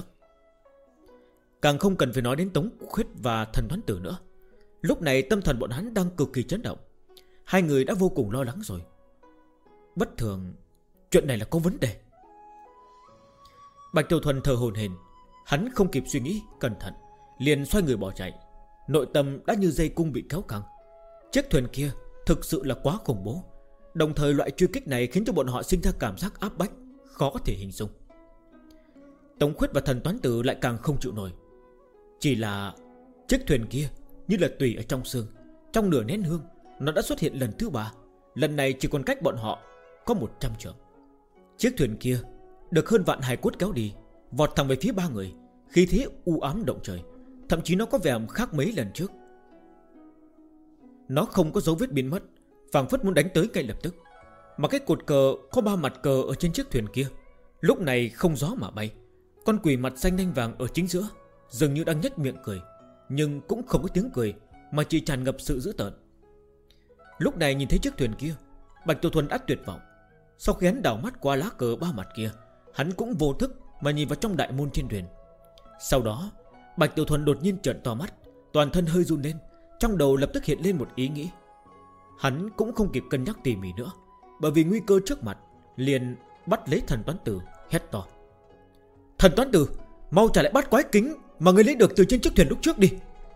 Càng không cần phải nói đến Tống Khuyết và Thần Thoán Tử nữa. Lúc này tâm thần bọn hắn đang cực kỳ chấn động. 2 người đã vô cùng lo lắng rồi. Bất thường, chuyện này là có vấn đề. Bạch Tiểu Thuần thở hổn hển, hắn không kịp suy nghĩ cẩn thận, liền xoay người bỏ chạy. Nội tâm đã như dây cung bị kéo căng. Chiếc thuyền kia thực sự là quá khủng bố. Đồng thời loại truy kích này khiến cho bọn họ sinh ra cảm giác áp bách khó có thể hình dung. Tống Khuyết và Thần Toán Tử lại càng không chịu nổi. Chỉ là chiếc thuyền kia như là tùy ở trong xương, trong nửa nén hương nó đã xuất hiện lần thứ 3. Lần này chỉ còn cách bọn họ có 100 trượng. Chiếc thuyền kia được hơn vạn hài cốt kéo đi, vọt thẳng về phía 3 người, khí thế u ám động trời. Thậm chí nó có vẻ khác mấy lần trước. Nó không có dấu vết biến mất, phảng phất muốn đánh tới ngay lập tức. Mà cái cột cờ có 3 mặt cờ ở trên chiếc thuyền kia lúc này không gió mà bay. Con quỷ mặt xanh nhanh vàng ở chính giữa dường như đang nhếch miệng cười, nhưng cũng không có tiếng cười, mà chỉ tràn ngập sự dữ tợn. Lúc này nhìn thấy chiếc thuyền kia, Bạch Tiểu Thuần đã tuyệt vọng. Sau khi hắn đảo mắt qua lá cờ 3 mặt kia, hắn cũng vô thức mà nhìn vào trong đại môn trên thuyền. Sau đó Bạch Tiểu Thuần đột nhiên trợn to mắt, toàn thân hơi run lên, trong đầu lập tức hiện lên một ý nghĩ. Hắn cũng không kịp cân nhắc tỉ mỉ nữa, bởi vì nguy cơ trước mặt, liền bắt lấy Thần Toán Tử, hét to: Thần Toán Tử, mau trả lại bát quái kính mà ngươi lấy được từ trên chiếc thuyền lúc trước đi.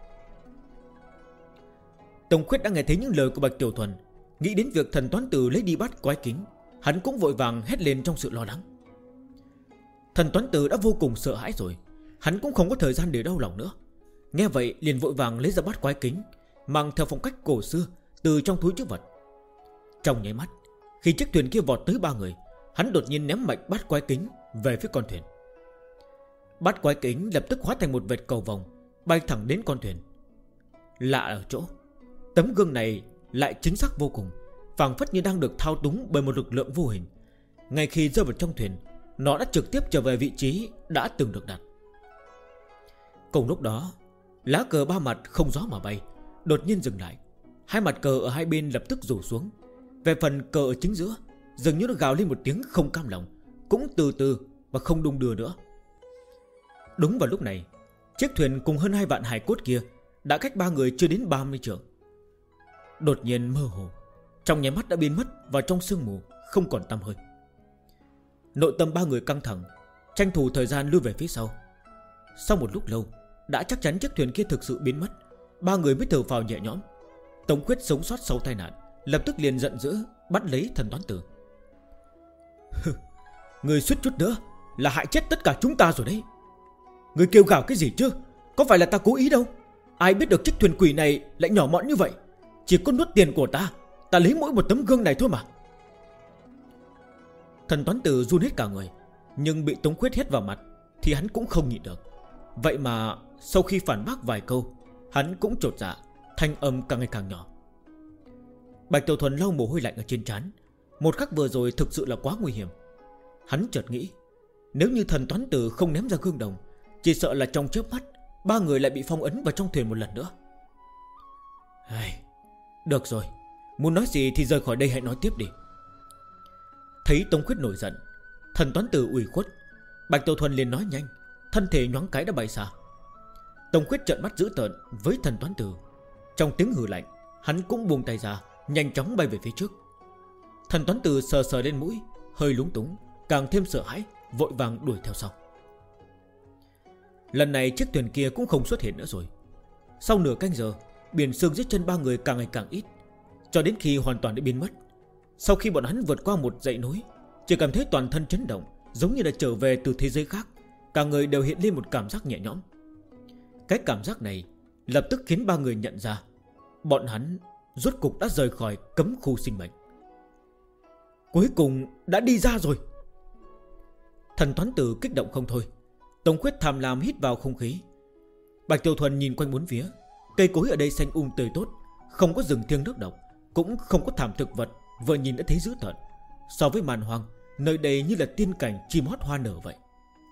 Tống Khuyết đã nghe thấy những lời của Bạch Tiểu Thuần, nghĩ đến việc Thần Toán Tử lấy đi bát quái kính, hắn cũng vội vàng hét lên trong sự lo lắng. Thần Toán Tử đã vô cùng sợ hãi rồi, hắn cũng không có thời gian để đau lòng nữa. Nghe vậy liền vội vàng lấy ra bát quái kính, mang theo phong cách cổ xưa từ trong túi trữ vật. Trong nháy mắt, khi chiếc thuyền kia vọt tới 3 người, hắn đột nhiên ném mạnh bát quái kính về phía con thuyền. Bát quái kính lập tức hóa thành một vệt cầu vồng, bay thẳng đến con thuyền. Lạ ở chỗ, Tấm gương này lại chính xác vô cùng, phảng phất như đang được thao túng bởi một lực lượng vô hình. Ngay khi rơi vào trong thuyền, nó đã trực tiếp trở về vị trí đã từng được đặt. Cùng lúc đó, lá cờ ba mặt không gió mà bay đột nhiên dừng lại. Hai mặt cờ ở hai bên lập tức rủ xuống. Về phần cờ ở chính giữa, dường như nó gào lên một tiếng không cam lòng, cũng từ từ và không đung đưa nữa. Đúng vào lúc này, chiếc thuyền cùng hơn 2 vạn hải cốt kia đã cách 3 người chưa đến 30 trượng. Đột nhiên mơ hồ, trong nháy mắt đã biến mất vào trong sương mù, không còn tăm hơi. Nội tâm 3 người căng thẳng, tranh thủ thời gian lui về phía sau. Sau một lúc lâu, đã chắc chắn chiếc thuyền kia thực sự biến mất, 3 người mới thở phào nhẹ nhõm. Tống Khuyết sống sót sau tai nạn, lập tức liền giận dữ bắt lấy Thần Toán Tử. Người suýt chút nữa là hại chết tất cả chúng ta rồi đấy. Người kêu gào cái gì chứ? Có phải là ta cố ý đâu. Ai biết được chiếc thuyền quỷ này lại nhỏ mọn như vậy. Chỉ có nuốt tiền của ta lấy mỗi một tấm gương này thôi mà. Thần Toán Tử run hết cả người, nhưng bị Tống Khuyết hét vào mặt thì hắn cũng không nhịn được. Vậy mà sau khi phản bác vài câu, hắn cũng chột dạ, thanh âm càng ngày càng nhỏ. Bạch Tiểu Thuần lau mồ hôi lạnh ở trên trán. Một khắc vừa rồi thực sự là quá nguy hiểm. Hắn chợt nghĩ, nếu như Thần Toán Tử không ném ra gương đồng, chỉ sợ là trong chớp mắt 3 người lại bị phong ấn vào trong thuyền một lần nữa. Được rồi, muốn nói gì thì rời khỏi đây hãy nói tiếp đi. Thấy Tống Khuyết nổi giận, Thần Toán Tử ủy khuất, Bạch Tiểu Thuần liền nói nhanh, thân thể nhoáng cái đã bay xa. Tống Khuyết trợn mắt dữ tợn với Thần Toán Tử. Trong tiếng hừ lạnh, hắn cũng buông tay ra, nhanh chóng bay về phía trước. Thần Toán Tử sờ sờ lên mũi, hơi lúng túng, càng thêm sợ hãi, vội vàng đuổi theo sau. Lần này chiếc thuyền kia cũng không xuất hiện nữa rồi. Sau nửa canh giờ, biển sương dưới chân 3 người càng ngày càng ít, cho đến khi hoàn toàn đã biến mất. Sau khi bọn hắn vượt qua một dãy núi, chỉ cảm thấy toàn thân chấn động, giống như là trở về từ thế giới khác. Cả người đều hiện lên một cảm giác nhẹ nhõm. Cái cảm giác này lập tức khiến 3 người nhận ra bọn hắn rốt cục đã rời khỏi cấm khu sinh mệnh. Cuối cùng đã đi ra rồi. Thần Toán Tử kích động không thôi. Tống Khuyết tham lam hít vào không khí. Bạch Tiểu Thuần nhìn quanh bốn phía. Cây cối ở đây xanh tươi tốt, không có rừng thiêng nước độc, cũng không có thảm thực vật, vừa nhìn đã thấy dữ tợn. So với màn hoang, nơi đây như là tiên cảnh chim hót hoa nở vậy.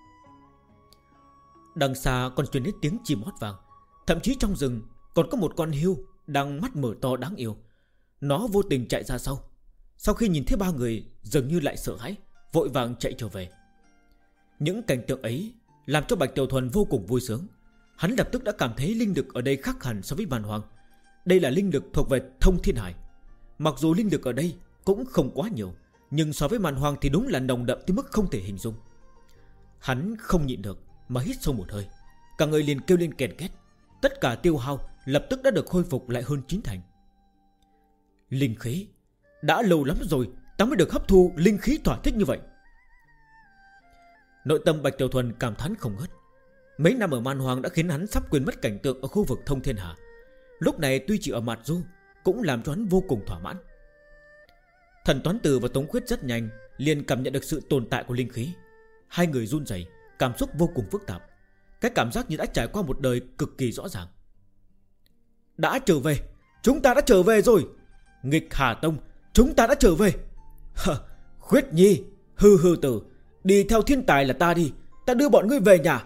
Đằng xa còn truyền đến tiếng chim hót vang. Thậm chí trong rừng còn có một con hươu đang mắt mở to đáng yêu. Nó vô tình chạy ra sau. Sau khi nhìn thấy 3 người, dường như lại sợ hãi, vội vàng chạy trở về. Những cảnh tượng ấy làm cho Bạch Tiểu Thuần vô cùng vui sướng. Hắn lập tức đã cảm thấy linh lực ở đây khác hẳn so với màn hoang. Đây là linh lực thuộc về Thông Thiên Hải. Mặc dù linh lực ở đây cũng không quá nhiều, nhưng so với màn hoang thì đúng là nồng đậm tới mức không thể hình dung. Hắn không nhịn được mà hít sâu một hơi, cả người liền kêu lên kèn két. Tất cả tiêu hao lập tức đã được khôi phục lại hơn 9 thành. Linh khí, đã lâu lắm rồi ta mới được hấp thu linh khí thỏa thích như vậy. Nội tâm Bạch Tiểu Thuần cảm thán không ngớt. Mấy năm ở man hoang đã khiến hắn sắp quên mất cảnh tượng ở khu vực Thông Thiên Hà. Lúc này tuy chỉ ở mặt du, cũng làm cho hắn vô cùng thỏa mãn. Thần Toán Tử và Tống Khuyết rất nhanh liền cảm nhận được sự tồn tại của linh khí. Hai người run rẩy, cảm xúc vô cùng phức tạp. Cái cảm giác như đã trải qua một đời cực kỳ rõ ràng. Đã trở về, chúng ta đã trở về rồi. Nghịch Hà Tông, chúng ta đã trở về. Khuyết Nhi, hư tử, đi theo thiên tài là ta đi, ta đưa bọn ngươi về nhà.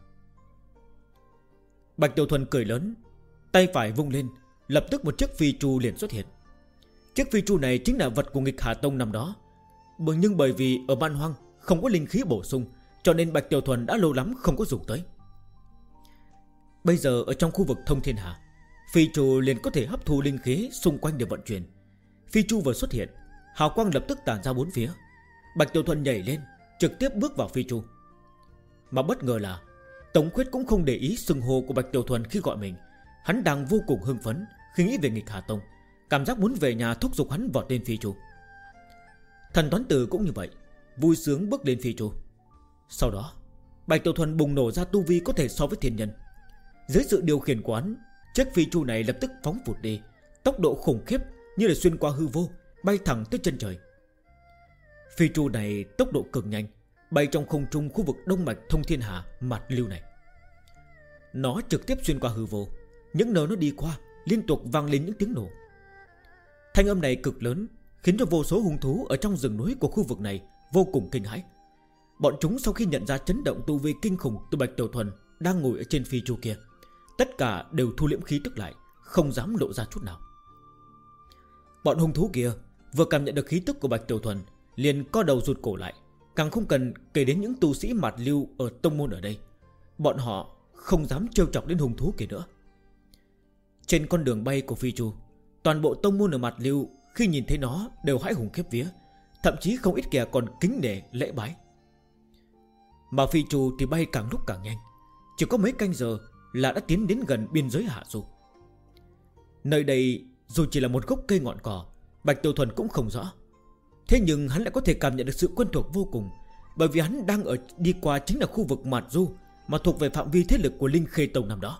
Bạch Tiểu Thuần cười lớn, tay phải vung lên, lập tức một chiếc phi chu liền xuất hiện. Chiếc phi chu này chính là vật của Nghịch Hà Tông năm đó. Nhưng bởi vì ở man hoang không có linh khí bổ sung, cho nên Bạch Tiểu Thuần đã lâu lắm không có dùng tới. Bây giờ ở trong khu vực Thông Thiên Hà, phi chu liền có thể hấp thu linh khí xung quanh để vận chuyển. Phi chu vừa xuất hiện, hào quang lập tức tản ra bốn phía. Bạch Tiểu Thuần nhảy lên, trực tiếp bước vào phi chu. Mà bất ngờ là Tống Khuyết cũng không để ý xưng hô của Bạch Tiểu Thuần khi gọi mình. Hắn đang vô cùng hưng phấn khi nghĩ về Nghịch Hà Tông, cảm giác muốn về nhà thúc giục hắn vào tên phi chu. Thần Toán Tử cũng như vậy, vui sướng bước lên phi chu. Sau đó Bạch Tiểu Thuần bùng nổ ra tu vi có thể so với thiên nhân. Dưới sự điều khiển của hắn, chiếc phi chu này lập tức phóng vụt đi, tốc độ khủng khiếp như là xuyên qua hư vô, bay thẳng tới chân trời. Phi chu này tốc độ cực nhanh, bay trong không trung khu vực đông mạch Thông Thiên Hà mặt lưu này. Nó trực tiếp xuyên qua hư vô, những nơi nó đi qua liên tục vang lên những tiếng nổ. Thanh âm này cực lớn, khiến cho vô số hung thú ở trong rừng núi của khu vực này vô cùng kinh hãi. Bọn chúng sau khi nhận ra chấn động tu vi kinh khủng từ Bạch Tiểu Thuần đang ngồi ở trên phi chu kia, tất cả đều thu liễm khí tức lại, không dám lộ ra chút nào. Bọn hung thú kia vừa cảm nhận được khí tức của Bạch Tiểu Thuần, liền co đầu rụt cổ lại. Càng không cần kể đến những tu sĩ mạt lưu ở tông môn ở đây, bọn họ không dám trêu chọc đến hung thú kia nữa. Trên con đường bay của phi chu, toàn bộ tông môn ở mạt lưu khi nhìn thấy nó đều hãi hùng khiếp vía, thậm chí không ít kẻ còn kính nể lễ bái. Mà phi chu thì bay càng lúc càng nhanh, chỉ có mấy canh giờ là đã tiến đến gần biên giới Hạ Du. Nơi đây dù chỉ là một gốc cây ngọn cỏ, Bạch Tiểu Thuần cũng không rõ. Thế nhưng hắn lại có thể cảm nhận được sự quen thuộc vô cùng, bởi vì hắn đang đi qua chính là khu vực Mạt Du, mà thuộc về phạm vi thế lực của Linh Khê Tông năm đó.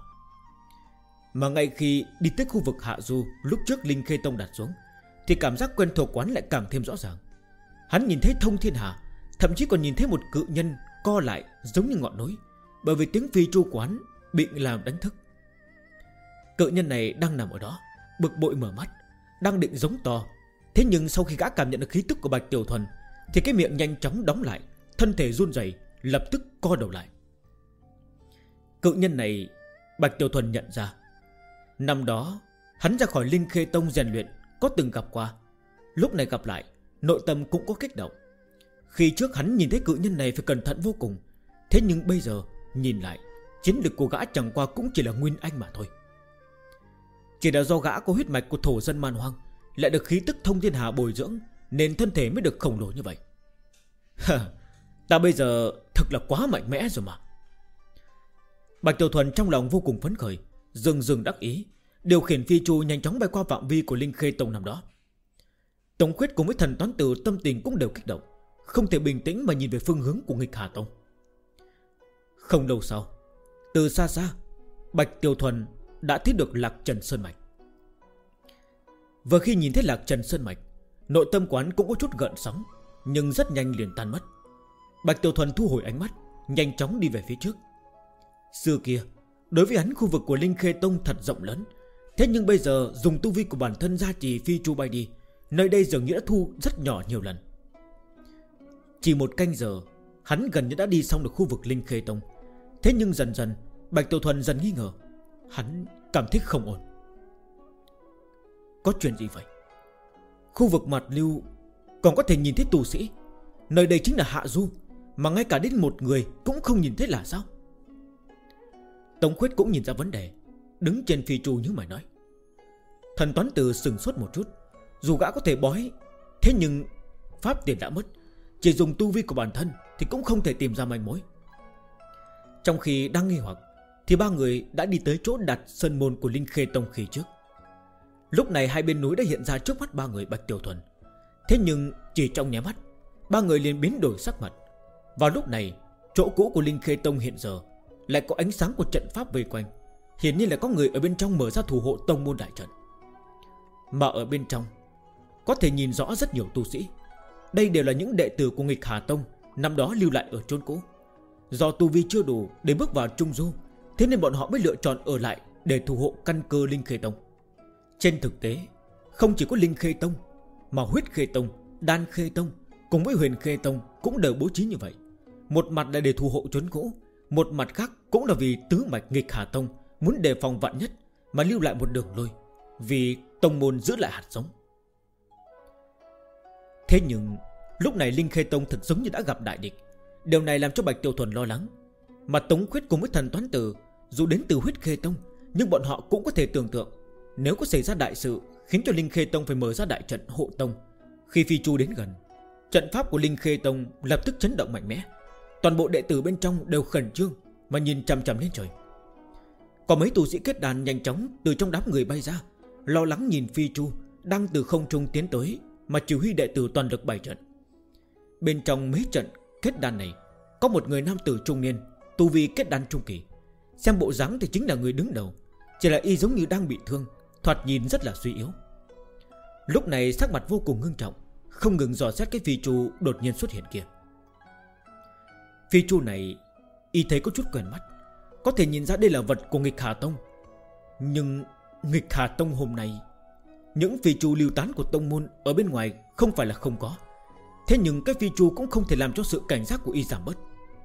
Mà ngay khi đi tới khu vực Hạ Du lúc trước Linh Khê Tông đặt xuống, thì cảm giác quen thuộc quán lại càng thêm rõ ràng. Hắn nhìn thấy thông thiên hà, thậm chí còn nhìn thấy một cự nhân co lại giống như ngọn núi, bởi vì tiếng phi chu quán bị làm đánh thức. Cự nhân này đang nằm ở đó, bực bội mở mắt, đang định giống to. Thế nhưng sau khi gã cảm nhận được khí tức của Bạch Tiểu Thuần, thì cái miệng nhanh chóng đóng lại, thân thể run rẩy, lập tức co đầu lại. Cự nhân này Bạch Tiểu Thuần nhận ra, năm đó hắn ra khỏi Linh Khê Tông rèn luyện có từng gặp qua. Lúc này gặp lại, nội tâm cũng có kích động. Khi trước hắn nhìn thấy cự nhân này phải cẩn thận vô cùng, thế nhưng bây giờ nhìn lại, chiến lực của gã chẳng qua cũng chỉ là nguyên anh mà thôi. Chỉ là do gã có huyết mạch của thổ dân man hoang, lại được khí tức thông thiên hà bồi dưỡng, nên thân thể mới được khổng lồ như vậy. Ta bây giờ thực là quá mạnh mẽ rồi mà. Bạch Tiểu Thuần trong lòng vô cùng phấn khởi, dừng đắc ý, điều khiển phi chu nhanh chóng bay qua phạm vi của Linh Khê Tông năm đó. Tống Khuyết cùng với Thần Toán Tử tâm tình cũng đều kích động, không thể bình tĩnh mà nhìn về phương hướng của Nghịch Hà Tông. Không lâu sau, từ xa xa, Bạch Tiểu Thuần đã thấy được Lạc Trần Sơn Mạch. Vừa khi nhìn thấy Lạc Trần Sơn Mạch, nội tâm quán cũng có chút gợn sóng, nhưng rất nhanh liền tan mất. Bạch Tiểu Thuần thu hồi ánh mắt, nhanh chóng đi về phía trước. Xưa kia, đối với hắn khu vực của Linh Khê Tông thật rộng lớn, thế nhưng bây giờ dùng tu vi của bản thân gia trì phi chu bay đi, nơi đây dường như đã thu rất nhỏ nhiều lần. Chỉ một canh giờ, hắn gần như đã đi xong được khu vực Linh Khê Tông. Thế nhưng dần dần, Bạch Tiểu Thuần dần nghi ngờ, hắn cảm thấy không ổn. Có chuyện gì vậy? Khu vực Mạt Lưu còn có thể nhìn thấy tu sĩ, nơi đây chính là Hạ Du, mà ngay cả đến một người cũng không nhìn thấy là sao? Tống Khuyết cũng nhìn ra vấn đề, đứng trên phi chu như mày nói. Thần Toán Tử sừng sốt một chút, dù gã có thể bói, thế nhưng pháp tiền đã mất, chỉ dùng tu vi của bản thân thì cũng không thể tìm ra manh mối. Trong khi đang nghi hoặc, thì ba người đã đi tới chỗ đặt sơn môn của Linh Khê Tông khi trước. Lúc này hai bên núi đã hiện ra trước mắt ba người Bạch Tiểu Thuần. Thế nhưng chỉ trong nháy mắt, ba người liền biến đổi sắc mặt. Vào lúc này, chỗ cũ của Linh Khê Tông hiện giờ lại có ánh sáng của trận pháp vây quanh, hiển nhiên là có người ở bên trong mở ra thủ hộ tông môn đại trận. Mà ở bên trong có thể nhìn rõ rất nhiều tu sĩ. Đây đều là những đệ tử của Nghịch Hà Tông năm đó lưu lại ở chốn cũ. Do tu vi chưa đủ để bước vào Trung Du, thế nên bọn họ mới lựa chọn ở lại để thủ hộ căn cơ Linh Khê Tông. Trên thực tế, không chỉ có Linh Khê Tông, mà Huyết Khê Tông, Đan Khê Tông cùng với Huyền Khê Tông cũng đều bố trí như vậy. Một mặt là để thủ hộ chốn cũ, một mặt khác cũng là vì tứ mạch Nghịch Hà Tông muốn đề phòng vạn nhất mà lưu lại một đường lui, vì tông môn giữ lại hạt giống. Thế nhưng lúc này Linh Khê Tông thật giống như đã gặp đại địch. Điều này làm cho Bạch Tiểu Thuần lo lắng. Mà Tống Khuyết cùng với Thần Toán Tử dù đến từ Huyết Khê Tông, nhưng bọn họ cũng có thể tưởng tượng, nếu có xảy ra đại sự khiến cho Linh Khê Tông phải mở ra đại trận hộ tông, khi phi chu đến gần, trận pháp của Linh Khê Tông lập tức chấn động mạnh mẽ. Toàn bộ đệ tử bên trong đều khẩn trương mà nhìn chằm chằm lên trời. Có mấy tu sĩ kết đàn nhanh chóng từ trong đám người bay ra, lo lắng nhìn phi chu đang từ không trung tiến tới mà chỉ huy đệ tử toàn lực bày trận. Bên trong mấy trận kết đàn này có một người nam tử trung niên, tu vi kết đan trung kỳ. Xem bộ dáng thì chính là người đứng đầu, chỉ là y giống như đang bị thương, thoạt nhìn rất là suy yếu. Lúc này sắc mặt vô cùng ngưng trọng, không ngừng dò xét cái phi chu đột nhiên xuất hiện kia. Phi chu này y thấy có chút quen mắt, có thể nhìn ra đây là vật của Nghịch Hà Tông, nhưng Nghịch Hà Tông hôm nay, những phi chu lưu tán của tông môn ở bên ngoài không phải là không có. Thế nhưng cái phi chu cũng không thể làm cho sự cảnh giác của y giảm bớt.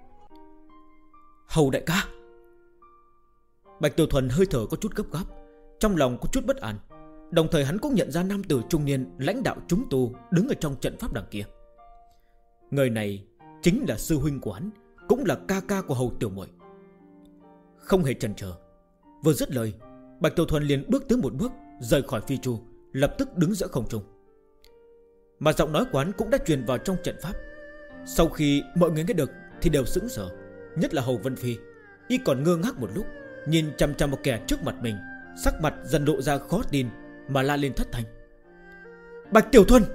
Hầu đại ca. Bạch Tiểu Thuần hơi thở có chút gấp gáp, trong lòng có chút bất an. Đồng thời hắn cũng nhận ra nam tử trung niên lãnh đạo chúng tu đứng ở trong trận pháp đằng kia. Người này chính là sư huynh của hắn, cũng là ca ca của Hầu tiểu muội. Không hề chần chờ, vừa dứt lời, Bạch Tiểu Thuần liền bước tới một bước, rời khỏi phi chu, lập tức đứng giữa không trung. Mà giọng nói của hắn cũng đã truyền vào trong trận pháp. Sau khi mọi người nghe được thì đều sững sờ, nhất là Hầu Vân Phi. Y còn ngơ ngác một lúc, nhìn chằm chằm một kẻ trước mặt mình, sắc mặt dần lộ ra khó tin, mà la lên thất thanh: Bạch Tiểu Thuần!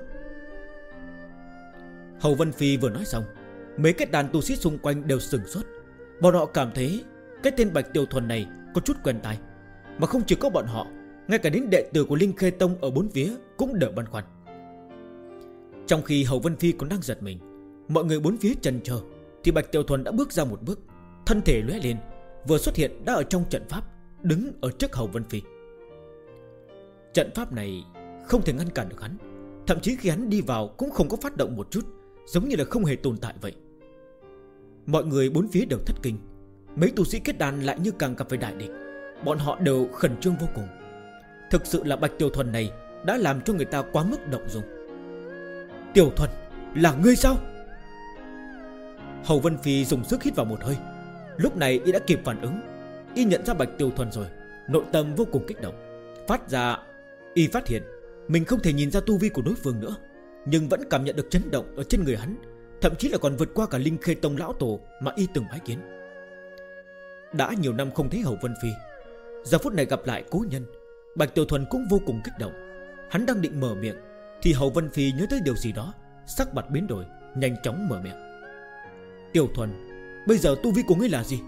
Hầu Vân Phi vừa nói xong, mấy cái đàn tu sĩ xung quanh đều sửng sốt. Bọn họ cảm thấy cái tên Bạch Tiểu Thuần này có chút quen tai. Mà không chỉ có bọn họ, ngay cả đến đệ tử của Linh Khê Tông ở bốn phía cũng đỡ băn khoăn. Trong khi Hầu Vân Phi còn đang giật mình, mọi người bốn phía chần chờ, thì Bạch Tiểu Thuần đã bước ra một bước, thân thể lóe lên, vừa xuất hiện đã ở trong trận pháp, đứng ở trước Hầu Vân Phi. Trận pháp này không thể ngăn cản được hắn, thậm chí khi hắn đi vào cũng không có phát động một chút, giống như là không hề tồn tại vậy. Mọi người bốn phía đều thất kinh. Mấy tu sĩ kết đan lại như càng gặp phải đại địch. Bọn họ đều khẩn trương vô cùng. Thực sự là Bạch Tiểu Thuần này đã làm cho người ta quá mức động dung. Tiểu Thuần, là ngươi sao? Hầu Vân Phi dùng sức hít vào một hơi. Lúc này y đã kịp phản ứng. Y nhận ra Bạch Tiểu Thuần rồi, nội tâm vô cùng kích động. Y phát hiện mình không thể nhìn ra tu vi của đối phương nữa, nhưng vẫn cảm nhận được chấn động ở trên người hắn, thậm chí là còn vượt qua cả Linh Khê Tông lão tổ mà y từng bái kiến. Đã nhiều năm không thấy Hầu Vân Phi, giờ phút này gặp lại cố nhân, Bạch Tiểu Thuần cũng vô cùng kích động. Hắn đang định mở miệng thì Hầu Vân Phi nhớ tới điều gì đó, sắc mặt biến đổi, nhanh chóng mở miệng: Tiểu Thuần, bây giờ tu vi của ngươi là gì?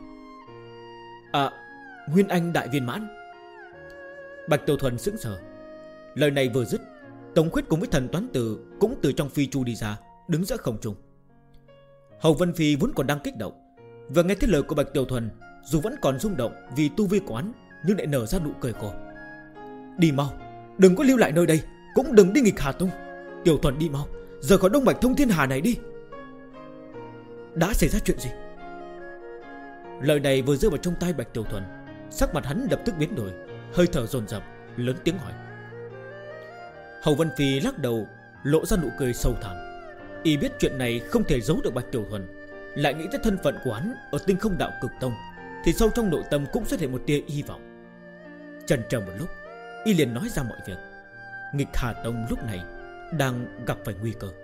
Nguyên Anh đại viên mãn. Bạch Tiểu Thuần sững sờ. Lời này vừa dứt, Tống Khuyết cùng với Thần Toán Tử cũng từ trong phi chu đi ra, đứng giữa không trung. Hầu Vân Phi vốn còn đang kích động, vừa nghe thấy lời của Bạch Tiểu Thuần, dù vẫn còn rung động vì tu vi của hắn, nhưng lại nở ra nụ cười khổ. Đi mau, đừng có lưu lại nơi đây, cũng đừng đi nghịch Hà Tông. Tiểu Thuần đi mau, rời khỏi Đông Bạch Thông Thiên Hà này đi. Đã xảy ra chuyện gì? Lời này vừa rơi vào trong tai Bạch Tiểu Thuần, sắc mặt hắn lập tức biến đổi, hơi thở dồn dập, lớn tiếng hỏi. Hầu Vân Phi lắc đầu, lộ ra nụ cười sâu thẳm. Y biết chuyện này không thể giấu được Bạch Tiểu Thuần, lại nghĩ tới thân phận của hắn ở Tinh Không Đạo Cực Tông, thì sâu trong nội tâm cũng xuất hiện một tia hy vọng. Chần chờ một lúc, y liền nói ra mọi việc. Nghịch Hà Tông lúc này đang gặp phải nguy cơ.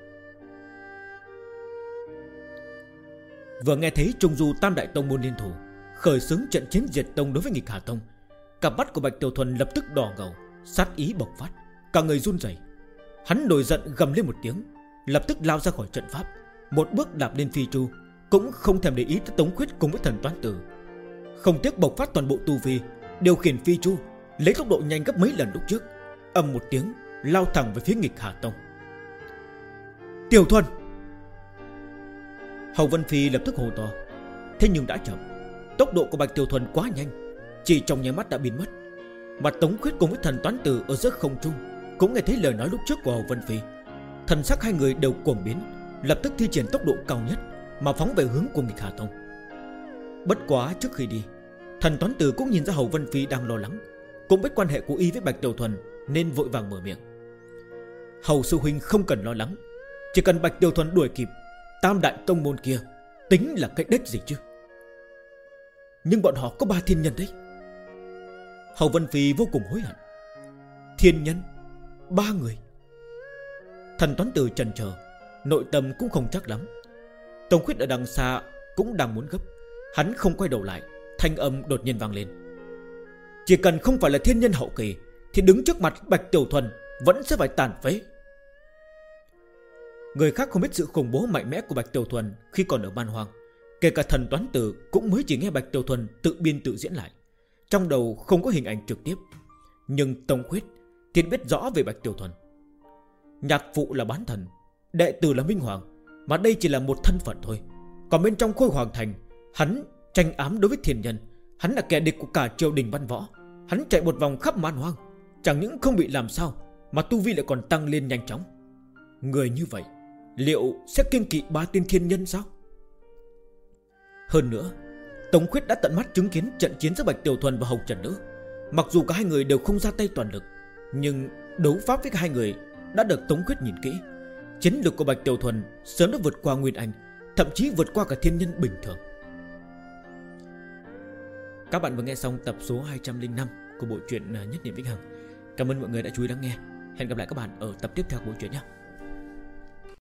Vừa nghe thấy Trung Du Tam Đại Tông môn liên thủ khởi xướng trận chiến diệt tông đối với nghịch Hà Tông, cặp mắt của Bạch Tiểu Thuần lập tức đỏ ngầu, sát ý bộc phát, cả người run rẩy. Hắn nổi giận gầm lên một tiếng, lập tức lao ra khỏi trận pháp, một bước đạp lên phi chu, cũng không thèm để ý tới Tống Khuyết cùng với Thần Toán Tử. Không tiếc bộc phát toàn bộ tu vi, điều khiển phi chu lấy tốc độ nhanh gấp mấy lần lúc trước, ầm một tiếng lao thẳng về phía nghịch Hà Tông. Tiểu Thuần! Hầu Vân Phi lập tức hô to. Thế nhưng đã chậm, tốc độ của Bạch Tiểu Thuần quá nhanh, chỉ trong nháy mắt đã biến mất. Mà Tống Khuyết cùng với Thần Toán Tử ở giữa không trung cũng nghe thấy lời nói lúc trước của Hầu Vân Phi. Thần sắc hai người đều cuồng biến, lập tức thi triển tốc độ cao nhất mà phóng về hướng của nghịch Hà Tông. Bất quá trước khi đi, Thần Toán Tử cũng nhìn ra Hầu Vân Phi đang lo lắng, cũng biết quan hệ của y với Bạch Tiểu Thuần, nên vội vàng mở miệng. Hầu sư huynh không cần lo lắng, chỉ cần Bạch Tiểu Thuần đuổi kịp Tam Đại Tông môn kia, tính là cái đếch gì chứ. Nhưng bọn họ có 3 thiên nhân đấy. Hầu Vân Phi vô cùng hối hận. Thiên nhân 3 người. Thần Toán Tử chần chờ, nội tâm cũng không chắc lắm. Tống Khuyết ở đằng xa cũng đang muốn gấp, hắn không quay đầu lại, thanh âm đột nhiên vang lên. Chỉ cần không phải là thiên nhân hậu kỳ thì đứng trước mặt Bạch Tiểu Thuần vẫn sẽ phải tàn phế. Người khác không biết sự khủng bố mạnh mẽ của Bạch Tiểu Thuần khi còn ở Man Hoang, kể cả Thần Toán Tử cũng mới chỉ nghe Bạch Tiểu Thuần tự biên tự diễn lại, trong đầu không có hình ảnh trực tiếp. Nhưng Tống Khuyết thì biết rõ về Bạch Tiểu Thuần. Nhạc phụ là bán thần, đệ tử là Minh Hoàng, mà đây chỉ là một thân phận thôi. Còn bên trong Khôi Hoàng Thành, hắn tranh ám đối với thiên nhân, hắn là kẻ địch của cả triều đình văn võ. Hắn chạy một vòng khắp man hoang, chẳng những không bị làm sao, mà tu vi lại còn tăng lên nhanh chóng. Người như vậy liệu sẽ kiêng kỵ 3 tên thiên nhân sao? Hơn nữa, Tống Khuyết đã tận mắt chứng kiến trận chiến giữa Bạch Tiểu Thuần và Hồng Trần Nữ. Mặc dù cả hai người đều không ra tay toàn lực, nhưng đấu pháp với cả hai người đã được Tống Khuyết nhìn kỹ. Chiến lực của Bạch Tiểu Thuần sớm đã vượt qua Nguyên Anh, thậm chí vượt qua cả thiên nhân bình thường. Các bạn vừa nghe xong tập số 205 của bộ truyện Nhất Niệm Vĩnh Hằng. Cảm ơn mọi người đã chú ý lắng nghe. Hẹn gặp lại các bạn ở tập tiếp theo của bộ truyện nhé.